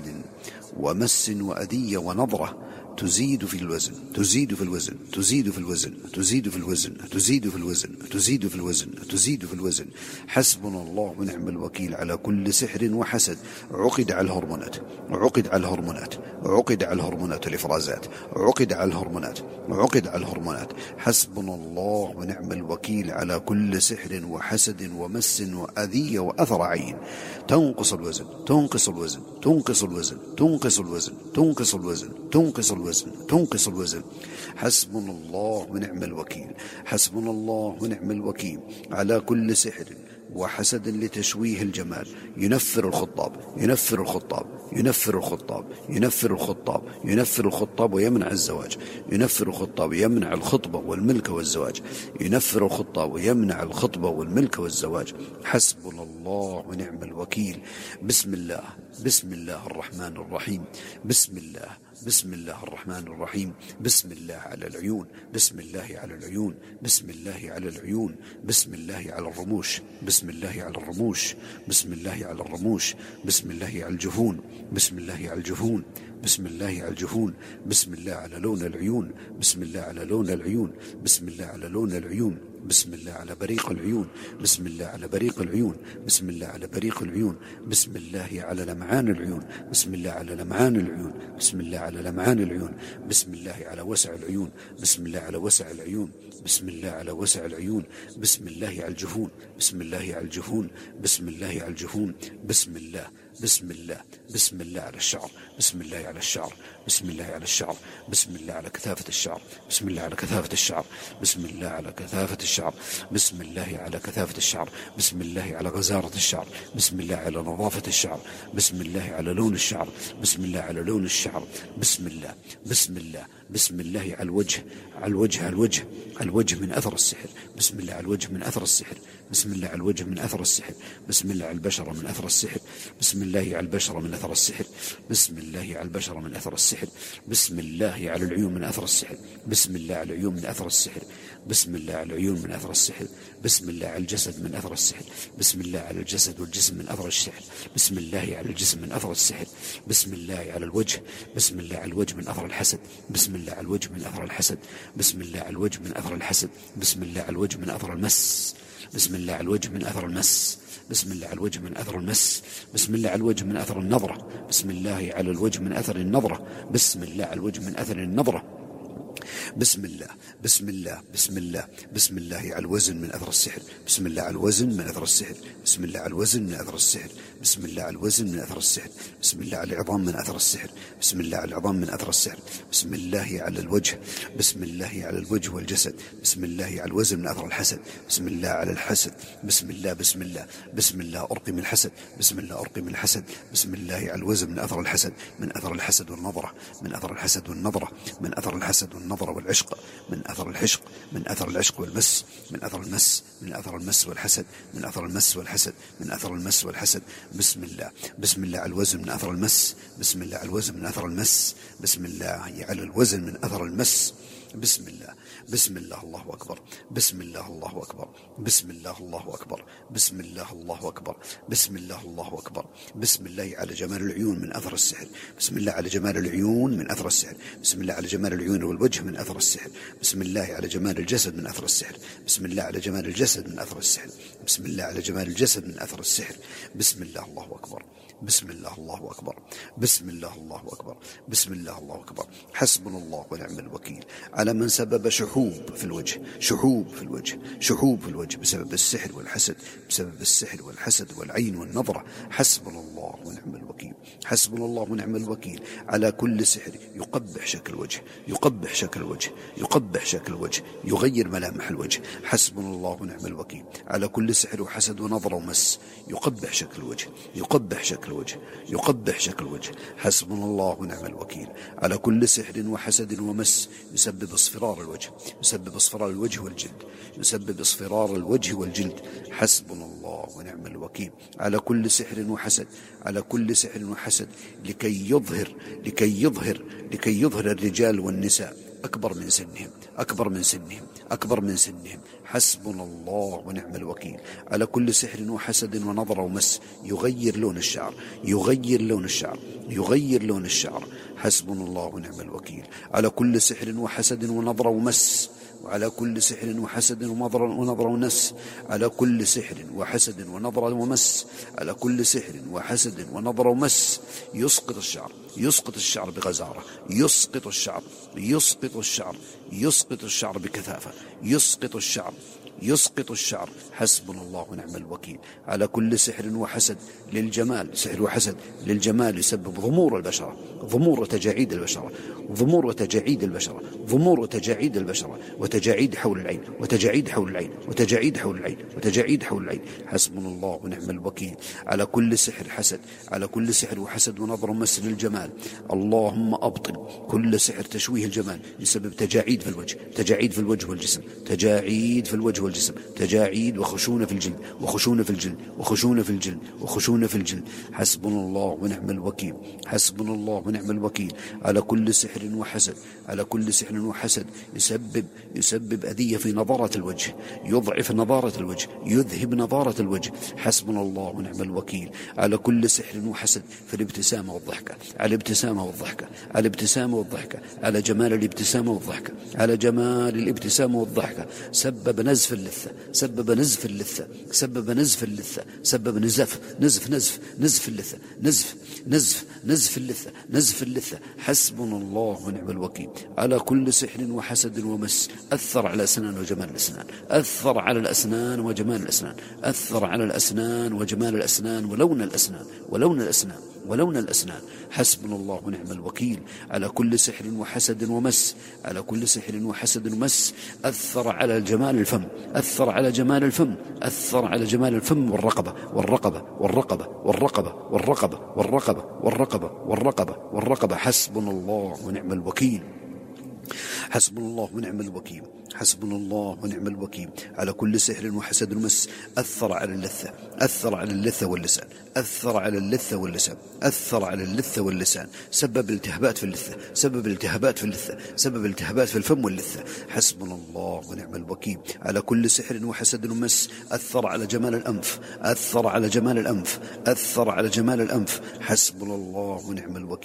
ومس وأذية ونظرة تزيد في الوزن. تزيد في الوزن. تزيد في الوزن. تزيد في الوزن. تزيد في الوزن. تزيد في الوزن. تزيد في الوزن. حسبنا الله ونعم الوكيل على كل سحر وحسد عقد على الهرمونات. عقد على الهرمونات. عقد على الهرمونات الإفرازات. عقد على الهرمونات. عقد على الهرمونات. حسبنا الله ونعم الوكيل على كل سحر وحسد ومس وأذية وأثر عين تنقص الوزن. تنقص الوزن. تنقص الوزن. تنقص الوزن. تنقص الوزن. تنقص الوزن. تنقص الوزن. حسبنا الله ونعم الوكيل. حسبنا الله ونعم الوكيل على كل سحر وحسد لتشويه الجمال ينفر الخطاب. ينفر الخطاب. ينفر الخطاب. ينفر الخطاب. ينفر الخطاب ويمنع الزواج. ينفر الخطاب ويمنع الخطبة والملك والزواج. ينفر الخطاب ويمنع الخطبة والملك والزواج. حسبنا الله ونعم الوكيل. بسم الله. بسم الله الرحمن الرحيم. بسم الله. بسم الله الرحمن الرحيم. بسم الله على العيون. بسم الله على العيون. بسم الله على العيون. بسم الله على الرموش. بسم الله على الرموش. بسم الله على الرموش. بسم الله على الجفون. بسم الله على الجفون. بسم الله على الجفون. بسم الله على لون العيون. بسم الله على لون العيون. بسم الله على لون العيون. بسم الله على بريق العيون. بسم الله على بريق العيون. بسم الله على بريق العيون. بسم الله على لمعان العيون. بسم الله على لمعان العيون. بسم الله على لمعان العيون. بسم الله على وسع العيون. بسم الله على وسع العيون. بسم الله على وسع العيون. بسم الله على الجفون. بسم الله على الجفون. بسم الله على الجفون. بسم الله. بسم الله. بسم الله على الشعر. بسم الله على الشعر. بسم الله على الشعر. بسم الله على كثافة الشعر. بسم الله على كثافة الشعر. بسم الله على كثافة الشعر. بسم الله على كثافة الشعر. بسم الله على غزارة الشعر. بسم الله على نظافة الشعر. بسم الله على لون الشعر. بسم الله على لون الشعر. بسم الله. بسم الله. بسم الله على الوجه. على الوجه. على الوجه. على الوجه من أثر السحر. بسم الله على الوجه من أثر السحر. بسم الله على الوجه من أثر السحر. بسم الله على البشرة من أثر السحر. بسم الله على البشرة من أثر السحر. بسم الله على البشرة من أثر السحر. بسم الله على العيون من أثر السحر. بسم الله على العيون من أثر السحر. بسم الله على العيون من أثر السحر. بسم الله على الجسد من أثر السحر. بسم الله على الجسد والجسم من أثر السحر. بسم الله على الجسم من أثر السحر. بسم الله على الوجه. بسم الله على الوجه من أثر الحسد. بسم الله على الوجه من أثر الحسد. بسم الله على الوجه من أثر الحسد. بسم الله على الوجه من أثر المس. بسم الله على الوجه من أثر المس. بسم الله على الوجه من أثر المس. بسم الله على الوجه من أثر النظرة. بسم الله على الوجه من أثر النظرة. بسم الله على الوجه من أثر النظرة. بسم الله. بسم الله. بسم الله. بسم الله على الوزن من أثر السحر. بسم الله على الوزن من أثر السحر. بسم الله على الوزن من أثر السحر، بسم الله على الوزن من أثر السحر، بسم الله على العظام من أثر السحر، بسم الله على العظام من أثر السحر، بسم الله على الوجه، بسم الله على الوجه والجسد، بسم الله على الوزن من أثر الحسد، بسم الله على الحسد، بسم الله بسم الله بسم الله أرقي من الحسد، بسم الله أرقي من الحسد، بسم الله على الوزن من أثر الحسد، من أثر الحسد والنظرة، من أثر الحسد والنظرة، من أثر الحسد والنظرة والعشق، من أثر العشق، من أثر العشق والمس، من أثر المس، من أثر المس والحسد، من أثر المس والحسد، من أثر المس والحسد. بسم الله بسم الله على الوزن من أثر المس، بسم الله على الوزن من أثر المس، بسم الله على الوزن من أثر المس. بسم الله بسم الله الله أكبر، بسم الله الله أكبر، بسم الله الله أكبر، بسم الله الله أكبر، بسم الله الله أكبر. بسم الله على جمال العيون من أثر السحر، بسم الله على جمال العيون من أثر السحر، بسم الله على جمال العيون والوجه من أثر السحر، بسم الله على جمال الجسد من أثر السحر، بسم الله على جمال الجسد من أثر السحر، بسم الله على جمال الجسد من أثر السحر. بسم الله الله أكبر، بسم الله الله أكبر، بسم الله الله أكبر، بسم الله الله أكبر. حسبنا الله ونعم الوكيل على من سبب شحوب في الوجه، شحوب في الوجه، شحوب في الوجه بسبب السحر والحسد، بسبب السحر والحسد والعين والنظرة. حسبنا الله ونعم الوكيل، حسبنا الله ونعم الوكيل على كل سحر يقبح شكل الوجه، يقبح شكل الوجه، يقبح شكل الوجه، يغير ملامح الوجه. حسبنا الله ونعم الوكيل على كل سحر وحسد ونظرة ومس يقبح شكل الوجه، يقبح شكل الوجه، يقبح شكل الوجه. حسبنا الله ونعم الوكيل على كل سحر وحسد ومس يسبب اصفرار الوجه، يسبب اصفرار الوجه والجلد، يسبب اصفرار الوجه والجلد. حسبنا الله ونعم الوكيل على كل سحر وحسد، على كل سحر وحسد لكي يظهر لكي يظهر لكي يظهر الرجال والنساء أكبر من سنهم، أكبر من سنهم، أكبر من سنهم. حسبنا الله ونعم الوكيل على كل سحر وحسد ونظر ومس يغير لون الشعر، يغير لون الشعر، يغير لون الشعر. حسبنا الله ونعم الوكيل على كل سحر وحسد ونظر ومس، وعلى كل سحر وحسد ونظر ونظر ونس، على كل سحر وحسد ونظر ومس، على كل سحر وحسد ونظر ومس يسقط الشعر، يسقط الشعر بغزارة، يسقط الشعر، يسقط الشعر، يسقط الشعر بكثافة، يسقط الشعر، يسقط الشعر. حسبنا الله ونعم الوكيل على كل سحر وحسد للجمال، سحر وحسد للجمال يسبب ضمور البشرة، ضمور وتجاعيد البشرة، ضمور وتجاعيد البشرة، ضمور وتجاعيد البشرة، وتجاعيد حول العين، وتجاعيد حول العين، وتجاعيد حول العين، وتجاعيد حول العين. حسبنا الله ونعم الوكيل على كل سحر حسد، على كل سحر وحسد ونظر ومس للجمال. اللهم أبطل كل سحر تشويه الجمال يسبب تجاعيد في الوجه، تجاعيد في الوجه والجسم، تجاعيد في الوجه والجسم، تجاعيد وخشونة في الجلد، وخشونة في الجلد، وخشونة في الجلد، وخشونة في الجلد. حسبنا الله ونعم الوكيل، حسبنا الله ونعم الوكيل على كل سحر وحسد، على كل سحر وحسد يسبب يسبب أذية في نظارة الوجه، يضعف نظارة الوجه، يذهب نظارة الوجه. حسبنا الله ونعم الوكيل على كل سحر وحسد في الابتسامة والضحكة، على الابتسامة والضحكة، على الابتسامة والضحكة، على جمال الابتسامة والضحكة، على جمال الابتسامة والضحكة. سبب نزف اللثة، سبب نزف اللثة، سبب نزف اللثة، سبب نزف نزف نزف نزف اللثة، نزف نزف نزف اللثة، نزف اللثة. حسبنا الله ونعم الوكيل على كل سحر وحسد ومس أثر على الأسنان وجمال الأسنان، أثر على الأسنان وجمال الأسنان، أثر على الأسنان وجمال الأسنان ولون الأسنان، ولون الأسنان، ولون الأسنان. حسبنا الله ونعم الوكيل على كل سحر وحسد ومس، على كل سحر وحسد ومس أثر على جمال الفم، أثر على جمال الفم، أثر على جمال الفم والرقبة، والرقبة والرقبة والرقبة والرقبة والرقبة والرقبة والرقبة والرقبة. حسبنا الله ونعم الوكيل، حسبنا الله ونعم الوكيل، حسبنا الله ونعم الوكيل على كل سحر وحسد ومس أثر على اللثة، أثر على اللثة واللسان، أثر على اللثة واللسان، أثر على اللثة واللسان. سبب التهابات في اللثة، سبب التهابات في اللثة، سبب التهابات في الفم واللثة. حسبنا الله ونعم الوكيل على كل سحر وحسد ومس أثر على جمال الأنف، أثر على جمال الأنف، أثر على جمال الأنف. حسبنا الله ونعم الوكيل،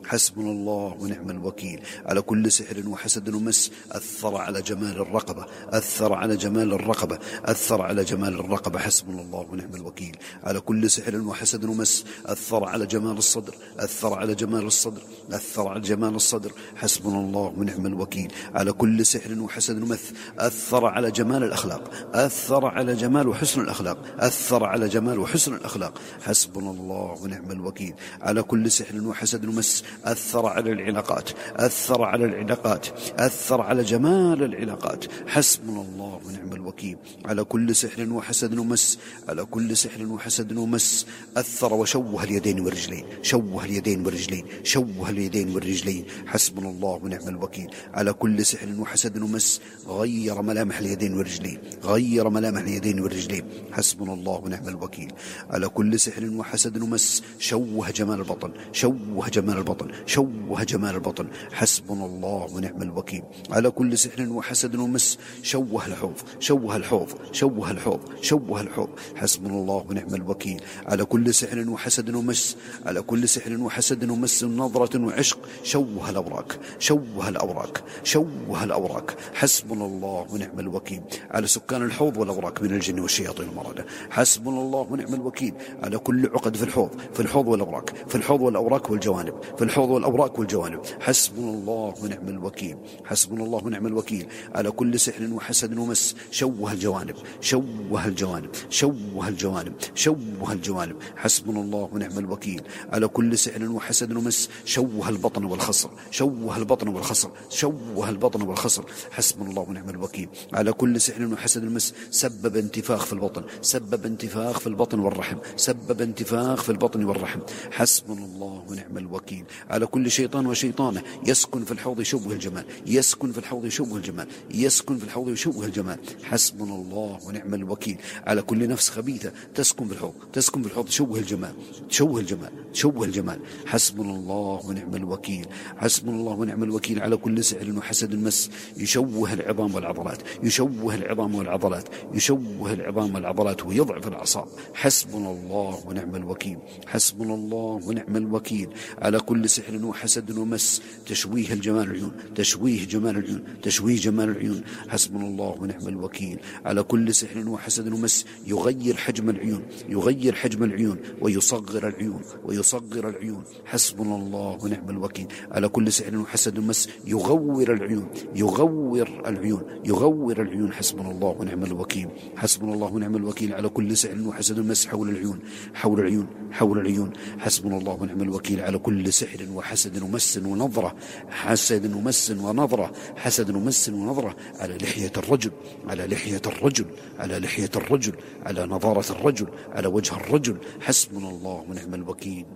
حسبنا الله ونعم الوكيل على كل سحر وحسد ومس أثر على جمال الرقبة أثر على جمال الرقبة أثر على جمال الرقبة. حسبنا الله ونعم الوكيل على كل سحر وحسد ومس أثر على جمال الصدر أثر على جمال الصدر أثر على جمال الصدر. حسبنا الله ونعم الوكيل على كل سحر وحسد ومس أثر على جمال الأخلاق أثر على جمال وحسن الأخلاق أثر على جمال وحسن الأخلاق. حسبنا الله ونعم الوكيل على كل سحر وحسد ومس أثر على العلاقات أثر على العلاقات أثر على جمال العلاقات. حسبنا الله ونعم الوكيل على كل سحر وحسد ومس على كل سحر وحسد ومس أثر وشوه اليدين والرجلين شوه اليدين والرجلين شوه اليدين والرجلين. حسبنا الله ونعم الوكيل على كل سحر وحسد ومس غير ملامح اليدين والرجلين غير ملامح اليدين والرجلين. حسبنا الله ونعم الوكيل على كل سحر وحسد ومس شوه جمال البطن شوه جمال البطن شوه جمال البطن. حسبنا الله ونعم الوكيل على كل سحر وحسد ومس شوه الحوض شوه الحوض شوه الحوض شوه الحوض. حسبنا الله ونعم الوكيل على كل سحر وحسد ومس على كل سحر وحسد ومس نظرة وعشق شوه الأوراق شوه الأوراق شوه الأوراق. حسبنا الله ونعم الوكيل على سكان الحوض والأوراق من الجن والشياطين المرضى. حسبنا الله ونعم الوكيل على كل عقد في الحوض في الحوض والأوراق في الحوض والأوراق والجوانب في الحوض والأوراق والجوانب. حسبنا الله ونعم الوكيل حسبنا الله ونعم الوكيل على كل سحر وحسد ومس شوه الجوانب شوه الجوانب شوه الجوانب شوه الجوانب. حسبنا الله ونعم الوكيل على كل سحر وحسد ومس شوه البطن والخصر شوه البطن والخصر شوه البطن والخصر. حسبنا الله ونعم الوكيل على كل سحر وحسد ومس سبب انتفاخ في البطن سبب انتفاخ في البطن والرحم سبب انتفاخ في البطن والرحم. حسبنا الله ونعم الوكيل على كل شيطان وشيطانه يسكن في الحوض يشوه الجمال يسكن في الحوض يشوه الجمال يسكن في الحوض يشوه الجمال. حسبنا الله ونعم الوكيل على كل نفس خبيثة تسكن في الحوض تسكن في الحوض تشوه الجمال تشوه الجمال تشوه الجمال. حسبنا الله ونعم الوكيل حسبنا الله ونعم الوكيل على كل سحر وحسد مس يشوه العظام والعضلات يشوه العظام والعضلات يشوه العظام والعضلات ويضعف الأعصاب. حسبنا الله ونعم الوكيل حسبنا الله ونعم الوكيل على كل سحر وحسد ومس تشويه الجمال العيون تشويه جمال العيون تشويه جمال العيون. حسبنا الله ونعم الوكيل على كل سحر وحسد ومس يغير حجم العيون يغير حجم العيون ويصغر العيون ويصغر العيون. حسبنا الله ونعم الوكيل على كل سحر وحسد ومس يغور العيون يغور العيون يغور العيون. حسبنا الله ونعم الوكيل حسبنا الله ونعم الوكيل على كل سحر وحسد ومس حول العيون حول العيون حول العيون. حسبنا الله ونعم الوكيل على كل سحر وحسد ومس ونظرة حسد ومس ونظرة حسد ومس ونظرة على لحية الرجل على لحية الرجل على لحية الرجل على نظارة الرجل على وجه الرجل. حسبنا الله ونعم الوكيل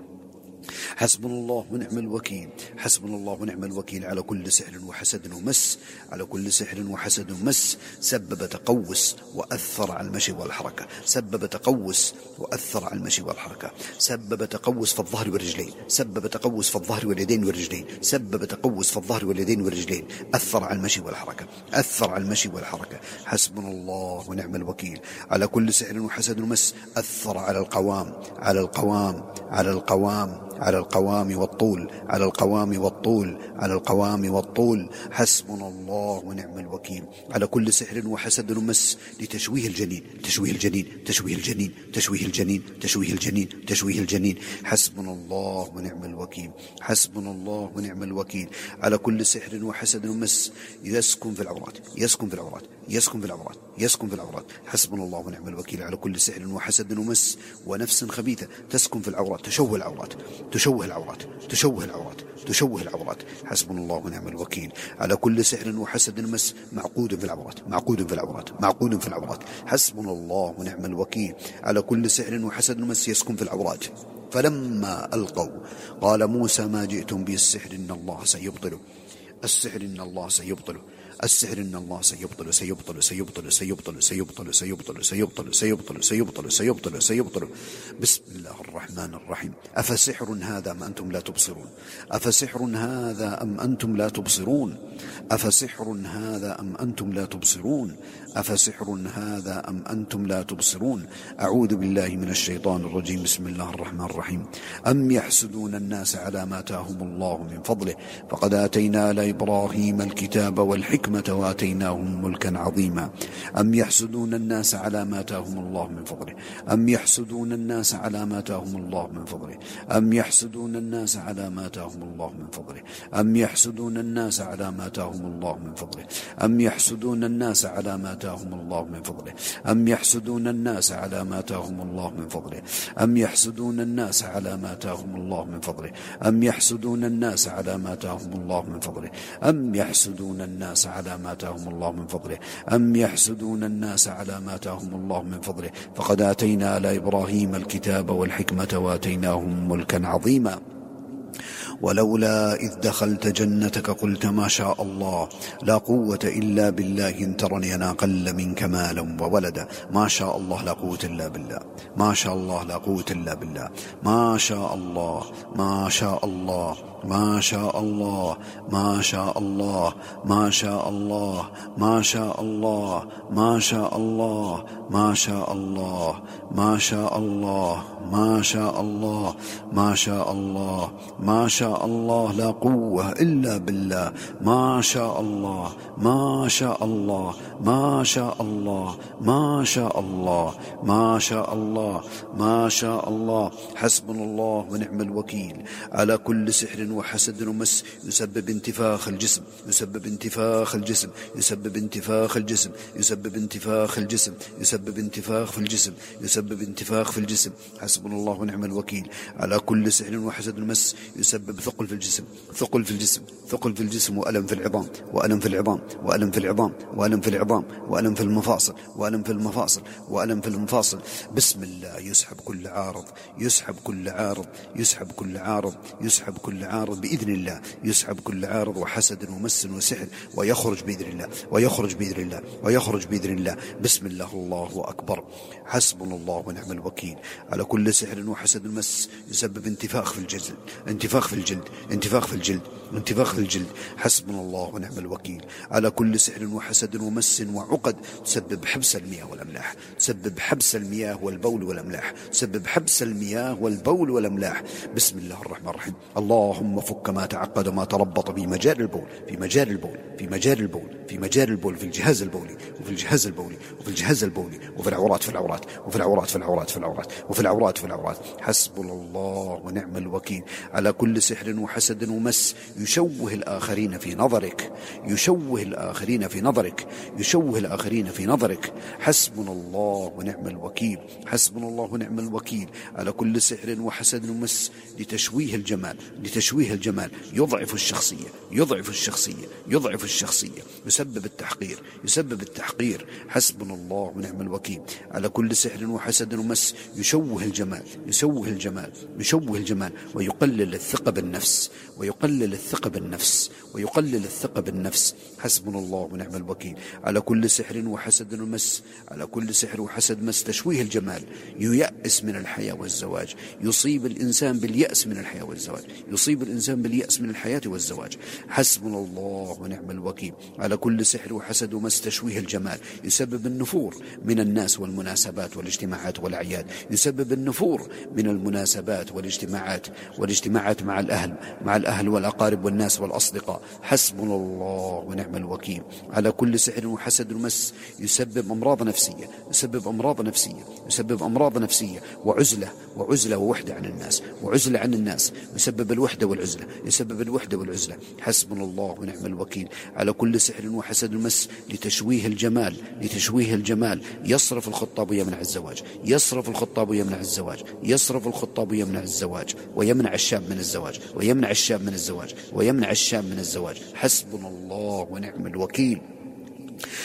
حسبنا الله ونعم الوكيل حسبنا الله ونعم الوكيل على كل سحر وحسد ومس على كل سحر وحسد ومس سبب تقوس وأثر على المشي والحركة سبب تقوس وأثر على المشي والحركة سبب تقوس في الظهر والرجلين سبب تقوس في الظهر واليدين والرجلين سبب تقوس في الظهر واليدين والرجلين أثر على المشي والحركة أثر على المشي والحركة. حسبنا الله ونعم الوكيل على كل سحر وحسد ومس أثر على القوام على القوام على القوام على القوام والطول على القوام والطول على القوام والطول. حسبنا الله ونعم الوكيل على كل سحر وحسد ومس لتشويه الجنين تشويه الجنين تشويه الجنين تشويه الجنين تشويه الجنين تشويه الجنين. حسبنا الله ونعم الوكيل حسبنا الله ونعم الوكيل على كل سحر وحسد ومس يسكن في العورات يسكن في العورات يسكن في العورات يسكن في العورات. حسبنا الله ونعم الوكيل على كل سحر وحسد ومس ونفس خبيثة تسكن في العورات تشوه العورات تشوه العورات تشوه العورات تشوه العورات. حسبنا الله ونعم الوكيل على كل سحر وحسد مس معقود في العورات معقود في العورات معقود في العورات. حسبنا الله ونعم الوكيل على كل سحر وحسد مس يسكن في العورات. فلما ألقوا قال موسى ما جئتم به السحر إن الله سيبطله السحر إن الله سيبطله السحر إن الله سيبطل سيبطل سيبطل سيبطل سيبطل سيبطل سيبطل سيبطل سيبطل سيبطل سيبطل. بسم الله الرحمن الرحيم. أفسحر هذا أم أنتم لا تبصرون؟ أفسحر هذا أم أنتم لا تبصرون؟ أفسحر هذا أم أنتم لا تبصرون؟ أفسحر هذا أم أنتم لا تبصرون؟ أعوذ بالله من الشيطان الرجيم. بسم الله الرحمن الرحيم. أم يحسدون الناس على ما آتاهم الله من فضله فقد آتينا آل إبراهيم الكتاب والحكمة وآتيناهم ملكا عظيما. أم يحسدون الناس على ما آتاهم الله من فضله أم يحسدون الناس على ما آتاهم الله من فضله أم يحسدون الناس على ما آتاهم الله من فضله أم يحسدون الناس على ما آتاهم الله من فضله أم يحسدون الناس على ما آتاهم الله من فضله أم يحسدون الناس على ما آتاهم الله من فضله أم يحسدون الناس على ما آتاهم الله من فضله أم يحسدون الناس على ما آتاهم الله من فضله أم يحسدون الناس على ما آتاهم الله من فضله أم يحسدون الناس على ما آتاهم الله من فضله فقد آتينا آل إبراهيم الكتاب والحكمة وآتيناهم ملكا عظيما. ولولا إذ دخلت جنتك قلت ما شاء الله لا قوة إلا بالله إن ترني أنا أقل منك مالا وولدا. ما شاء الله لا قوة إلا بالله. ما شاء الله لا قوة إلا بالله. ما شاء الله ما شاء الله ما شاء الله ما شاء الله ما شاء الله ما شاء الله ما شاء الله ما شاء الله ما شاء الله ما شاء الله ما شاء الله ما شاء الله لا قوة إلا بالله. ما شاء الله ما شاء الله ما شاء الله ما شاء الله ما شاء الله ما شاء الله. حسبنا الله ونعم الوكيل على كل سحر وحسد ومس يسبب انتفاخ الجسم يسبب انتفاخ الجسم يسبب انتفاخ الجسم يسبب انتفاخ الجسم يسبب انتفاخ في الجسم يسبب انتفاخ في الجسم. حسبنا الله ونعم الوكيل على كل سحر وحسد ومس يسبب ثقل في الجسم ثقل في الجسم ثقل في الجسم وألم في العظام وألم في العظام وألم في العظام وألم في العظام وألم في المفاصل وألم في المفاصل وألم في المفاصل. بسم الله. يسحب كل عارض يسحب كل عارض يسحب كل عارض يسحب كل عارض بإذن الله. يسحب كل عارض وحسد ومس وسحر ويخرج بإذن الله ويخرج بإذن الله ويخرج بإذن الله. بسم الله. الله أكبر. حسبنا الله ونعم الوكيل على كل سحر وحسد ومس يسبب انتفاخ في الجلد انتفاخ في الجلد انتفاخ في الجلد انتفاخ في الجلد. حسبنا الله ونعم الوكيل على كل سحر وحسد ومس وعقد تسبب حبس المياه والأملاح تسبب حبس المياه والبول والأملاح تسبب حبس المياه والبول والأملاح. بسم الله الرحمن الرحيم. اللهم فك ما تعقد وما تربط في مجال البول في مجال البول في مجال البول في مجال البول في الجهاز البولي وفي الجهاز البولي وفي الجهاز البولي وفي العورات في العورات وفي العورات في العورات في العورات وفي العورات في العورات. حسبنا الله ونعم الوكيل على كل سحر وحسد ومس يشوه الآخرين في نظرك يشوه الآخرين في نظرك يشوه الآخرين في نظرك. حسبنا الله ونعم الوكيل حسبنا الله ونعم الوكيل على كل سحر وحسد ومس لتشويه الجمال لتشويه الجمال يضعف الشخصية يضعف الشخصية يضعف الشخصية يسبب التحقير يسبب التحقير. حسبنا الله ونعم الوكيل على كل سحر وحسد ومس يشوه الجمال يشوه الجمال يشوه الجمال ويقلل الثقة بالنفس ويقلل الثقة بالنفس ويقلل الثقة بالنفس. حسبنا الله ونعم الوكيل على كل سحر وحسد ومس على كل سحر وحسد مس تشويه الجمال ييأس من الحياة والزواج يصيب الإنسان باليأس من الحياة والزواج يصيب الإنسان باليأس من الحياة والزواج. حسبنا الله ونعم الوكيل على كل سحر وحسد ومس تشويه الجمال يسبب النفور من الناس والمناسبات والاجتماعات والأعياد يسبب النفور من المناسبات والاجتماعات والاجتماعات مع الأهل مع الأهل والأقارب والناس والأصدقاء. حسبنا الله ونعم الوكيل على كل سحر وحسد ومس يسبب أمراض نفسية يسبب أمراض نفسية يسبب أمراض نفسية وعزلة وعزلة ووحدة عن الناس وعزلة عن الناس يسبب الوحدة والعزلة يسبب الوحدة والعزلة. حسبنا الله ونعم الوكيل على كل سحر وحسد ومس لتشويه الجمال لتشويه الجمال يصرف الخطاب ويمنع الزواج يصرف الخطاب ويمنع الزواج يصرف الخطاب ويمنع الزواج ويمنع الشاب من الزواج ويمنع الشاب من الزواج ويمنع الشاب من الزواج. حسبنا الله ونعم الوكيل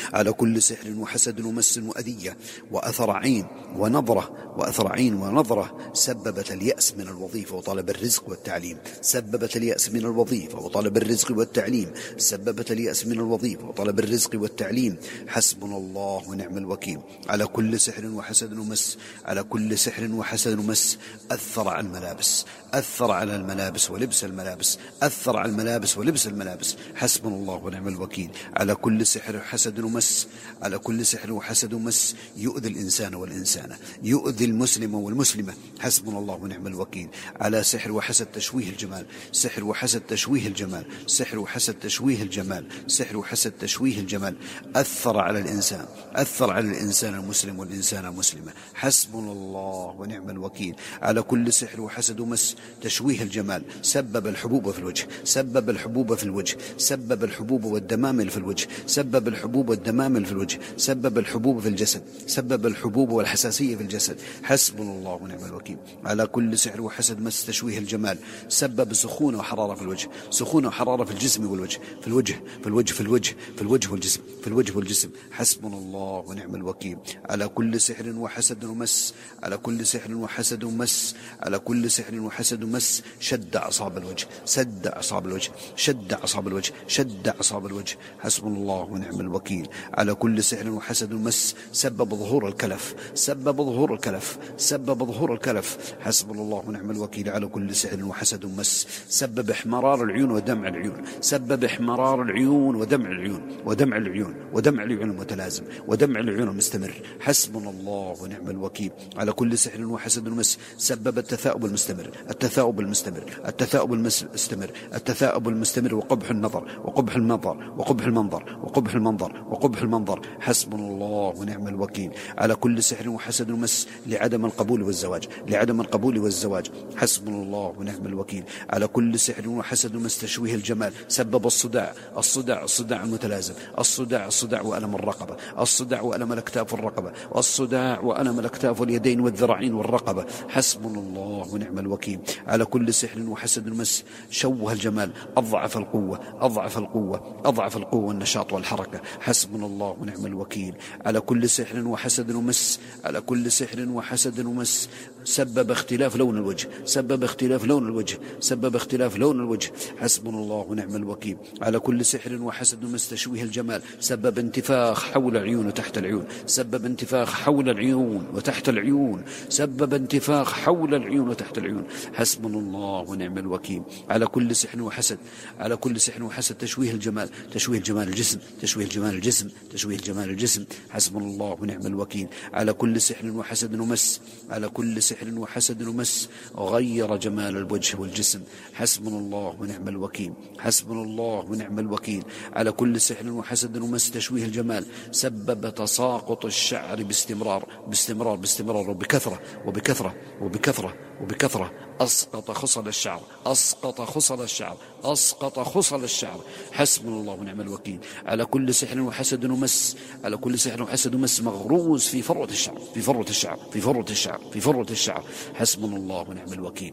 على كل سحر وحسد ومس وأذية وأثر عين ونظرة وأثر عين ونظرة سببت اليأس من الوظيفة وطلب الرزق والتعليم، سببت اليأس من الوظيفة وطلب الرزق والتعليم، سببت اليأس من الوظيفة وطلب الرزق والتعليم. حسبنا الله ونعم الوكيل. على كل سحر وحسد ومس، على كل سحر وحسد ومس أثر على الملابس، أثر على الملابس ولبس الملابس، أثر على الملابس ولبس الملابس. حسبنا الله ونعم الوكيل. على كل سحر وحسد ومس، على كل سحر وحسد ومس يؤذي الإنسان والإنسانة، يؤذي المسلم والمسلمة. حسبنا الله ونعم الوكيل. على سحر وحسد تشويه الجمال، سحر وحسد تشويه الجمال، سحر وحسد تشويه الجمال، سحر وحسد تشويه الجمال. أثر على الإنسان، أثر على الإنسان المسلم والإنسانة المسلمة. حسبنا الله ونعم الوكيل. على كل سحر وحسد ومس تشويه الجمال، سبب الحبوب في الوجه، سبب الحبوب في الوجه، سبب الحبوب والدمامل في الوجه، سبب الحبوب والدمامل في الوجه، سبب الحبوب في الجسد، سبب الحبوب والحساسية في الجسد. حسبنا الله ونعم الوكيل. على كل سحر وحسد مس تشويه الجمال، سبب سخونة وحرارة في الوجه، سخونة وحرارة في الجسم والوجه، في الوجه في الوجه في الوجه في الوجه والجسم، في الوجه والجسم. حسبنا الله ونعم الوكيل. على كل سحر وحسد ومس، على كل سحر وحسد ومس، على كل سحر وحسد ومس شد أعصاب الوجه، سد أعصاب الوجه، شد أعصاب الوجه، شد أعصاب الوجه. حسبنا الله ونعم الوكيل. على كل سحر وحسد ومس سبب ظهور الكلف، سبب ظهور الكلف، سبب ظهور الكلف. حسبنا الله ونعم الوكيل. على كل سحر وحسد ومس سبب احمرار العيون ودمع العيون، سبب احمرار العيون ودمع العيون، ودمع العيون ودمع العيون المتلازم، ودمع العيون المستمر. حسبنا الله ونعم الوكيل. على كل سحر وحسد ومس سبب التثاؤب المستمر، التثاؤب المستمر، التثاؤب المستمر، التثاؤب المستمر وقبح النظر، وقبح المنظر، وقبح المنظر، وقبح المنظر، وقبح المنظر. حسبنا الله ونعم الوكيل. على كل سحر وحسد ومس لعدم القبول والزواج، لعدم القبول والزواج. حسبنا الله ونعم الوكيل. على كل سحر وحسد ومس تشويه الجمال سبب الصداع، الصداع الصداع المتلازم، الصداع الصداع وألم الرقبة، الصداع وألم الأكتاف والرقبة، والصداع وألم الأكتاف واليدين والذراعين والرقبة. حسبنا الله ونعم الوكيل. على كل سحر وحسد ومس شوه الجمال، أضعف القوة، أضعف القوة، أضعف القوة والنشاط والحركة. حسبنا الله ونعم الوكيل. على كل سحر وحسد ومس، على كل سحر وحسد ومس سبب اختلاف لون الوجه، سبب اختلاف لون الوجه، سبب اختلاف لون الوجه. حسبنا الله ونعم الوكيل. على كل سحر وحسد ومس تشويه الجمال سبب انتفاخ حول العيون وتحت العيون، سبب انتفاخ حول العيون وتحت العيون، سبب انتفاخ حول العيون وتحت العيون. حسبنا الله ونعم الوكيل. على كل سحر وحسد، على كل سحر وحسد تشويه الجمال، تشويه الجمال الجسم، تشويه الجمال الجسم، تشويه الجمال الجسم. حسبنا الله ونعم الوكيل. على كل سحر وحسد ومس، على كل سحر وحسد ومس غير جمال الوجه والجسم. حسبنا الله ونعم الوكيل. حسبنا الله ونعم الوكيل. على كل سحر وحسد ومس تشويه الجمال سبب تساقط الشعر باستمرار، باستمرار باستمرار وبكثرة وبكثرة وبكثرة وبكثرة. أسقط خصل الشعر، أسقط خصل الشعر، أسقط خصل الشعر. حسبنا الله ونعم الوكيل. على كل سحر وحسد ومس، على كل سحر وحسد ومس مغروس في فروة الشعر، في فروة الشعر، في فروة الشعر، في فروة الشعر. حسبنا الله ونعم الوكيل.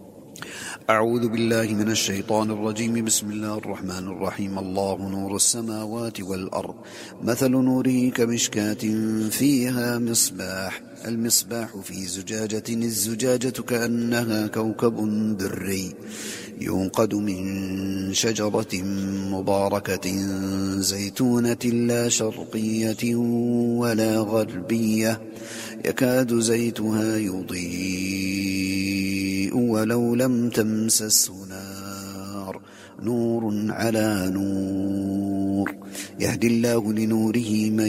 أعوذ بالله من الشيطان الرجيم. بسم الله الرحمن الرحيم. الله نور السماوات والأرض، مثل نوره كمشكاة فيها مصباح، المصباح في زجاجة، الزجاجة كأنها كوكب دري يوقد من شجرة مباركة زيتونة لا شرقية ولا غربية يكاد زيتها يضيء ولو لم تمسسه نار، نور على نور، يهدي الله لنوره من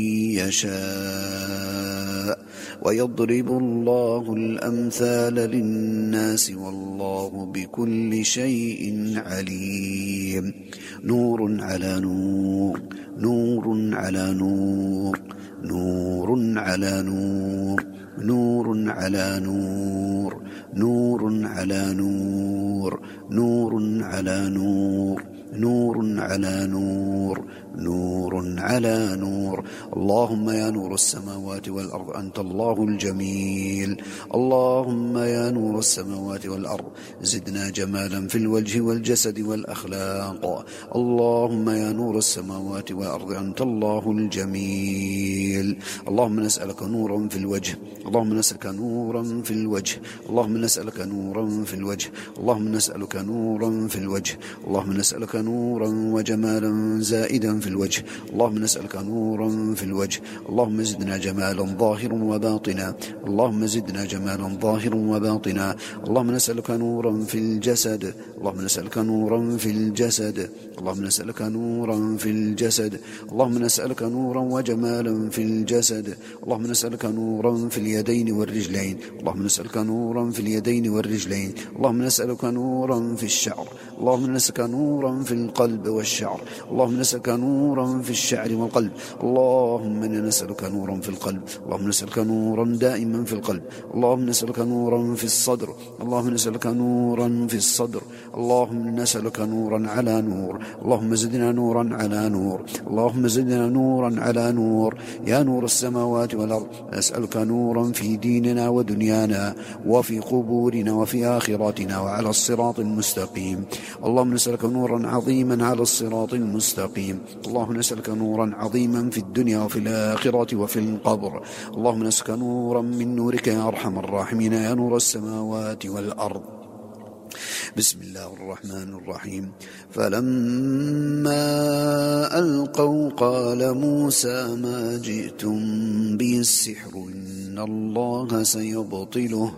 يشاء ويضرب الله الأمثال للناس والله بكل شيء عليم. نور على نور، نور على نور، نور على نور، نور على نور، نور على نور، نور على نور، نور على نور، نور على نور. اللهم يا نور السماوات والأرض أنت الله الجميل. اللهم يا نور السماوات والأرض زدنا جمالا في الوجه والجسد والأخلاق. اللهم يا نور السماوات والأرض أنت الله الجميل. اللهم نسألك نورا في الوجه، اللهم نسألك نورا في الوجه، اللهم نسألك نورا في الوجه، اللهم نسألك نورا في الوجه، اللهم نسألك نورا وجمالا زائدا في الوجه، اللهم نسألك نورا في الوجه. اللهم زدنا جمالا ظاهرا وباطنا، اللهم زدنا جمالا ظاهرا وباطنا. اللهم نسألك نورا في الجسد، اللهم نسألك نورا في الجسد، اللهم نسألك نورا في الجسد، اللهم نسألك نورا وجمالا في الجسد. اللهم نسألك نورا في اليدين والرجلين، اللهم نسألك نورا في اليدين والرجلين. اللهم نسألك نورا في الشعر، اللهم نسألك نورا في القلب والشعر، اللهم نسألك نورا في الشعر والقلب. اللهم إنا نسألك نورا في القلب، اللهم نسألك نورا دائما في القلب. اللهم نسألك نورا في الصدر، اللهم نسألك نورا في الصدر. اللهم نسألك نورا على نور، اللهم زدنا نورا على نور، اللهم زدنا نورا على نور. يا نور السماوات والأرض أسألك نورا في ديننا ودنيانا وفي قبورنا وفي آخراتنا وعلى الصراط المستقيم. اللهم نسألك نورا عظيما على الصراط المستقيم. اللهم نسألك نورا عظيما في الدنيا وفي الآخرة وفي القبر. اللهم نسألك نورا من نورك يا أرحم الراحمين يا نور السماوات والأرض. بسم الله الرحمن الرحيم. فلما ألقوا قال موسى ما جئتم به السحر إن الله سيبطله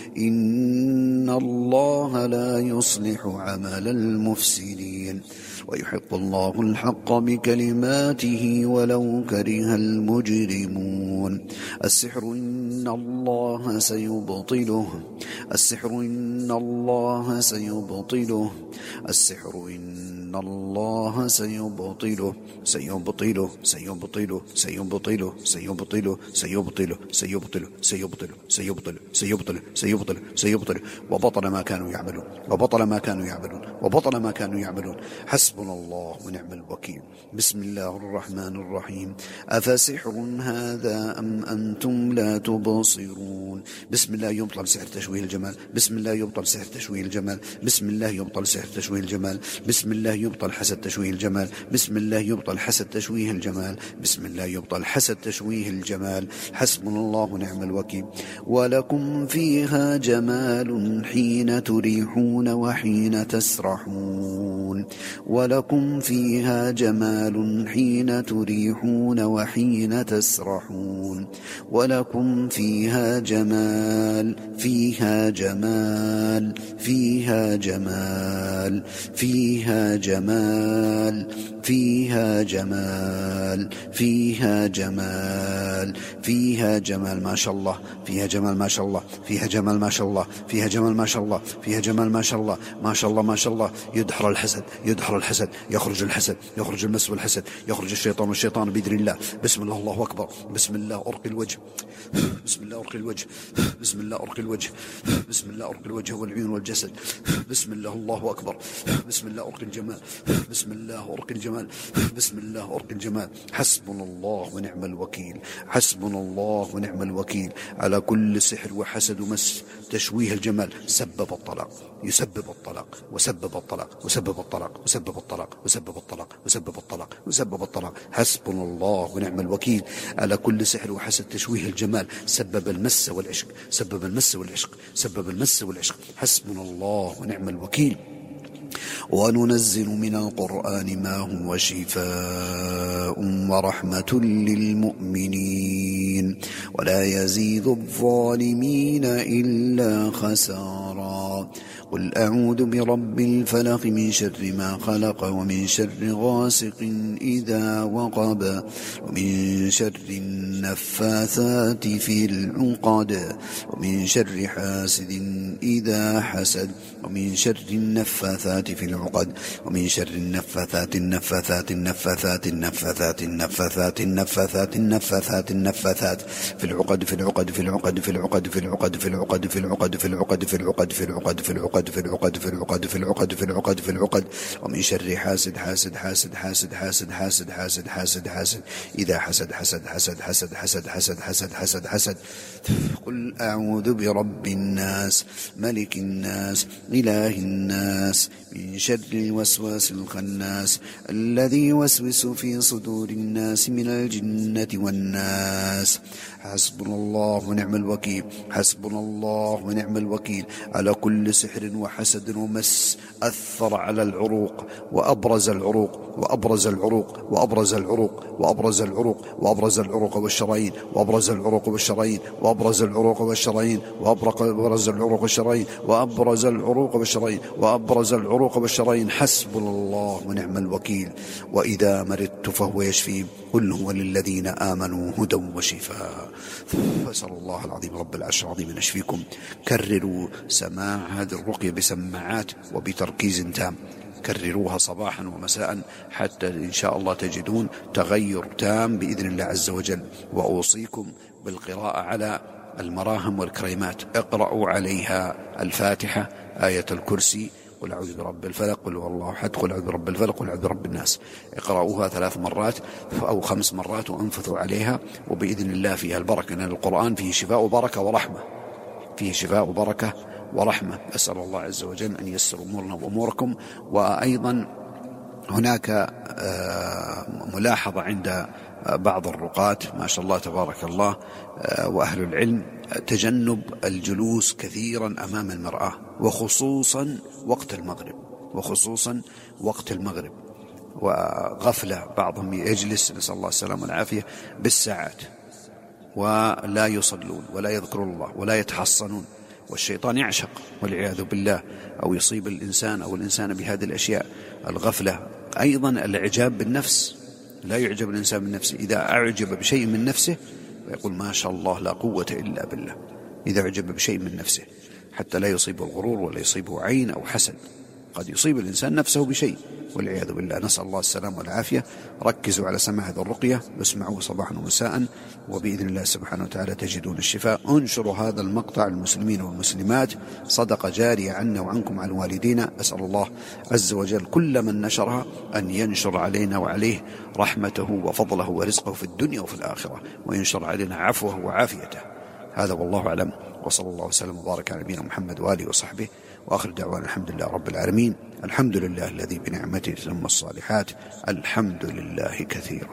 إن الله لا يصلح عمل المفسدين ويحق الله الحق بكلماته ولو كره المجرمون. السحر إن الله سيبطله السحر إن الله سيبطله السحر إن الله سيبطله سيبطله سيبطله سيبطله سيبطله سيبطله سيبطله سيبطله سيبطله سيبطله سيبطله سيبطله وبطل ما كانوا يعملون وبطل ما كانوا يعملون وبطل ما كانوا يعملون. حسبنا الله ونعم الوكيل. بسم الله الرحمن الرحيم. أفسحر هذا أم أنتم لا تبصرون. بسم الله يبطل سحر تشويه الجمال، بسم الله يبطل سحر تشويه الجمال، بسم الله يبطل سحر تشويه الجمال، بسم الله يبطل حسد تشويه الجمال، بسم الله يبطل حسد تشويه الجمال، بسم الله يبطل حسد تشويه الجمال. حسبنا الله ونعم الوكيل. ولكم فيها جمال حين تريحون وحين تسرحون ولكم فيها جمال حين تريحون وحين تسرحون ولكم فيها جمال فيها جمال فيها جمال فيها جمال فيها جمال فيها جمال فيها جمال ما شاء الله فيها جمال ما شاء الله فيها جمال ما شاء الله فيها جمال ما شاء الله فيها جمال ما شاء الله ما شاء الله ما شاء الله. يدحر الحسد يدحر الحسد يخرج الحسد يخرج المس والحسد يخرج الشيطان والشيطان بإذن الله. بسم الله الله أكبر. بسم الله أرقي الوجه بسم الله أرقي الوجه بسم الله أرقي الوجه بسم الله أرقي الوجه والعيون والجسد. بسم الله الله أكبر. بسم الله أرقي الجمال بسم الله أرقي الجمال بسم الله أرقي الجمال. حسبنا الله ونعم الوكيل. حسبنا الله ونعم الوكيل على كل سحر وحسد ومس تشويه الجمال. سبب الطلاق يسبب الطلاق وسبب الطلاق وسبب الطلاق وسبب الطلاق وسبب الطلاق وسبب الطلاق وسبب الطلاق. حسبنا الله ونعم الوكيل على كل سحر وحسد تشويه الجمال. سبب المس والعشق سبب المس والعشق سبب المس والعشق. حسبنا الله ونعم الوكيل. وننزل من القرآن ما هو شفاء ورحمة للمؤمنين ولا يزيد الظالمين إلا خسارا. قل أعوذ برب الفلق من شر ما خلق ومن شر غاسق إذا وقب ومن شر النفاثات في العقد ومن شر حاسد إذا حسد ومن شر النفاثات في العقد ومن شر النفاثات النفاثات النفاثات النفاثات النفاثات النفاثات النفاثات النفاثات في العقد في العقد في العقد في العقد في العقد في العقد في العقد في العقد في العقد في العقد في العقد في العقد في العقد في العقد في العقد في العقد ومن شر حاسد حاسد حاسد حاسد حاسد حاسد حاسد حاسد حاسد إذا حسد حسد حسد حسد حسد حسد حسد حسد حسد قل أعوذ برب الناس ملك الناس إله الناس من شر الوسواس الخناس الذي يوسوس في صدور الناس من الجنة والناس. حسبنا الله ونعم الوكيل حسبنا الله ونعم الوكيل على كل سحر وحسد ومس أثر على العروق وأبرز العروق وأبرز العروق وأبرز العروق وأبرز العروق وأبرز العروق والشرايين وأبرز العروق والشرايين وأبرز العروق والشرايين وأبرز العروق والشرايين وأبرز العروق والشرايين وأبرز العروق والشرايين. حسبنا الله ونعم الوكيل. وإذا مرضت فهو يشفي قل هو للذين آمنوا هدى وشفاء. فأسأل الله العظيم رب العرش العظيم أن يشفيكم. كرروا سماع هذه الرقية بسماعات وبتركيز تام، كرروها صباحا ومساء حتى إن شاء الله تجدون تغير تام بإذن الله عز وجل. وأوصيكم بالقراءة على المراهم والكريمات. اقرأوا عليها الفاتحة، آية الكرسي، قل أعوذ برب الفلق، قل هو الله أحد، قل أعوذ برب الفلق، قل أعوذ برب الناس. اقرأوها ثلاث مرات أو خمس مرات وانفثوا عليها، وبإذن الله فيها البركة، لأن القرآن فيه شفاء وبركة ورحمة، فيه شفاء وبركة ورحمة. أسأل الله عز وجل أن ييسر أمورنا وأموركم. وأيضا هناك ملاحظة عند بعض الرقاة ما شاء الله تبارك الله وأهل العلم، تجنب الجلوس كثيرا أمام المرآة، وخصوصا وقت المغرب، وخصوصا وقت المغرب وغفلة. بعضهم يجلس نسأل الله السلامة والعافية بالساعات ولا يصلون ولا يذكرون الله ولا يتحصنون، والشيطان يعشق والعياذ بالله، أو يصيب الإنسان أو الإنسان بهذه الأشياء، الغفلة. أيضا الإعجاب بالنفس، لا يعجب الإنسان بالنفس. إذا أعجب بشيء من نفسه ويقول ما شاء الله لا قوة إلا بالله، إذا أعجب بشيء من نفسه، حتى لا يصيبه الغرور ولا يصيبه عين أو حسد. قد يصيب الإنسان نفسه بشيء والعياذ بالله، نسأل الله السلام والعافية. ركزوا على سماع هذه الرقية، اسمعوه صباحا ومساء، وبإذن الله سبحانه وتعالى تجدون الشفاء. انشروا هذا المقطع المسلمين والمسلمات، صدقة جارية عنا وعنكم على والدينا. أسأل الله عز وجل كل من نشرها أن ينشر علينا وعليه رحمته وفضله ورزقه في الدنيا وفي الآخرة، وينشر علينا عفوه وعافيته. هذا والله أعلم، وصلى الله وسلم وبارك على نبينا محمد وآله وصحبه، وآخر دعوانا الحمد لله رب العالمين. الحمد لله الذي بنعمته تتم الصالحات. الحمد لله كثيرا.